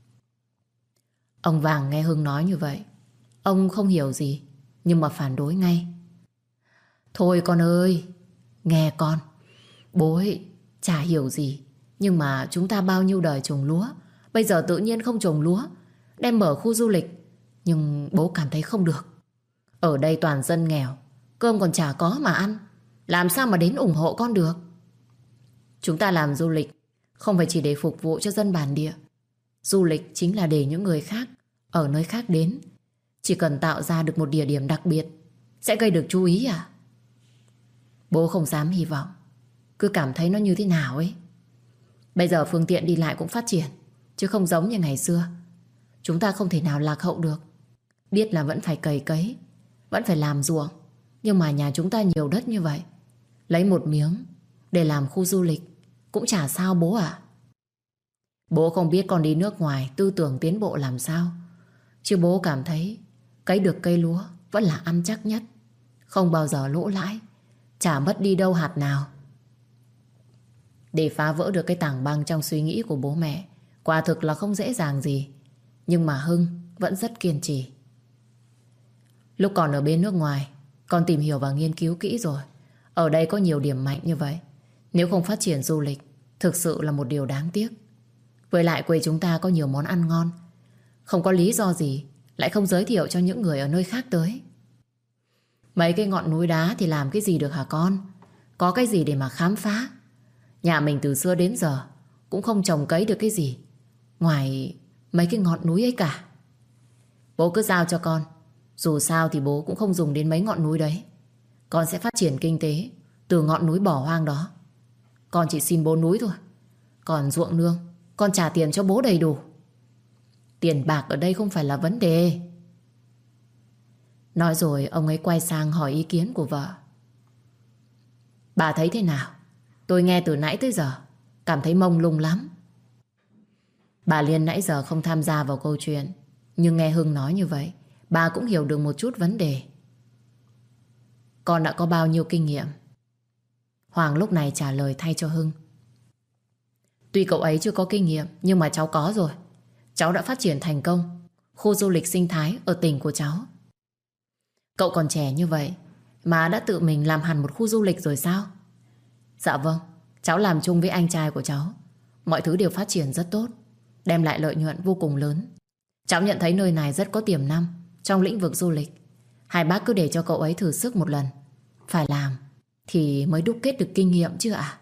Ông Vàng nghe Hưng nói như vậy, ông không hiểu gì nhưng mà phản đối ngay. Thôi con ơi, nghe con, bố ấy chả hiểu gì, nhưng mà chúng ta bao nhiêu đời trồng lúa, bây giờ tự nhiên không trồng lúa, đem mở khu du lịch. Nhưng bố cảm thấy không được. Ở đây toàn dân nghèo, cơm còn chả có mà ăn, làm sao mà đến ủng hộ con được? Chúng ta làm du lịch không phải chỉ để phục vụ cho dân bản địa. Du lịch chính là để những người khác ở nơi khác đến. Chỉ cần tạo ra được một địa điểm đặc biệt sẽ gây được chú ý à? Bố không dám hy vọng, cứ cảm thấy nó như thế nào ấy. Bây giờ phương tiện đi lại cũng phát triển, chứ không giống như ngày xưa chúng ta không thể nào lạc hậu được. Biết là vẫn phải cày cấy, vẫn phải làm ruộng, nhưng mà nhà chúng ta nhiều đất như vậy, lấy một miếng để làm khu du lịch cũng chả sao bố ạ. Bố không biết con đi nước ngoài tư tưởng tiến bộ làm sao, chứ bố cảm thấy cấy được cây lúa vẫn là ăn chắc nhất, không bao giờ lỗ lãi, chả mất đi đâu hạt nào. Để phá vỡ được cái tảng băng trong suy nghĩ của bố mẹ quả thực là không dễ dàng gì. Nhưng mà Hưng vẫn rất kiên trì. Lúc còn ở bên nước ngoài, con tìm hiểu và nghiên cứu kỹ rồi. Ở đây có nhiều điểm mạnh như vậy, nếu không phát triển du lịch thực sự là một điều đáng tiếc. Với lại quê chúng ta có nhiều món ăn ngon, không có lý do gì lại không giới thiệu cho những người ở nơi khác tới. Mấy cái ngọn núi đá thì làm cái gì được hả con? Có cái gì để mà khám phá? Nhà mình từ xưa đến giờ cũng không trồng cấy được cái gì ngoài mấy cái ngọn núi ấy cả. Bố cứ giao cho con, dù sao thì bố cũng không dùng đến mấy ngọn núi đấy. Con sẽ phát triển kinh tế từ ngọn núi bỏ hoang đó. Con chỉ xin bố núi thôi, còn ruộng nương con trả tiền cho bố đầy đủ. Tiền bạc ở đây không phải là vấn đề. Nói rồi ông ấy quay sang hỏi ý kiến của vợ. Bà thấy thế nào? Tôi nghe từ nãy tới giờ cảm thấy mông lung lắm. Bà Liên nãy giờ không tham gia vào câu chuyện, nhưng nghe Hưng nói như vậy, bà cũng hiểu được một chút vấn đề. Con đã có bao nhiêu kinh nghiệm? Hoàng lúc này trả lời thay cho Hưng. Tuy cậu ấy chưa có kinh nghiệm, nhưng mà cháu có rồi. Cháu đã phát triển thành công khu du lịch sinh thái ở tỉnh của cháu. Cậu còn trẻ như vậy mà đã tự mình làm hẳn một khu du lịch rồi sao? Dạ vâng, cháu làm chung với anh trai của cháu. Mọi thứ đều phát triển rất tốt, đem lại lợi nhuận vô cùng lớn. Cháu nhận thấy nơi này rất có tiềm năng trong lĩnh vực du lịch. Hai bác cứ để cho cậu ấy thử sức một lần. Phải làm thì mới đúc kết được kinh nghiệm chứ ạ.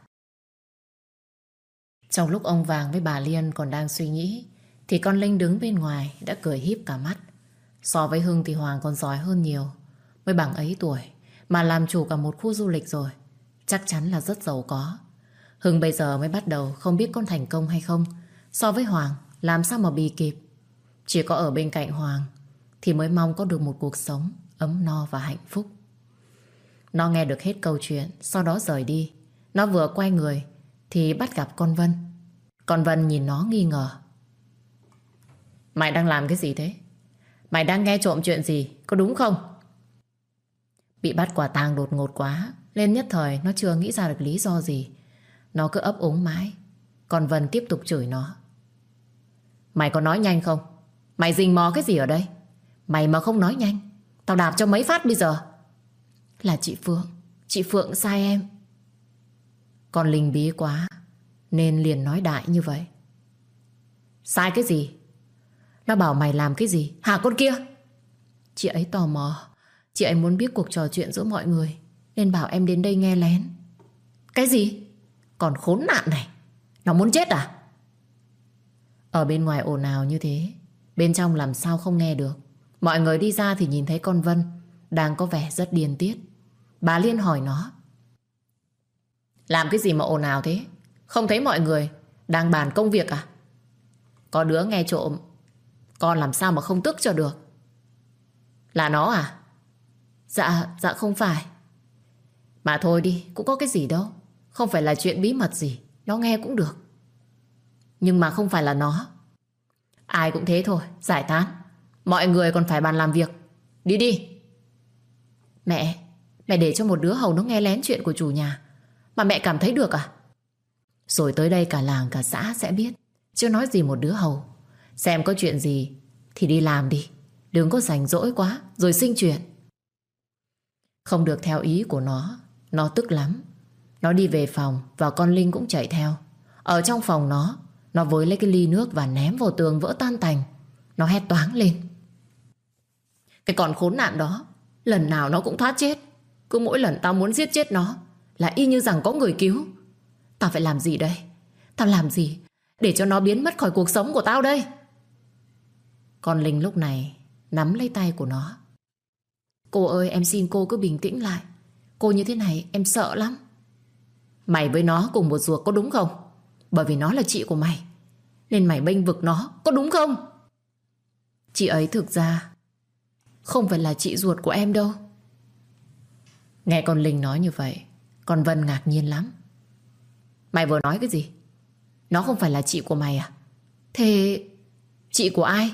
Trong lúc ông Vàng với bà Liên còn đang suy nghĩ, thì con Linh đứng bên ngoài đã cười híp cả mắt. So với Hưng thì Hoàng còn giỏi hơn nhiều. Mới bằng ấy tuổi mà làm chủ cả một khu du lịch rồi, chắc chắn là rất giàu có. Hưng bây giờ mới bắt đầu không biết con thành công hay không. So với Hoàng làm sao mà bì kịp. Chỉ có ở bên cạnh Hoàng thì mới mong có được một cuộc sống ấm no và hạnh phúc. Nó nghe được hết câu chuyện, sau đó rời đi. Nó vừa quay người thì bắt gặp con Vân. Con Vân nhìn nó nghi ngờ. Mày đang làm cái gì thế? Mày đang nghe trộm chuyện gì, có đúng không? Bị bắt quả tang đột ngột quá, nên nhất thời nó chưa nghĩ ra được lý do gì. Nó cứ ấp úng mãi. Còn Vân tiếp tục chửi nó. Mày có nói nhanh không? Mày rình mò cái gì ở đây? Mày mà không nói nhanh, tao đạp cho mấy phát bây giờ. Là chị Phượng sai em. Con Linh bí quá nên liền nói đại như vậy. Sai cái gì? Nó bảo mày làm cái gì hả con kia? Chị ấy tò mò, chị ấy muốn biết cuộc trò chuyện giữa mọi người, nên bảo em đến đây nghe lén. Cái gì? Còn khốn nạn này, nó muốn chết à? Ở bên ngoài ồn ào như thế, bên trong làm sao không nghe được. Mọi người đi ra thì nhìn thấy con Vân đang có vẻ rất điên tiết. Bà Liên hỏi nó. Làm cái gì mà ồn ào thế? Không thấy mọi người đang bàn công việc à? Có đứa nghe trộm, con làm sao mà không tức cho được? Là nó à? Dạ không phải. Mà thôi đi, cũng có cái gì đâu. Không phải là chuyện bí mật gì, nó nghe cũng được. Nhưng mà không phải là nó. Ai cũng thế thôi, giải tán. Mọi người còn phải bàn làm việc. Đi đi. Mẹ để cho một đứa hầu nó nghe lén chuyện của chủ nhà mà mẹ cảm thấy được à? Rồi tới đây cả làng cả xã sẽ biết, chứ nói gì một đứa hầu. Xem có chuyện gì thì đi làm đi, đừng có rảnh rỗi quá rồi sinh chuyện. Không được theo ý của nó tức lắm. Nó đi về phòng và con Linh cũng chạy theo. Ở trong phòng nó với lấy cái ly nước và ném vào tường vỡ tan tành. Nó hét toáng lên. Cái con khốn nạn đó, lần nào nó cũng thoát chết. Cứ mỗi lần tao muốn giết chết nó là y như rằng có người cứu. Tao phải làm gì đây? Tao làm gì để cho nó biến mất khỏi cuộc sống của tao đây? Con Linh lúc này nắm lấy tay của nó. Cô ơi, em xin cô cứ bình tĩnh lại. Cô như thế này em sợ lắm. Mày với nó cùng một ruột có đúng không? Bởi vì nó là chị của mày nên mày bênh vực nó, có đúng không? Chị ấy thực ra không phải là chị ruột của em đâu. Nghe con Linh nói như vậy, con Vân ngạc nhiên lắm. Mày vừa nói cái gì? Nó không phải là chị của mày à? Thế chị của ai?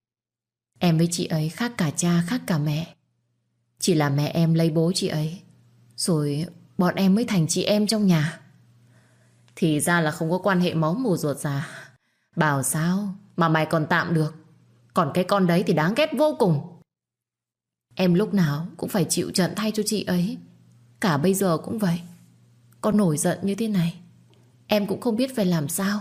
Em với chị ấy khác cả cha khác cả mẹ. Chỉ là mẹ em lấy bố chị ấy, rồi bọn em mới thành chị em trong nhà. Thì ra là không có quan hệ máu mủ ruột già. Bảo sao mà mày còn tạm được. Còn cái con đấy thì đáng ghét vô cùng. Em lúc nào cũng phải chịu trận thay cho chị ấy. Cả bây giờ cũng vậy. Con nổi giận như thế này, em cũng không biết phải làm sao.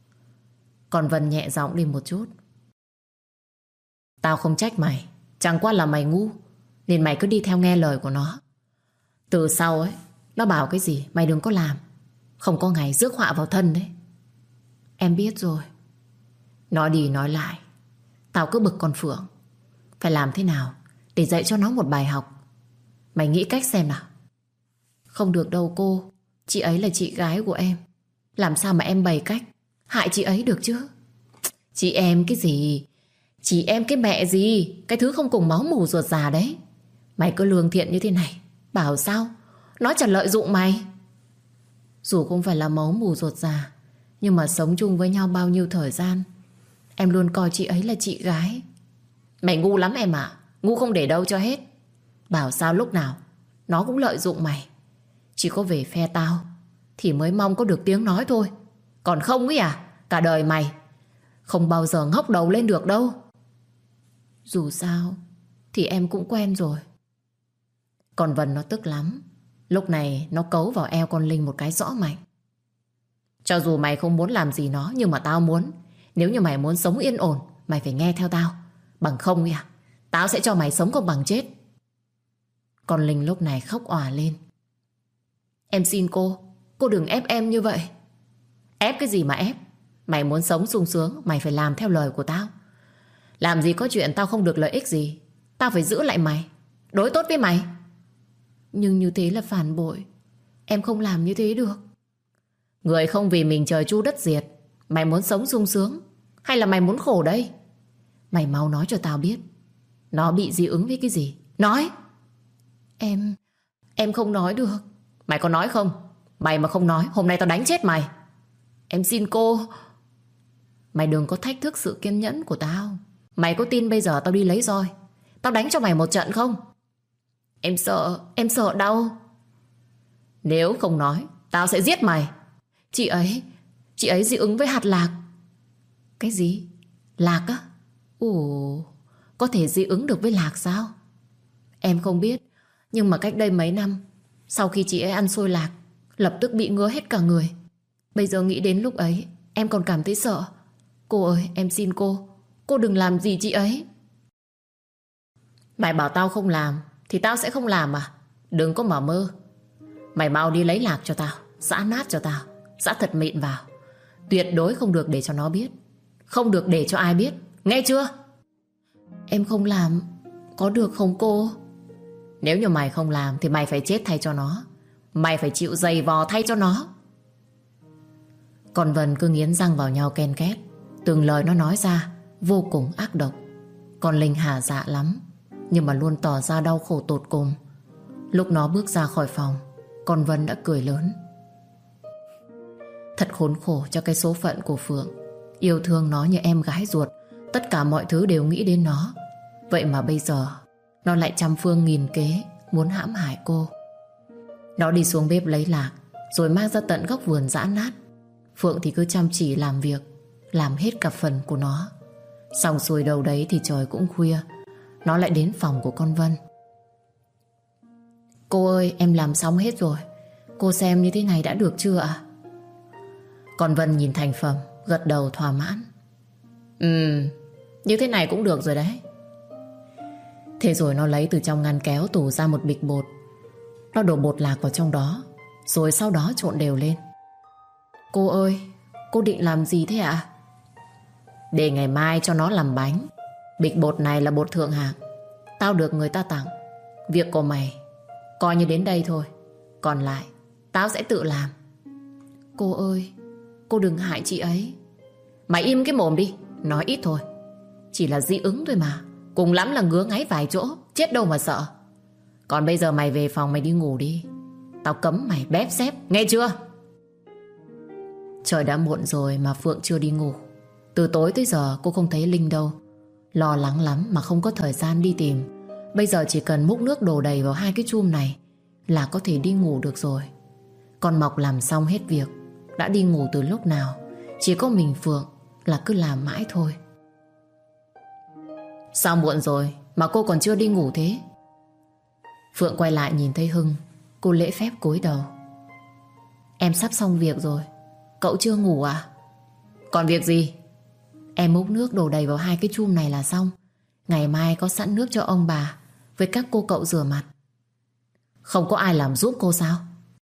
Còn Vân nhẹ giọng đi một chút. Tao không trách mày, chẳng qua là mày ngu, nên mày cứ đi theo nghe lời của nó. Từ sau ấy, nó bảo cái gì mày đừng có làm. Không có ngày rước họa vào thân đấy. Em biết rồi. Nói đi nói lại, tao cứ bực con Phượng. Phải làm thế nào để dạy cho nó một bài học? Mày nghĩ cách xem nào. Không được đâu cô. Chị ấy là chị gái của em. Làm sao mà em bày cách hại chị ấy được chứ? Chị em cái gì? Chị em cái mẹ gì? Cái thứ không cùng máu mủ ruột già đấy. Mày cứ lương thiện như thế này, bảo sao nó chẳng lợi dụng mày. Dù không phải là máu mủ ruột già, nhưng mà sống chung với nhau bao nhiêu thời gian, em luôn coi chị ấy là chị gái. Mày ngu lắm em ạ. Ngu không để đâu cho hết. Bảo sao lúc nào nó cũng lợi dụng mày. Chỉ có về phe tao thì mới mong có được tiếng nói thôi. Còn không ấy à, cả đời mày không bao giờ ngóc đầu lên được đâu. Dù sao thì em cũng quen rồi. Còn Vân nó tức lắm. Lúc này nó cấu vào eo con Linh một cái rõ mạnh. Cho dù mày không muốn làm gì nó, nhưng mà tao muốn. Nếu như mày muốn sống yên ổn, mày phải nghe theo tao. Bằng không ấy à, tao sẽ cho mày sống còn bằng chết. Con Linh lúc này khóc òa lên. Em xin cô đừng ép em như vậy. Ép cái gì mà ép? Mày muốn sống sung sướng, mày phải làm theo lời của tao. Làm gì có chuyện tao không được lợi ích gì. Tao phải giữ lại mày, đối tốt với mày. Nhưng như thế là phản bội. Em không làm như thế được. Người không vì mình trời chu đất diệt. Mày muốn sống sung sướng hay là mày muốn khổ đây? Mày mau nói cho tao biết, nó bị dị ứng với cái gì? Nói. Em không nói được. Mày có nói không? Mày mà không nói, hôm nay tao đánh chết mày. Em xin cô. Mày đừng có thách thức sự kiên nhẫn của tao. Mày có tin bây giờ tao đi lấy roi, tao đánh cho mày một trận không? Em sợ đau. Nếu không nói, tao sẽ giết mày. Chị ấy dị ứng với hạt lạc. Cái gì? Lạc á? Ồ, có thể dị ứng được với lạc sao? Em không biết, nhưng mà cách đây mấy năm, sau khi chị ấy ăn xôi lạc, lập tức bị ngứa hết cả người. Bây giờ nghĩ đến lúc ấy, em còn cảm thấy sợ. Cô ơi, em xin cô đừng làm gì chị ấy. Mày bảo tao không làm thì tao sẽ không làm à? Đừng có mà mơ. Mày mau đi lấy lạc cho tao, giã nát cho tao, giã thật mịn vào. Tuyệt đối không được để cho nó biết, không được để cho ai biết, nghe chưa? Em không làm, có được không cô? Nếu như mày không làm thì mày phải chết thay cho nó. Mày phải chịu giày vò thay cho nó. Còn Vân cứ nghiến răng vào nhau ken két. Từng lời nó nói ra vô cùng ác độc. Còn Linh hả dạ lắm, nhưng mà luôn tỏ ra đau khổ tột cùng. Lúc nó bước ra khỏi phòng, con Vân đã cười lớn. Thật khốn khổ cho cái số phận của Phượng. Yêu thương nó như em gái ruột, tất cả mọi thứ đều nghĩ đến nó. Vậy mà bây giờ nó lại trăm phương nghìn kế muốn hãm hại cô. Nó đi xuống bếp lấy lạc, rồi mang ra tận góc vườn giã nát. Phượng thì cứ chăm chỉ làm việc, làm hết cả phần của nó. Xong xuôi đầu đấy thì trời cũng khuya. Nó lại đến phòng của con Vân. Cô ơi, em làm xong hết rồi. Cô xem như thế này đã được chưa ạ? Con Vân nhìn thành phẩm, gật đầu thỏa mãn. Như thế này cũng được rồi đấy. Thế rồi nó lấy từ trong ngăn kéo tủ ra một bịch bột. Nó đổ bột lạc vào trong đó, rồi sau đó trộn đều lên. Cô ơi, cô định làm gì thế ạ? Để ngày mai cho nó làm bánh. Bịch bột này là bột thượng hạng, tao được người ta tặng. Việc của mày coi như đến đây thôi, còn lại tao sẽ tự làm. Cô ơi, cô đừng hại chị ấy. Mày im cái mồm đi, nói ít thôi. chỉ là dị ứng thôi mà. Cùng lắm là ngứa ngáy vài chỗ, chết đâu mà sợ. Còn bây giờ mày về phòng mày đi ngủ đi. Tao cấm mày bép xép, nghe chưa? Trời đã muộn rồi mà Phượng chưa đi ngủ. Từ tối tới giờ cô không thấy Linh đâu. Lo lắng lắm mà không có thời gian đi tìm. Bây giờ chỉ cần múc nước đổ đầy vào 2 cái chum này là có thể đi ngủ được rồi. Con Mộc làm xong hết việc, đã đi ngủ từ lúc nào. Chỉ có mình Phượng là cứ làm mãi thôi. Sao muộn rồi mà cô còn chưa đi ngủ thế? Phượng quay lại nhìn thấy Hưng. Cô lễ phép cúi đầu. Em sắp xong việc rồi. Cậu chưa ngủ à? Còn việc gì? Em múc nước đổ đầy vào 2 cái chum này là xong. Ngày mai có sẵn nước cho ông bà với các cô cậu rửa mặt. Không có ai làm giúp cô sao?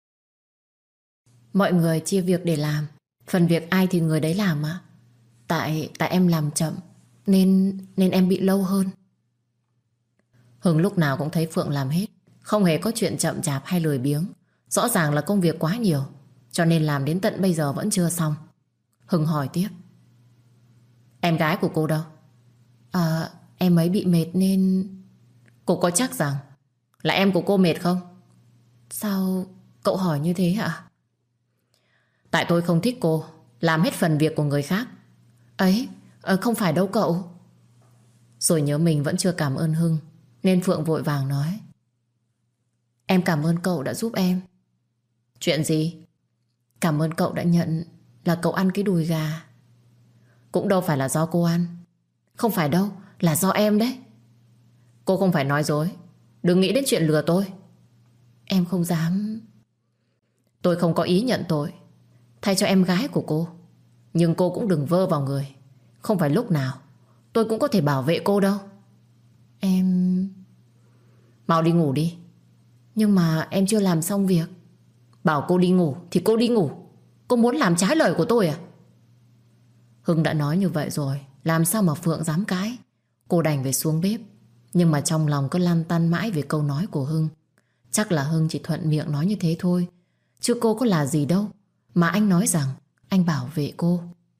Mọi người chia việc để làm. Phần việc ai thì người đấy làm ạ. Tại em làm chậm Nên em bị lâu hơn. Hưng lúc nào cũng thấy Phượng làm hết, không hề có chuyện chậm chạp hay lười biếng. Rõ ràng là công việc quá nhiều, cho nên làm đến tận bây giờ vẫn chưa xong. Hưng hỏi tiếp. Em gái của cô đâu? Em ấy bị mệt nên... Cô có chắc rằng là em của cô mệt không? Sao cậu hỏi như thế hả? Tại tôi không thích cô làm hết phần việc của người khác. Ấy, không phải đâu cậu. Rồi nhớ mình vẫn chưa cảm ơn Hưng, nên Phượng vội vàng nói. Em cảm ơn cậu đã giúp em. Chuyện gì? Cảm ơn cậu đã nhận là cậu ăn cái đùi gà. Cũng đâu phải là do cô ăn. Không phải đâu, là do em đấy. Cô không phải nói dối. Đừng nghĩ đến chuyện lừa tôi. Em không dám. Tôi không có ý nhận tội thay cho em gái của cô. Nhưng cô cũng đừng vơ vào người. Không phải lúc nào tôi cũng có thể bảo vệ cô đâu. Em... Mau đi ngủ đi. Nhưng mà em chưa làm xong việc. Bảo cô đi ngủ thì cô đi ngủ. Cô muốn làm trái lời của tôi à? Hưng đã nói như vậy rồi, làm sao mà Phượng dám cãi. Cô đành phải xuống bếp. Nhưng mà trong lòng cứ lăn tăn mãi về câu nói của Hưng. Chắc là Hưng chỉ thuận miệng nói như thế thôi, chứ cô có là gì đâu mà anh nói rằng anh bảo vệ cô.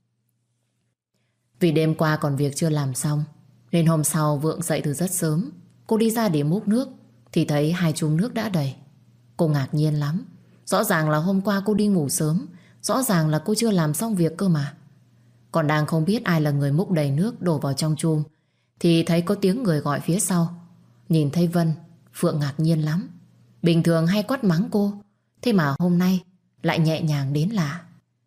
Vì đêm qua còn việc chưa làm xong, nên hôm sau Vượng dậy từ rất sớm. Cô đi ra để múc nước thì thấy 2 chum nước đã đầy. Cô ngạc nhiên lắm. Rõ ràng là hôm qua cô đi ngủ sớm, rõ ràng là cô chưa làm xong việc cơ mà. Còn đang không biết ai là người múc đầy nước đổ vào trong chum thì thấy có tiếng người gọi phía sau. Nhìn thấy Vân, Phượng ngạc nhiên lắm. Bình thường hay quát mắng cô, thế mà hôm nay lại nhẹ nhàng đến lạ.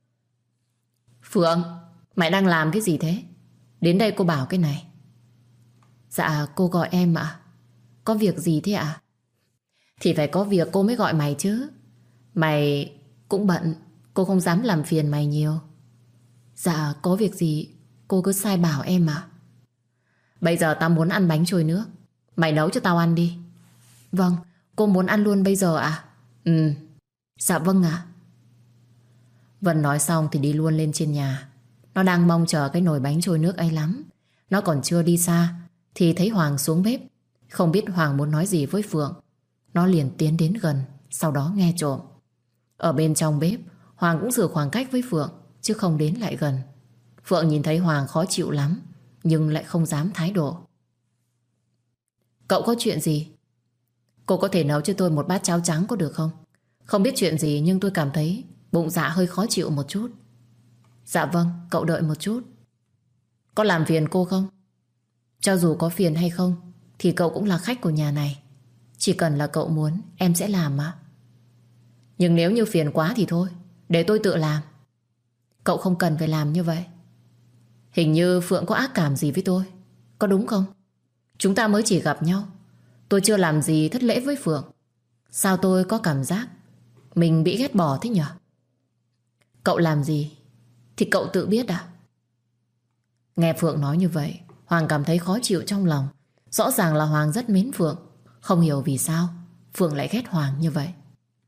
Phượng, mày đang làm cái gì thế? Đến đây cô bảo cái này. Dạ cô gọi em ạ. Có việc gì thế ạ? Thì phải có việc cô mới gọi mày chứ. Mày cũng bận, cô không dám làm phiền mày nhiều. Dạ có việc gì cô cứ sai bảo em ạ. Bây giờ tao muốn ăn bánh trôi nước, mày nấu cho tao ăn đi. Vâng, cô muốn ăn luôn bây giờ ạ? Ừ. Dạ vâng ạ. Vân nói xong thì đi luôn lên trên nhà. Nó đang mong chờ cái nồi bánh trôi nước ấy lắm. Nó còn chưa đi xa thì thấy Hoàng xuống bếp. Không biết Hoàng muốn nói gì với Phượng. Nó liền tiến đến gần, sau đó nghe trộm. Ở bên trong bếp, Hoàng cũng giữ khoảng cách với Phượng, chứ không đến lại gần. Phượng nhìn thấy Hoàng khó chịu lắm, nhưng lại không dám thái độ. Cậu có chuyện gì? Cô có thể nấu cho tôi một bát cháo trắng có được không? Không biết chuyện gì nhưng tôi cảm thấy bụng dạ hơi khó chịu một chút. Dạ vâng, cậu đợi một chút. Có làm phiền cô không? Cho dù có phiền hay không thì cậu cũng là khách của nhà này. Chỉ cần là cậu muốn em sẽ làm mà. Nhưng nếu như phiền quá thì thôi, để tôi tự làm. Cậu không cần phải làm như vậy. Hình như Phượng có ác cảm gì với tôi, có đúng không? Chúng ta mới chỉ gặp nhau, tôi chưa làm gì thất lễ với Phượng. Sao tôi có cảm giác mình bị ghét bỏ thế nhở? Cậu làm gì thì cậu tự biết à? Nghe Phượng nói như vậy, Hoàng cảm thấy khó chịu trong lòng. Rõ ràng là Hoàng rất mến Phượng. Không hiểu vì sao Phượng lại ghét Hoàng như vậy.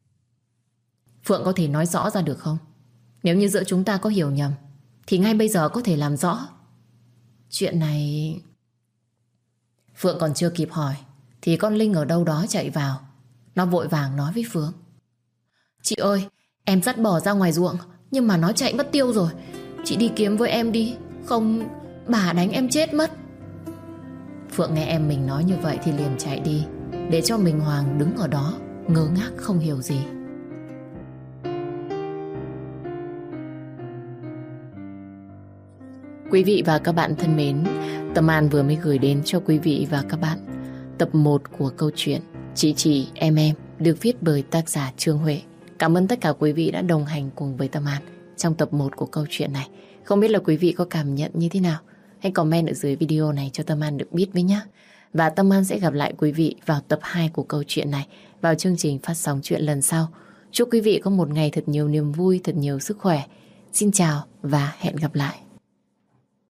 Phượng có thể nói rõ ra được không? Nếu như giữa chúng ta có hiểu nhầm thì ngay bây giờ có thể làm rõ. Chuyện này... Phượng còn chưa kịp hỏi thì con Linh ở đâu đó chạy vào. Nó vội vàng nói với Phượng. Chị ơi, em dắt bò ra ngoài ruộng, nhưng mà nó chạy mất tiêu rồi. Chị đi kiếm với em đi, không bà đánh em chết mất. Phượng nghe em mình nói như vậy thì liền chạy đi, để cho Minh Hoàng đứng ở đó ngơ ngác không hiểu gì. Quý vị và các bạn thân mến, Tâm An vừa mới gửi đến cho quý vị và các bạn tập 1 của câu chuyện Chị Em được viết bởi tác giả Trương Huệ. Cảm ơn tất cả quý vị đã đồng hành cùng với Tâm An trong tập 1 của câu chuyện này. Không biết là quý vị có cảm nhận như thế nào? Hãy comment ở dưới video này cho Tâm An được biết với nhé. Và Tâm An sẽ gặp lại quý vị vào tập 2 của câu chuyện này, vào chương trình phát sóng chuyện lần sau. Chúc quý vị có một ngày thật nhiều niềm vui, thật nhiều sức khỏe. Xin chào và hẹn gặp lại.